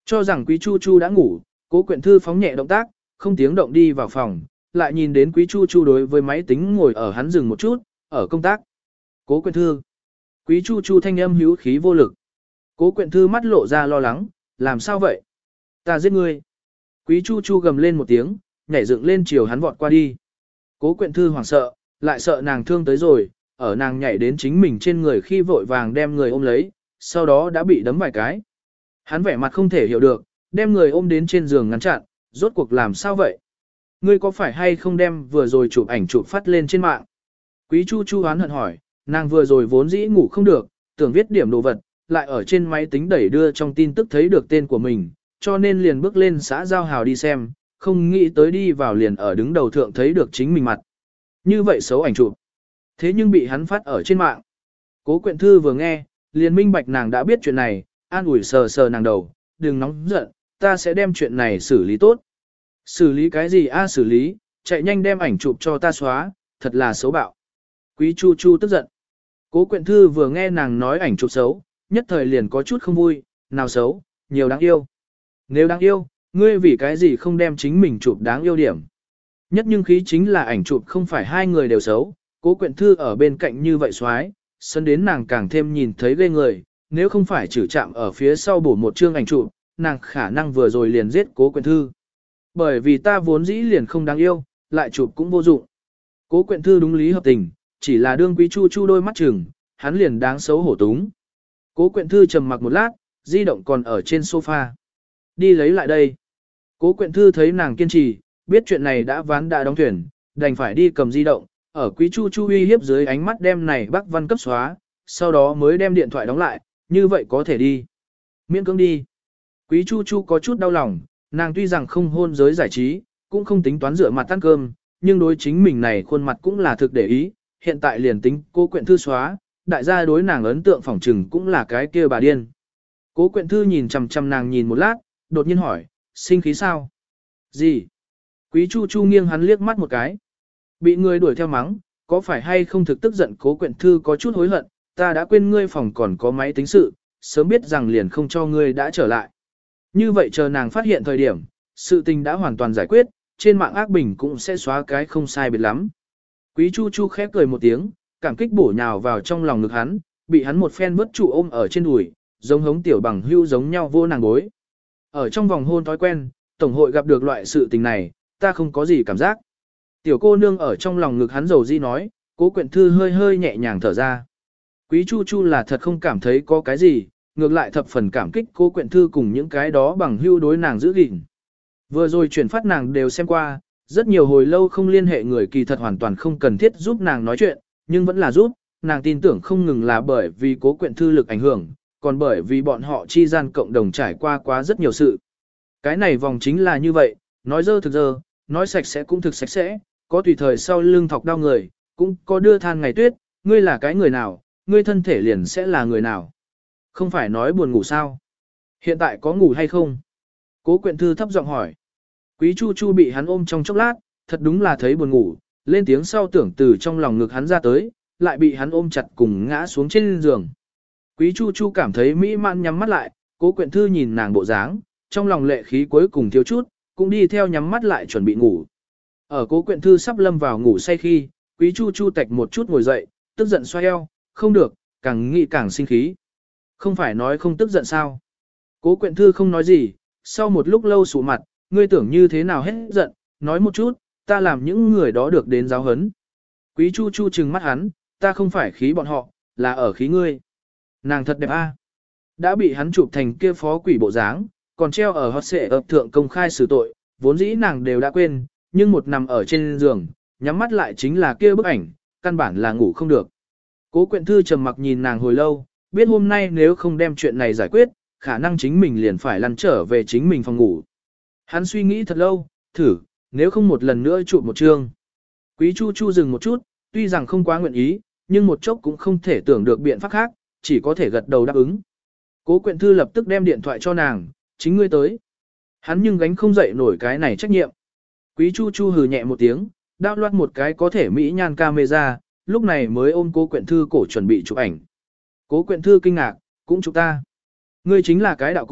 Cho rằng Quý Chu Chu đã ngủ, Cố Quyện Thư phóng nhẹ động tác, không tiếng động đi vào phòng, lại nhìn đến Quý Chu Chu đối với máy tính ngồi ở hắn dừng một chút, ở công tác. Cố Quyện Thư. Quý Chu Chu thanh âm hữu khí vô lực. Cố Quyện Thư mắt lộ ra lo lắng, làm sao vậy? Ta giết ngươi. Quý Chu Chu gầm lên một tiếng, nhảy dựng lên chiều hắn vọt qua đi. Cố Quyện Thư hoảng sợ, lại sợ nàng thương tới rồi, ở nàng nhảy đến chính mình trên người khi vội vàng đem người ôm lấy, sau đó đã bị đấm vài cái. Hắn vẻ mặt không thể hiểu được, đem người ôm đến trên giường ngăn chặn, rốt cuộc làm sao vậy? Ngươi có phải hay không đem vừa rồi chụp ảnh chụp phát lên trên mạng? Quý Chu Chu hoán hận hỏi, nàng vừa rồi vốn dĩ ngủ không được, tưởng viết điểm đồ vật, lại ở trên máy tính đẩy đưa trong tin tức thấy được tên của mình, cho nên liền bước lên xã giao hào đi xem, không nghĩ tới đi vào liền ở đứng đầu thượng thấy được chính mình mặt. Như vậy xấu ảnh chụp. Thế nhưng bị hắn phát ở trên mạng. Cố Quyện Thư vừa nghe, liền minh bạch nàng đã biết chuyện này, an ủi sờ sờ nàng đầu, đừng nóng giận, ta sẽ đem chuyện này xử lý tốt. Xử lý cái gì a xử lý, chạy nhanh đem ảnh chụp cho ta xóa, thật là xấu bạo. Quý Chu Chu tức giận. Cố Quyện Thư vừa nghe nàng nói ảnh chụp xấu, nhất thời liền có chút không vui, nào xấu, nhiều đáng yêu. Nếu đáng yêu, ngươi vì cái gì không đem chính mình chụp đáng yêu điểm. Nhất nhưng khí chính là ảnh chụp không phải hai người đều xấu, Cố Quyện Thư ở bên cạnh như vậy xoái, sân đến nàng càng thêm nhìn thấy ghê người, nếu không phải chử chạm ở phía sau bổ một chương ảnh chụp, nàng khả năng vừa rồi liền giết Cố Quyện Thư. Bởi vì ta vốn dĩ liền không đáng yêu, lại chụp cũng vô dụng. Cố Quyện Thư đúng lý hợp tình, chỉ là đương Quý Chu Chu đôi mắt chừng, hắn liền đáng xấu hổ túng. Cố Quyện Thư trầm mặc một lát, di động còn ở trên sofa. Đi lấy lại đây. Cố Quyện Thư thấy nàng kiên trì, biết chuyện này đã ván đã đóng thuyền, đành phải đi cầm di động, ở Quý Chu Chu uy hiếp dưới ánh mắt đem này Bắc Văn cấp xóa, sau đó mới đem điện thoại đóng lại, như vậy có thể đi. Miễn cưỡng đi. Quý Chu Chu có chút đau lòng, nàng tuy rằng không hôn giới giải trí, cũng không tính toán rửa mặt ăn cơm, nhưng đối chính mình này khuôn mặt cũng là thực để ý, hiện tại liền tính Cố Quyện Thư xóa, đại gia đối nàng ấn tượng phỏng trừng cũng là cái kia bà điên. Cố Quyện Thư nhìn chằm chằm nàng nhìn một lát, đột nhiên hỏi, sinh khí sao? Gì? Quý Chu Chu nghiêng hắn liếc mắt một cái. Bị người đuổi theo mắng, có phải hay không thực tức giận? Cố Quyện Thư có chút hối hận, ta đã quên ngươi phòng còn có máy tính sự, sớm biết rằng liền không cho ngươi đã trở lại. Như vậy chờ nàng phát hiện thời điểm, sự tình đã hoàn toàn giải quyết, trên mạng ác bình cũng sẽ xóa cái không sai biệt lắm. Quý Chu Chu khép cười một tiếng, cảm kích bổ nhào vào trong lòng ngực hắn, bị hắn một phen vớt trụ ôm ở trên đùi, giống hống tiểu bằng hưu giống nhau vô nàng bối. Ở trong vòng hôn thói quen, tổng hội gặp được loại sự tình này, ta không có gì cảm giác. Tiểu cô nương ở trong lòng ngực hắn dầu di nói, Cố Quyện Thư hơi hơi nhẹ nhàng thở ra. Quý Chu Chu là thật không cảm thấy có cái gì, ngược lại thập phần cảm kích Cố Quyện Thư cùng những cái đó bằng hưu đối nàng giữ gìn. Vừa rồi chuyển phát nàng đều xem qua, rất nhiều hồi lâu không liên hệ người kỳ thật hoàn toàn không cần thiết giúp nàng nói chuyện, nhưng vẫn là giúp, nàng tin tưởng không ngừng là bởi vì Cố Quyện Thư lực ảnh hưởng, còn bởi vì bọn họ chi gian cộng đồng trải qua quá rất nhiều sự. Cái này vòng chính là như vậy, nói dơ thực dơ, nói sạch sẽ cũng thực sạch sẽ, có tùy thời sau lưng thọc đau người, cũng có đưa than ngày tuyết, ngươi là cái người nào, ngươi thân thể liền sẽ là người nào. Không phải nói buồn ngủ sao? Hiện tại có ngủ hay không? Cố Quyện Thư thấp giọng hỏi. Quý Chu Chu bị hắn ôm trong chốc lát, thật đúng là thấy buồn ngủ, lên tiếng sau tưởng từ trong lòng ngực hắn ra tới, lại bị hắn ôm chặt cùng ngã xuống trên giường. Quý Chu Chu cảm thấy mỹ mãn nhắm mắt lại, Cố Quyện Thư nhìn nàng bộ dáng, trong lòng lệ khí cuối cùng thiếu chút, cũng đi theo nhắm mắt lại chuẩn bị ngủ. Ở Cố Quyện Thư sắp lâm vào ngủ say khi, Quý Chu Chu tạch một chút ngồi dậy, tức giận xoay eo, không được, càng nghĩ càng sinh khí. Không phải nói không tức giận sao? Cố Quyện Thư không nói gì, sau một lúc lâu sụ mặt, ngươi tưởng như thế nào hết giận, nói một chút, ta làm những người đó được đến giáo hấn. Quý Chu Chu trừng mắt hắn, ta không phải khí bọn họ, là ở khí ngươi. Nàng thật đẹp a. Đã bị hắn chụp thành kia phó quỷ bộ dáng, còn treo ở hot xệ ập thượng công khai xử tội, vốn dĩ nàng đều đã quên, nhưng một nằm ở trên giường, nhắm mắt lại chính là kia bức ảnh, căn bản là ngủ không được. Cố Quyện Thư trầm mặc nhìn nàng hồi lâu, biết hôm nay nếu không đem chuyện này giải quyết, khả năng chính mình liền phải lăn trở về chính mình phòng ngủ. Hắn suy nghĩ thật lâu, thử, nếu không một lần nữa chụp một chương. Quý Chu Chu dừng một chút, tuy rằng không quá nguyện ý, nhưng một chốc cũng không thể tưởng được biện pháp khác, chỉ có thể gật đầu đáp ứng. Cố Quyện Thư lập tức đem điện thoại cho nàng, chính ngươi tới. Hắn nhưng gánh không dậy nổi cái này trách nhiệm. Quý Chu Chu hừ nhẹ một tiếng, đao loát một cái có thể mỹ nhan camera, lúc này mới ôm Cố Quyện Thư cổ chuẩn bị chụp ảnh. Cố Quyện Thư kinh ngạc, cũng chụp ta. Ngươi chính là cái đạo cụ,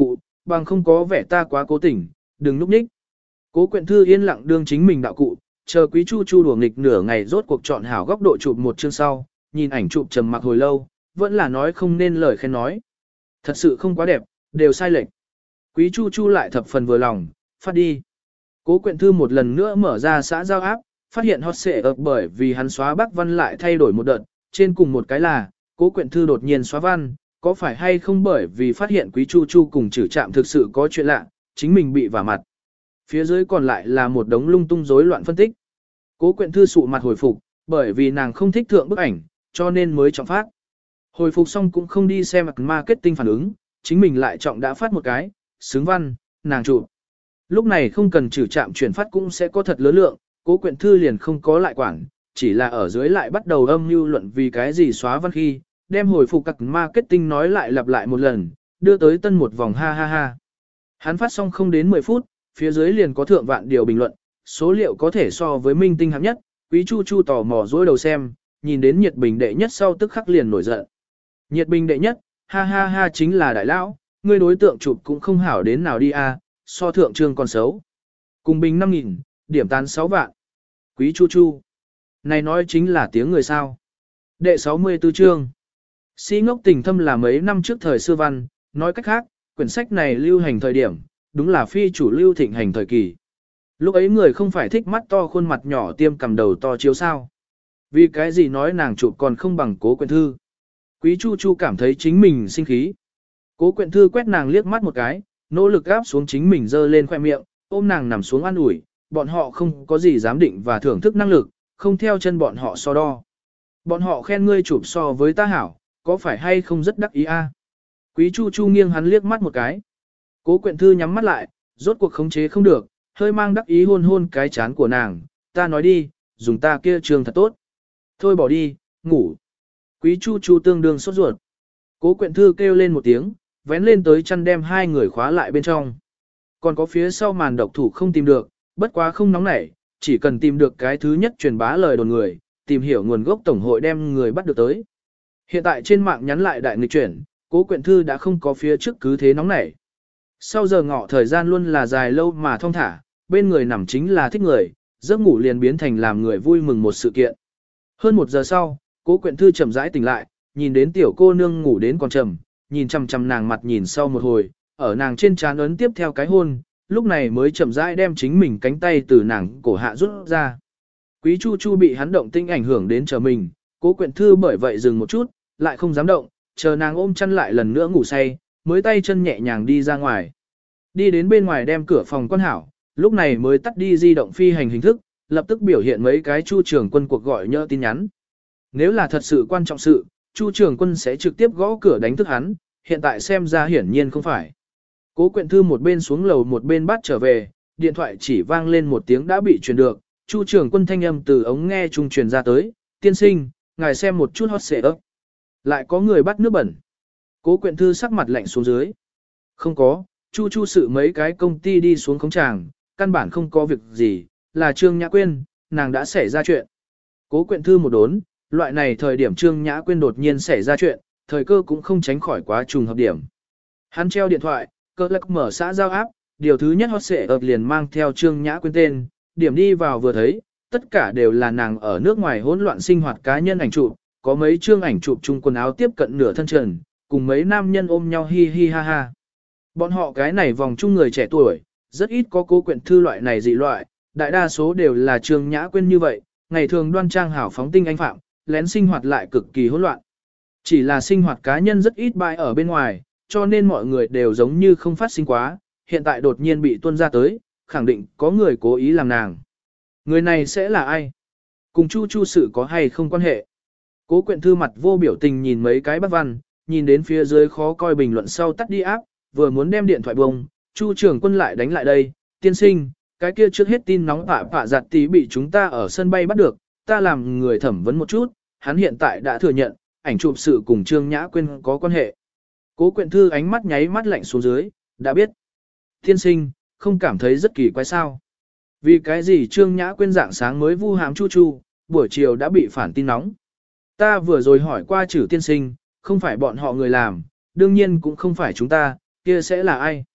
bằng không có vẻ ta quá cố tình, đừng núp nhích. Cố Quyện Thư yên lặng đương chính mình đạo cụ, chờ Quý Chu Chu đùa nghịch nửa ngày rốt cuộc chọn hảo góc độ chụp một chương sau, nhìn ảnh chụp trầm mặc hồi lâu, vẫn là nói không nên lời khen nói. Thật sự không quá đẹp, đều sai lệch. Quý Chu Chu lại thập phần vừa lòng, phát đi. Cố Quyện Thư một lần nữa mở ra xã giao áp, phát hiện hot xệ ập bởi vì hắn xóa Bắc Văn lại thay đổi một đợt, trên cùng một cái là, Cố Quyện Thư đột nhiên xóa văn, có phải hay không bởi vì phát hiện Quý Chu Chu cùng Trử Trạm thực sự có chuyện lạ, chính mình bị vả mặt. Phía dưới còn lại là một đống lung tung rối loạn phân tích. Cố Quyện Thư sụ mặt hồi phục, bởi vì nàng không thích thượng bức ảnh, cho nên mới trọng phát. Hồi phục xong cũng không đi xem marketing phản ứng, chính mình lại trọng đã phát một cái, xứng văn, nàng chụp. Lúc này không cần Trử Trạm chuyển phát cũng sẽ có thật lớn lượng, Cố Quyện Thư liền không có lại quản, chỉ là ở dưới lại bắt đầu âm mưu luận vì cái gì xóa văn khi, đem hồi phục các marketing nói lại lặp lại một lần, đưa tới tân một vòng ha ha ha. Hắn phát xong không đến 10 phút, phía dưới liền có thượng vạn điều bình luận, số liệu có thể so với minh tinh hạng nhất, Quý Chu Chu tò mò dối đầu xem, nhìn đến nhiệt bình đệ nhất sau tức khắc liền nổi giận. Nhiệt bình đệ nhất, ha ha ha chính là đại lão, ngươi đối tượng chụp cũng không hảo đến nào đi a, so thượng trương còn xấu. Cùng bình 5.000, điểm tán 6 vạn. Quý Chu Chu. Này nói chính là tiếng người sao. Đệ 64 chương. Si ngốc tình thâm là mấy năm trước thời xưa văn, nói cách khác, quyển sách này lưu hành thời điểm, đúng là phi chủ lưu thịnh hành thời kỳ. Lúc ấy người không phải thích mắt to khuôn mặt nhỏ tiêm cầm đầu to chiếu sao. Vì cái gì nói nàng chụp còn không bằng Cố Quyện Thư. Quý Chu Chu cảm thấy chính mình sinh khí. Cố Quyện Thư quét nàng liếc mắt một cái, nỗ lực gáp xuống chính mình dơ lên khoe miệng, ôm nàng nằm xuống an ủi, bọn họ không có gì giám định và thưởng thức năng lực, không theo chân bọn họ so đo. Bọn họ khen ngươi chụp so với ta hảo, có phải hay không rất đắc ý a? Quý Chu Chu nghiêng hắn liếc mắt một cái. Cố Quyện Thư nhắm mắt lại, rốt cuộc khống chế không được, hơi mang đắc ý hôn hôn cái chán của nàng, ta nói đi, dùng ta kia trường thật tốt. Thôi bỏ đi, ngủ. Quý Chu Chu tương đương sốt ruột. Cố Quyện Thư kêu lên một tiếng, vén lên tới chăn đem hai người khóa lại bên trong. Còn có phía sau màn độc thủ không tìm được, bất quá không nóng nảy, chỉ cần tìm được cái thứ nhất truyền bá lời đồn người, tìm hiểu nguồn gốc tổng hội đem người bắt được tới. Hiện tại trên mạng nhắn lại đại nghịch chuyển, Cố Quyện Thư đã không có phía trước cứ thế nóng nảy. Sau giờ ngọ thời gian luôn là dài lâu mà thong thả, bên người nằm chính là thích người, giấc ngủ liền biến thành làm người vui mừng một sự kiện. Hơn 1 giờ sau, Cố Quyện Thư chậm rãi tỉnh lại, nhìn đến tiểu cô nương ngủ đến còn trầm, nhìn chằm chằm nàng mặt nhìn sau một hồi, ở nàng trên trán ấn tiếp theo cái hôn, lúc này mới chậm rãi đem chính mình cánh tay từ nàng cổ hạ rút ra. Quý Chu Chu bị hắn động tinh ảnh hưởng đến chờ mình, Cố Quyện Thư bởi vậy dừng một chút, lại không dám động, chờ nàng ôm chăn lại lần nữa ngủ say, mới tay chân nhẹ nhàng đi ra ngoài. Đi đến bên ngoài đem cửa phòng quan hảo, lúc này mới tắt đi di động phi hành hình thức, lập tức biểu hiện mấy cái Chu Trường Quân cuộc gọi nhỡ tin nhắn. Nếu là thật sự quan trọng sự, Chu Trường Quân sẽ trực tiếp gõ cửa đánh thức hắn, hiện tại xem ra hiển nhiên không phải. Cố Quyện Thư một bên xuống lầu một bên bắt trở về, điện thoại chỉ vang lên một tiếng đã bị truyền được, Chu Trường Quân thanh âm từ ống nghe trung truyền ra tới, tiên sinh, ngài xem một chút hot xệ ấp. Lại có người bắt nước bẩn. Cố Quyện Thư sắc mặt lạnh xuống dưới. Không có, Chu Chu sự mấy cái công ty đi xuống khống tràng, căn bản không có việc gì, là Trương Nhã Quyên, nàng đã xảy ra chuyện. Cố Quyện Thư một đốn, loại này thời điểm Trương Nhã Quyên đột nhiên xảy ra chuyện, thời cơ cũng không tránh khỏi quá trùng hợp điểm. Hắn treo điện thoại, cơ lắc mở xã giao áp, điều thứ nhất hot xệ ập liền mang theo Trương Nhã Quyên tên, điểm đi vào vừa thấy, tất cả đều là nàng ở nước ngoài hỗn loạn sinh hoạt cá nhân ảnh chụp, có mấy chương ảnh chụp chung quần áo tiếp cận nửa thân trần, cùng mấy nam nhân ôm nhau hi hi ha ha. Bọn họ cái này vòng chung người trẻ tuổi, rất ít có Cố Quyện Thư loại này dị loại, đại đa số đều là Trương Nhã Quyên như vậy, ngày thường đoan trang hảo phóng tinh anh phạm, lén sinh hoạt lại cực kỳ hỗn loạn. Chỉ là sinh hoạt cá nhân rất ít bại ở bên ngoài, cho nên mọi người đều giống như không phát sinh quá, hiện tại đột nhiên bị tuôn ra tới, khẳng định có người cố ý làm nàng. Người này sẽ là ai? Cùng Chu Chu sự có hay không quan hệ? Cố Quyện Thư mặt vô biểu tình nhìn mấy cái bác văn, nhìn đến phía dưới khó coi bình luận sau tắt đi áp, vừa muốn đem điện thoại bông, Chu Trường Quân lại đánh lại đây, tiên sinh, cái kia trước hết tin nóng phạ giặt tí bị chúng ta ở sân bay bắt được, ta làm người thẩm vấn một chút, hắn hiện tại đã thừa nhận, ảnh chụp sự cùng Trương Nhã Quyên có quan hệ. Cố Quyện Thư ánh mắt nháy mắt lạnh xuống dưới, đã biết. Tiên sinh, không cảm thấy rất kỳ quái sao. Vì cái gì Trương Nhã Quyên dạng sáng mới vu hãm Chu Chu, buổi chiều đã bị phản tin nóng. Ta vừa rồi hỏi qua Trử tiên sinh, không phải bọn họ người làm, đương nhiên cũng không phải chúng ta, kia sẽ là ai.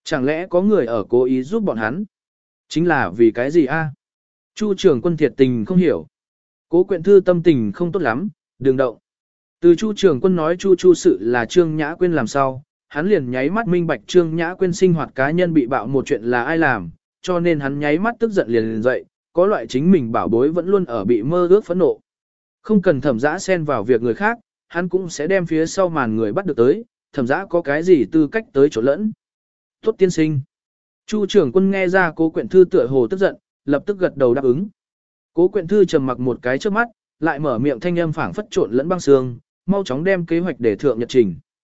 Chẳng lẽ có người ở cố ý giúp bọn hắn? Chính là vì cái gì a? Chu trưởng quân thiệt tình không hiểu. Cố Quyện Thư tâm tình không tốt lắm, đừng động. Từ Chu trưởng quân nói Chu sự là Trương Nhã Quyên làm sao, hắn liền nháy mắt minh bạch Trương Nhã Quyên sinh hoạt cá nhân bị bạo một chuyện là ai làm, cho nên hắn nháy mắt tức giận liền dậy, có loại chính mình bảo bối vẫn luôn ở bị mơ ước phẫn nộ. Không cần Thẩm Dã xen vào việc người khác, hắn cũng sẽ đem phía sau màn người bắt được tới, Thẩm Dã có cái gì tư cách tới chỗ lẫn. Tốt tiên sinh. Chu trưởng quân nghe ra Cố Quyện Thư tựa hồ tức giận, lập tức gật đầu đáp ứng. Cố Quyện Thư trầm mặc một cái trước mắt, lại mở miệng thanh âm phảng phất trộn lẫn băng sương, mau chóng đem kế hoạch để thượng nhật trình.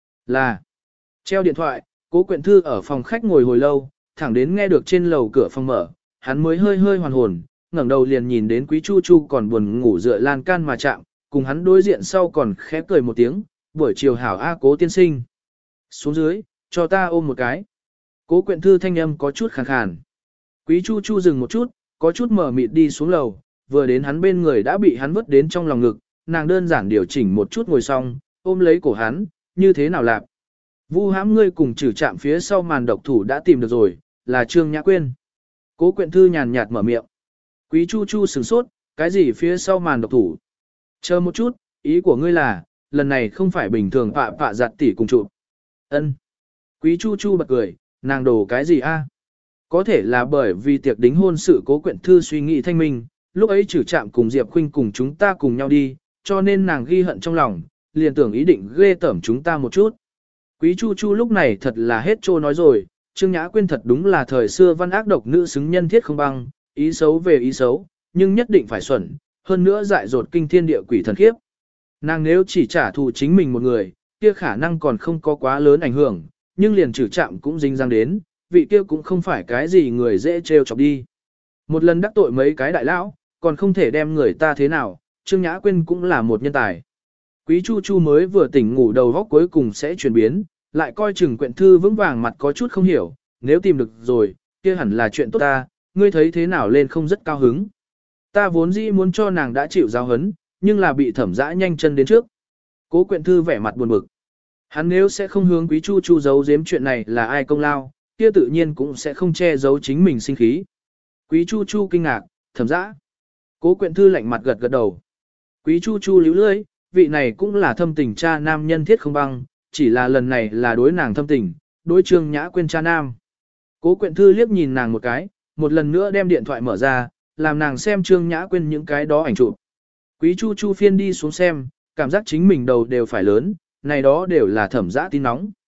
Là treo điện thoại, Cố Quyện Thư ở phòng khách ngồi hồi lâu, thẳng đến nghe được trên lầu cửa phòng mở, hắn mới hơi hơi hoàn hồn, ngẩng đầu liền nhìn đến Quý Chu còn buồn ngủ dựa lan can mà chạm, cùng hắn đối diện sau còn khẽ cười một tiếng, buổi chiều hảo a Cố tiên sinh. Xuống dưới, cho ta ôm một cái. Cố Quyện Thư thanh âm có chút khàn khàn. Quý Chu dừng một chút, có chút mở mịt đi xuống lầu, vừa đến hắn bên người đã bị hắn vứt đến trong lòng ngực, nàng đơn giản điều chỉnh một chút ngồi xong, ôm lấy cổ hắn, như thế nào lạp. Vu hãm ngươi cùng trừ chạm phía sau màn độc thủ đã tìm được rồi, là Trương Nhã Quyên. Cố Quyện Thư nhàn nhạt mở miệng. Quý Chu sửng sốt, cái gì phía sau màn độc thủ? Chờ một chút, ý của ngươi là, lần này không phải bình thường phạ giặt tỉ cùng chụp. Ân. Quý Chu bật cười, nàng đổ cái gì a? Có thể là bởi vì tiệc đính hôn sự Cố Quyện Thư suy nghĩ thanh minh, lúc ấy trừ chạm cùng Diệp Khuynh cùng chúng ta cùng nhau đi, cho nên nàng ghi hận trong lòng, liền tưởng ý định ghê tởm chúng ta một chút. Quý Chu lúc này thật là hết trô nói rồi, Trương Nhã Quyên thật đúng là thời xưa văn ác độc nữ xứng nhân thiết không băng, ý xấu về ý xấu, nhưng nhất định phải xuẩn, hơn nữa dại dột kinh thiên địa quỷ thần khiếp. Nàng nếu chỉ trả thù chính mình một người, kia khả năng còn không có quá lớn ảnh hưởng, nhưng liền trừ chạm cũng dính răng đến, vị kia cũng không phải cái gì người dễ trêu chọc đi. Một lần đắc tội mấy cái đại lão, còn không thể đem người ta thế nào, Trương Nhã Quyên cũng là một nhân tài. Quý Chu mới vừa tỉnh ngủ đầu góc cuối cùng sẽ chuyển biến, lại coi chừng Quyện Thư vững vàng mặt có chút không hiểu, nếu tìm được rồi, kia hẳn là chuyện tốt ta, ngươi thấy thế nào lên không rất cao hứng. Ta vốn dĩ muốn cho nàng đã chịu giáo hấn, nhưng là bị Thẩm Dã nhanh chân đến trước. Cố Quyện Thư vẻ mặt buồn bực. Hắn nếu sẽ không hướng Quý Chu giấu giếm chuyện này là ai công lao, kia tự nhiên cũng sẽ không che giấu chính mình sinh khí. Quý Chu kinh ngạc, Thẩm Dã. Cố Quyện Thư lạnh mặt gật gật đầu. Quý Chu líu lưỡi, vị này cũng là thâm tình cha nam nhân thiết không băng, chỉ là lần này là đối nàng thâm tình, đối Trương Nhã Quyên cha nam. Cố Quyện Thư liếc nhìn nàng một cái, một lần nữa đem điện thoại mở ra, làm nàng xem Trương Nhã Quyên những cái đó ảnh chụp. Quý Chu phiên đi xuống xem, cảm giác chính mình đầu đều phải lớn, này đó đều là Thẩm Dã tin nóng.